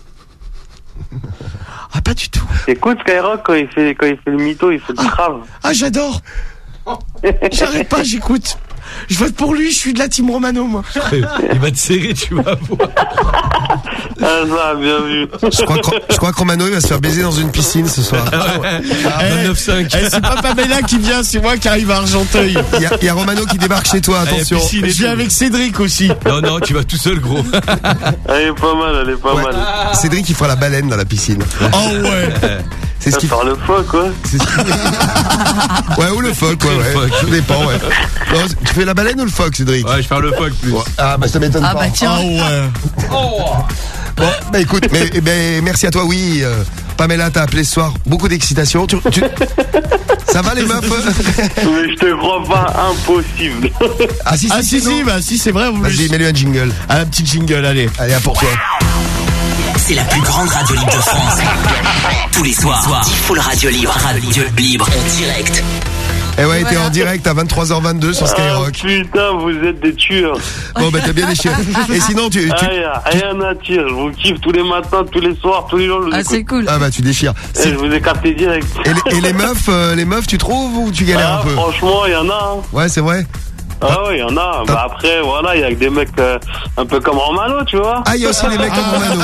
J: Ah, pas du tout.
O: Écoute Skyrock quand il fait, quand il fait le mytho, il fait le crave.
J: Ah, j'adore. J'arrête pas, j'écoute. Je vote pour lui, je suis de la team Romano, moi.
I: Il va te serrer, tu vas voir.
O: Ah, ça, bien vu.
B: Je crois, que, je crois que Romano, il va se faire baiser dans une piscine ce soir.
I: Ah ouais.
J: Eh,
I: neuf cinq.
J: eh, c'est pas Pamela qui vient, c'est moi qui arrive à Argenteuil.
B: Il y a, il y a Romano qui débarque chez toi, attention.
I: Ah,
J: Je viens avec Cédric aussi.
I: Non, non, tu vas tout seul, gros.
O: Elle est pas mal, elle est pas
B: Ouais.
O: mal.
B: Cédric, il fera la baleine dans la piscine.
J: Oh ouais.
B: C'est ce
O: Ça
B: qu'il
O: faire le phoque, quoi.
B: c'est ce qu'il- Ouais, ou le phoque, ouais, ouais. Ça dépend, ouais. Non, tu fais la baleine ou le phoque, Cédric?
I: Ouais, je fais le fuck plus.
B: Ouais. Ah, bah ça m'étonne
G: Ah
B: pas.
G: bah tiens.
J: Oh ouais.
B: Bon, bah écoute, mais, mais merci à toi, oui. euh, Pamela t'a appelé ce soir, beaucoup d'excitation. Tu, tu- Ça va les meufs?
O: Mais je te crois pas, impossible.
B: Ah si, si,
J: Ah si si, bah si c'est vrai. Vous
B: Vas-y, mets-lui un jingle.
J: Ah, un petit jingle, allez.
B: Allez, à pour toi.
C: C'est la plus grande radio libre de France. Tous les soirs, Diffoul Radio Libre, radio libre en direct.
B: Eh ouais, t'es
G: Voilà.
B: en direct à vingt-trois heures vingt-deux sur
O: Ah,
B: Skyrock.
O: putain, vous êtes des tueurs.
B: Bon, bah t'as bien déchiré. Et sinon, tu... tu...
O: Ah, y a rien à dire. Je vous kiffe tous les matins, tous les soirs, tous les jours. Je vous
G: Ah,
O: écoute.
G: c'est cool.
B: Ah bah tu déchires.
O: Et
B: C'est-
O: je vous ai capté direct.
B: Et les, et les meufs, euh, les meufs, tu trouves ou tu galères
O: Ah,
B: un peu?
O: franchement, il y en a. Hein.
B: Ouais, c'est vrai.
O: Ah ouais, il y en a. Bah après, voilà, il y a que des mecs euh, un peu comme Romano, tu vois.
B: Ah, il y a aussi les mecs comme Romano.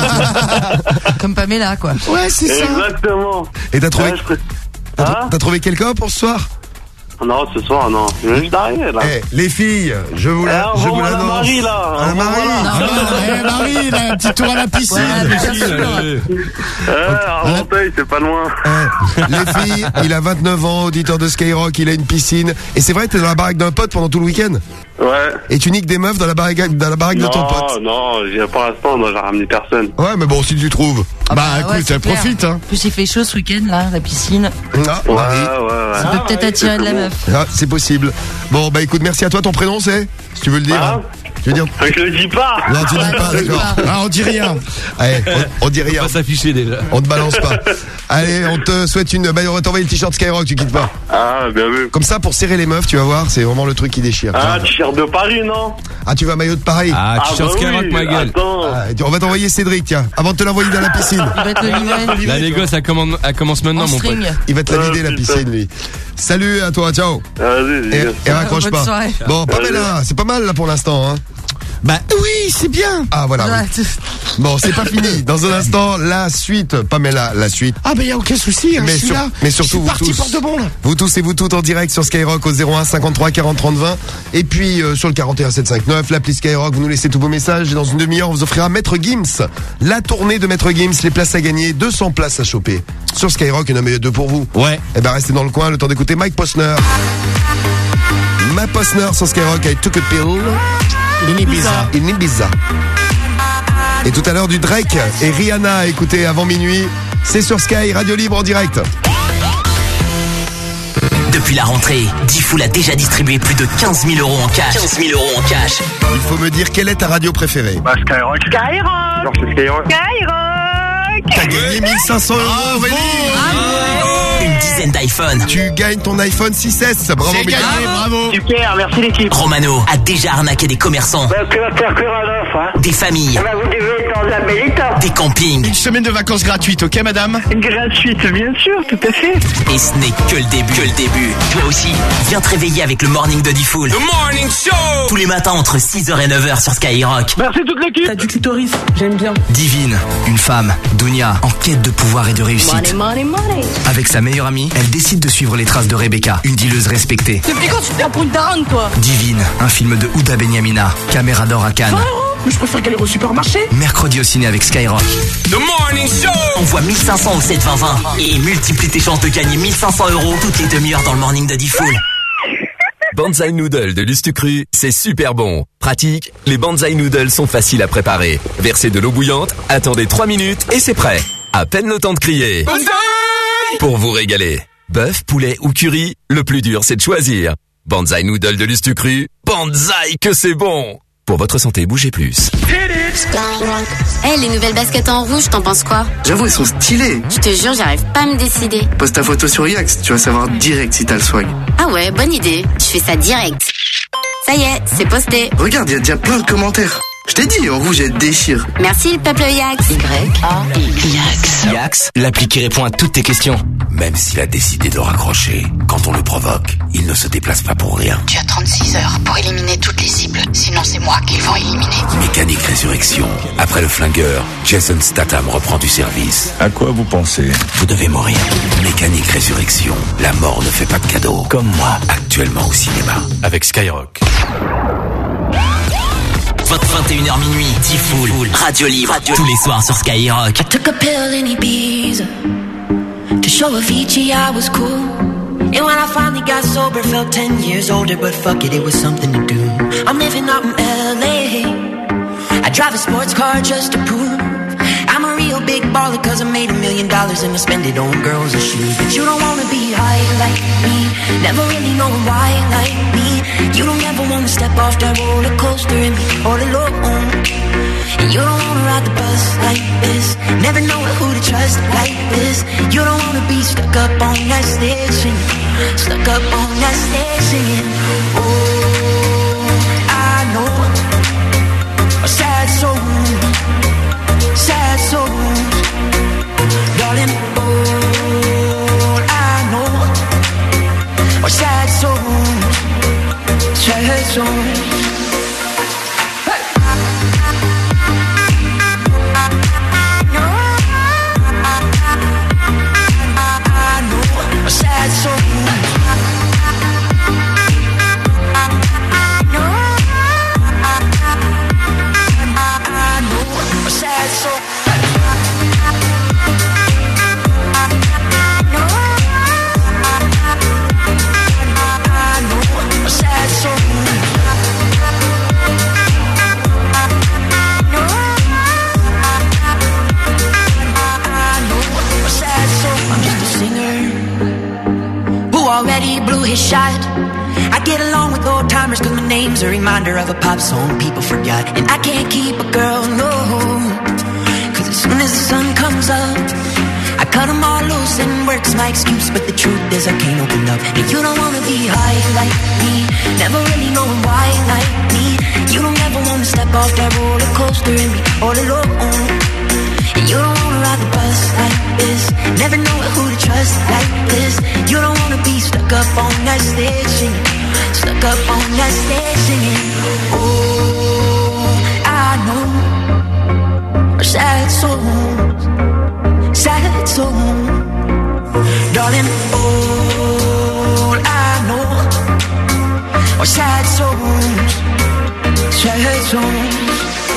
G: Comme Pamela, quoi.
J: Ouais, c'est ça.
O: Exactement.
B: Et t'as trouvé,
O: Ouais, je...
B: t'as,
O: Hein
B: t'as trouvé quelqu'un pour ce soir?
O: Non, ce soir, non. Je viens juste d'arriver, là.
B: Eh, les filles, je vous
O: Eh,
B: la, je vous
O: envoie-moi la
B: l'annonce.
O: Marie, là.
B: Ah, Marie.
J: Eh, Marie, il a un petit tour à la piscine.
G: Ouais, bien sûr.
O: Eh, Argenteuil, c'est pas loin.
B: Eh, les filles, il a vingt-neuf ans, auditeur de Skyrock, il a une piscine. Et c'est vrai, t'es dans la baraque d'un pote pendant tout le week-end.
O: Ouais.
B: Et tu niques des meufs dans la baraque, dans la baraque de ton pote.
O: Non, non, j'ai- pour l'instant, non, j'ai ramené personne.
B: Ouais, mais bon, si tu trouves.
G: Ah
J: Bah,
G: ouais,
J: écoute,
G: c'est clair.
J: profite, hein.
G: En plus, il fait chaud ce week-end, là, la piscine.
B: Ah,
O: Ouais,
B: Marie.
O: ouais, ouais.
G: Ça peut peut-être attirer de la meuf.
B: Ah, c'est possible. Bon, bah écoute, merci à toi. Ton prénom, c'est? Si tu veux le dire.
O: Ah.
B: hein. Tu veux dire?
O: Je le dis pas.
B: Non, tu dis pas, d'accord.
J: Ah, on dit rien.
B: Allez, on, on dit rien.
I: On va s'afficher déjà.
B: On te balance pas. Allez, on te souhaite une. Bah, on va t'envoyer le t-shirt Skyrock, tu quittes pas.
O: Ah, bien vu.
B: Comme ça, pour serrer les meufs, tu vas voir, c'est vraiment le truc qui déchire.
O: Ah, t-shirt de Paris, non?
B: Ah, tu vas maillot de Paris.
I: Ah,
O: Ah,
I: t-shirt
O: bah
I: Skyrock,
O: oui,
I: ma gueule.
O: Attends.
B: Ah, on va t'envoyer Cédric, tiens, avant de te l'envoyer dans la piscine.
G: Il va te le livrer.
I: La négoce, elle, commande- elle commence maintenant,
G: En
I: mon pote.
G: string.
B: Il va te la
O: Ah,
B: vider, la
O: putain.
B: piscine, lui. Salut à toi, ciao.
O: Vas-y,
B: Et,
O: vas-y.
B: et raccroche
G: Bonne
B: pas.
G: soirée.
B: Bon, Pamela, c'est pas mal là pour l'instant, hein.
J: Bah oui, c'est bien.
B: Ah, voilà.
G: Ouais,
B: oui. Bon, c'est pas fini. Dans un instant, la suite, Pamela, la suite.
J: Ah bah y a aucun souci, hein,
B: Mais
J: je suis
B: sur-
J: là.
B: mais surtout
J: je suis
B: vous
J: parti
B: tous.
J: pour de bon là.
B: Vous tous et vous toutes en direct sur Skyrock au zéro un cinquante-trois quarante trente vingt. Et puis euh, sur le quarante et un sept cent cinquante-neuf, l'appli Skyrock, vous nous laissez tous vos messages. Et dans une demi-heure, on vous offrira Maître Gims. La tournée de Maître Gims, les places à gagner, deux cents places à choper. Sur Skyrock, il y en a mais deux pour vous.
J: Ouais.
B: Et ben restez dans le coin, le temps d'écouter Mike Posner. Ma Posner sur Skyrock, I took a pill.
J: In Ibiza.
B: In Ibiza. Et tout à l'heure du Drake et Rihanna, écoutez avant minuit. C'est sur Sky, Radio Libre en direct.
C: Depuis la rentrée, Diffoul a déjà distribué plus de quinze mille euros en cash. quinze mille euros en cash.
B: Il faut me dire quelle est ta radio préférée.
O: Bah, Skyrock.
K: Skyrock.
O: Genre, c'est Skyrock.
K: Skyrock.
B: T'as gagné mille cinq cents euros, Aurélie.
C: Une dizaine d'iPhones.
B: Tu gagnes ton iPhone six S. Bravo,
J: C'est
B: Miguel.
J: gagné, bravo.
K: Super, merci l'équipe.
C: Romano a déjà arnaqué des commerçants,
K: Bah, que va faire que Rodolphe, hein?
C: des familles,
K: Bah, vous devez être dans un bel état.
C: des campings.
J: Une semaine de vacances gratuites, ok madame?
K: Gratuite, bien sûr, tout à fait.
C: Et ce n'est que le début. Que le début. Toi aussi, viens te réveiller avec le morning de Diffoul.
Q: The Morning Show.
C: Tous les matins entre six heures et neuf heures sur Skyrock.
K: Merci toute l'équipe. T'as du clitoris, j'aime bien.
C: Divine, une femme, Dunia, en quête de pouvoir et de réussite.
K: Money, money, money.
C: Avec sa meilleure amie, elle décide de suivre les traces de Rebecca, une dealeuse respectée.
K: Depuis quand tu te prends pour une daronne, toi?
C: Divine, un film de Ouda Benyamina, caméra d'or à Cannes.
K: Mais je préfère qu'elle aille au supermarché.
C: Mercredi au ciné avec Skyrock.
Q: The Morning Show.
C: Envoie mille cinq cents au sept vingt vingt et multiplie tes chances de gagner mille cinq cents euros toutes les demi-heures dans le morning de Diffoul.
P: Banzai Noodle de Lustucru, c'est super bon. Pratique, les Banzai Noodles sont faciles à préparer. Versez de l'eau bouillante, attendez trois minutes et c'est prêt. À peine le temps de crier. Pour vous régaler. Bœuf, poulet ou curry, le plus dur c'est de choisir. Banzai Noodle de Lustucru, Banzai que c'est bon. Pour votre santé, bougez plus.
T: Eh, les nouvelles baskets en rouge, t'en penses quoi?
S: J'avoue, elles sont stylées.
T: Je te jure, j'arrive pas à me décider.
S: Poste ta photo sur Yax, tu vas savoir direct si t'as le swag.
T: Ah ouais, bonne idée. Je fais ça direct. Ça y est, c'est posté.
S: Regarde, il y a déjà plein de commentaires. Je t'ai dit, en rouge, elle déchire.
T: Merci, peuple Yax. Y A X.
C: Yax, l'appli qui répond à toutes tes questions.
F: Même s'il a décidé de raccrocher, quand on le provoque, il ne se déplace pas pour rien.
R: Tu as trente-six heures pour éliminer toutes les cibles. Sinon, c'est moi qu'ils vont éliminer.
F: Mécanique Résurrection. Après le flingueur, Jason Statham reprend du service.
V: À quoi vous pensez?
F: Vous devez mourir. Mécanique Résurrection. La mort ne fait pas de cadeau. Comme moi, actuellement au cinéma.
I: Avec Skyrock.
C: vingt et une heures minuit, Tifoul, Radio Libre, tous les soirs sur Skyrock.
X: I took a pill in Ibiza to show Avicii I was cool. And when I finally got sober, felt ten years older, but fuck it, it was something to do. I'm living out in L A. I drive a sports car just to prove I'm a real big baller, cause I made a million dollars and I spend it on girls and shoes. But you don't wanna be high like me, never really knowing why like me. You don't ever wanna step off that roller coaster and be all alone. And you don't wanna ride the bus like this, never know who to trust like this. You don't wanna be stuck up on that stage singing, stuck up on that stage singing. Oh, I know a sad soul, sad souls, darling. All I know are sad souls, sad souls. Sad soul. Already blew his shot. I get along with old timers cause my name's a reminder of a pop song people forgot. And I can't keep a girl, no, cause as soon as the sun comes up I cut them all loose and work's my excuse. But the truth is I can't open up. And you don't wanna be high like me, never really knowing why like me. You don't ever wanna step off that roller coaster and be all alone. And you don't wanna ride the bus like this, never know who to trust like this. You don't wanna be stuck up on that stage singing, stuck up on that stage singing. Oh, I know are sad souls, sad souls, darling. All I know are sad souls, sad souls.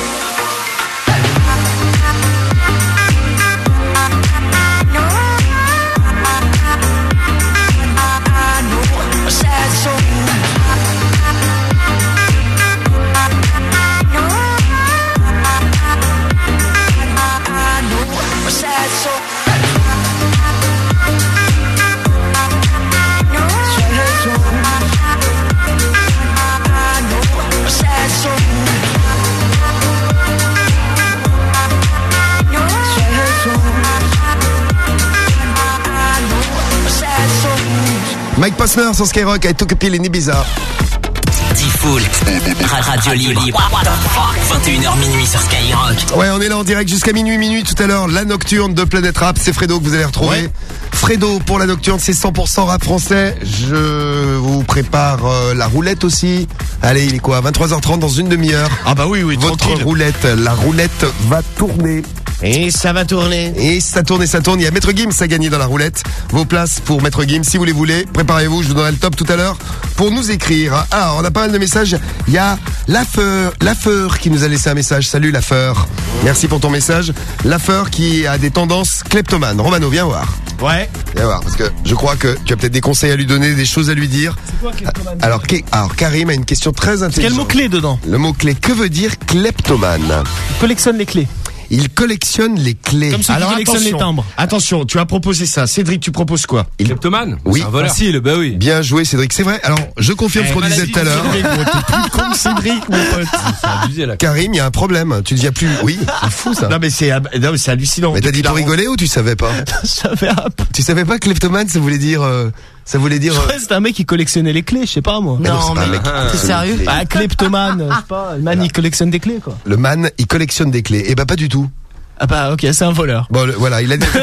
B: Mike Posner sur Skyrock avec Took a Pill in Ibiza.
C: Tifoul, Radio Libre, vingt et une heures minuit sur Skyrock.
B: Ouais, on est là en direct jusqu'à minuit, minuit tout à l'heure. La nocturne de Planète Rap, c'est Fredo que vous allez retrouver. Ouais. Fredo pour la nocturne, c'est cent pour cent rap français. Je vous prépare euh, la roulette aussi. Allez, il est quoi, vingt-trois heures trente dans une demi-heure.
J: Ah bah oui, oui,
B: votre
J: tranquille.
B: roulette, la roulette va tourner.
J: Et ça va tourner.
B: Et ça tourne et ça tourne. Il y a Maître Gims à gagner dans la roulette. Vos places pour Maître Gims, si vous les voulez. Préparez-vous, je vous donnerai le top tout à l'heure pour nous écrire. Alors, on a pas mal de messages. Il y a Lafeur, Lafeur qui nous a laissé un message. Salut Lafeur. Merci pour ton message. Lafeur qui a des tendances kleptomanes. Romano, viens voir.
J: Ouais.
B: Viens voir, parce que je crois que tu as peut-être des conseils à lui donner, des choses à lui dire.
E: C'est quoi kleptomane?
B: Alors, alors Karim a une question très intelligente.
E: Quel mot-clé dedans?
B: Le mot-clé, que veut dire kleptomane?
E: Il collectionne les clés.
B: Il collectionne les clés.
E: Comme ceux qui collectionnent les timbres.
J: Attention, tu as proposé ça. Cédric, tu proposes quoi?
B: Il...
I: Kleptomane?
B: Oui.
I: C'est un voleur. Facile, bah oui.
B: Bien joué, Cédric. C'est vrai. Alors, je confirme
J: eh,
B: ce qu'on disait tout à l'heure.
J: T'es plus con que Cédric, mon pote.
I: C'est abusé, là.
B: Karim, il y a un problème. Tu deviens plus. Oui, c'est fou ça.
J: Non mais c'est, non mais c'est hallucinant.
B: Mais t'as dit pour rigoler ou tu savais pas?
E: Je savais un peu.
B: Tu savais pas que kleptomane, ça voulait dire. Euh... Ça voulait dire.
E: Ouais, c'était un mec qui collectionnait les clés, je sais pas moi.
G: Non, mais t'es sérieux?
E: Bah, kleptomane, je sais pas. Le man, il collectionne des clés, quoi.
B: Le man, il collectionne des clés. Eh ben, pas du tout.
E: Ah bah, ok, c'est un voleur.
B: Bon, le- voilà, il a des...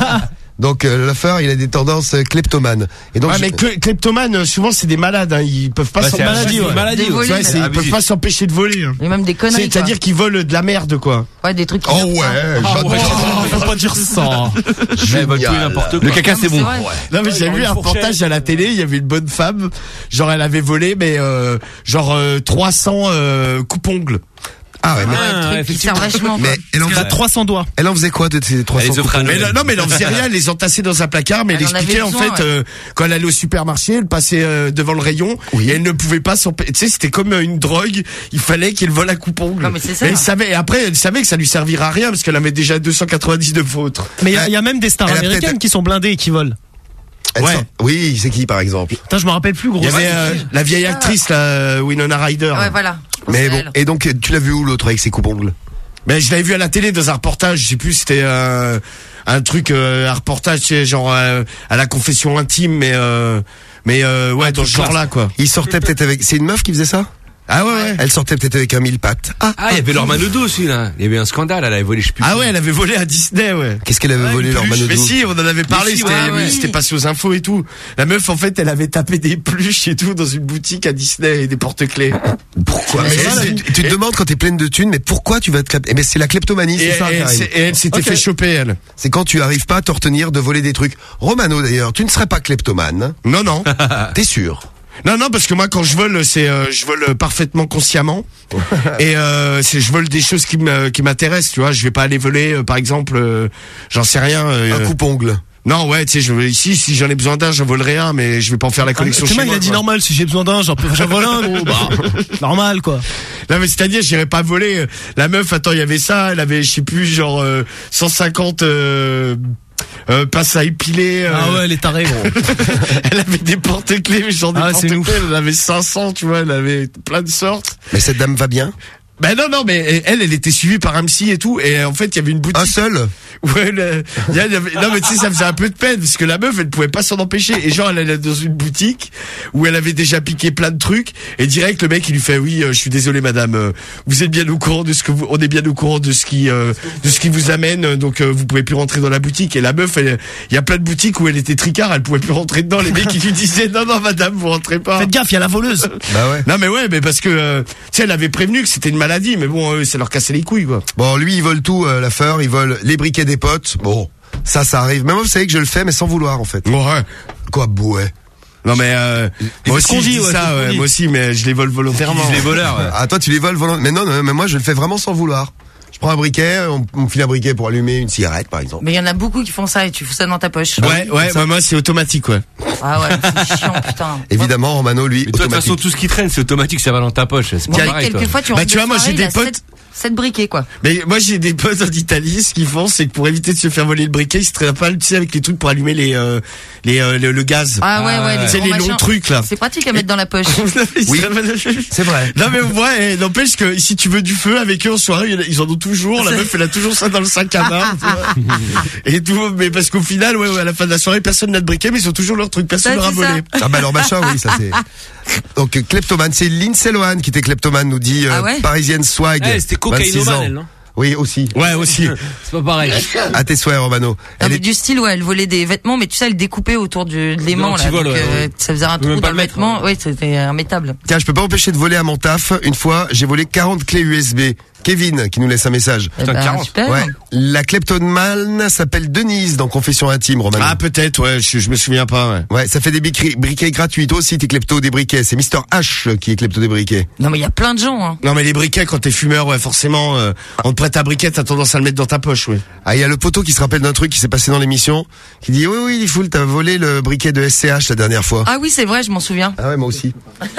B: Donc, euh, Laffer, il a des tendances euh, kleptomanes. Et donc,
J: ouais,
B: je-
J: mais que- kleptomanes, euh, souvent c'est des malades, hein. Ils peuvent pas
B: Ouais,
J: s'en-
B: c'est
J: maladie,
B: une
J: ouais.
B: maladie,
J: Des
B: ouais.
J: vols,
B: Ouais, c'est
J: ils peuvent
B: abusif.
J: pas s'empêcher de voler. hein.
G: Et même des conneries. quoi.
J: C'est-à-dire qu'ils volent de la merde, quoi.
G: Ouais, des trucs qui.
B: Oh ouais,
J: Ah
B: j'adore.
J: ouais,
E: faut pas dire ça.
I: Mais bah, tout et n'importe quoi.
J: Le caca, c'est
G: Non, mais
J: bon.
G: c'est vrai.
J: Ouais. Non, mais j'ai
I: Dans
J: vu
I: une
J: un
I: fourchette.
J: reportage à la télé, il y avait une bonne femme, genre elle avait volé, mais euh, genre euh, trois cents euh, coupe-ongles.
B: Ah ouais, mais,
G: Ouais, truc qui sert vachement. quoi.
B: mais elle en
E: Il a
B: faisait,
E: trois cents doigts.
B: elle en faisait quoi de ces trois cents
I: Elle les offrait à
B: coupons?
J: Mais non, non, mais elle en faisait rien, elle les entassait dans un placard, mais elle,
G: Elle en avait
J: expliquait en
G: besoin,
J: fait,
G: ouais.
J: euh, quand elle allait au supermarché, elle passait euh, devant le rayon, et elle ne pouvait pas s'empêcher. Tu sais, c'était comme euh, une drogue, il fallait qu'elle vole à coupe-ongle.
G: Non, mais c'est ça.
J: elle savait, et après, elle savait que ça lui servira à rien, parce qu'elle avait déjà deux cent quatre-vingt-dix-neuf autres.
E: Mais il y, a- il y a même des stars
B: Elle a
E: américaines
B: peut-être-
E: qui sont blindées et qui volent.
B: Elle
J: Ouais.
B: sort- Oui, c'est qui par exemple?
E: Putain, je me rappelle plus, gros.
J: Il y avait euh, la vieille actrice, là, Winona Ryder.
G: Ouais, voilà.
B: Mais
G: C'est
B: bon,
G: elle.
B: et donc tu l'as vu où l'autre avec ses coupes-ongles?
J: Mais je l'avais vu à la télé dans un reportage, je sais plus, c'était euh, un truc, euh, un reportage, tu sais, genre euh, à la confession intime, mais euh, mais euh, ouais, dans ce genre-là, quoi.
B: Il sortait peut-être avec. C'est une meuf qui faisait ça?
J: Ah ouais, ouais.
B: Elle sortait peut-être avec un mille pattes. Ah,
I: Ah, il y avait leur Manodo aussi, là. Il y avait un scandale, elle avait volé, je sais plus.
J: Ah ouais, elle avait volé à Disney, ouais.
B: qu'est-ce qu'elle avait volé leur
J: Mais
B: Manodo?
J: si, on en avait parlé,
G: si,
J: c'était
G: ouais, ouais.
J: c'était passé aux infos et tout. La meuf, en fait, elle avait tapé des pluches et tout dans une boutique à Disney et des porte-clés.
B: Pourquoi?
J: Mais
B: Mais
J: c'est ça,
B: tu,
J: la-
B: tu te
J: et-
B: demandes quand t'es pleine de thunes, mais pourquoi tu vas te clap- Eh ben c'est la kleptomanie,
J: Et,
B: c'est ça.
J: et elle,
B: Karine.
J: s'est- et elle s'était
B: Ok.
J: fait choper, elle.
B: C'est quand tu arrives pas à te retenir de voler des trucs. Romano d'ailleurs, tu ne serais pas kleptomane.
J: Non, non.
B: T'es sûr?
J: Non, non, parce que moi, quand je vole, c'est, euh, je vole parfaitement consciemment. Et euh, c'est, je vole des choses qui me, qui m'intéressent, tu vois. Je vais pas aller voler, euh, par exemple, euh, j'en sais rien. euh,
B: Un coupe-ongle.
J: Non, ouais, tu sais, je ici, si j'en ai besoin d'un, j'en volerai un, mais je vais pas en faire la collection
E: Ah,
J: chez
E: il
J: moi.
E: a dit
J: quoi.
E: normal, si j'ai besoin d'un, j'en peux- j'en vole un, gros. Bah, normal, quoi.
J: Non, mais c'est-à-dire, j'irai pas voler. La meuf, attends, il y avait ça, elle avait, je sais plus, genre euh, cent cinquante euh, euh, pinces à épiler. euh,
E: Ah ouais, elle est tarée, gros.
J: Elle avait des porte-clés, mais genre des
E: Ah, c'est
J: porte-clés, elle en avait cinq cents, tu vois, elle avait plein de sortes.
B: Mais cette dame va bien?
J: Ben non, non, mais elle, elle était suivie par un psy et tout, et en fait, il y avait une boutique.
B: Un seul?
J: Ouais, le- il y a- il y avait- non mais tu sais, ça faisait un peu de peine parce que la meuf, elle pouvait pas s'en empêcher. Et genre, elle allait dans une boutique où elle avait déjà piqué plein de trucs. Et direct, le mec, il lui fait oui, euh, je suis désolé, madame, euh, vous êtes bien au courant de ce que vous, on est bien au courant de ce qui, euh, de ce qui vous amène. euh, Donc, euh, vous pouvez plus rentrer dans la boutique. Et la meuf, elle- il y a plein de boutiques où elle était tricard, elle pouvait plus rentrer dedans. Les mecs, ils lui disaient non, non, madame, vous rentrez pas.
E: Faites gaffe, il y a la voleuse.
B: Bah ouais.
J: Non mais ouais, mais parce que euh, tu sais, elle avait prévenu que c'était une maladie, mais bon, eux, ça leur cassait les couilles, quoi.
B: Bon, lui, il vole tout, euh, Laffer, il vole les briquets des potes. Bon, ça, ça arrive. Mais moi, vous savez que je le fais, mais sans vouloir, en fait.
J: Ouais.
B: Quoi, bouet?
J: Non mais euh, moi
E: ce
J: aussi
E: qu'on
J: je
E: dit,
J: dis
E: ouais, c'est ce
J: ça,
E: qu'on
J: ouais,
E: dit.
J: moi aussi, mais je les vole volontairement.
I: Les voleurs, ouais.
B: Ah, toi, tu les voles volontairement. Mais non, non, mais moi, je le fais vraiment sans vouloir. Je prends un briquet, on, on me file un briquet pour allumer une cigarette, par exemple.
G: Mais il y en a beaucoup qui font ça et tu fous ça dans ta poche.
J: Ouais, ouais, bah, moi c'est automatique, ouais.
G: Ah ouais, c'est chiant, putain.
B: Évidemment, Romano, lui,
I: Mais toi, de toute
B: automatique.
I: façon, tout ce qui traîne, c'est automatique, ça va dans ta poche. C'est
G: Bon,
I: pas
G: mais
I: pareil, toi.
G: quelquefois, tu
J: Bah,
G: rentres
J: tu vois,
G: de
J: moi, j'ai
G: soirée,
J: des
G: il a
J: potes-
G: sept- sept briquets, quoi.
J: Mais moi j'ai des potes en Italie, ce qu'ils font, c'est que pour éviter de se faire voler le briquet, ils se traînent pas, tu sais, avec les trucs pour allumer les, euh, les, euh, le, le gaz.
G: Ah ouais, ouais,
J: C'est
G: gros
J: les longs
G: machins.
J: trucs là.
G: C'est pratique à mettre dans la poche.
B: Oui, c'est vrai.
J: Non mais ouais, n'empêche que si tu veux du feu avec eux en soirée, ils en ont toujours. La meuf elle a toujours ça dans le sac à main. tu vois. Et tout, mais parce qu'au final, ouais, ouais, à la fin de la soirée, personne n'a de briquet, mais ils ont toujours leur truc, personne
G: Ça,
J: leur a
G: c'est
J: volé.
G: ça.
B: Ah bah alors machin, oui, ça c'est. Donc euh, kleptomane, c'est Lindsay Lohan qui était kleptomane, nous dit euh,
G: Ah ouais
B: parisienne swag.
I: Eh, c'était
B: vingt-six
I: cocaïnomane,
B: ans.
I: elle, non
B: Oui, aussi.
J: Ouais, aussi.
I: C'est pas pareil.
B: À tes souhaits, Romano.
G: Non,
B: Elle
G: mais
B: est...
G: du style, ouais, elle volait des vêtements, mais tu sais, elle découpait autour du, de l'aimant, là.
I: L'antivol,
G: donc,
I: ouais,
G: euh,
I: ouais.
G: ça faisait un
I: peut
G: trou
I: même pas
G: dans le
I: le mettre,
G: vêtement. Oui, c'était immétable.
B: Tiens, je peux pas empêcher de voler à mon taf. Une fois, j'ai volé quarante clés U S B. Kevin qui nous laisse un message.
G: Eh ben,
I: quarante.
G: super.
B: Ouais. La kleptomane s'appelle Denise dans Confession intime, Romano.
J: Ah peut-être, ouais, je, je me souviens pas. Ouais.
B: Ouais, ça fait des bicri- briquets gratuits. Toi aussi, t'es klepto des briquets. C'est Mister H qui est klepto des briquets.
G: Non, mais il y a plein de gens, hein.
J: Non mais les briquets quand t'es fumeur, ouais, forcément, euh, on te prête un briquet, t'as tendance à le mettre dans ta poche, ouais.
B: Ah, il y a le poteau qui se rappelle d'un truc qui s'est passé dans l'émission, qui dit oui, oui, Lifoul, t'as volé le briquet de S C H la dernière fois.
G: Ah oui, c'est vrai, je m'en souviens.
B: Ah ouais, moi aussi.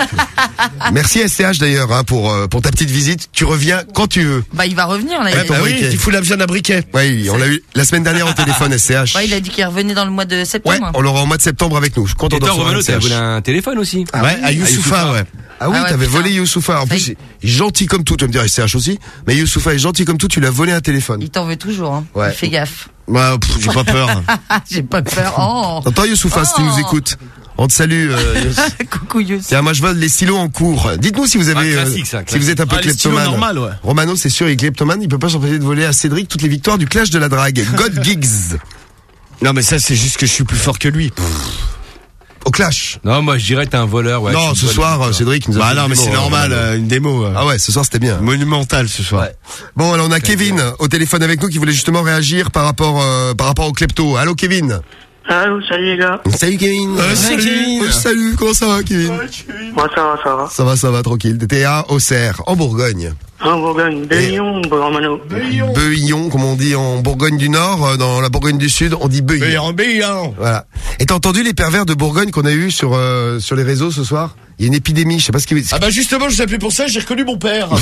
B: Merci S C H d'ailleurs hein, pour euh, pour ta petite visite. Tu reviens quand tu veux.
G: Bah, il va revenir, là.
B: Ouais,
G: il,
B: ton
G: a...
J: Ah oui,
B: briquet.
J: il faut la besoin d'un briquet.
B: Ouais, on l'a eu la semaine dernière au téléphone S C H.
G: Ouais, il a dit qu'il revenait dans le mois de
B: Ouais,
G: septembre.
B: on l'aura au mois de septembre avec nous. Je suis content
I: Et
B: d'en
I: toi,
B: recevoir
I: Romano,
B: S C H.
I: t'as volé un téléphone aussi.
B: Ah
J: ouais,
B: oui,
J: à Youssoufa, ouais.
B: Ah oui,
G: Ah ouais,
B: t'avais
G: putain.
B: volé Youssoufa. En
G: Ça y
B: plus, il est gentil comme tout. Tu vas me dire S C H aussi. Mais Youssoufa est gentil comme tout. Tu l'as volé un téléphone.
G: Il t'en veut toujours, hein.
B: Ouais.
G: Fais gaffe.
J: Ouais, pff, j'ai pas peur.
G: J'ai pas peur. Oh.
B: T'entends Youssoufa si tu
G: Oh.
B: nous écoutes. On te salue. Euh, Yous.
G: Coucou Yous.
B: Tiens, moi je vole les stylos en cours. Dites-nous si vous avez,
I: Ah, classique, ça,
B: euh, si
I: classique.
B: vous êtes un peu
E: Ah, les stylos
B: kleptomane.
E: normales, ouais.
B: Romano, c'est sûr, il est kleptomane. Il peut pas s'empêcher de voler à Cédric toutes les victoires du clash de la drague. God Gigs.
J: Non, mais ça, c'est juste que je suis plus fort que lui.
B: Au clash.
I: Non, moi je dirais que t'es un voleur. Ouais,
B: non,
I: tu
B: ce
I: voles
B: soir,
I: des
B: euh, Cédric nous a
J: Bah
B: fait
J: non,
B: une
J: mais
B: démo,
J: c'est
B: euh,
J: normal,
B: Romano.
J: euh, une démo. euh,
B: Ah ouais, ce soir c'était bien.
J: Monumental ce soir.
B: Bon, alors on a Kevin au téléphone avec nous qui voulait justement réagir par rapport euh, par rapport au klepto. Allô Kevin.
H: Allô, salut les gars.
B: Salut Kevin.
J: Euh, salut.
B: Kevin. Euh, salut, comment ça va Kevin?
H: Moi, ça va, ça va.
B: Ça va, ça va, tranquille. T'étais à Auxerre, en Bourgogne.
H: En Bourgogne, Beuillon, Romano.
B: Beuillon, comme on dit en Bourgogne du Nord, euh, dans la Bourgogne du Sud, on dit Beuillon.
J: Beuillon, Beuillon.
B: Voilà. Et t'as entendu les pervers de Bourgogne qu'on a eu sur euh, sur les réseaux ce soir? Il y a une épidémie, je sais pas ce qui.
J: Ah bah justement, je vous appelais pour ça, j'ai reconnu mon père.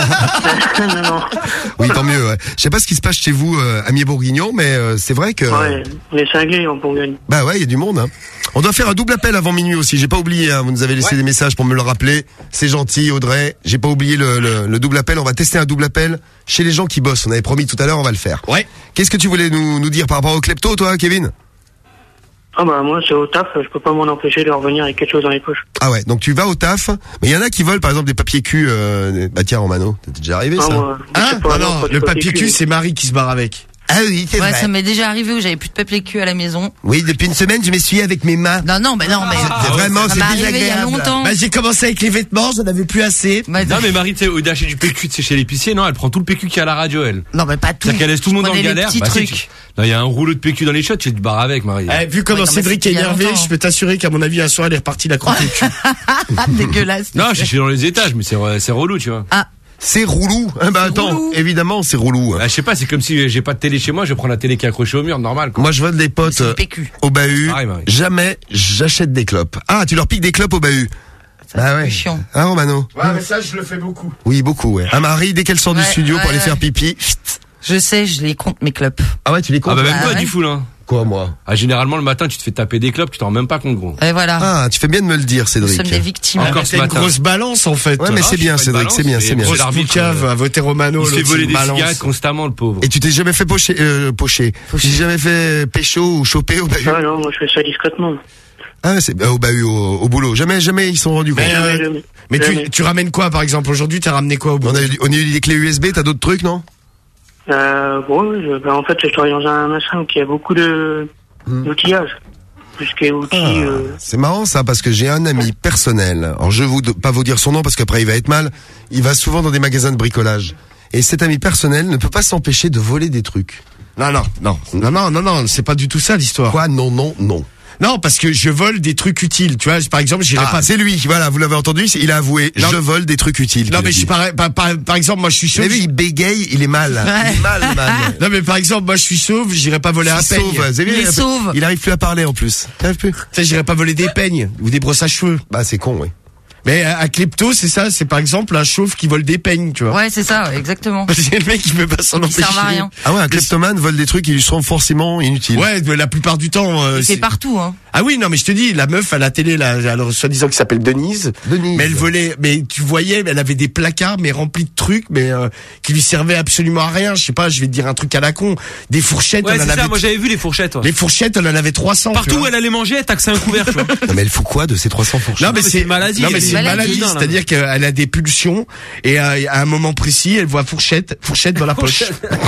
H: non, non.
B: Oui, tant mieux. Ouais. Je sais pas ce qui se passe chez vous, euh, amis bourguignons, mais euh, c'est vrai que.
H: Ouais, on est cinglés en Bourgogne.
B: Bah ouais, il y a du monde. Hein. On doit faire un double appel avant minuit aussi. J'ai pas oublié. Hein. Vous nous avez laissé
I: Ouais.
B: des messages pour me le rappeler. C'est gentil, Audrey. J'ai pas oublié le, le, le double appel. On va tester un double appel chez les gens qui bossent. On avait promis tout à l'heure, on va le faire.
J: Ouais.
B: Qu'est-ce que tu voulais nous, nous dire par rapport au klepto, toi, Kevin?
H: Ah bah moi, c'est au taf, je peux pas m'en empêcher de revenir avec quelque chose dans les poches.
B: Ah ouais. Donc tu vas au taf, mais il y en a qui volent par exemple des papiers cul. Euh... Bah tiens, Romano, t'es déjà arrivé ça?
H: Ah, moi, je
J: Hein
H: sais pas,
J: Non, non,
H: pas
J: le
H: du
J: papier cul, c'est Marie qui se barre avec.
B: Ah oui, c'est
G: Ouais,
B: vrai.
G: ça m'est déjà arrivé où j'avais plus de papier cul à la maison.
B: Oui, depuis une semaine, je m'essuie avec mes mains.
G: Non, non, mais non, mais.
B: C'est vraiment,
G: ça
B: c'est
G: m'est arrivé il y a
B: désagréable.
G: longtemps.
J: Bah j'ai commencé avec les vêtements, j'en avais plus assez.
G: Bah,
I: Non mais Marie, tu sais, au lieu d'acheter du P Q, tu sais, chez l'épicier, non, elle prend tout le P Q qu'il y a à la radio, elle.
G: Non, mais pas tout.
I: C'est-à-dire qu'elle laisse tout le monde
G: Je
I: dans le
G: prenais les
I: galère.
G: petits
I: Bah, si,
G: trucs.
I: tu- Non, il y a un rouleau de P Q dans les shots, tu te barres avec, Marie.
J: Eh, vu comment
G: Ouais, non, mais
J: Cédric est
G: c'était il y a
J: énervé,
G: longtemps.
J: je peux t'assurer qu'à mon avis, un soir, elle est repartie la croûte au cul.
G: Dégueulasse.
I: Non, je suis dans les étages, mais c'est re- c'est relou, tu vois.
G: Ah,
B: C'est roulou. Ah bah attends,
G: roulou.
B: évidemment, c'est roulou.
I: Bah, je sais pas, c'est comme si j'ai pas de télé chez moi, je prends la télé qui est accrochée au mur, normal. Quoi.
B: Moi, je vole des potes
G: c'est
B: euh,
G: du P Q.
B: au bahut.
I: Pareil, Marie.
B: Jamais j'achète des clopes. Ah, tu leur piques des clopes au bahut.
G: Ça,
B: Ah
G: c'est
B: ouais.
G: plus chiant.
B: Hein, Romano?
J: Ouais, mais ça, je le fais beaucoup.
B: Oui, beaucoup, ouais. Ah, Marie, dès qu'elle sort du
G: Ouais,
B: studio
G: ouais,
B: pour aller
G: ouais.
B: faire pipi.
G: Je sais, je les compte mes clopes.
B: Ah ouais, tu les
I: Ah
B: comptes?
I: bah même
G: Ah
I: toi,
G: ouais.
I: du fou, là.
B: Quoi, moi?
I: Ah, généralement, le matin, tu te fais taper des clopes, tu t'en rends même pas compte, gros.
G: Et voilà.
B: Ah, tu fais bien de me le dire,
G: Nous
B: Cédric.
G: sommes des victimes.
I: Encore
J: Ah,
I: ce
J: c'est une
I: matin.
J: grosse balance, en fait.
B: Ouais, mais
I: Ah,
B: c'est
I: je
B: bien,
I: fais pas de
B: Cédric, c'est bien,
I: balance,
B: c'est bien.
I: mais
J: Grosse
I: l'arbitre,
J: poucave,
I: euh,
J: à voter Romano.
I: Il se fait
J: l'autre,
I: voler
J: c'est
I: des
J: une balance.
I: cigarettes constamment, le pauvre.
B: Et tu t'es jamais fait pocher, euh, pocher. Tu t'es jamais fait pécho ou choper au bahut?
H: Ah non, moi je fais ça discrètement.
B: Ah, c'est, euh, au bahut, au, au boulot. Jamais, jamais ils se sont rendus compte.
J: Mais, euh,
H: Jamais.
J: mais tu,
H: Jamais.
J: tu ramènes quoi, par exemple? Aujourd'hui, t'as ramené quoi au bout?
B: On a, eu- on a eu des clés U S B, t'as d'autres trucs, non?
H: Euh, bon, je, bah, en fait, je travaille dans un machin qui a beaucoup de d'outillage. Tout ce qui est outils.
B: Ah,
H: euh,
B: c'est marrant ça parce que j'ai un ami personnel. Alors je vous pas vous dire son nom parce qu'après il va être mal. Il va souvent dans des magasins de bricolage et cet ami personnel ne peut pas s'empêcher de voler des trucs.
J: Non, non, non, non, non, non, non, c'est pas du tout ça l'histoire.
B: Quoi? Non, non, non.
J: Non, parce que je vole des trucs utiles. Tu vois, par exemple, j'irai
B: Ah,
J: pas.
B: c'est lui. Voilà, vous l'avez entendu. Il a avoué.
J: Non.
B: Je vole des trucs utiles.
J: Non,
B: qu'il
J: mais
B: a
J: je suis
B: dit.
J: pareil. Par, par, par exemple, moi, je suis
B: Vous
J: chauve.
B: avez vu, il bégaye. Il est mal. Il est mal, man.
J: Non, mais par exemple, moi, je suis sauve. J'irai pas voler un
B: Il
J: peigne.
B: sauve. Vous avez vu,
G: Il est
B: il-
G: sauve.
B: Il arrive plus à parler en plus. Il arrive plus.
J: Tu sais, j'irai pas voler des peignes ou des brosses à cheveux.
B: Bah c'est con, oui.
J: Mais à, à klepto, c'est ça. C'est par exemple un chauve qui vole des peignes, tu vois.
G: Ouais, c'est ça, ouais, exactement.
J: C'est le mec qui peut pas s'en
G: Qui
J: empêcher.
G: servent à rien.
B: Ah ouais, un kleptomane vole des trucs qui lui seront forcément inutiles.
J: Ouais, mais la plupart du temps. euh,
G: C'est
J: c'est-
G: partout, hein.
J: Ah oui, non, mais je te dis, la meuf à la télé, là, alors soi-disant qui s'appelle Denise.
B: Denise.
J: Mais elle volait, mais tu voyais, elle avait des placards, mais remplis de trucs, mais euh, qui lui servaient absolument à rien. Je sais pas, je vais te dire un truc à la con. Des fourchettes,
D: Ouais,
J: elle en
D: c'est
J: avait.
D: ça, moi j'avais vu les fourchettes. ouais.
J: Les fourchettes, elle en avait trois cents. tu
D: Partout où
J: vois.
D: elle allait manger, elle taxait un couvert, tu vois.
B: Non mais elle fout quoi de ces trois cents fourchettes?
J: Non mais
D: mais
J: c'est
D: c'est une maladie,
J: Non mais
D: elle
J: c'est
D: est
J: une
G: maladie.
J: maladie,
D: Non, là.
J: c'est-à-dire qu'elle a des pulsions et euh, à un moment précis, elle voit fourchette, fourchette dans la poche.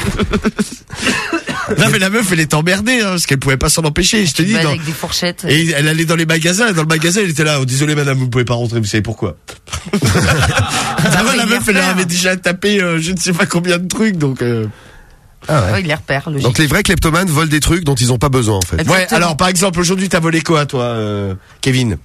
J: Non mais la meuf, elle est emmerdée hein, parce qu'elle pouvait pas s'en empêcher. Je te dis.
G: Bah,
J: dans-
G: avec des fourchettes.
J: Et elle allait dans les magasins, et dans le magasin, elle était là. Oh, désolé madame, vous pouvez pas rentrer. Vous savez pourquoi? Ah ouais, la
G: il
J: meuf,
G: les
J: elle
G: repère.
J: avait déjà tapé, euh, je ne sais pas combien de trucs, donc. Euh...
B: Ah ouais.
G: Ouais, il les repère, logique.
B: Donc les vrais kleptomanes volent des trucs dont ils ont pas besoin en fait.
G: Exactement.
J: Ouais. Alors par exemple, aujourd'hui, t'as volé quoi, toi, euh, Kevin?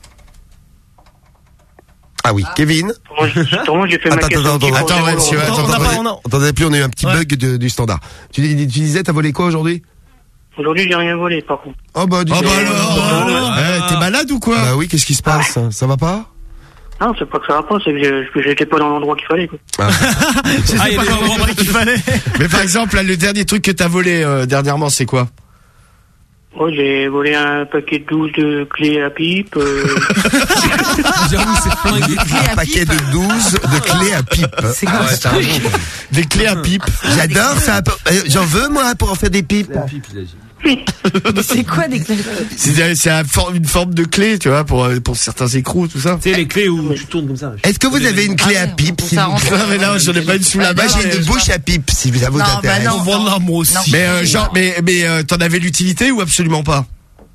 B: Ah oui, Kevin.
H: Sûrement, j'ai fait ma
B: Attends,
H: question.
B: attends, attends,
H: qui
B: attends,
H: prend
B: ouais,
H: zéro
B: si, ouais,
H: euros.
B: attends,
E: On n'a
B: attends,
E: pas- on a-
B: on t'entendait plus, on a eu un petit
E: Ouais.
B: bug de- du standard. Tu, dis- tu disais, t'as volé quoi aujourd'hui?
H: Aujourd'hui, j'ai rien volé, par contre.
B: Oh bah, dis
J: Oh bah
B: donc.
J: alors, eh, t'es malade ou quoi?
B: Bah oui, qu'est-ce qui se passe? Ça va pas?
H: Non, c'est pas que ça va pas, c'est que j'ai- que j'étais pas dans l'endroit qu'il fallait, quoi.
E: Ah, il y a des endroits qu'il fallait.
J: Mais par exemple, là, le dernier truc que t'as volé euh, dernièrement, c'est quoi?
H: Ouais, j'ai volé un paquet de douze de clés à pipe. Euh...
D: J'avoue, c'est flingué.
B: Un paquet de douze de clés à pipe.
G: C'est quoi ce truc?
J: Des clés à pipe.
B: J'adore ça. Euh, J'en veux moi pour en faire des pipes.
G: Mais c'est quoi des clés?
J: C'est, c'est un for- une forme de clé, tu vois, pour, euh, pour certains écrous, tout ça.
E: Tu sais, les clés où tu tournes comme ça.
B: Est-ce que vous avez une clé à pipe, s'il vous plaît?
J: Non, mais là, j'en ai pas une sous la main.
B: Moi, j'ai une bouche à pipe, si ça vous
G: Non, bah
B: intéresse.
G: non.
E: On vend de l'amour aussi.
J: Mais, euh, genre, mais, mais, euh, t'en avais l'utilité ou absolument pas?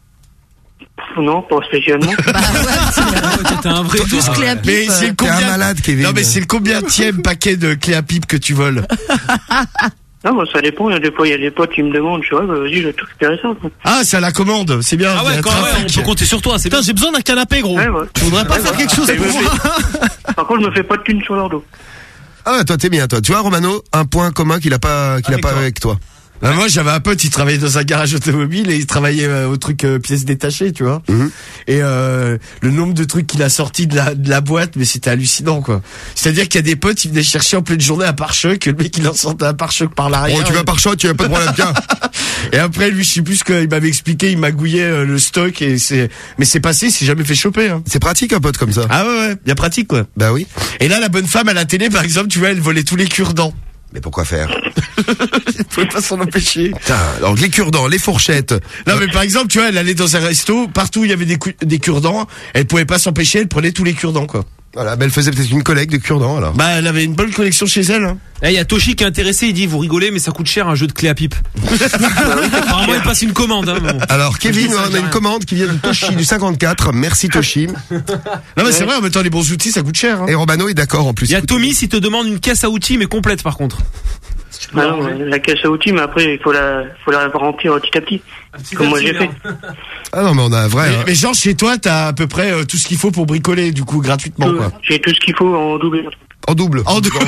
H: Non, pas spécialement.
E: T'es un vrai.
G: Tous clés à pipe.
J: Mais c'est le
B: T'es un
J: combien?
B: malade, Kevin.
J: Non, mais c'est le combienième paquet de clés à pipe que tu voles?
H: Non, bah, ça dépend. Il y a des fois, il y a des potes qui me demandent, je dis, ouais, bah, vas-y, je vais tout récupérer ça. quoi.
J: Ah, c'est à la commande, c'est bien.
E: Ah
J: il y a
E: ouais,
J: un
E: quand même,
J: trafic.
E: on peut compter sur toi. C'est Putain, j'ai besoin d'un canapé, gros.
H: Ouais, ouais.
E: Tu voudrais pas
H: Ouais,
E: faire
H: ouais.
E: quelque chose
H: Et
E: pour
H: me
E: moi?
H: Par contre, je me fais pas de thunes sur leur dos.
B: Ah, toi, t'es bien, toi. Tu vois, Romano, un point commun qu'il a pas, qu'il a
E: Avec
B: pas
E: toi.
B: avec toi.
J: Bah, moi, j'avais un pote, il travaillait dans un garage automobile et il travaillait euh, au truc euh, pièces détachées, tu vois.
B: Mhm.
J: Et euh, le nombre de trucs qu'il a sorti de la, de la boîte, mais c'était hallucinant, quoi. C'est-à-dire qu'il y a des potes, ils venaient chercher en pleine journée un pare-choc, le mec, il en sortait un pare-choc par l'arrière.
B: Bon, tu vas par choc, tu as pas de problème, tiens.
J: Et après, lui, je sais plus ce qu'il m'avait expliqué, il magouillait euh, le stock et c'est, mais c'est passé, il s'est jamais fait choper, hein.
B: C'est pratique, un pote comme ça.
J: Ah ouais, ouais, bien pratique, quoi.
B: Bah oui.
J: Et là, la bonne femme à la télé, par exemple, tu vois, elle volait tous les cure-dents.
B: Mais pourquoi faire?
J: Elle pouvait pas s'en empêcher.
B: Putain, donc les cure-dents, les fourchettes.
J: Non, mais par exemple, tu vois, elle allait dans un resto, partout où il y avait des, cou- des cure-dents, elle pouvait pas s'empêcher, elle prenait tous les cure-dents, quoi.
B: Voilà, mais elle faisait peut-être une collecte de cure-dents, alors.
J: Bah, elle avait une bonne collection chez elle, hein.
E: Eh, il y a Toshi qui est intéressé, il dit, vous rigolez, mais ça coûte cher un jeu de clé à pipe. Apparemment, il passe une commande, hein. Bon.
B: Alors, Kevin, on a une commande qui vient de Toshi du cinquante-quatre. Merci, Toshi.
J: Non, mais c'est vrai, en même temps, les bons outils, ça coûte cher, hein.
B: Et Romano est d'accord, en plus.
E: Il y a Tommy s'il te demande une caisse à outils, mais complète, par contre.
H: Ah non, la caisse à outils, mais après, il faut la, faut la remplir petit à petit. Comme moi j'ai fait.
B: Ah non, mais on a un vrai.
J: Mais,
B: hein.
J: mais genre, chez toi, t'as à peu près euh, tout ce qu'il faut pour bricoler, du coup, gratuitement,
H: Tout-
J: quoi.
H: J'ai tout ce qu'il faut en double.
B: En double.
J: En double.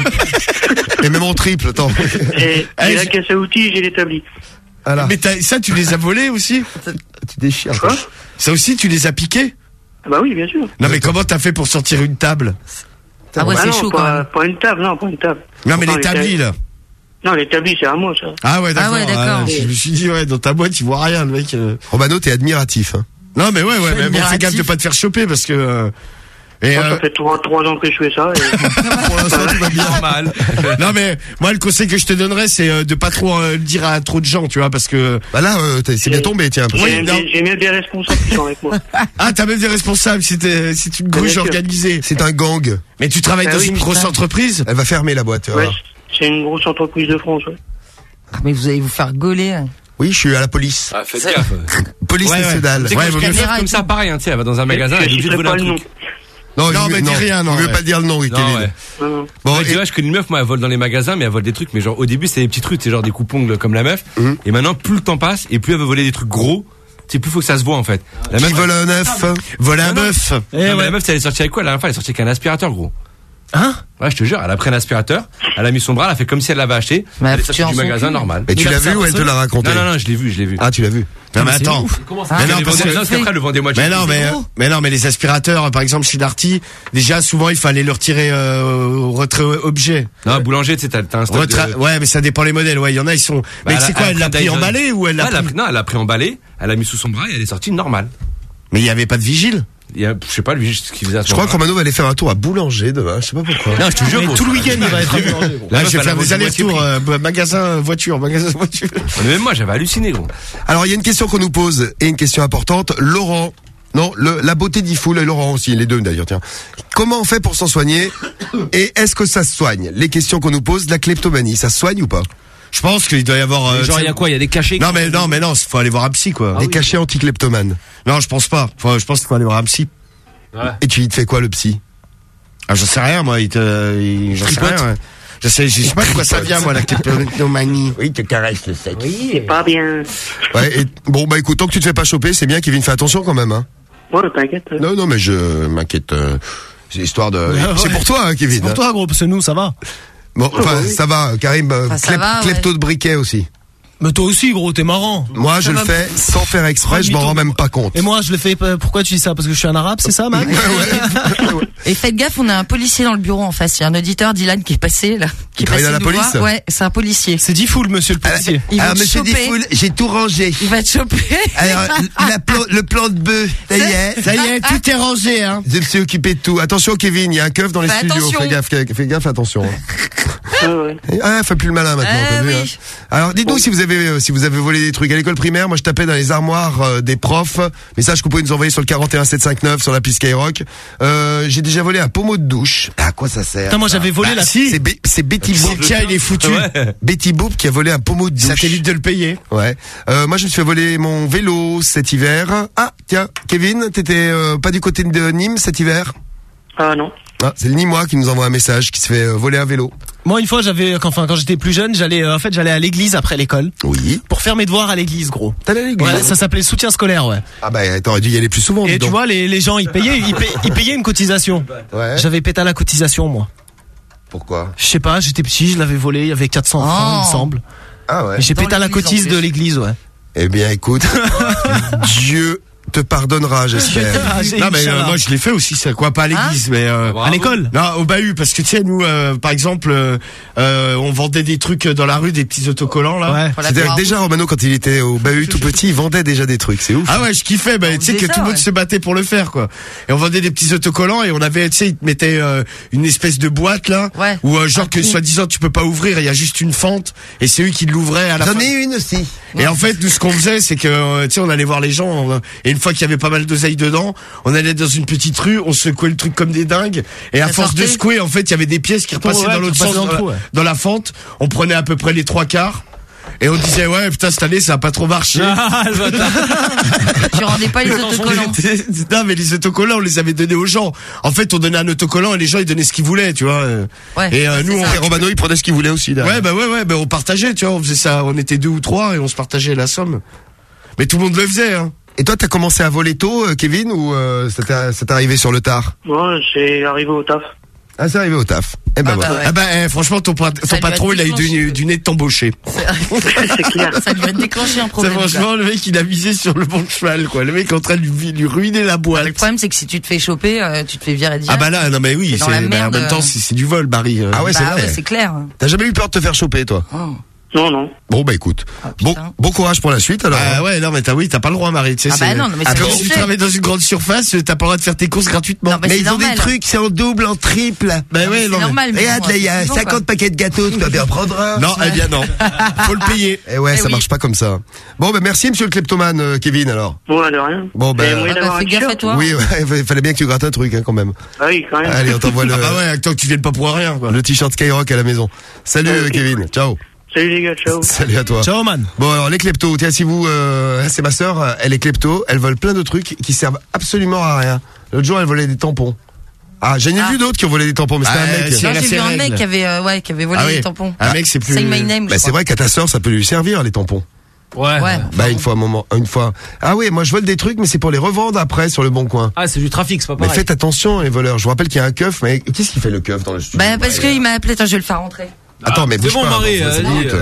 B: Et même en triple, attends.
H: Et,
J: Allez,
H: et la
J: j'ai-
H: caisse à outils, j'ai l'établi.
B: Voilà.
J: Mais t'as- ça, tu les as volés aussi?
B: Tu déchires.
H: Quoi?
J: Ça aussi, tu les as piqués?
H: Ah bah oui, bien sûr.
J: Non, mais comment t'as fait pour sortir une table?
G: Ah ouais,
H: Ah
G: c'est
H: non,
G: chaud
H: pas,
G: quand même.
H: pas une table, non, pas une table.
J: Non, mais
H: Pourtant,
J: l'établi, là.
H: Non, l'établi, c'est à moi, ça.
J: Ah ouais, d'accord.
G: Ah ouais, d'accord.
J: je me suis dit, ouais, dans ta boîte, il voit rien, le mec. euh.
B: Romano, t'es admiratif. Hein.
J: Non, mais ouais, ouais, mais bon, fais
G: Admiratif.
J: gaffe de pas te faire choper parce que. euh, Et
H: Moi,
J: euh,
H: ça fait trois, trois ans que je fais ça. Et...
B: Pour l'instant, tout va bien.
E: Normal.
J: non, mais moi, le conseil que je te donnerais, c'est euh, de pas trop euh, le dire à trop de gens, tu vois, parce que.
B: Bah là, euh, t'es- c'est bien tombé, tiens.
H: J'ai
J: Oui,
H: même
J: non.
H: des- j'ai même des responsables qui sont avec moi.
J: Ah, t'as même des responsables, c'était, c'est une
H: Bien
J: gruge
H: sûr.
J: organisée.
B: C'est un gang.
J: Mais tu travailles
H: Ah
J: dans
H: oui,
J: une
H: mais
J: grosse
H: ça-
J: entreprise?
B: Elle va fermer la boîte. tu vas
H: Ouais,
B: voir.
H: c'est une grosse entreprise de France, ouais.
G: Ah, mais vous allez vous faire gauler. hein.
B: Oui, je suis à la police.
I: Ah, faites gaffe.
B: Police
J: Ouais, ouais.
B: nationale.
I: Tu sais que
J: Ouais,
I: je
J: vaut mieux
I: faire
G: faire
I: comme ça, pareil, hein, tu sais, elle va dans un magasin,
H: Je
I: elle est obligée de
H: citerai
I: voler un
H: pas le nom.
I: truc.
B: Non,
J: Non,
B: il-
J: mais dis rien, non,
B: Je veux
J: ouais.
B: pas dire le nom, oui,
I: Non,
B: Kevin.
I: ouais.
H: Non, non.
B: Bon,
I: Ouais,
B: et-
I: tu vois, je connais une meuf, moi, elle vole dans les magasins, mais elle vole des trucs, mais genre, au début, c'est des petits trucs, c'est genre des coupons comme la meuf.
B: Mhm.
I: Et maintenant, plus le temps passe, et plus elle veut voler des trucs gros, c'est plus faut que ça se voit, en fait. La
B: qui
I: meuf,
B: vole un œuf.
J: Voilà un
I: Non, non.
J: bœuf.
I: Non, mais la meuf, elle est sortie avec quoi? La dernière fois, elle est sortie avec un aspirateur, gros.
E: Hein?
I: Ouais, je te jure, elle a pris un aspirateur, elle a mis son bras, elle a fait comme si elle l'avait acheté,
G: Mais
I: elle est
G: tu
I: sortie
G: en
I: du
G: sens
I: magasin
G: plus.
I: normal.
B: Mais tu l'as vu ou elle te l'a raconté?
I: Non, non, non, je l'ai vu, je l'ai vu.
B: Ah, tu l'as vu.
J: Non, mais attends.
G: Ah,
J: Mais non, parce que-
I: non, parce qu'après, elle le vendait moitié.
J: Mais non, mais, mais non, mais les aspirateurs, par exemple, chez Darty, déjà, souvent, il fallait le retirer, euh, au retrait objet.
I: Non, boulanger, tu sais, t'as t'as un stock
J: Retrait-
I: de...
J: Ouais, mais ça dépend les modèles, ouais, il y en a, ils sont, mais
I: Bah,
J: c'est quoi, elle l'a pris
I: Dyson.
J: emballé ou elle l'a
I: Ouais, elle a
J: pris?
I: pris- Non, elle l'a pris emballé, elle l'a mis sous son bras et elle est sortie normale.
J: Mais il y avait pas de vigile.
I: Il y a, je sais pas, lui, ce qu'il faisait à ce
B: Je crois que
I: moment-là.
B: Romano va aller faire un tour à Boulanger demain. Je sais pas pourquoi.
I: Non, je te jure,
E: Mais
I: gros.
E: tout le week-end, il va être à Boulanger, gros.
I: La
J: Là,
I: meuf,
J: je vais
I: elle a
J: faire des
I: vendu moitié
J: allers-retours,
I: prix.
J: euh, magasin, voiture, magasin, voiture.
I: Mais même moi, j'avais halluciné, gros.
B: Alors, il y a une question qu'on nous pose et une question importante. Laurent. Non, le, la beauté d'Ifoul et Laurent aussi, les deux d'ailleurs, tiens. Comment on fait pour s'en soigner? Et est-ce que ça se soigne? Les questions qu'on nous pose, la kleptomanie, ça se soigne ou pas?
J: Je pense qu'il doit y avoir, euh,
E: Genre, il y a quoi? Il y a des cachets?
J: Non, mais, non, mais non, faut aller voir un psy, quoi.
B: Des cachets anti-kleptomanes.
J: Non, je pense pas. Faut, je pense qu'il faut aller voir un psy.
B: Et tu, il te fait quoi, le psy?
J: Ah, j'en sais rien, moi, il te, il, j'en sais rien, ouais. Je sais, je sais pas de quoi ça vient, moi, la kleptomanie.
B: Oui, il te caresse le sexe.
H: C'est pas bien.
B: Ouais, et, bon, bah écoute, tant que tu te fais pas choper, c'est bien, Kevin, fais attention quand même, hein.
H: Ouais, t'inquiète.
B: Non, non, mais je m'inquiète. euh, c'est histoire de.
E: Ah,
B: C'est
E: ouais.
B: pour toi, hein, Kevin.
E: C'est pour
B: hein.
E: toi, gros, parce que nous, ça va.
B: Bon, enfin, ça va, Karim. euh,
G: Enfin, ça
B: clep-
G: va, ouais.
B: Klepto de briquet aussi.
E: Mais toi aussi, gros, t'es marrant.
B: Moi, je
E: Ça
B: le
E: va-
B: fais sans faire exprès, je m'en rends même pas compte.
E: Et moi, je le fais, euh, pourquoi tu dis ça? Parce que je suis un arabe, c'est ça, man?
G: Et faites gaffe, on a un policier dans le bureau en face. Il y a un auditeur, Dylan, qui est passé là. Qui est
B: travaille
G: passé
B: à la
G: nous voir.
B: police
G: Ouais, c'est un policier.
E: C'est dit full, monsieur le policier.
G: Il va
B: Alors,
G: te
B: monsieur
G: choper.
B: Difool, j'ai tout rangé.
G: Il va te choper.
B: Alors, la plan- le plan de bœuf, ça y est.
J: Ça y est, tout est rangé, hein.
B: Je me suis occupé de tout. Attention, Kevin, il y a un keuf dans les
G: Fais
B: studios.
G: attention.
B: Fais gaffe, fais gaffe, attention.
H: Ouais, ouais.
B: Ah, fais plus le malin maintenant,
G: Ah,
B: t'as vu,
G: oui.
B: hein. Alors, dites-nous si vous avez avez, euh, si vous avez volé des trucs à l'école primaire, moi je tapais dans les armoires euh, des profs. Message que vous pouvez nous envoyer sur le quarante et un sept cent cinquante-neuf sur l'appli Skyrock. Euh, j'ai déjà volé un pommeau de douche. À quoi ça sert?
E: Putain, moi j'avais volé
B: bah,
E: la
B: si. C'est, Be- c'est Betty Boop.
J: Tiens, il est foutu.
B: Ouais. Betty Boop qui a volé un pommeau de douche.
J: Ça t'évite de le payer.
B: Ouais. Euh, moi je me suis fait voler mon vélo cet hiver. Ah tiens, Kevin, t'étais euh, pas du côté de Nîmes cet hiver?
H: Ah non.
B: Ah, c'est le Nîmois qui nous envoie un message qui se fait euh, voler un vélo.
E: Moi, une fois, j'avais, enfin, quand j'étais plus jeune, j'allais, euh, en fait, j'allais à l'église après l'école.
B: Oui.
E: Pour faire mes devoirs à l'église, gros.
B: T'allais à l'église?
E: Ouais, ça s'appelait soutien scolaire, ouais.
B: Ah bah, t'aurais dû y aller plus souvent.
E: Et
B: dis
E: tu
B: donc.
E: vois, les, les gens, ils payaient, ils payaient, ils payaient une cotisation.
B: Ouais.
E: J'avais pété à la cotisation, moi.
B: Pourquoi?
E: Je sais pas, j'étais petit, je l'avais volé, il y avait quatre cents francs, il me semble.
B: Ah ouais.
E: Et j'ai
B: Dans
E: pété à la
B: l'église,
E: cotise
B: en plus.
E: de l'église, ouais.
B: Eh bien, écoute, Dieu te pardonnera, j'espère.
J: Non mais euh, moi je l'ai fait aussi, ça quoi, pas à l'église,
E: Hein
J: mais euh,
E: À l'école.
J: Non, au bahut, parce que tu sais nous, euh, par exemple, euh, euh, on vendait des trucs dans la rue, des petits autocollants là.
B: Ouais. C'est-à-dire que déjà Romano, quand il était au bahut tout petit, il vendait déjà des trucs, c'est ouf.
J: Ah ouais, je kiffais, bah, tu sais que
B: faisait
J: tout
B: ça,
J: le monde
B: ouais.
J: se battait pour le faire quoi. Et on vendait des petits autocollants et on avait, tu sais, ils te mettaient euh, une espèce de boîte là, où euh, genre que soi-disant tu peux pas ouvrir, il y a juste une fente et c'est eux qui l'ouvraient à la fin.
B: J'en ai une aussi.
J: Et en fait, nous ce qu'on faisait, c'est que euh, tu sais, on allait voir les gens on- et une fois qu'il y avait pas mal d'oseille dedans, on allait dans une petite rue, on secouait le truc comme des dingues et à
E: Ça
J: force de
E: sortait.
J: secouer, en fait, il y avait des pièces qui repassaient
E: Ouais,
J: dans l'autre
E: qui
J: sens
E: repassaient dans
J: dans,
E: le trou,
J: la,
E: ouais.
J: dans la fente. On prenait à peu près les trois quarts. Et on disait ouais putain cette année ça a pas trop marché.
E: Ah,
G: Tu rendais pas les autocollants.
J: Non mais les autocollants on les avait donnés aux gens. En fait on donnait un autocollant et les gens ils donnaient ce qu'ils voulaient tu vois.
G: Ouais,
J: et euh,
G: c'est
J: nous
G: ça.
J: on
B: Et Romano, il prenait ce qu'il voulait aussi. derrière.
J: Ouais bah ouais ouais bah on partageait tu vois, on faisait ça, on était deux ou trois et on se partageait la somme. Mais tout le monde le faisait hein.
B: Et toi, t'as commencé à voler tôt, euh, Kevin, ou euh, ça t'est ça t'est arrivé sur le tard?
H: Moi, j'ai arrivé au taf.
B: Ah, c'est arrivé au taf. Eh ben
J: Ah bah,
B: voilà.
J: ah bah, eh, franchement ton, pat- ton
G: Ça lui a
J: patron il a eu
G: déclenché.
J: du, du nez de t'embaucher.
H: C'est clair.
G: Ça lui a déclenché un
J: C'est
G: problème.
J: franchement le mec il a misé sur le bon cheval quoi. Le mec est en train de lui, lui ruiner la boîte.
G: Le problème, c'est que si tu te fais choper, euh, tu te fais virer direct.
J: Ah bah là non mais oui
G: T'es
J: c'est
G: dans la
J: bah, en
G: merde,
J: même temps
G: euh.
J: c'est c'est du vol Barry. euh.
B: Ah ouais, c'est
G: Bah
B: vrai.
G: ouais, c'est clair.
B: T'as jamais eu peur de te faire choper, toi?
H: Non, non.
B: Bon, bah écoute. bon, bon courage pour la suite, alors.
J: Ah ouais, non, mais t'as, oui, t'as pas le droit, Marie. Tu sais,
G: Ah bah
J: c'est-
G: non, non, mais
J: Ah,
G: c'est
J: quand
G: bien
J: tu
G: fait.
J: travailles dans une grande surface, t'as pas le droit de faire tes courses gratuitement.
G: Non, bah, c'est
B: ils ont
G: normal.
B: des trucs, c'est en double, en triple.
J: Bah ouais,
G: c'est
J: non, mais-
G: normal. mais
B: Regarde,
G: bon,
B: là, il y a
G: effectivement,
B: cinquante
G: quoi.
B: paquets de gâteaux, tu dois bien prendre un.
J: Non, eh bien non. Faut le payer.
B: Eh ouais,
G: Eh
B: ça
G: oui.
B: marche pas comme ça. Bon, bah merci, monsieur le kleptomane, euh, Kevin, alors.
H: Bon, de rien.
B: Bon, ben.
H: Et moyen
G: Ah bah,
H: d'avoir
G: fais
H: un
G: gaffe à
H: t-shirt
G: toi.
B: Oui, ouais, il fallait bien que tu grattes un truc, hein, quand même.
H: Ah oui, quand même.
B: Allez, on t'envoie le,
J: Ah bah ouais, tant que tu viennes pas pour rien, quoi.
B: le t-shirt Skyrock à la maison. Salut, euh, Kevin. Ciao.
H: Salut les gars, ciao.
B: Salut à toi.
E: Ciao, man.
B: Bon, alors, les kleptos. Tiens, si vous, euh, c'est ma sœur, euh, elle est klepto, elle vole plein de trucs qui servent absolument à rien. L'autre jour, elle volait des tampons. Ah, j'en ai
G: Ah.
B: vu d'autres qui ont volé des tampons, mais c'était
J: Ah,
B: un mec.
J: c'est-
G: Non,
J: la
G: j'ai vu un
J: règle.
G: mec qui avait, euh, ouais, qui avait volé
J: Ah oui.
G: des tampons.
J: Un mec, c'est plus.
G: Say my name.
B: Bah,
G: je
B: c'est vrai qu'à ta sœur, ça peut lui servir, les tampons.
E: Ouais.
G: Ouais.
B: Bah, une fois, un moment, une fois. Ah oui, moi, je vole des trucs, mais c'est pour les revendre après sur le bon coin.
E: Ah, c'est du trafic, c'est pas
B: Mais
E: pareil.
B: faites attention, les voleurs. Je vous rappelle qu'il y a un keuf, mais qu'est-ce qu'il fait le keuf dans le studio?
G: Bah, parce qu'il m'a appelé, attends, je vais le faire rentrer.
B: Attends, mais
E: C'est
B: bouge
E: bon,
B: pas.
E: Marie,
B: attends,
E: allez,
B: cinq minutes.
E: euh,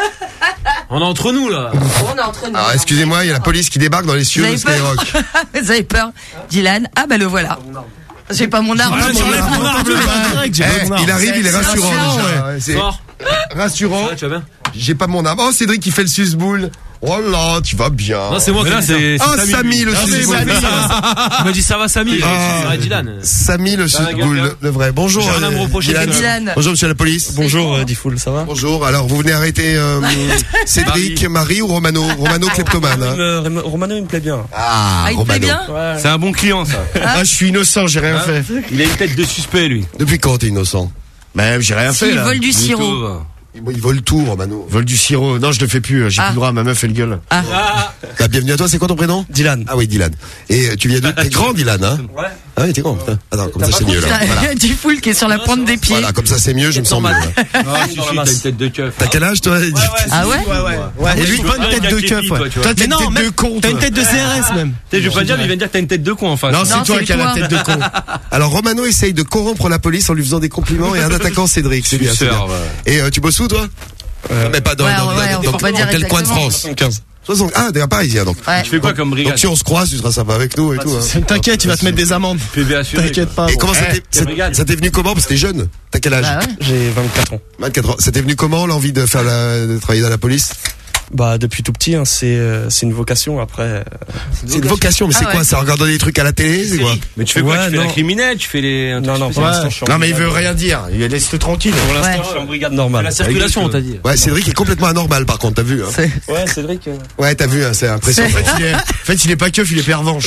E: On est entre nous, là.
G: On est entre nous.
B: Alors, excusez-moi, il y a la police qui débarque dans les
G: Vous
B: studios de
G: avez peur
B: Skyrock.
G: Vous avez peur Dylan, ah bah le voilà. J'ai pas mon arme.
E: Ah,
G: j'ai
E: j'enlève
G: mon
E: mon
G: arme.
E: arme, direct, j'ai
B: Eh,
E: pas mon arme.
B: il arrive, il est
G: C'est
B: rassurant
G: rassurant,
B: déjà. Ouais, c'est
E: Sors.
B: rassurant.
E: Ouais, tu vas bien?
B: J'ai pas mon arme. Oh, Cédric qui fait le susboule. Oh là, tu vas bien.
E: Non, c'est moi
I: Mais
E: qui
I: là,
E: dis ça.
I: c'est
B: Oh,
I: c'est
B: Samy, le
E: Ah, mais
B: susboule.
E: Samy, ça va. Il m'a dit ça va, Samy.
B: Ah.
E: C'est vrai, Dylan.
B: Samy, le
E: Ça va,
B: susboule,
E: quelqu'un
B: le vrai. Bonjour.
E: J'ai rien à me
B: euh,
E: reprocher,
B: Dylan.
G: Dylan.
B: Bonjour, monsieur la police.
G: Bonjour, euh,
M: Diffoul, ça va?
B: Bonjour. Alors, vous venez arrêter euh, Cédric, Marie ou Romano? Romano kleptomane. hein.
M: Euh, Romano, il me plaît bien.
B: Ah,
G: Ah, il te plaît
B: Romano.
G: bien
I: C'est un bon client, ça.
J: Ah, je suis innocent, j'ai rien fait.
I: Il a une tête de suspect, lui.
B: Depuis quand t'es innocent?
J: Bah, j'ai rien fait,
G: Il
J: là.
G: vole du sirop.
I: Mytho.
B: Il il vole tout, Romano.
J: Vol du sirop. Non, je le fais plus. J'ai
G: Ah.
J: plus le droit. Ma meuf fait le gueule.
G: Ah.
B: Ah, bienvenue à toi, c'est quoi ton prénom?
M: Dylan.
B: Ah oui, Dylan. Et euh, tu viens de... T'es grand, Dylan, hein?
M: Ouais.
B: Ah oui, t'es grand, putain. Attends, comme ça c'est mieux, là. Voilà.
G: Du full qui est sur la pointe des pieds.
B: Voilà, comme ça c'est mieux, je me sens mieux. là.
I: Ah, si, si, t'as une tête de keuf.
B: T'as quel âge, toi?
G: Ah ouais?
E: Ouais, ouais. Ouais,
B: Et
E: et
B: lui,
E: lui, pas une tête de keuf, ouais.
J: Toi,
E: Mais
J: t'as une
E: non,
J: tête
E: même-
J: de con.
E: T'as une
J: toi.
E: tête de C R S, même.
I: Tu sais, je vais pas le dire, mais il vient de dire que t'as une tête de con, enfin.
J: Non,
G: Non,
J: c'est toi
G: c'est
J: qui as la
G: toi.
J: tête de con.
B: Alors Romano essaye de corrompre la police en lui faisant des compliments et un attaquant Cédric, c'est bien, c'est bien.
I: Suceur, ouais.
B: Et euh, tu bosses où, toi?
M: Euh,
B: Mais pas dans,
G: Ouais,
B: dans,
G: ouais,
B: dans,
G: on
B: dans-
G: peut pas
B: dans
G: dire
B: quel coin de
G: exactement.
B: France? soixante Ah, t'es un parisien, donc.
G: Ouais.
I: Tu fais quoi comme brigade?
B: Donc si on se croise, tu seras sympa avec nous et tout. hein.
E: T'inquiète, tu vas te mettre des amendes.
I: P V assuré.
E: T'inquiète pas.
B: Et
E: bon.
B: comment ça
I: Eh,
B: t'est,
I: quelle
B: ça,
I: brigade
B: ça t'est venu comment? Parce que t'es jeune. T'as quel âge?
G: Bah ouais.
M: J'ai vingt-quatre ans.
B: vingt-quatre ans. Ça t'est venu comment, l'envie de faire la, de travailler dans la police?
M: Bah depuis tout petit, hein, c'est euh, c'est une vocation. Après, euh,
B: C'est une vocation, mais c'est
M: Ah
B: quoi
M: ouais.
B: Ça regarder des trucs à la télé, c'est quoi
I: Mais tu fais quoi
M: Ouais,
I: Tu fais
M: non.
I: la criminelle, tu fais les.
M: Non, non, pour
B: Ouais.
M: l'instant, je suis en
B: Non, mais il veut
M: brigade.
B: rien dire. Il laisse-le tranquille.
M: Pour l'instant,
B: Ouais.
M: je suis en brigade normale.
I: La circulation, on t'a dit.
B: Ouais, Cédric est complètement anormal, par contre, t'as vu. Hein.
M: Ouais, Cédric. euh,
B: Ouais, t'as vu, hein, c'est impressionnant.
J: En fait, il est, en fait, il est pas keuf, il est pervenche.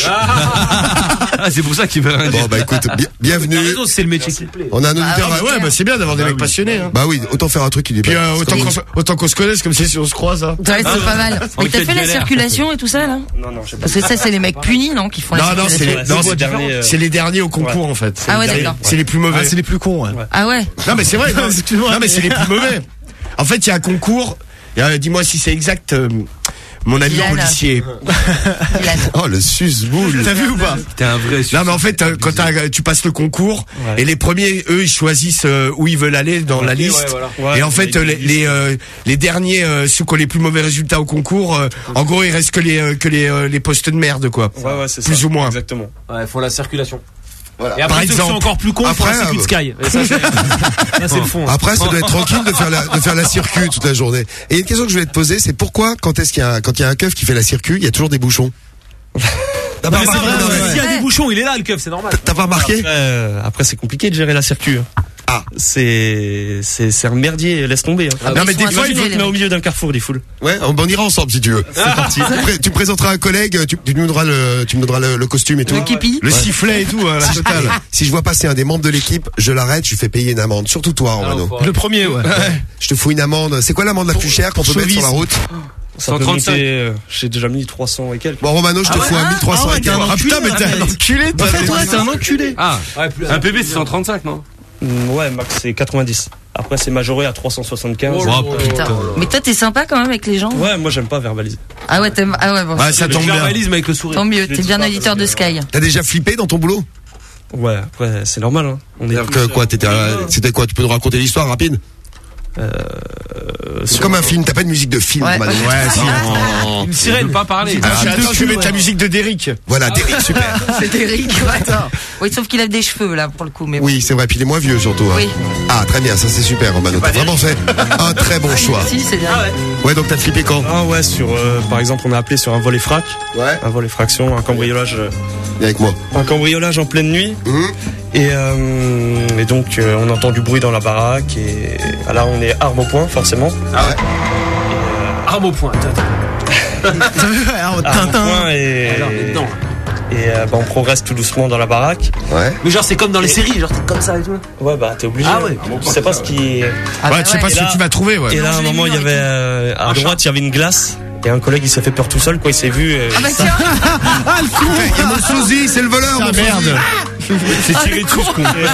I: Ah, c'est pour ça qu'il veut rien dire.
B: Bon, bah écoute, bi- bienvenue.
I: C'est le métier qui me plaît.
B: On a un auditeur.
J: Ah ouais, bah c'est bien d'avoir des mecs passionnés. Hein.
B: Bah oui, autant faire un truc qui est
J: Puis
B: bien.
J: euh,
B: C'est
J: autant
B: comme
J: qu'on
B: une-
J: se- autant qu'on se connaisse, comme si on se croise. Hein.
G: Ouais, c'est pas mal. Mais
M: Enquête
G: t'as fait la
M: galère.
G: circulation et tout ça, là?
M: Non, non, j'ai pas
G: Parce que ça, c'est les mecs punis, non, qui font la
J: Non, non, c'est les,
G: circulation.
J: non,
M: c'est
J: c'est
M: les derniers, euh,
J: c'est les derniers au concours
M: ouais.
J: en fait.
G: Ah ouais,
J: C'est les-
G: d'accord.
J: C'est les plus mauvais.
E: Ah, c'est les plus cons, ouais.
G: Ah ouais?
J: Non, mais c'est vrai. Non,
E: Excuse-moi,
J: non, mais
E: mais-
J: c'est les plus mauvais. En fait, il y a un concours. Et, euh, dis-moi si c'est exact. euh, mon ami
G: Dylan.
J: policier.
B: Oh, le susboule.
J: T'as vu ou pas
I: T'es un vrai.
J: Non, mais en fait, euh, quand t'as- tu passes le concours
M: Ouais.
J: et les premiers, eux, ils choisissent euh, où ils veulent aller dans la
M: Ok,
J: liste.
M: ouais, voilà. Ouais,
J: et en
M: ouais,
J: fait,
M: ouais,
J: euh, les les, euh, les derniers, euh, ceux qui ont les plus mauvais résultats au concours, euh, en gros, il reste que les euh, que les euh, les postes de merde, quoi.
M: Ouais, ouais, c'est ça.
J: Plus ou moins.
M: Exactement.
I: Ouais, ils font la circulation.
M: Voilà.
I: Et après,
J: Par
I: ceux qui
J: exemple.
I: sont encore plus cons, ils font
B: Après,
I: la circuit
B: euh,
I: Sky. Et ça, c'est- là, c'est le fond. hein.
B: Après, ça doit être tranquille de faire la, de faire la circuit toute la journée. Et une question que je voulais te poser, c'est pourquoi, quand est-ce qu'il y a, un- quand il y a un keuf qui fait la circuit, il y a toujours des bouchons? T'as pas
I: Mais c'est
B: remarqué?
I: vrai,
B: Non, mais-
I: S'il y a des bouchons, il est là, le keuf, c'est normal.
B: T'as pas remarqué?
M: Après, euh, après, c'est compliqué de gérer la circuit.
B: Ah.
M: C'est c'est c'est un merdier, laisse tomber. Hein.
G: Ah,
M: non mais
G: ils
M: des
G: sont
M: fois il
G: abusés,
M: faut te
G: les
M: mettre au
G: mecs.
M: milieu d'un carrefour des foules.
B: Ouais, on, on ira ensemble si tu veux. C'est parti. Tu, pré- tu me présenteras un collègue, tu, tu nous donneras le, tu me donneras le, le costume et tout.
G: Le képi.
J: Le sifflet et tout, hein, la totale.
B: Si je vois passer un des membres de l'équipe, je l'arrête, je lui fais payer une amende. Surtout toi, Romano.
E: Le premier, ouais.
B: Je te fous une amende. C'est quoi l'amende la plus chère qu'on peut mettre sur la route?
M: Ça peut
I: cent trente-cinq.
M: monter, euh, j'ai déjà mis trois cents et quelques.
B: Bon, Romano, je te
G: Ah
B: fous
G: ouais,
B: un
G: ah,
B: mille trois cents
E: ah ouais,
B: et
E: t'es un
B: quelques.
J: Ah putain, mais t'es un enculé, toi.
E: En fait, ouais, t'es un enculé.
I: Ah, un P B, c'est cent trente-cinq, non?
M: Mm, Ouais, max c'est quatre-vingt-dix. Après c'est majoré à trois cent soixante-quinze.
I: Oh,
G: Putain. Mais toi, t'es sympa quand même avec les gens.
M: Ouais, moi j'aime pas verbaliser.
G: Ah ouais, t'aimes. Ah ouais, bon.
J: Ouais, ça
I: Le
J: tombe bien.
I: verbalisme avec le sourire.
G: Tant mieux,
M: Je
G: t'es
M: le dis
G: bien
M: pas,
G: auditeur de
M: parce
G: Sky.
B: T'as déjà flippé dans ton boulot?
M: Ouais, après c'est normal. Hein. On est
B: C'est-à-dire
M: tous,
B: que quoi,
M: euh,
B: t'étais, à- c'était quoi? Tu peux nous raconter l'histoire rapide?
M: euh,
B: C'est
M: sur-
B: comme un film, t'as pas de musique de film,
G: Ouais.
B: Romano.
J: Ouais, si.
I: Une sirène, pas parler.
J: Ah, attends, je vais mettre la musique de Derrick.
B: Voilà, Derrick, super.
G: C'est Eric, ouais. Oui, sauf qu'il a des cheveux, là, pour le coup. Mais bon.
B: Oui, c'est vrai, puis il est moins vieux surtout. hein.
G: Oui.
B: Ah, très bien, ça c'est super, Romano. T'as vraiment fait un très bon choix.
G: Si, c'est bien.
B: Ouais, donc t'as flippé quand?
M: Ah ouais, sur euh, par exemple on a appelé sur un vol et frac,
B: Ouais.
M: un vol et fraction, un cambriolage, euh,
B: Viens avec moi.
M: un cambriolage en pleine nuit.
B: Hum.
M: Et, euh, et donc euh, on entend du bruit dans la baraque et ah, là on est arme au point forcément.
B: Ah ouais.
I: Arme au point. attends, attends.
M: Arme au
E: Tintin.
M: point et,
I: Alors, on est dedans.
M: et euh, bah, on progresse tout doucement dans la baraque.
B: Ouais.
I: Mais genre, c'est comme dans les séries, genre, t'es comme ça et tout.
M: Ouais bah t'es obligé.
I: Ah ouais.
M: Je sais pas ce qui.
G: Ah bah
J: Ouais, tu sais pas
G: ouais.
J: ce
M: Et là-
J: que tu vas trouver, ouais.
M: Et là à un
G: je l'ai
M: moment
G: vu
M: il y
G: dans
M: avait
G: les
M: euh, à
I: Un
M: droite il y avait une glace et un collègue il s'est fait peur tout seul quoi, il s'est vu. euh,
G: Ah bah tiens.
E: Ah, le con.
B: Et mon sosie, c'est le voleur, mon
J: merde.
B: sosie.
M: Il s'est tiré dessus ce con. Et,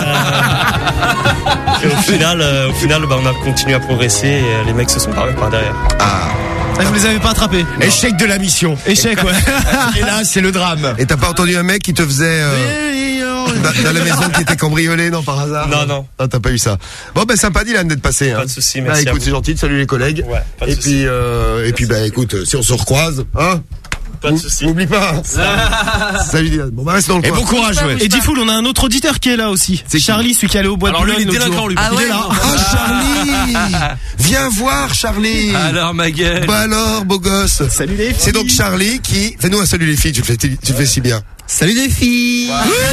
M: euh, et au final, euh, au final bah, on a continué à progresser et euh, les mecs se sont barrés par derrière.
B: Ah.
E: Ah, vous les avez pas attrapés.
J: Échec de la mission.
E: Échec, ouais.
J: Et là, c'est le drame.
B: Et t'as pas entendu un mec qui te faisait euh, dans, dans la maison qui était cambriolée, non, par hasard?
M: Non, non.
B: Ah, t'as pas eu ça. Bon, ben sympa Dylan d'être passé. Hein.
M: Pas de souci,
B: Bah,
M: merci. à
B: écoute,
M: vous.
B: c'est gentil. Salut les collègues.
M: Ouais, pas de
B: et
M: souci.
B: puis, euh, et puis, bah écoute, si on se recroise, hein.
M: Pas de souci.
B: N'oublie pas. Salut Dylan. Bon, bah reste dans le
J: Et
B: coin.
J: bon courage, ouais.
E: Et Diffoul, on a un autre auditeur qui est là aussi.
B: C'est qui
E: Charlie, celui qui allait au bois de
I: Alors lui,
E: Boulogne
I: il est
E: l'autre
I: délinquant,
E: jour.
I: lui.
G: Ah
E: Il
G: ouais.
E: est là.
B: Ah, Charlie! Viens voir, Charlie!
I: Alors, ma gueule.
B: Bah alors, beau gosse.
E: Salut les filles.
B: C'est donc Charlie qui. Fais-nous un salut les filles, tu le fais, tu le fais si bien.
U: Salut les filles.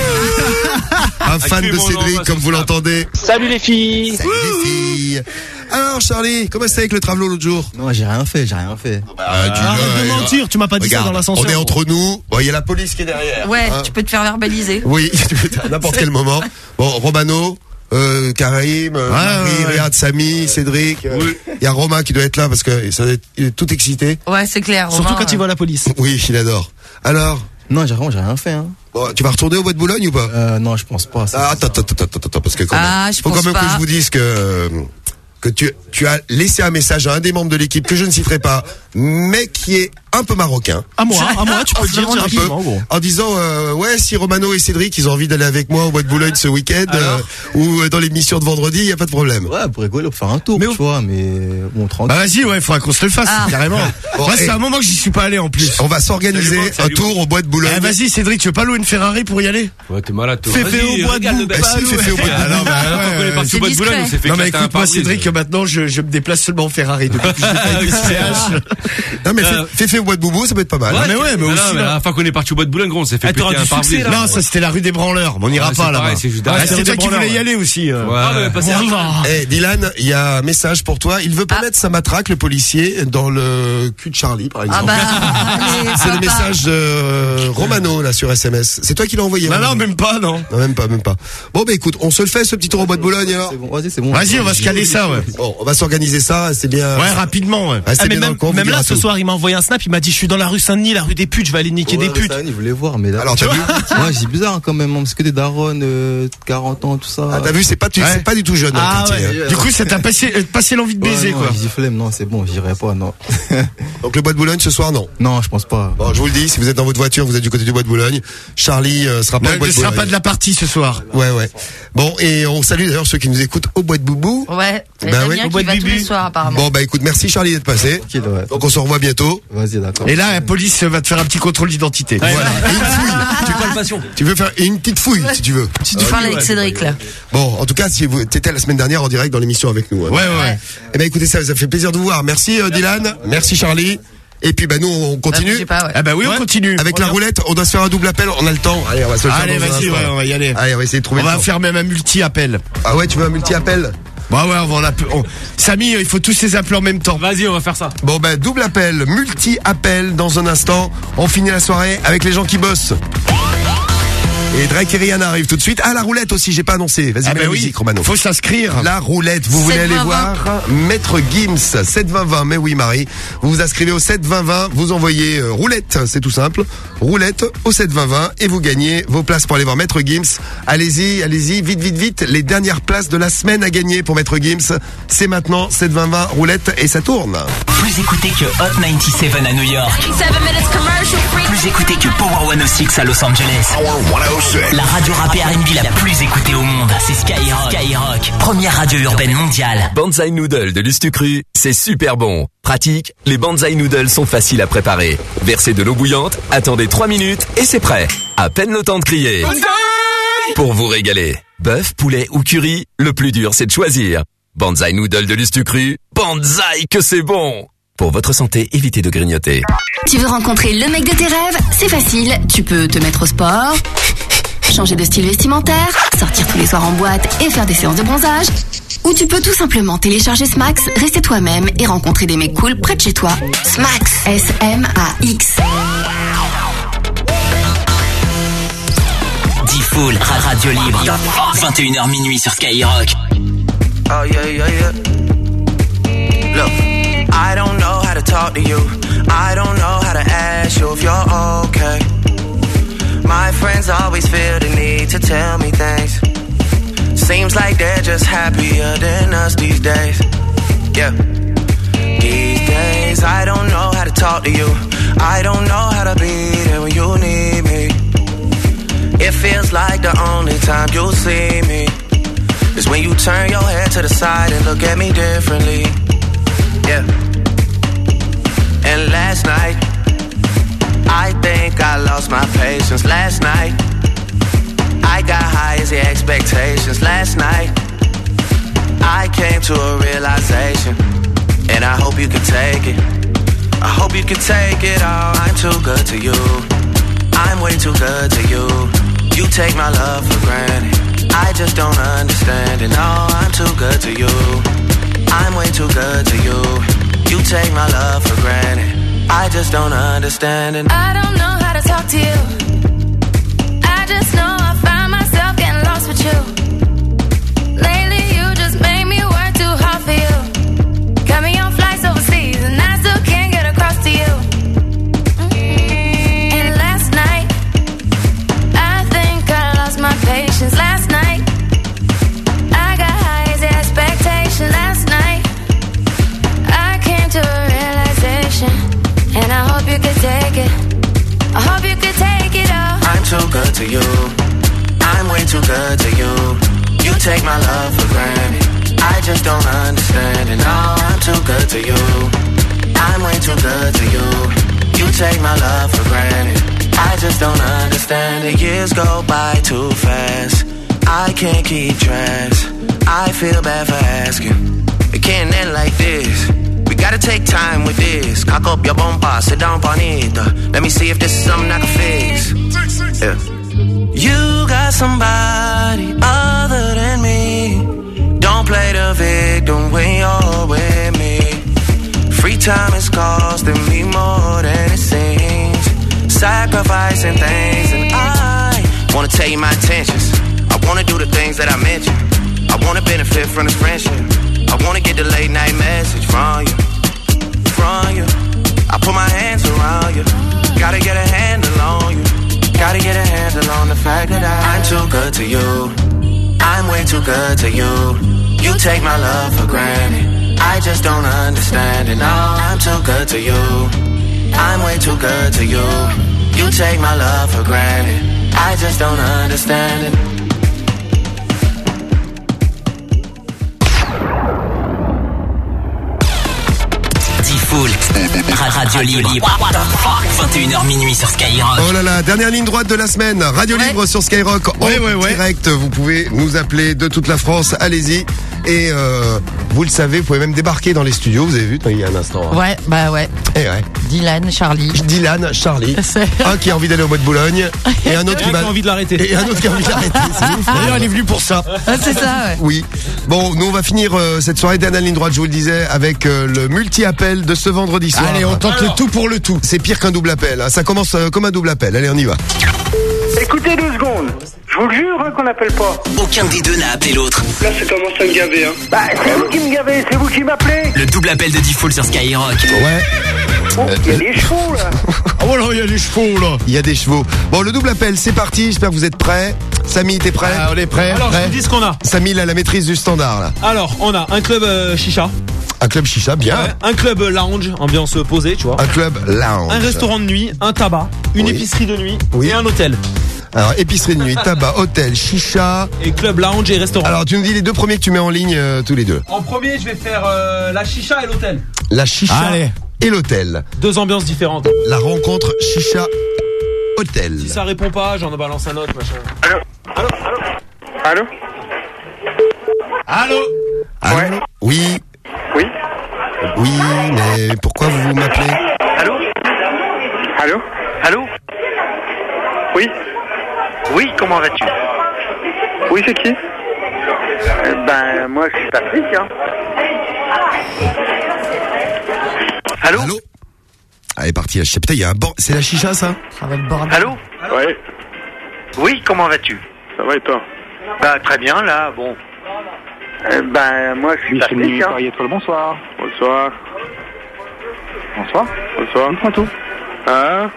B: Un fan de
I: Actuellement, on
B: Cédric,
I: l'envoie
B: comme
I: sur
B: vous
I: Snap.
B: l'entendez.
U: Salut les filles.
B: Salut les filles. Alors Charlie, comment c'était avec le travelot l'autre jour?
U: Non, j'ai rien fait, j'ai rien fait.
B: Bah, dis-le,
E: Arrête de
B: euh,
E: mentir, tu m'as pas dit ça
B: regarde,
E: dans l'ascenseur.
B: On est entre nous. Bon, il y a la police qui est derrière.
G: Ouais,
B: hein.
G: tu peux te faire verbaliser.
B: Oui, tu peux à n'importe quel moment. Bon, Romano. Euh, Karim, euh,
J: Ouais,
B: Marie,
J: ouais, ouais.
B: Riyad, Samy, Cédric. euh, Il y a Romain qui doit être là parce que ça doit être, il est tout excité.
G: Ouais, c'est clair.
E: Surtout
G: Romain,
E: quand il
G: euh,
E: voit la police.
B: Oui, il adore. Alors,
U: Non, j'ai vraiment, j'ai rien fait. Hein.
B: bon, tu vas retourner au bois de Boulogne ou pas?
U: Euh, non, je pense pas. ça,
B: Ah,
U: c'est
B: attends,
U: ça.
B: attends, attends, attends, parce que quand
G: Ah,
B: même,
G: je
B: faut
G: pense
B: quand même
G: pas.
B: que je vous dise que euh, que tu tu as laissé un message à un des membres de l'équipe que je ne citerai pas, mais qui est un peu marocain.
E: À moi, à moi, tu peux le dire
B: un peu,
E: directement, gros.
B: en disant euh, ouais, si Romano et Cédric ils ont envie d'aller avec moi au bois de Boulogne ce week-end euh, ou dans l'émission de vendredi, il y a pas de problème.
U: Ouais, pour rigoler, pour faire un tour, tu vois, mais bon, tranquille.
J: Bah vas-y, ouais, faudra qu'on se le fasse,
G: Ah.
J: carrément.
B: Bon,
J: Moi, c'est
B: et-
J: un moment que j'y suis pas allé en plus.
B: On va s'organiser un tour au bois de Boulogne.
J: Eh, vas-y, Cédric, tu veux pas louer une Ferrari pour y aller?
I: Ouais, t'es malade, toi.
E: Féfé
I: Vas-y,
E: au bois de
I: regarde le
E: Boulogne.
I: bec.
B: Bah, si, Féfé au bois de
J: Ah, non, bah,
I: Quand on est
J: ouais,
I: parti
G: c'est
I: au bois de Boulogne,
G: discret.
I: on s'est fait
J: Non, mais
I: éclater un
J: écoute, moi,
I: pare-brise.
J: Cédric, que maintenant je, je me déplace seulement en Ferrari depuis que je l'ai fait avec C H.
B: Non mais
I: Euh,
B: fais, fais, fais au bois de boubou, ça peut être pas mal.
J: Ouais, mais ouais, mais
I: non,
J: aussi,
I: mais
J: là.
I: à la fin qu'on est parti au bois de Boulogne, gros, on s'est fait
J: Ah,
I: péter
J: t'auras
I: un
J: du
I: pare-brise.
J: succès, là. Non, ça c'était la rue des Branleurs, mais on n'ira
I: Ah,
J: pas
I: c'est
J: là-bas.
I: pareil, c'est juste
J: Ah,
I: derrière.
J: c'est
I: C'est
J: toi
I: des
J: qui voulais y
I: branleurs,
J: aller aussi. euh.
I: Ouais. Ah, mais passez à-
B: Eh Dylan, il y a un message pour toi. Il veut pas mettre sa matraque, le policier, dans le cul de Charlie, par exemple.
G: bah, allez,
B: c'est le
G: papa.
B: message de euh, Romano là sur S M S. C'est toi qui l'as envoyé.
J: Non,
B: Romano
J: non, même pas, non.
B: Non, même pas, même pas. Bon bah écoute, on se le fait ce petit tour au bois de Boulogne alors.
U: Vas-y, c'est bon.
J: Vas-y, on va se caler ça, ouais.
B: Bon, on va s'organiser ça, c'est bien.
J: Ouais, rapidement, ouais.
B: Restez
E: Ah, mais
B: bien dans
E: même,
B: le coin, on vous
E: même là,
B: dira
E: ce
B: tout.
E: soir, il m'a envoyé un snap, il m'a dit, je suis dans la rue Saint-Denis, la rue des putes, je vais aller niquer des putes.
U: Il voulait voir, mais là.
B: Alors, t'as vu
U: Moi, j'ai bizarre hein, quand même, hein, parce que des darons, euh, quarante ans, tout ça.
B: Ah, t'as vu, c'est pas, tu, c'est pas du tout jeune.
J: Ah
B: dans le quartier,
J: ouais.
B: hein.
J: Du coup, ça t'a passé, euh, passé l'envie de baiser,
U: Ouais, non,
J: quoi.
U: J'ai dit flemme, non, c'est bon, j'irai pas, non.
B: Donc le bois de Boulogne ce soir, non.
U: Non, je pense pas.
B: Bon, je vous le dis, si vous êtes dans votre voiture, vous êtes du côté du bois de Boulogne. Charlie euh, sera pas
J: Ne
B: au bois
J: ne
B: de
J: sera
B: Boulogne.
J: pas de la partie ce soir.
B: Ouais, ouais. Bon, et on salue d'ailleurs ceux qui nous écoutent au bois de Boubou.
G: Ouais, c'est
B: Ben
G: Damien
B: oui. Au
G: qui
B: bois de
G: va tous
B: Bibu.
G: les soirs apparemment.
B: Bon, bah écoute, merci Charlie d'être passé. Donc on se revoit bientôt.
U: Vas-y, d'accord.
J: Et là, la police va te faire un petit contrôle d'identité.
B: Voilà. Et une fouille.
I: Tu parles passion.
B: Tu veux faire une petite fouille si tu veux.
G: Tu parles avec Cédric là.
B: Bon, en tout cas, si vous t'étais la semaine dernière en direct dans l'émission avec nous. hein.
J: Ouais, ouais.
B: Eh ben écoutez, ça, ça fait plaisir de vous voir. Merci euh, Dylan, merci Charlie. Et puis bah nous on continue.
G: Bah, je sais pas, ouais.
J: Ah bah oui, on continue.
B: Avec
J: On
B: la
J: va-
B: roulette, on doit se faire un double appel, on a le temps. Allez, on va se le faire.
J: Allez,
B: dans un
J: vas-y,
B: instant.
J: ouais, on va y aller.
B: Allez, on va essayer de trouver
J: On
B: le
J: va
B: temps.
J: faire même un multi-appel.
B: Ah ouais, tu veux un multi-appel?
J: Bah ouais, on va en appeler. on- Samy, il faut tous les appeler en même temps.
E: Vas-y, on va faire ça.
B: Bon bah double appel, multi-appel dans un instant. On finit la soirée avec les gens qui bossent. Et Drake et Rihanna arrivent tout de suite. Ah, la roulette aussi, j'ai pas annoncé. Vas-y,
J: Ah
B: mets
J: bah
B: la
J: oui,
B: musique, Romano.
J: faut s'inscrire.
B: La roulette, vous voulez
G: sept
B: aller
G: vingt
B: voir Maître Gims, sept vingt vingt, mais oui Marie. Vous vous inscrivez au sept vingt vingt, vous envoyez euh, roulette, c'est tout simple. Roulette au sept vingt vingt et vous gagnez vos places pour aller voir Maître Gims. Allez-y, allez-y, vite, vite, vite. Les dernières places de la semaine à gagner pour Maître Gims. C'est maintenant, sept vingt vingt, roulette et ça tourne.
C: Plus écouté que Hot quatre-vingt-dix-sept à New York. Plus écouté que Power cent six à Los Angeles. La radio rap et R and B la plus écoutée au monde, c'est Skyrock. Skyrock, première radio urbaine mondiale.
P: Banzai Noodle de l'Ustucru, c'est super bon. Pratique, les Banzai Noodles sont faciles à préparer. Versez de l'eau bouillante, attendez trois minutes et c'est prêt. À peine le temps de crier. Pour vous régaler. Bœuf, poulet ou curry, le plus dur c'est de choisir. Banzai Noodle de l'Ustucru, Banzai que c'est bon. Pour votre santé, évitez de grignoter.
T: Tu veux rencontrer le mec de tes rêves? C'est facile, tu peux te mettre au sport, changer de style vestimentaire, sortir tous les soirs en boîte et faire des séances de bronzage. Ou tu peux tout simplement télécharger Smax, rester toi-même et rencontrer des mecs cool près de chez toi. Smax, S M A X.
C: D-Full, ra- radio libre. vingt et une heures minuit sur Skyrock.
A: Oh yeah, yeah, yeah. Look, I don't know how to talk to you. I don't know how to ask you if you're okay. My friends always feel the need to tell me things. Seems like they're just happier than us these days. Yeah. These days, I don't know how to talk to you. I don't know how to be there when you need me. It feels like the only time you'll see me is when you turn your head to the side and look at me differently. Yeah. And last night, I think I lost my patience. Last night, I got high as the expectations. Last night, I came to a realization, and I hope you can take it. I hope you can take it all. I'm too good to you. I'm way too good to you. You take my love for granted. I just don't understand it. No, I'm too good to you. I'm way too good to you. You take my love for granted. I just don't understand it.
N: I don't know how to talk to you. I just know I find myself getting lost with you. Lately you just made me work too hard for you. Got me on flights overseas and I still can't get across to you. Mm-hmm. And last night, I think I lost my patience. Last night, I got high as the expectation. Last night, I came to a realization, and I hope you could take it. I hope you could take it all.
A: I'm too good to you. I'm way too good to you. You take my love for granted. I just don't understand it. No, I'm too good to you. I'm way too good to you. You take my love for granted. I just don't understand it. Years go by too fast. I can't keep track. I feel bad for asking. It can't end like this. We gotta take time with this. Cock up your bumper, sit down on it. Let me see if this is something I can fix. Yeah. You got somebody other than me. Don't play the victim when you're with me. Free time is costing me more than it seems. Sacrificing things, and I wanna tell you my intentions. I wanna do the things that I mentioned. I wanna benefit from this friendship. I wanna get the late night message from you, from you. I put my hands around you. Gotta get a handle on you. Gotta get a handle on the fact that I, I'm too good to you. I'm way too good to you. You take my love for granted. I just don't understand it. No, I'm too good to you. I'm way too good to you. You take my love for granted. I just don't understand it.
C: Full. Radio Libre. vingt et une heures minuit sur Skyrock.
B: Oh là là, dernière ligne droite de la semaine. Radio ouais. Libre sur Skyrock en ouais, ouais, ouais. direct. Vous pouvez nous appeler de toute la France. Allez-y. Et euh, vous le savez, vous pouvez même débarquer dans les studios. Vous avez vu il y a un instant. Hein.
G: Ouais, bah ouais.
B: Et ouais.
G: Dylan, Charlie.
B: Dylan, Charlie. un qui a envie d'aller au bois de Boulogne et un autre
E: et
B: qui,
E: un qui a envie de l'arrêter.
B: Et un autre qui a envie de l'arrêter.
J: D'ailleurs, elle est venue pour ça.
G: Ah, c'est ça, ouais.
B: Oui. Bon, nous on va finir euh, cette soirée dernière ligne droite, je vous le disais, avec euh, le multi-appel de ce vendredi soir.
J: Allez, on tente Alors. le tout pour le tout.
B: C'est pire qu'un double appel. Hein. Ça commence euh, comme un double appel. Allez, on y va.
L: Écoutez deux secondes. Je vous le jure hein, qu'on n'appelle pas.
C: Aucun des deux n'a appelé l'autre.
L: Là, ça commence à me gaver. Hein. Bah, c'est vous qui me gavez, c'est vous qui m'appelez.
C: Le double appel de Diffoul sur Skyrock.
B: Ouais.
L: Oh, il y a des chevaux là.
J: Oh voilà, il y a des chevaux là.
B: Il y a des chevaux. Bon, le double appel, c'est parti. J'espère que vous êtes prêts. Samy, t'es prêt?
J: Ah, on est prêt.
E: Alors,
J: prêt.
E: je vous dis ce qu'on a.
B: Samy, il a la maîtrise du standard là.
E: Alors, on a un club euh, chicha.
B: Un club chicha, bien.
E: Ouais, un club lounge, ambiance posée, tu vois.
B: Un club lounge.
E: Un restaurant de nuit, un tabac, une
B: oui.
E: épicerie de nuit
B: oui.
E: et un hôtel.
B: Alors, épicerie de nuit, tabac, hôtel, chicha.
E: Et club lounge et restaurant.
B: Alors, tu nous dis les deux premiers que tu mets en ligne euh, tous les deux.
E: En premier, je vais faire euh, la chicha et l'hôtel.
B: La chicha
J: Allez.
B: et l'hôtel.
E: Deux ambiances différentes.
B: La rencontre chicha hôtel.
E: Si ça répond pas, j'en balance un autre, machin.
L: Allô.
E: Allô.
L: Allô.
J: Allô.
B: Allô.
L: Ouais.
B: Oui.
L: Oui.
B: Oui, mais pourquoi vous m'appelez?
L: Allô. Allô. Allô. Oui.
H: Oui, comment vas-tu?
L: Oui, c'est qui?
H: euh, Ben, moi, je suis Patrick, hein. Allô?
B: Allô. Allez, parti, la chicha. Putain, il y a un bord. C'est la chicha, ça?
G: Ça va être bordel.
H: Allô?
L: Ouais.
H: Oui, comment vas-tu?
L: Ça va et toi?
H: Bah, très bien, là, bon. Euh, ben, moi, je suis Patrick, hein.
L: Bonsoir. Bonsoir. Bonsoir. Bonsoir. Dites-moi tout. Hein?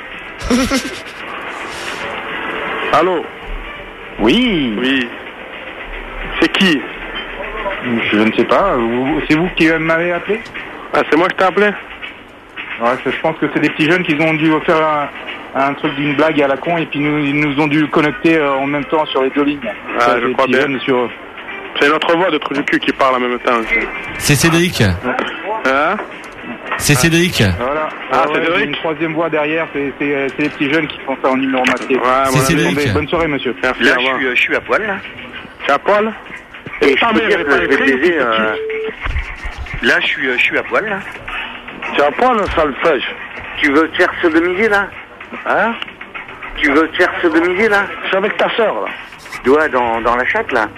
L: Allô?
O: Oui.
L: Oui. C'est qui?
O: Je ne sais pas. Vous- C'est vous qui m'avez appelé?
L: Ah, c'est moi qui t'ai appelé?
O: Ouais, je pense que c'est des petits jeunes qui ont dû faire un, un truc d'une blague à la con et puis nous, ils nous ont dû connecter euh, en même temps sur les deux lignes.
L: Ah,
O: Ça,
L: je
O: des
L: crois
O: petits
L: bien.
O: jeunes Sur...
L: C'est notre voix de trou du cul qui parle en même temps.
I: C'est Cédric.
L: Hein?
I: C'est Cédric.
O: Voilà.
L: Ah,
O: ouais,
L: c'est Cédric.
O: j'ai une troisième voix derrière, c'est c'est, euh, c'est les petits jeunes qui font ça en numéro masqué.
L: Ouais,
I: C'est
L: mon ami.
I: Cédric.
O: Attendez, bonne soirée, monsieur.
L: Merci,
H: Là,
L: au
H: je
L: revoir.
H: suis, euh, je suis à poil, là.
L: Tu es à poil?
H: Et je
L: Putain,
H: peux
L: mais
H: dire
L: elle
H: que
L: est
H: je vais
L: pas
H: te
L: écrite,
H: baiser,
L: c'est
H: euh, Là, je suis, euh, je suis à poil, là.
L: Tu es à poil, sale fèche?
H: Tu veux te faire sodomiser, là?
L: Hein?
H: Tu veux te faire sodomiser, là?
L: Je suis avec ta sœur, là.
H: Doigt dans, dans la chatte, là.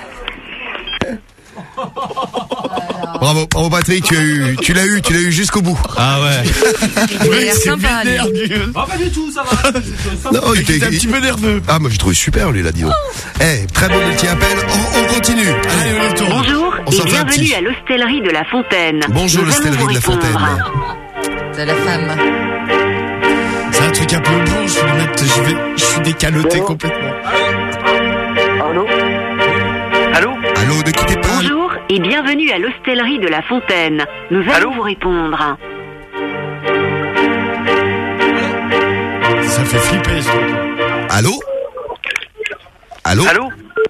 B: Bravo, bravo Patrick, tu as eu, tu l'as eu, tu l'as eu jusqu'au bout.
I: Ah ouais.
G: Il a l'air sympa, lui.
E: Ah, pas du tout, ça va.
B: Non, il était
J: un petit peu nerveux.
B: Ah, moi j'ai trouvé super lui là, dis donc. Eh, très bon petit appel. On, on continue. Allez, on y tourne.
V: Bonjour
B: On
V: et
B: s'en fait un
V: bienvenue
B: petit.
V: à l'hostellerie de la Fontaine.
B: Bonjour
V: Nous
B: l'hostellerie
V: allons
B: de la
V: vous
B: Fontaine.
V: répondre.
G: C'est la femme.
J: C'est un truc un peu bon, je vais mettre, je vais, je suis décaloté
L: Allô.
J: complètement.
L: Allô?
H: Allô?
B: Allô, ne quittez pas.
V: Bonjour et bienvenue à l'hostellerie de la Fontaine. Nous allons
H: Allô
V: vous répondre.
J: Ça fait flipper, ce truc.
B: Allô? Allô?
H: Allô?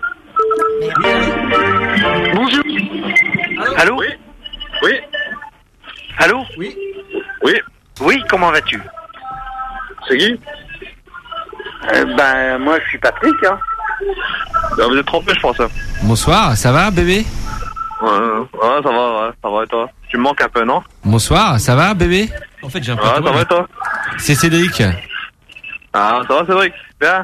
V: Bonjour.
H: Allô?
L: Oui? Oui?
H: Allô?
L: Oui? Oui?
H: Oui, comment vas-tu?
L: C'est qui?
H: euh, Ben, moi, je suis Patrick, hein.
L: Ben, vous êtes trompé, je pense. Hein.
I: Bonsoir, ça va bébé?
K: Ouais, ouais, ça va, ouais, ça va et toi? Tu me manques un peu, non?
D: Bonsoir, ça va bébé? En fait j'ai un peu...
K: Ouais, ça va et toi?
D: C'est Cédric.
K: Ah, ça va Cédric? Bien.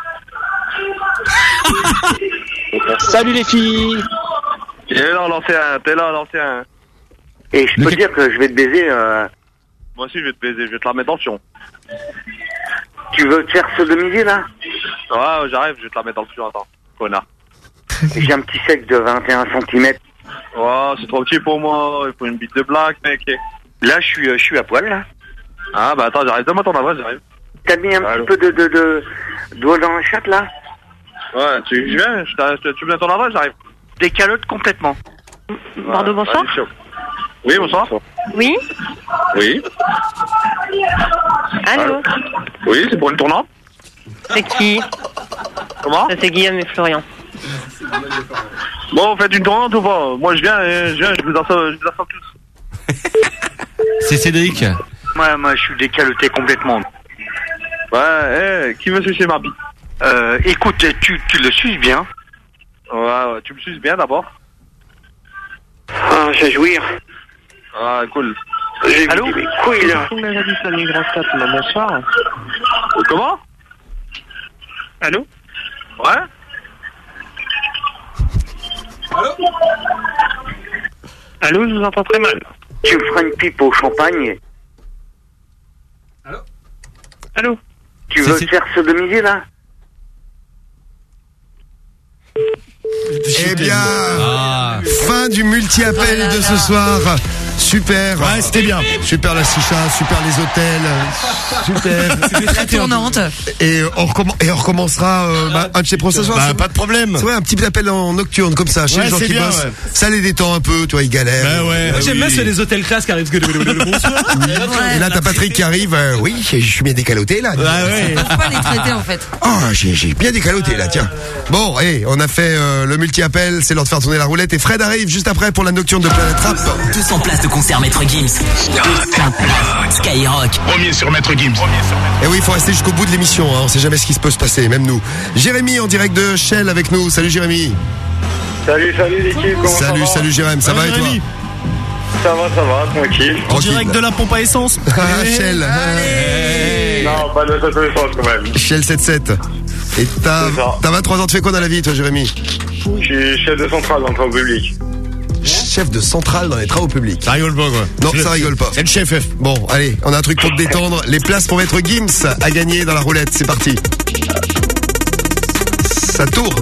Q: Salut les filles.
K: Il est là l'ancien, t'es là l'ancien.
Q: Et je peux dire que je vais te baiser. Euh...
K: Moi aussi je vais te baiser, je vais te la mettre dans le fion.
Q: Tu veux te faire sodomiser là?
K: Ouais, j'arrive, je vais te la mettre dans le fion, attends, connard.
Q: J'ai un petit sec de vingt et un centimètres.
K: Ouais, c'est trop petit pour moi, il faut une bite de blague, mec.
Q: Là, je suis, euh, je suis à poil, là.
K: Ah, bah attends, j'arrive, donne-moi ton adresse, j'arrive.
Q: T'as mis un
K: Allô.
Q: petit peu de, de, de, doigt dans la chatte, là?
K: Ouais, tu je viens, je t'a- je- tu me donnes ton adresse, j'arrive.
Q: Décalote complètement.
K: Pardon, bonsoir. Oui, bonsoir.
S: Oui.
K: Oui.
S: Allô.
K: Oui, c'est pour une tournante.
S: C'est qui?
K: Comment?
S: Ça, c'est Guillaume et Florian.
K: Bon, vous faites une tournante ou pas? Moi, je viens, et je viens, je vous assomme, je vous assomme tous.
D: C'est Cédric.
Q: Moi, moi, je suis décaloté complètement.
K: Ouais, eh, qui veut sucer ma bite?
Q: Euh, écoute, tu, tu le suces bien?
K: Ouais, ouais, tu me suces bien d'abord.
Q: Ah, j'ai jouir.
K: Ah, cool.
Q: J'ai
K: Allô?
Q: mis mes couilles, là.
S: Bonsoir.
K: Comment?
Q: Allô?
K: Ouais?
Q: Allô? Allô, je vous entends très mal. Tu me feras une pipe au champagne?
K: Allô?
Q: Allô? Tu veux te faire sodomiser, là?
B: Eh bien, fin du multi-appel de ce soir. Super.
J: Ouais, c'était bien.
B: Super la chicha, super les hôtels, super.
G: La tournante.
B: Et on, recomm- et on recommencera euh, bah, un de ces procès ce soir.
J: Bah, pas de problème.
B: C'est vrai, un petit appel en nocturne comme ça, chez
J: Ouais,
B: les gens
J: c'est
B: qui
J: bien,
B: bossent.
J: ouais.
B: Ça les détend un peu, tu vois, ils galèrent.
J: Bah ouais.
I: Moi, j'aime bien c'est les hôtels classes qui arrivent. Bonsoir.
B: Et là, t'as Patrick qui arrive. euh, oui, je suis bien décaloté là.
J: Ouais, ouais.
G: Faut pas les traiter en fait.
B: Oh, j'ai, j'ai bien décaloté là, tiens. Bon, et on a fait euh, le multi-appel, c'est l'heure de faire tourner la roulette. Et Fred arrive juste après pour la nocturne de Planète Rap.
C: deux cents places de concert Maître Gims. deux cents places. Skyrock.
F: Premier sur Maître Gims.
B: Et oui, il faut rester jusqu'au bout de l'émission, hein. On sait jamais ce qui se peut se passer, même nous. Jérémy en direct de Shell avec nous. Salut Jérémy.
K: Salut, salut l'équipe, comment ça
B: Salut,
K: va?
B: salut Jérémy, ça va et toi?
K: Ça va, ça va, tranquille.
E: En
B: Tranquille.
E: direct de la pompe à essence.
B: Ah, Shell.
K: Non, pas de reconnaissance quand même.
B: Shell sept sept. Et t'as,
K: C'est ça.
B: t'as vingt-trois ans, tu fais quoi dans la vie, toi, Jérémy?
K: Je suis chef de centrale dans le public.
B: Chef de centrale dans les travaux publics.
J: Ça rigole pas, quoi.
B: Non, ça rigole pas.
J: C'est le chef F.
B: Bon, allez, on a un truc pour te détendre. Les places pour Maître Gims à gagner dans la roulette. C'est parti. Ça tourne.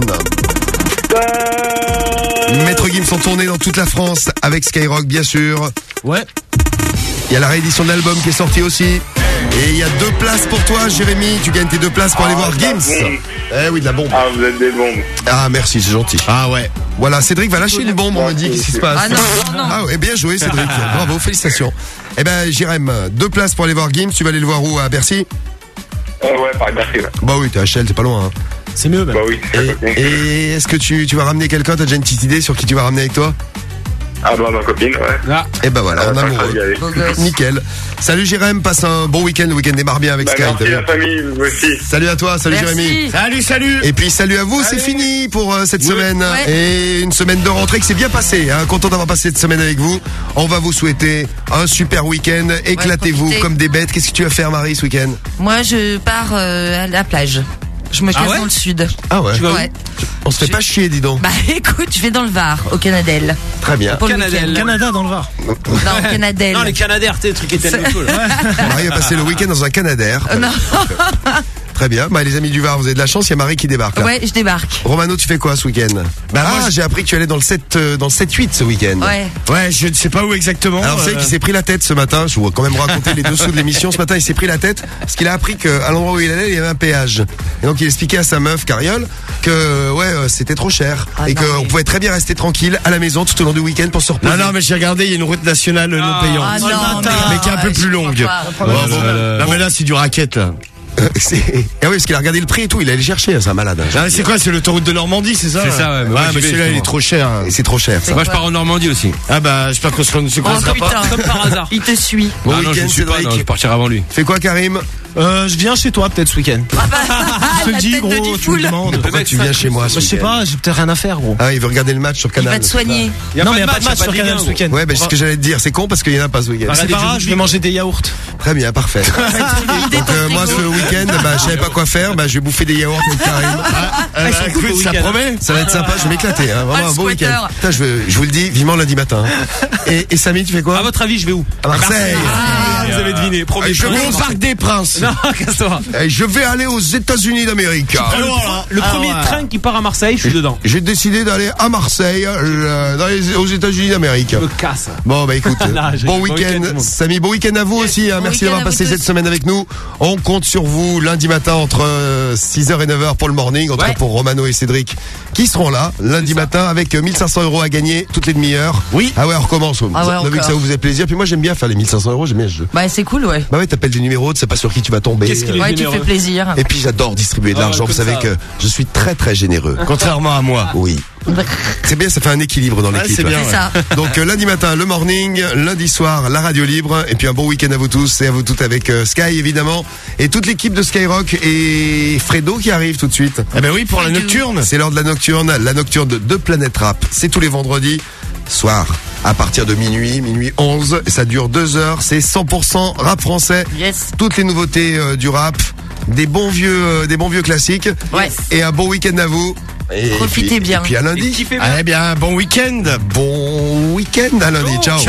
B: Maître Gims en tournée dans toute la France avec Skyrock, bien sûr.
E: Ouais.
B: Il y a la réédition de l'album qui est sortie aussi. Et il y a deux places pour toi, Jérémy. Tu gagnes tes deux places pour aller voir Gims. Eh oui, de la bombe.
K: Ah, vous êtes des bombes.
B: Ah, merci, c'est gentil.
J: Ah ouais.
B: Voilà, Cédric va lâcher une bombe, on me dit. Qu'est-ce qui se passe?
G: Ah non, non, non.
B: Ah ouais, bien joué, Cédric. Bravo, félicitations. Eh ben, Jérém, deux places pour aller voir Gims. Tu vas aller le voir où? À Bercy?
K: Euh, ouais, pareil, merci. Là.
B: Bah oui, t'es à Shell, t'es pas loin. Hein.
E: C'est mieux, même.
K: Bah oui.
B: Et, et est-ce que tu, tu vas ramener quelqu'un? T'as déjà une petite idée sur qui tu vas ramener avec toi?
K: Ah bah ma copine, ouais.
D: Ah.
B: Et ben voilà,
K: Ah,
B: on
K: ça,
B: amoureux.
K: ça va y aller.
G: Beau gosse.
B: Nickel. Salut Jérém, passe un bon week-end. Le week-end démarre bien avec
K: Bah,
B: Sky.
K: merci
B: t'as vu
K: la famille, vous aussi.
B: Salut à toi, salut
G: Merci.
B: Jérémy.
J: Salut, salut.
B: Et puis salut à vous, c'est fini pour euh, cette semaine.
G: Ouais.
B: Et une semaine de rentrée qui s'est bien passée. Hein. Content d'avoir passé cette semaine avec vous. On va vous souhaiter un super week-end. Éclatez-vous
G: profitez.
B: comme des bêtes. Qu'est-ce que tu vas faire, Marie, ce week-end?
G: Moi, je pars euh, à la plage. Je me casse
B: Ah ouais
G: dans le sud.
B: Ah ouais.
G: Tu vas où Ouais.
B: On se fait pas chier, dis donc.
G: Bah écoute, je vais dans le Var, au Canadel.
B: Très bien.
G: Pour le
E: Canadel.
G: week-end.
E: Canada dans le Var.
G: Non, Canadel.
I: Non, les Canadaires, tu sais, le truc était tellement cool.
B: Marie va passer le week-end dans un Canadair.
G: Euh, non.
B: Très bien. Bah, les amis du Var, vous avez de la chance. Il y a Marie qui débarque. Là.
G: Ouais, je débarque.
B: Romano, tu fais quoi ce week-end?
J: Bah,
B: ah,
J: moi, je-
B: j'ai appris que tu allais dans le sept, euh, dans le sept huit ce week-end.
G: Ouais.
J: Ouais, je ne sais pas où exactement.
B: Alors, c'est
J: euh,
B: vrai qu'il s'est pris la tête ce matin. Je vous quand même raconter les dessous de l'émission. Ce matin, il s'est pris la tête parce qu'il a appris qu'à l'endroit où il allait, il y avait un péage. Et donc, il expliquait à sa meuf, Cariole, que, ouais, euh, c'était trop cher.
G: Ah
B: et
G: non,
B: qu'on
G: mais-
B: pouvait très bien rester tranquille à la maison tout au long du week-end pour se reposer.
J: Non, non, mais j'ai regardé, il y a une route nationale non payante.
G: Ah non,
J: mais qui est un peu
G: ouais,
J: plus
G: je
J: longue.
G: crois pas.
J: Ouais, bon. Non, mais là, c'est du racket, là.
B: Euh, c'est- Ah oui, parce qu'il a regardé le prix et tout. Il allait le chercher, hein, c'est un malade. hein.
J: Ah, c'est quoi, c'est l'autoroute de Normandie, c'est ça?
D: C'est ça, ouais, mais
J: Ouais,
D: moi, j'y
J: mais
D: vais,
J: celui-là, il est
D: justement.
J: trop cher.
B: Et c'est trop cher. ça.
D: Moi, je pars en Normandie aussi.
J: Ah bah, j'espère qu'on se, se
G: Oh
J: croisera pas.
G: putain,
I: Comme par hasard.
G: il te suit.
B: Bon
D: Ah non, je
B: week-end,
D: ne suis pas,
B: Cédric.
D: non, je partirai avant lui.
B: Fais quoi, Karim?
E: Euh, je viens chez toi peut-être ce week-end.
G: Ah bah,
E: Je te
G: la
E: dis
G: tête de
E: gros, tu me
G: Diffoul.
E: demandes.
B: Pourquoi tu viens chez moi ce
E: Bah, Je sais
B: week-end
E: pas, j'ai peut-être rien à faire gros.
B: Ah, il veut regarder le match sur
G: Il
B: Canal.
G: va te soigner.
E: Y a non mais y a pas de match sur Canal ce week-end.
B: Ouais, bah c'est ce que j'allais te dire. C'est con parce qu'il y en a pas ce week-end.
E: Bah, c'est pas grave, je vais manger des yaourts.
B: Très bien, parfait. Donc euh, moi ce week-end, bah je savais pas quoi faire, bah je vais bouffer des yaourts avec Karim.
J: Ah, bah, écoute, ça promet.
B: Ça va être sympa, je vais m'éclater, hein. Vraiment
G: Ah,
B: un beau
G: squatter.
B: week-end. Putain, je, veux- je vous le dis, vivement lundi matin. Et, et Samy, tu fais quoi?
I: À votre avis, je vais où?
B: À Marseille.
I: Ah, vous avez deviné. Premier
B: Je
I: choix.
B: vais au Parc des Princes.
I: Non, casse-toi.
B: Et je vais aller aux États-Unis d'Amérique.
I: Le
E: Ah,
I: premier
E: ouais.
I: train qui part à Marseille, je suis dedans.
B: J'ai décidé d'aller à Marseille, euh, dans les- aux États-Unis d'Amérique.
I: Je me casse.
B: Bon bah écoute,
I: Là, j'ai-
B: bon
I: bon week-end, tout le
B: week-end,
I: monde.
B: Samy, bon week-end à vous aussi, hein.
G: Bon
B: Merci
G: week-end
B: d'avoir
G: à
B: passé
G: vous
B: cette
G: tous.
B: semaine avec nous. On compte sur vous lundi matin entre euh, six heures et neuf heures pour le morning, en tout
I: Ouais.
B: cas pour Romano et Cédric qui seront là lundi matin avec euh, mille cinq cents euros à gagner toutes les demi-heures.
J: Oui.
B: Ah ouais, on recommence.
G: Ah ouais,
B: on a vu que
G: encore.
B: ça vous faisait plaisir. Puis moi j'aime bien faire les mille cinq cents euros, j'aime bien ce jeu.
G: Bah c'est cool, ouais.
B: Bah ouais, t'appelles des numéros, tu sais pas sur qui tu vas tomber.
I: Qu'est-ce qu'il est
G: Ouais, tu
I: généreux.
G: fais plaisir.
B: Et puis j'adore distribuer de
I: Ah,
B: l'argent.
I: comme
B: Vous savez
I: ça.
B: que je suis très très généreux.
J: Contrairement à moi.
B: Oui. C'est bien, ça fait un équilibre dans
J: Ouais,
B: l'équipe.
J: c'est bien,
G: C'est ça.
B: Donc euh, lundi matin, le morning, lundi soir, la radio libre, et puis un bon week-end à vous tous et à vous toutes avec euh, Sky évidemment, et toute l'équipe de Skyrock et Fredo qui arrive tout de suite.
J: Eh ben oui, pour la nocturne.
B: C'est l'heure de la nocturne, la nocturne de, de Planète Rap. C'est tous les vendredis soir à partir de minuit, minuit onze, et ça dure deux heures. C'est cent pour cent rap français.
G: Yes.
B: Toutes les nouveautés euh, du rap, des bons vieux, euh, des bons vieux classiques.
G: Ouais.
B: Et un bon week-end à vous. Et
G: Profitez
B: puis-
G: bien.
B: Et puis à lundi.
I: Kiffez bien.
J: Eh bien, bon week-end.
B: Bon week-end à lundi. Ciao.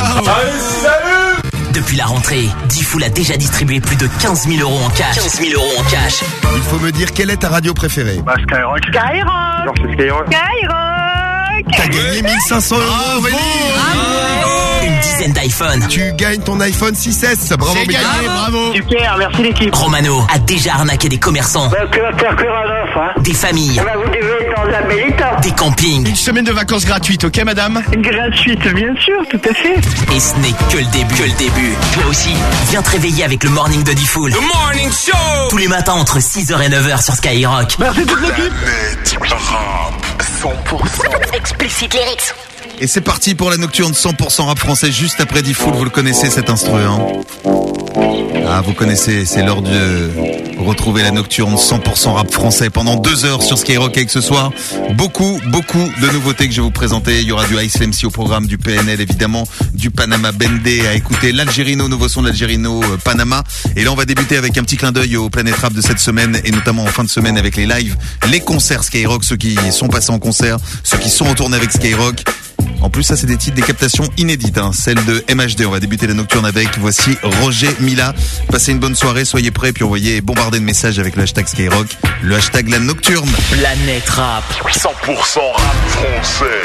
C: Depuis la rentrée, Diffoul a déjà distribué plus de quinze mille euros en cash. quinze mille euros en cash.
B: Il faut me dire quelle est ta radio préférée.
K: Bah, Skyrock.
V: Skyrock.
K: Genre, c'est Skyrock.
V: Skyrock.
B: T'as gagné mille cinq cents euros, Aurélie.
C: Une dizaine d'iPhone.
B: Tu gagnes ton iPhone six S. Bravo,
J: C'est
B: Mika.
J: gagné, bravo.
L: Super, merci l'équipe.
C: Romano a déjà arnaqué des commerçants,
L: Bah, que va faire que Rodolphe, hein?
C: des familles,
L: Bah, vous devez être dans un bel état.
C: des campings.
J: Une semaine de vacances gratuites, ok madame?
L: Gratuite, bien sûr, tout à fait.
C: Et ce n'est que le début. Que le début. Toi aussi, viens te réveiller avec le morning de Diffoul.
I: The Morning Show.
C: Tous les matins entre six heures et neuf heures sur Skyrock.
L: Merci toute l'équipe.
T: Explicit lyrics.
M: Et c'est parti pour la nocturne cent pour cent rap français juste après Diffoul. Vous le connaissez cet instru, hein? Ah, vous connaissez, c'est l'heure de retrouver la nocturne cent pour cent rap français pendant deux heures sur Skyrock avec ce soir. Beaucoup, beaucoup de nouveautés que je vais vous présenter. Il y aura du Ice M C au programme, du P N L évidemment, du Panama Bendé à écouter, l'Algérino, nouveau son de l'Algérino euh, Panama. Et là, on va débuter avec un petit clin d'œil au Planète Rap de cette semaine et notamment en fin de semaine avec les lives, les concerts Skyrock, ceux qui sont passés en concert, ceux qui sont en tournée avec Skyrock. En plus, ça, c'est des titres, des captations inédites, hein. Celle de M H D. On va débuter la nocturne avec, voici Roger Mila. Passez une bonne soirée, soyez prêts, puis envoyez bombarder de messages avec le hashtag Skyrock, le hashtag la nocturne.
C: Planète Rap.
F: cent pour cent rap français.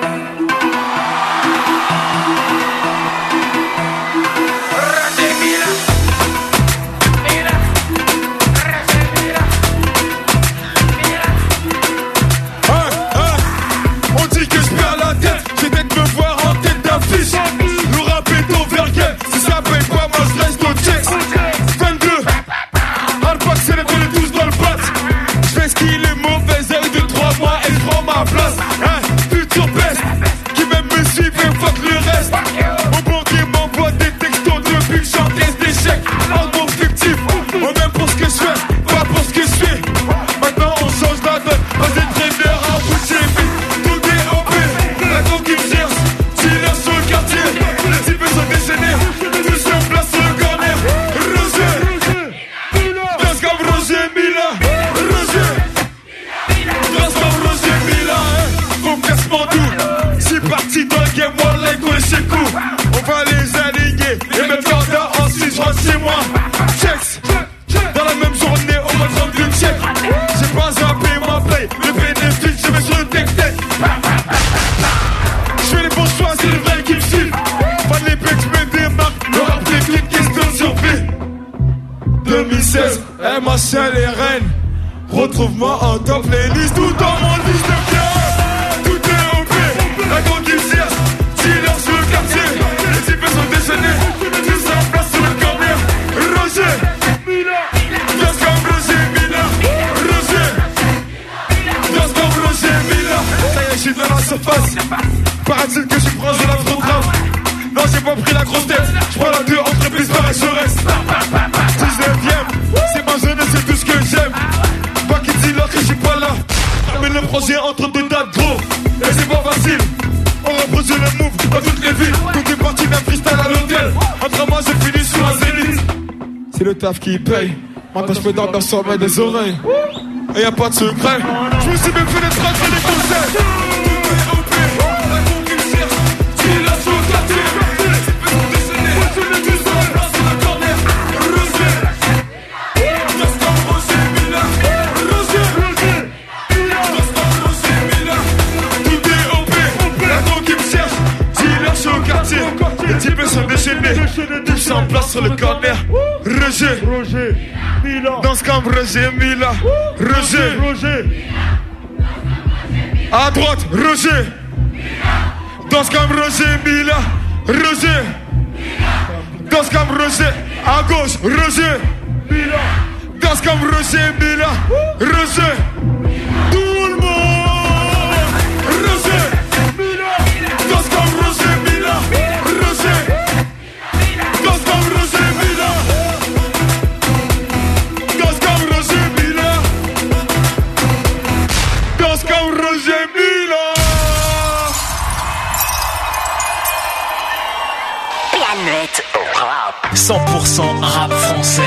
R: On dit que je perds la tête, j'ai peut-être me voir en tête d'affiche. Le rap est overgame, si ça paye pas, moi je reste au check. vingt-deux, Alpac c'est les tous dans le bat. Je fais ce qu'il est mauvais, air de trois mois et je prends ma place. Hein, futur best, qui même me suit, et fuck le reste. Mon banquier m'envoie des textos depuis que j'encaisse des chèques. En gros fictif, on aime pour ce que je fais, pas pour ce que je fais. Maintenant on change la donne, pas des traîneurs à boucher vite. Tout est O P, la gang qui me cherche, silence sur le quartier. Les types sont déchaînés, tous se placent sur le corner. Roger, danse comme Roger Mila. Roger, danse comme Roger Mila. Faut casse-moi tout, c'est parti dans le game, moi like on est chez coup. On va les aligner, et même quand t'as en six, je rentre chez moi. Checks, dans la même journée, on va prendre le check. J'ai pas zappé ma paye, le bénéfice, je vais sur le tech-tech. Je fais les bons choix, c'est les vrais qui me suivent. Pas les pecs, je me démarque, le rap des clips, question surpris. deux mille seize, M H L et Rennes. Retrouve-moi en top playlist, tout dans mon liste de biens. Tout est O P, la gang qui me cherche, silence sur le quartier. Les types sont déchaînés, tous en place sur le corner. Roger, danse comme Roger Mila. Roger, danse comme Roger Mila. Ça y est, je suis dans la surface. Paraît-il que je suis proche de la trop Non, j'ai pas pris la grosse tête. Je prends la deux entreprises par S R S. dix-neuvième, c'est met le projet entre deux dates gros. Et c'est pas facile. On reproduit le move dans toutes les villes. Tout est parti d'un freestyle à l'hôtel. Entre moi j'ai fini sur un zénith. C'est le taf qui paye. Maintenant je peux dormir dans le sommeil des oreilles. Et y'a pas de secret. Je me suis même fait des tracks et des conseils. Les types sont déchaînés, tous en place sur le corner. Roger, Roger, Mila. Dans ce camp, Roger, Mila. Roger, Roger. À droite, Roger. Dans ce camp, Roger, Mila. Roger. Dans ce camp, Roger. À gauche, Roger. Mila. Dans ce camp, Roger, Mila. Roger. Tout le monde. Roger. Dans ce camp, Roger, Mila.
C: Planète Rap. cent pour cent rap français.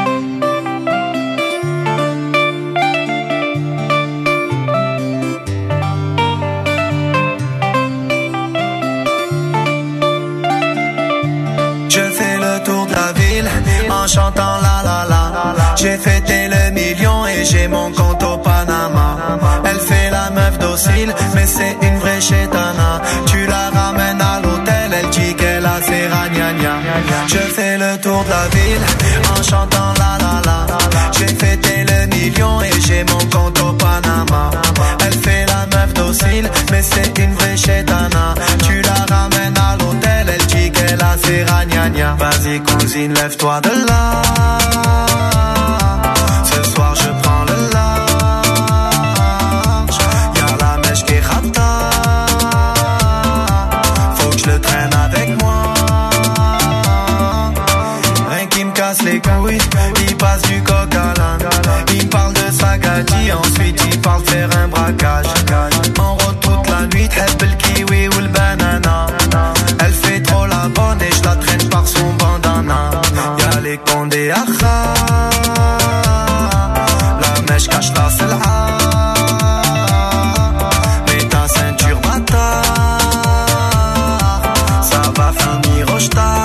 A: Je fais le tour de la ville en chantant la la la. J'ai fêté le million et j'ai mon compte au Panama. Elle fait la meuf docile, mais c'est une vraie chétana. Tu la ramènes à l'hôtel, elle dit qu'elle a ses ragnagna. Je fais le tour de la ville en chantant la la la. J'ai fêté le million et j'ai mon compte au Panama. Elle fait la meuf docile, mais c'est une vraie chétana. Tu la ramènes à l'hôtel, elle dit qu'elle a ses ragnagna. Vas-y cousine, lève-toi de là. Ce soir je prends le large. Y'a la mèche qui rata. Faut que je le traîne avec moi. Rien qui me casse les couilles. Il passe du coq à l'âne. Il me parle de sa gâtie. Ensuite il parle de faire un braquage. En route toute la nuit. T'heb le kiwi ou le banana. Elle fait trop la bonne et je la traîne par son bandana. Y'a les condés à la mèche cache la selha. Mets ta ceinture bâtard. Ça va finir au star.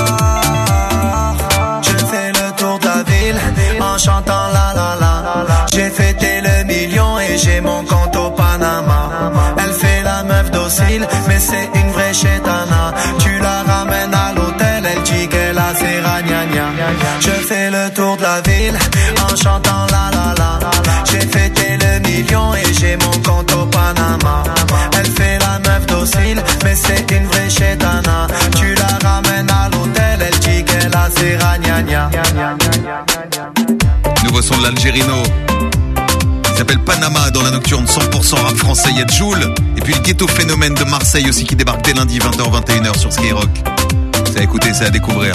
A: Je fais le tour de la ville en chantant la la la. J'ai fêté le million et j'ai mon compte au Panama. Elle fait la meuf docile, mais c'est une vraie chétana. Tu la ramènes à l'hôtel, elle dit qu'elle a ses ragnagna. Je fais le tour de la ville en chantant la la la. J'ai fêté le million et j'ai mon compte au Panama. Elle fait la meuf docile, mais c'est une vraie chétana. Tu la ramènes à l'hôtel, elle dit qu'elle a ses ragnagna.
M: Nouveau son de l'Algérino. Il s'appelle Panama dans la nocturne cent pour cent rap français. Il y a Joule et puis le Ghetto Phénomène de Marseille aussi qui débarque dès lundi vingt heures vingt et une heures sur Skyrock. C'est à écouter, c'est à découvrir.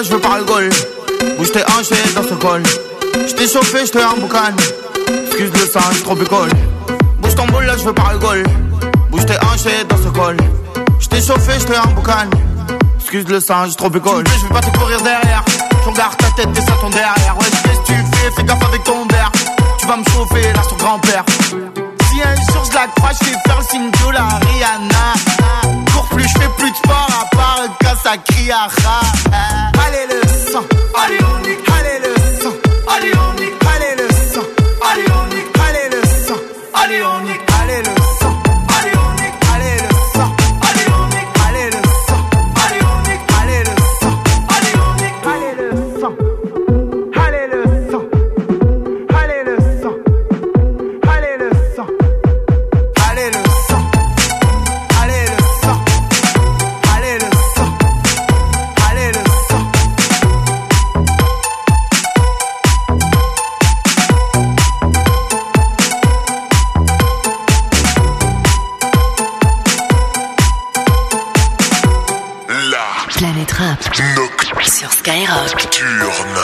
A: je veux pas rigoler. Bouge tes hanches et dans ce col. J't'ai chauffé, j't'ai un boucan. Excuse le sang, j'suis trop picole. Bouge ton boule là, je veux pas rigoler. Bouge tes hanches et dans ce col. J't'ai chauffé, j't'ai un boucan. Excuse le sang, j'suis trop picole. Je veux pas te courir derrière. J'en garde ta tête et ça ton derrière. Ouais, qu'est-ce que tu fais? Fais gaffe avec ton verre. Tu vas me chauffer là sur grand-père. Si un jour je la crois, je vais faire le signe de la Rihanna. Cours plus, je fais plus de sport à part quand ça crie à rat. Allez le sang, allez on y, allez le sang, allez on y, allez le sang, allez on y, allez le sang, allez on y, allez le sang, allez on y, allez le sang, allez on y, allez le sang, allez on y, allez le sang, allez on y, allez le sang, allez le sang, allez le sang, allez le sang. Allez le sang, allez le sang, allez le sang, allez le sang.
F: La
T: Planète Rap sur Skyrock.
F: Nocturne.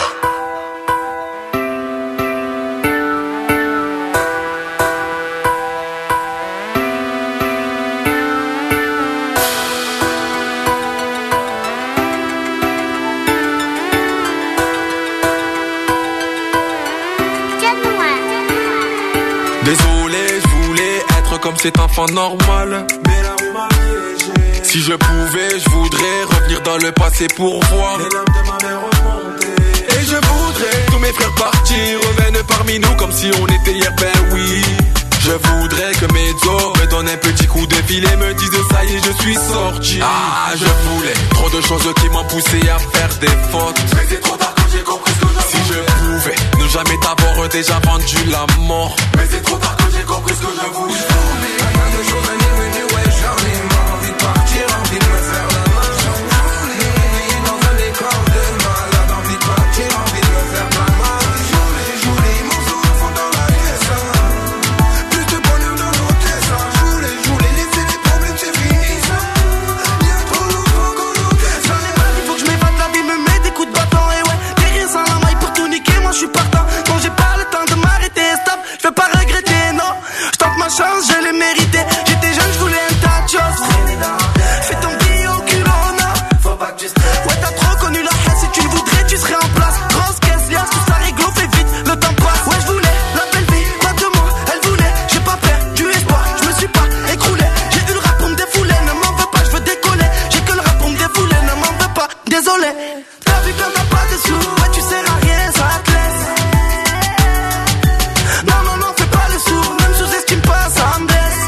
R: Désolé, je voulais être comme cet enfant normal. Mais la rue m'a piégé. Si je pouvais, je voudrais revenir dans le passé pour voir les larmes de ma mère remonter. Et je voudrais tous mes frères partir, reviennent parmi nous comme si on était hier, ben oui. Je voudrais que mes os me donnent un petit coup de filet, me disent ça y est, je suis sorti. Ah, je voulais trop de choses qui m'ont poussé à faire des fautes. Mais c'est trop tard quand j'ai compris ce que je Si je pouvais ne jamais t'avoir déjà vendu la mort. Mais c'est trop tard quand j'ai compris ce que je voulais. Rien de choses n'est venu, ouais, j'en ai marre. Envie de partir, envie de me faire la main. J'en voulais réveiller dans un décor de malade. Envie de partir, envie de me faire la main. Je voulais, je voulais, mon sourire fond dans la caisse. Plus de bonheur dans nos caisses. Je voulais, je voulais laisser les problèmes, c'est fini ça. Y'a trop longtemps qu'on nous caisse.
A: J'en ai marre, il faut que je m'évade, la vie me met des coups de bâton. Et ouais, guérir sans la maille pour tout niquer, moi je suis partant. Non, j'ai pas le temps de m'arrêter, stop, je vais pas regretter, non. Je tente ma chance, je l'ai mérité. J'étais jeune, je voulais un tas de choses. Fais ton billet au culot, non. Faut pas que tu stresses. Ouais, t'as trop connu la haine, si tu le voudrais, tu serais en place. Grosse caisse, liasse, tout ça réglo, fais vite, le temps passe. Ouais, je voulais la belle vie, pas de moi, elle voulait. J'ai pas perdu espoir, je me suis pas écroulé. J'ai eu le rap pour me défouler, ne m'en veux pas, je veux décoller. J'ai que le rap pour me défouler, ne m'en veux pas, désolé. T'as vu comme t'as pas de sous, ouais, tu sers à rien, ça te laisse. Non, non, non, fais pas le sourd, même sous-estime pas, ça me blesse.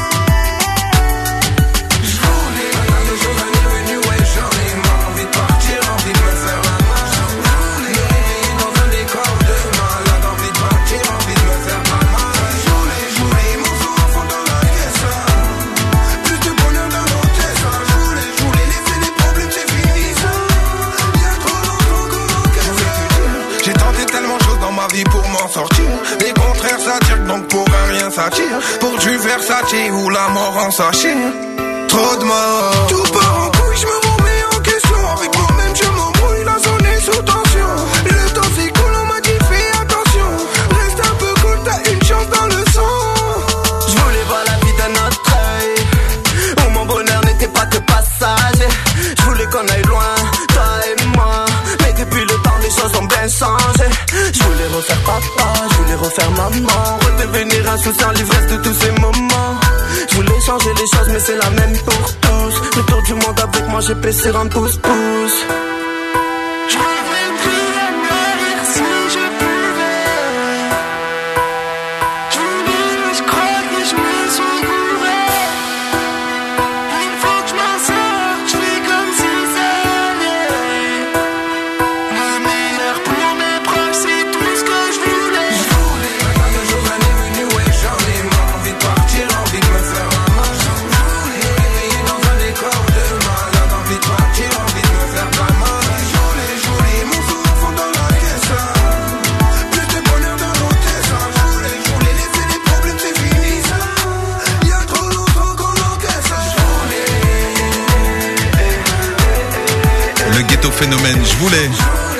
R: Je voulais rien de choses n'est venu, ouais, j'en ai marre. Envie de partir, envie de me faire la main. Je voulais réveiller dans un décor de malade. Envie de partir, envie de me faire la main. Je voulais, je voulais, mon sourire fond dans la caisse. Plus de bonheur dans nos caisses. Je voulais, je voulais laisser les problèmes, c'est fini ça. Y'a trop longtemps qu'on nous casse. J'ai tenté tellement de choses dans ma vie pour m'en sortir. Les contraires s'attirent, donc pour un rien s'attire. Pour du Versace ou la mort en sachet. Trop de morts. Tout part en couille, je me remets en question. Avec moi-même, je m'embrouille, la zone est sous tension. Le temps s'écoule, on m'a dit fais attention. Reste un peu cool, t'as une chance dans le sang.
A: Je voulais voir la vie d'un autre œil, où mon bonheur n'était pas que passager. Je voulais qu'on aille loin, toi et moi. Mais depuis le temps, les choses ont bien changé. Je voulais refaire papa, je voulais refaire maman. Redevenir insouciant, l'ivresse de tous ces moments. Je voulais changer les choses, mais c'est la même pour tous. Le tour du monde avec moi, j'ai pressé en pouce-pouce. Je rêverais plus à mourir si je pouvais. Je voulais, je crois que je me suis gouré. Il faut que je m'en sorte, je fais comme si ça allait. Le meilleur pour mes proches, c'est tout ce que je voulais.
R: Je voulais rien de choses n'est venu, ouais, j'en ai marre. Envie de partir, envie de me faire la main. Je voulais réveiller dans un décor de malade. Envie de partir, envie de me faire la main. Je voulais, je voulais, mon sourire fond dans la caisse. Plus de bonheur dans nos caisses. Je voulais, je voulais laisser les problèmes, c'est fini ça. Y'a trop longtemps qu'on encaisse. Je voulais.
M: Le ghetto phénomène, je voulais.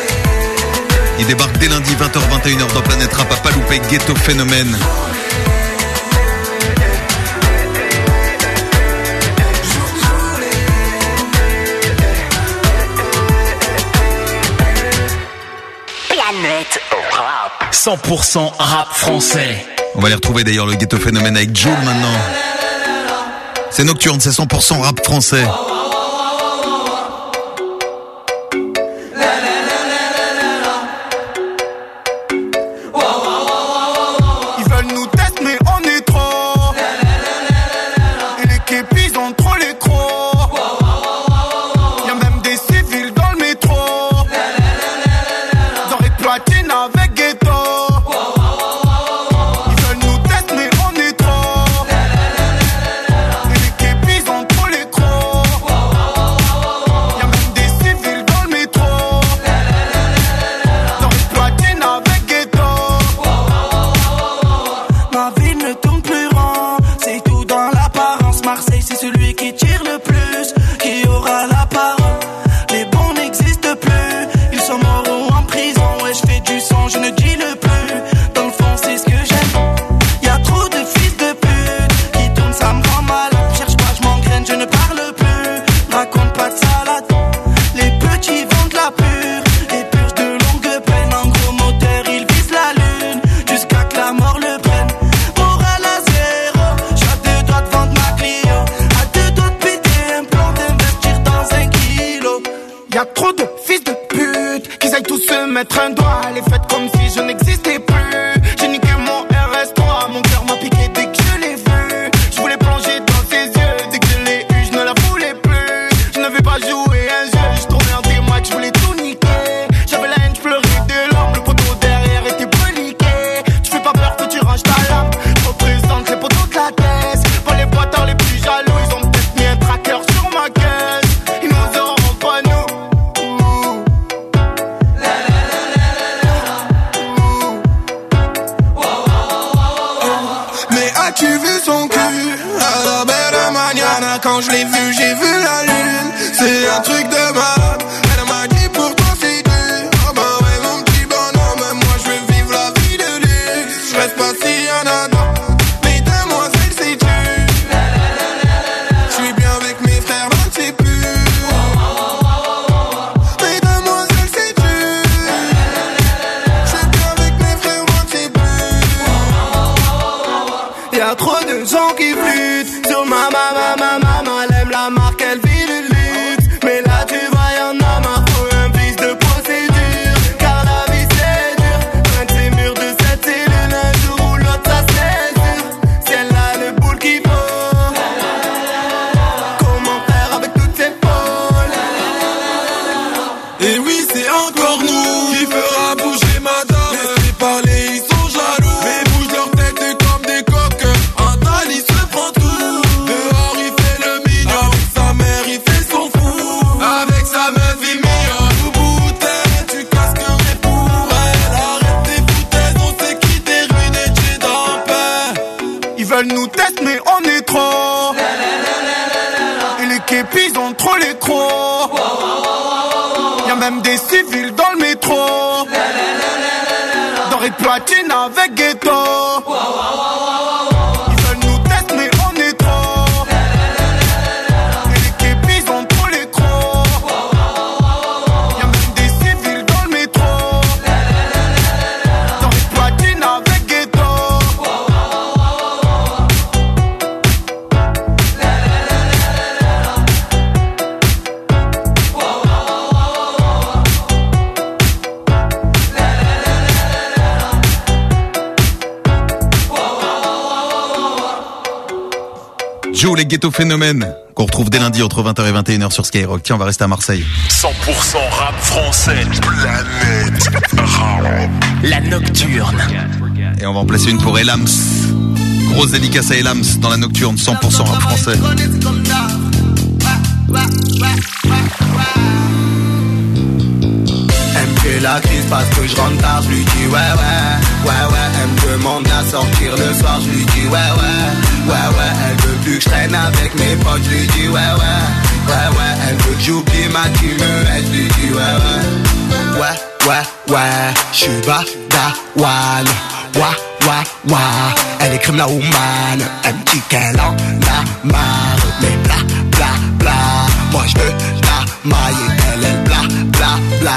M: Il débarque dès lundi vingt heures vingt et une heures dans Planète Rap à pas louper, Ghetto Phénomène.
C: Planète Rap. cent pour cent rap français.
M: On va les retrouver d'ailleurs, le Ghetto Phénomène avec Joe maintenant. C'est Nocturne, c'est cent pour cent rap français.
R: Ils veulent nous tester mais on est trop. Et les képis ont trop les crocs. Y'a même des civils dans le métro. Dans les platines avec ghetto. Ils veulent nous tester mais on est trop. Et les képis ont trop les crocs. Y'a même des civils dans le métro. Dans les platines avec ghetto. Ma ville ne tourne plus rond, c'est tout dans l'apparence. Marseille, c'est celui qui tire le plus, qui aura la parole. Les bons n'existent plus, ils sont morts ou en prison. Ouais, je fais du son, je ne dis le plus. Dans le fond, c'est ce que j'aime. Y'a trop de fils de pute qui tournent, ça me rend malade. Cherche pas, je m'engraine, je ne parle plus. Raconte pas de salade. Les petits vendent la pure et purgent de longue peine. En gros moteur, ils visent la lune jusqu'à que la mort le prenne. Morale à zéro, j'suis à deux doigts de vendre ma Clio. À deux doigts de péter un plan, d'investir dans un kilo. Y'a trop de fils de pute qu'ils aillent tous se mettre un doigt. Les fêtes comme si je n'existais plus. J'ai niqué mon R S trois, mon cœur m'a piqué dès que je l'ai vu. Je voulais plonger dans ses yeux, dès que je l'ai eu, je ne la voulais plus. Je ne vais pas jouer un jeu, je tournais en témoin, je voulais tout niquer. J'avais la haine, je pleurais de larmes, le poteau derrière était reliqué. Tu fais pas peur que tu ranges ta lame. Je représente les poteaux de la caisse. Pas les boiteurs les plus jaloux, ils ont peut-être mis un tracker sur ma caisse. Ils nous auront pas nous. Ouh. Mais as-tu vu son cul à la belle mañana? Quand je l'ai vu, j'ai vu la lune. C'est un truc de malade. Elle m'a dit pour toi c'est dur. Ah bah ouais mon petit bonhomme, moi je veux vivre la vie de luxe. Je reste pas si anodin. Mais demoiselle c'est tu. Je suis bien avec mes frères, là c'est plus. Mais demoiselle c'est tu. Je suis bien avec mes frères, moi c'est plus. Y'a trop de gens qui flûtent sur ma ma ma ma ma. Elle aime la marque, elle vit le luxe. Mais là tu vois y'en a marre, faut un vice de procédure. Car la vie c'est dur, loin de ces murs de cette cellule. Un jour ou l'autre ça c'est sûr, celle-là le boule qu'il faut. Comment faire avec toutes ces folles? Et oui c'est encore nous qui fera bouger madame. Laissez parler, ils sont jaloux. Mais bougent leur tête comme des coques. Un tal il se prend tout. Dehors il fait le mignon. Avec sa mère il fait son fou. Avec sa meuf il mignonne. Tout bouteille, tu casquerais pour elle. Arrête tes foutaises, on sait qui t'es ruiné, tu es dans paix. Ils veulent nous tester mais on est trop. Et les képis ont trop les crocs. Y'a même des civils dans le métro. Dans les platines avec ghetto. Ils veulent nous tester mais on est trop. Et les képis ont trop les crocs. Y'a même des civils dans le métro. Dans les platines avec ghetto.
M: Joe, les Ghetto Phénomènes, qu'on retrouve dès lundi entre vingt heures et vingt et une heures sur Skyrock. Tiens, on va rester à Marseille.
C: cent pour cent rap français. Planète Rap. La Nocturne.
M: Et on va en placer une pour Elams. Grosse dédicace à Elams dans la Nocturne, cent pour cent rap français.
A: Elle me fait la crise parce que je rentre tard, je lui dis ouais ouais, ouais ouais. Elle me demande à sortir le soir, je lui dis ouais ouais, ouais ouais. Elle veut plus que je traîne avec mes potes, je lui dis ouais ouais, ouais ouais. Elle veut que j'oublie ma team, elle, je lui dis ouais ouais, ouais. ouais, ouais, j'suis badawan. Wah, wah, wah, elle est crème la woman. Elle me dit qu'elle en a marre. Mais bla, bla, bla, moi j'veux la mailler. Elle, elle, bla, bla, bla.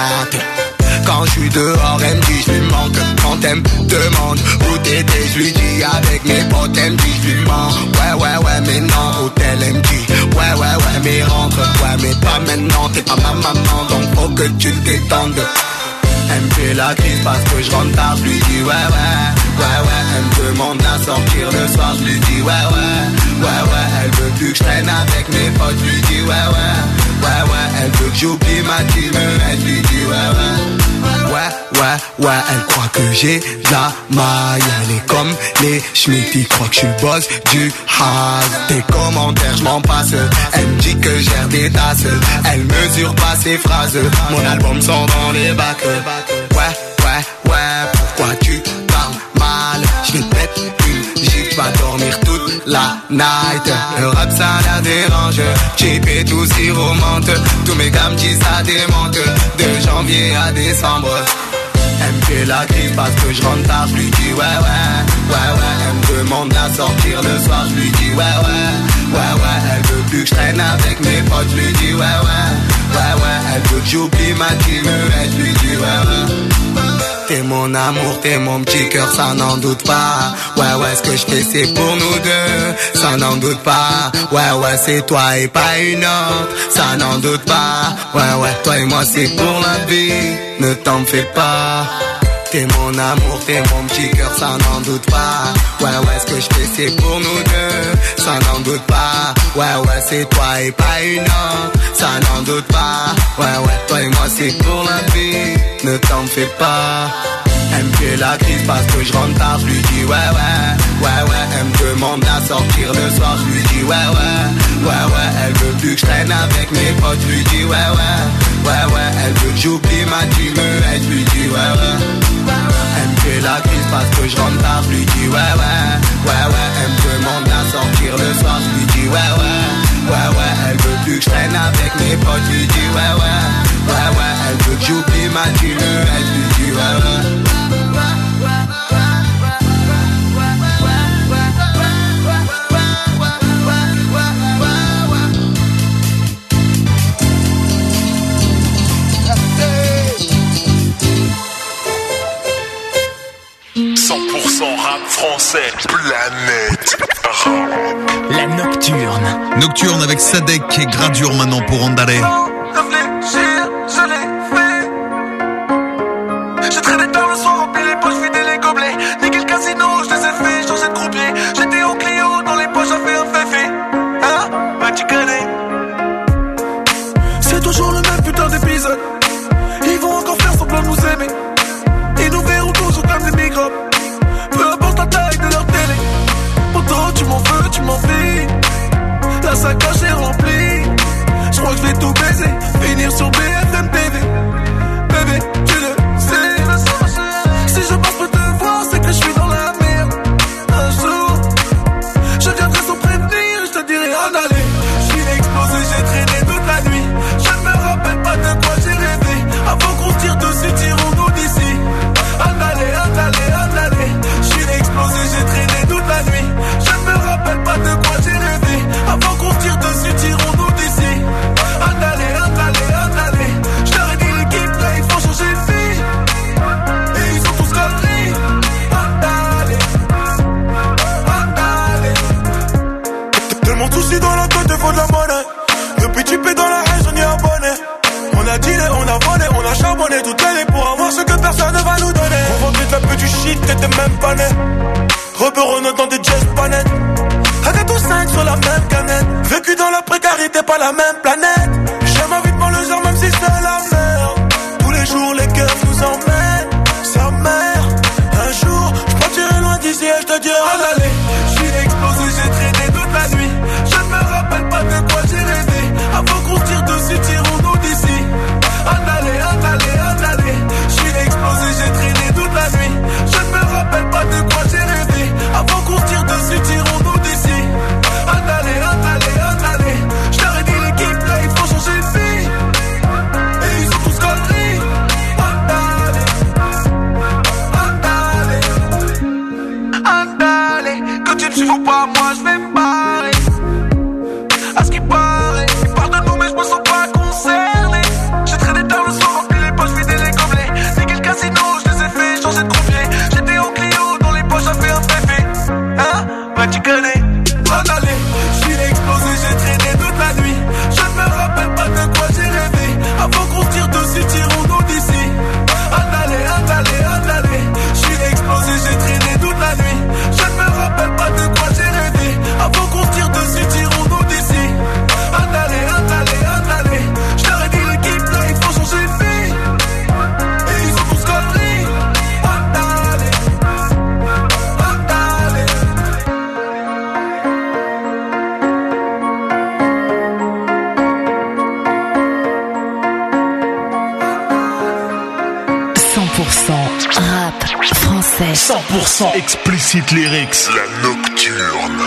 A: Quand j'suis dehors, elle me dit j'lui manque. Quand elle me demande où t'étais, j'lui dis avec mes potes. Elle me dit j'lui mens. Ouais, ouais, ouais, mais non. Hôtel, elle me dit ouais, ouais, ouais, mais rentre. Ouais, mais pas maintenant, t'es pas ma maman. Donc faut que tu te détendes. Elle me fait la crise parce que je rentre tard, je lui dis ouais ouais, ouais ouais. Elle me demande à sortir le soir, je lui dis ouais ouais, ouais ouais. Elle veut plus que je traîne avec mes potes, je lui dis ouais ouais, ouais ouais. Elle veut que j'oublie ma team, je lui dis ouais ouais, ouais ouais, ouais. Elle croit que j'ai de la maille, elle est comme les Schmitt, ils croient que je suis le boss du Haz. Tes commentaires, je m'en passe, elle me dit que j'ai des tasses. Elle mesure pas ses phrases, mon album sort dans les bacs. Ouais, ouais, ouais, pourquoi tu parles mal? Je vais te mettre une gigue, j'vas dormir toute la night. Le rap ça la dérange, cheap et tout s'y-romante. Tous mes gars me disent ça démente, de janvier à décembre. Elle me fait la crise parce que je rentre tard, je lui dis ouais ouais, ouais ouais. Elle me demande à sortir le soir, je lui dis ouais ouais, ouais ouais. Elle veut plus que je traîne avec mes potes, je lui dis ouais ouais, ouais ouais. Elle veut que j'oublie ma team, je lui dis ouais ouais. T'es mon amour, t'es mon petit cœur, ça n'en doute pas. Ouais ouais, ce que je fais c'est pour nous deux, ça n'en doute pas. Ouais ouais, c'est toi et pas une autre, ça n'en doute pas. Ouais ouais, toi et moi c'est pour la vie, ne t'en fais pas. T'es mon amour, t'es mon petit cœur, ça n'en doute pas. Ouais ouais, ce que je fais c'est pour nous deux, ça n'en doute pas. Ouais ouais, c'est toi et pas une autre, ça n'en doute pas. Ouais ouais, toi et moi c'est pour la vie, ne t'en fais pas. Elle me fait la crise parce que je rentre tard, je lui dis ouais ouais, ouais ouais. Elle me demande à sortir le soir, je lui dis ouais ouais, ouais ouais. Elle veut plus que je traîne avec mes potes, je lui dis ouais ouais, ouais ouais. Elle veut que j'oublie ma team, je lui dis ouais ouais. Elle me fait la crise parce que je rentre tard, je lui dis ouais ouais, ouais ouais. Elle me demande à sortir le soir, je lui dis ouais ouais, ouais ouais. Elle veut plus que je traîne avec mes potes, je lui dis ouais ouais, ouais ouais. Elle veut que j'oublie ma team, je lui dis ouais ouais.
R: cent pour cent rap français, planète rap.
C: La Nocturne.
M: Nocturne avec Sadek et Gradure maintenant pour Andale.
R: Réfléchir, je l'ai fait. J'ai traîné tard le soir, rempli les poches, vidé les gobelets. Niqué le casino, je les ai fait, changé de croupier. J'étais au Clio, dans les poches, j'ai fait un féfé. Hein, bah tu connais. C'est toujours le même putain d'épisode. Ils vont encore faire semblant de nous aimer. Ils nous verront toujours comme des microbes. Peu importe la taille de leur télé. Pourtant tu m'en veux, tu m'en vis. La sacoche est remplie. Je crois que je vais tout baiser. Finir sur B F M T V. Bébé, tu le sais. Si je passe pour te voir, c'est que je suis dans la merde. Un jour, je viendrai sans prévenir. Je te dirai en aller. Je suis explosé, j'ai traîné toute la nuit. Je ne me rappelle pas de quoi j'ai rêvé. Avant qu'on se tire dessus, tirons-nous d'ici. Andale, andale, andale. Je suis explosé, j'ai traîné toute la nuit. Je ne me rappelle pas de quoi j'ai rêvé. Avant qu'on se tire dessus, tirons-nous d'ici. Andale, andale, andale. Je leur ai dit l'équipe là, il faut changer de fille. Et ils ont tous conneries. Andale, andale. Tellement de soucis dans la tête, il faut de la monnaie. Depuis tu paies dans la haine, on y est abonné. On a dealé, on a volé, on a charbonné toute l'année pour avoir ce que personne ne va nous donner. On vendait de la peu du shit, t'étais même pas né. Rebeu Renault dans des jazz panettes. Avec tous cinq sur la même canette. Vécu dans la précarité, pas la même planète. J'aime ma vie de banlieusard même si c'est la merde. Tous les jours les cœurs nous emmènent. Sa mère, un jour, j'partirai loin d'ici et j'te dirai allez. J'suis explosé, j'ai traîné toute la nuit. Je ne me rappelle pas de quoi j'ai rêvé. Avant qu'on se tire dessus, tirons-nous d'ici. Andale, andale, andale. J'suis explosé, j'ai traîné toute la nuit. Je ne me rappelle pas de quoi j'ai rêvé. Avant qu'on se tire dessus, tirons-nous d'ici. Andale, andale, andale. J't'aurais dit l'équipe là, il
P: pour cent rap français.
R: cent pour cent explicit lyrics. La nocturne.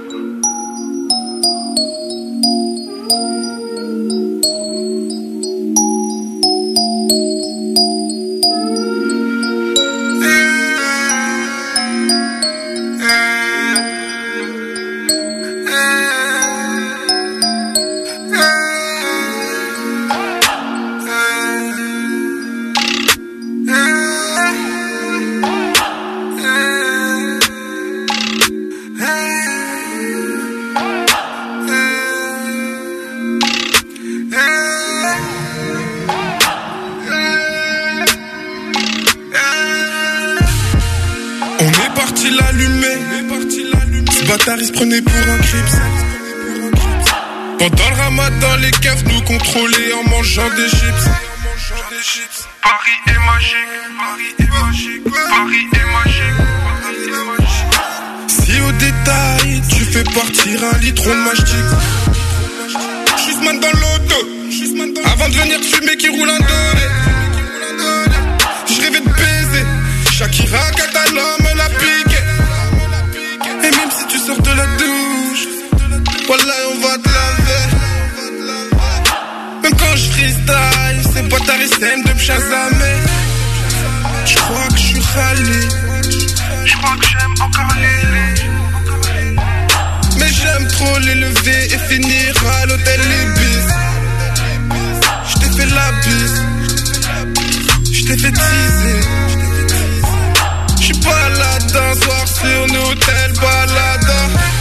R: Il se prenait pour un crips. Pendant le ramadan, les keufs nous contrôlaient en mangeant des chips. Paris est magique, Paris est magique, Paris est magique. Si au détail, tu fais partir un litron de mastic. J'suis man dans l'auto, avant de venir fumer qui roule un dolé. J'rêvais de baiser, Shakira, Catalan me l'a piqué. Et même si tu sors de la douche, voilà on va te laver. Même quand je freestyle, c'est pas ta scène de me chasamer. J'crois que j'suis râlé, j'crois que j'aime encore les. Mais j'aime trop l'élever et finir à l'hôtel Ibis. J't'ai fait la bise, j't'ai fait teaser. J'suis pas là d'un soir sur nos hôtels balada.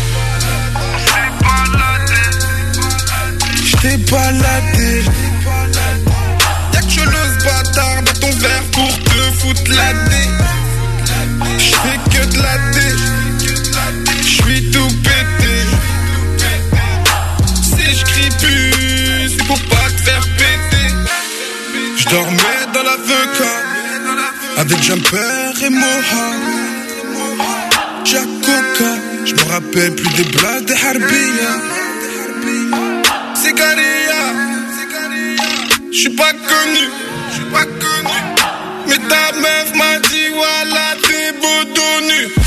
R: J't'ai baladé. Y'a que je le bâtard dans ton verre pour te foutre la dé. J'fais que de la dé. J'suis tout pété. Si j'crie plus, c'est pour pas te faire péter. J'dormais dans la Veuca avec Jumper et Moha. Jack Coca, j'me rappelle plus des blagues des Harbia. C'est Garia, j'suis pas connu, j'suis pas connu. Mais ta meuf m'a dit voilà t'es beau dos nu.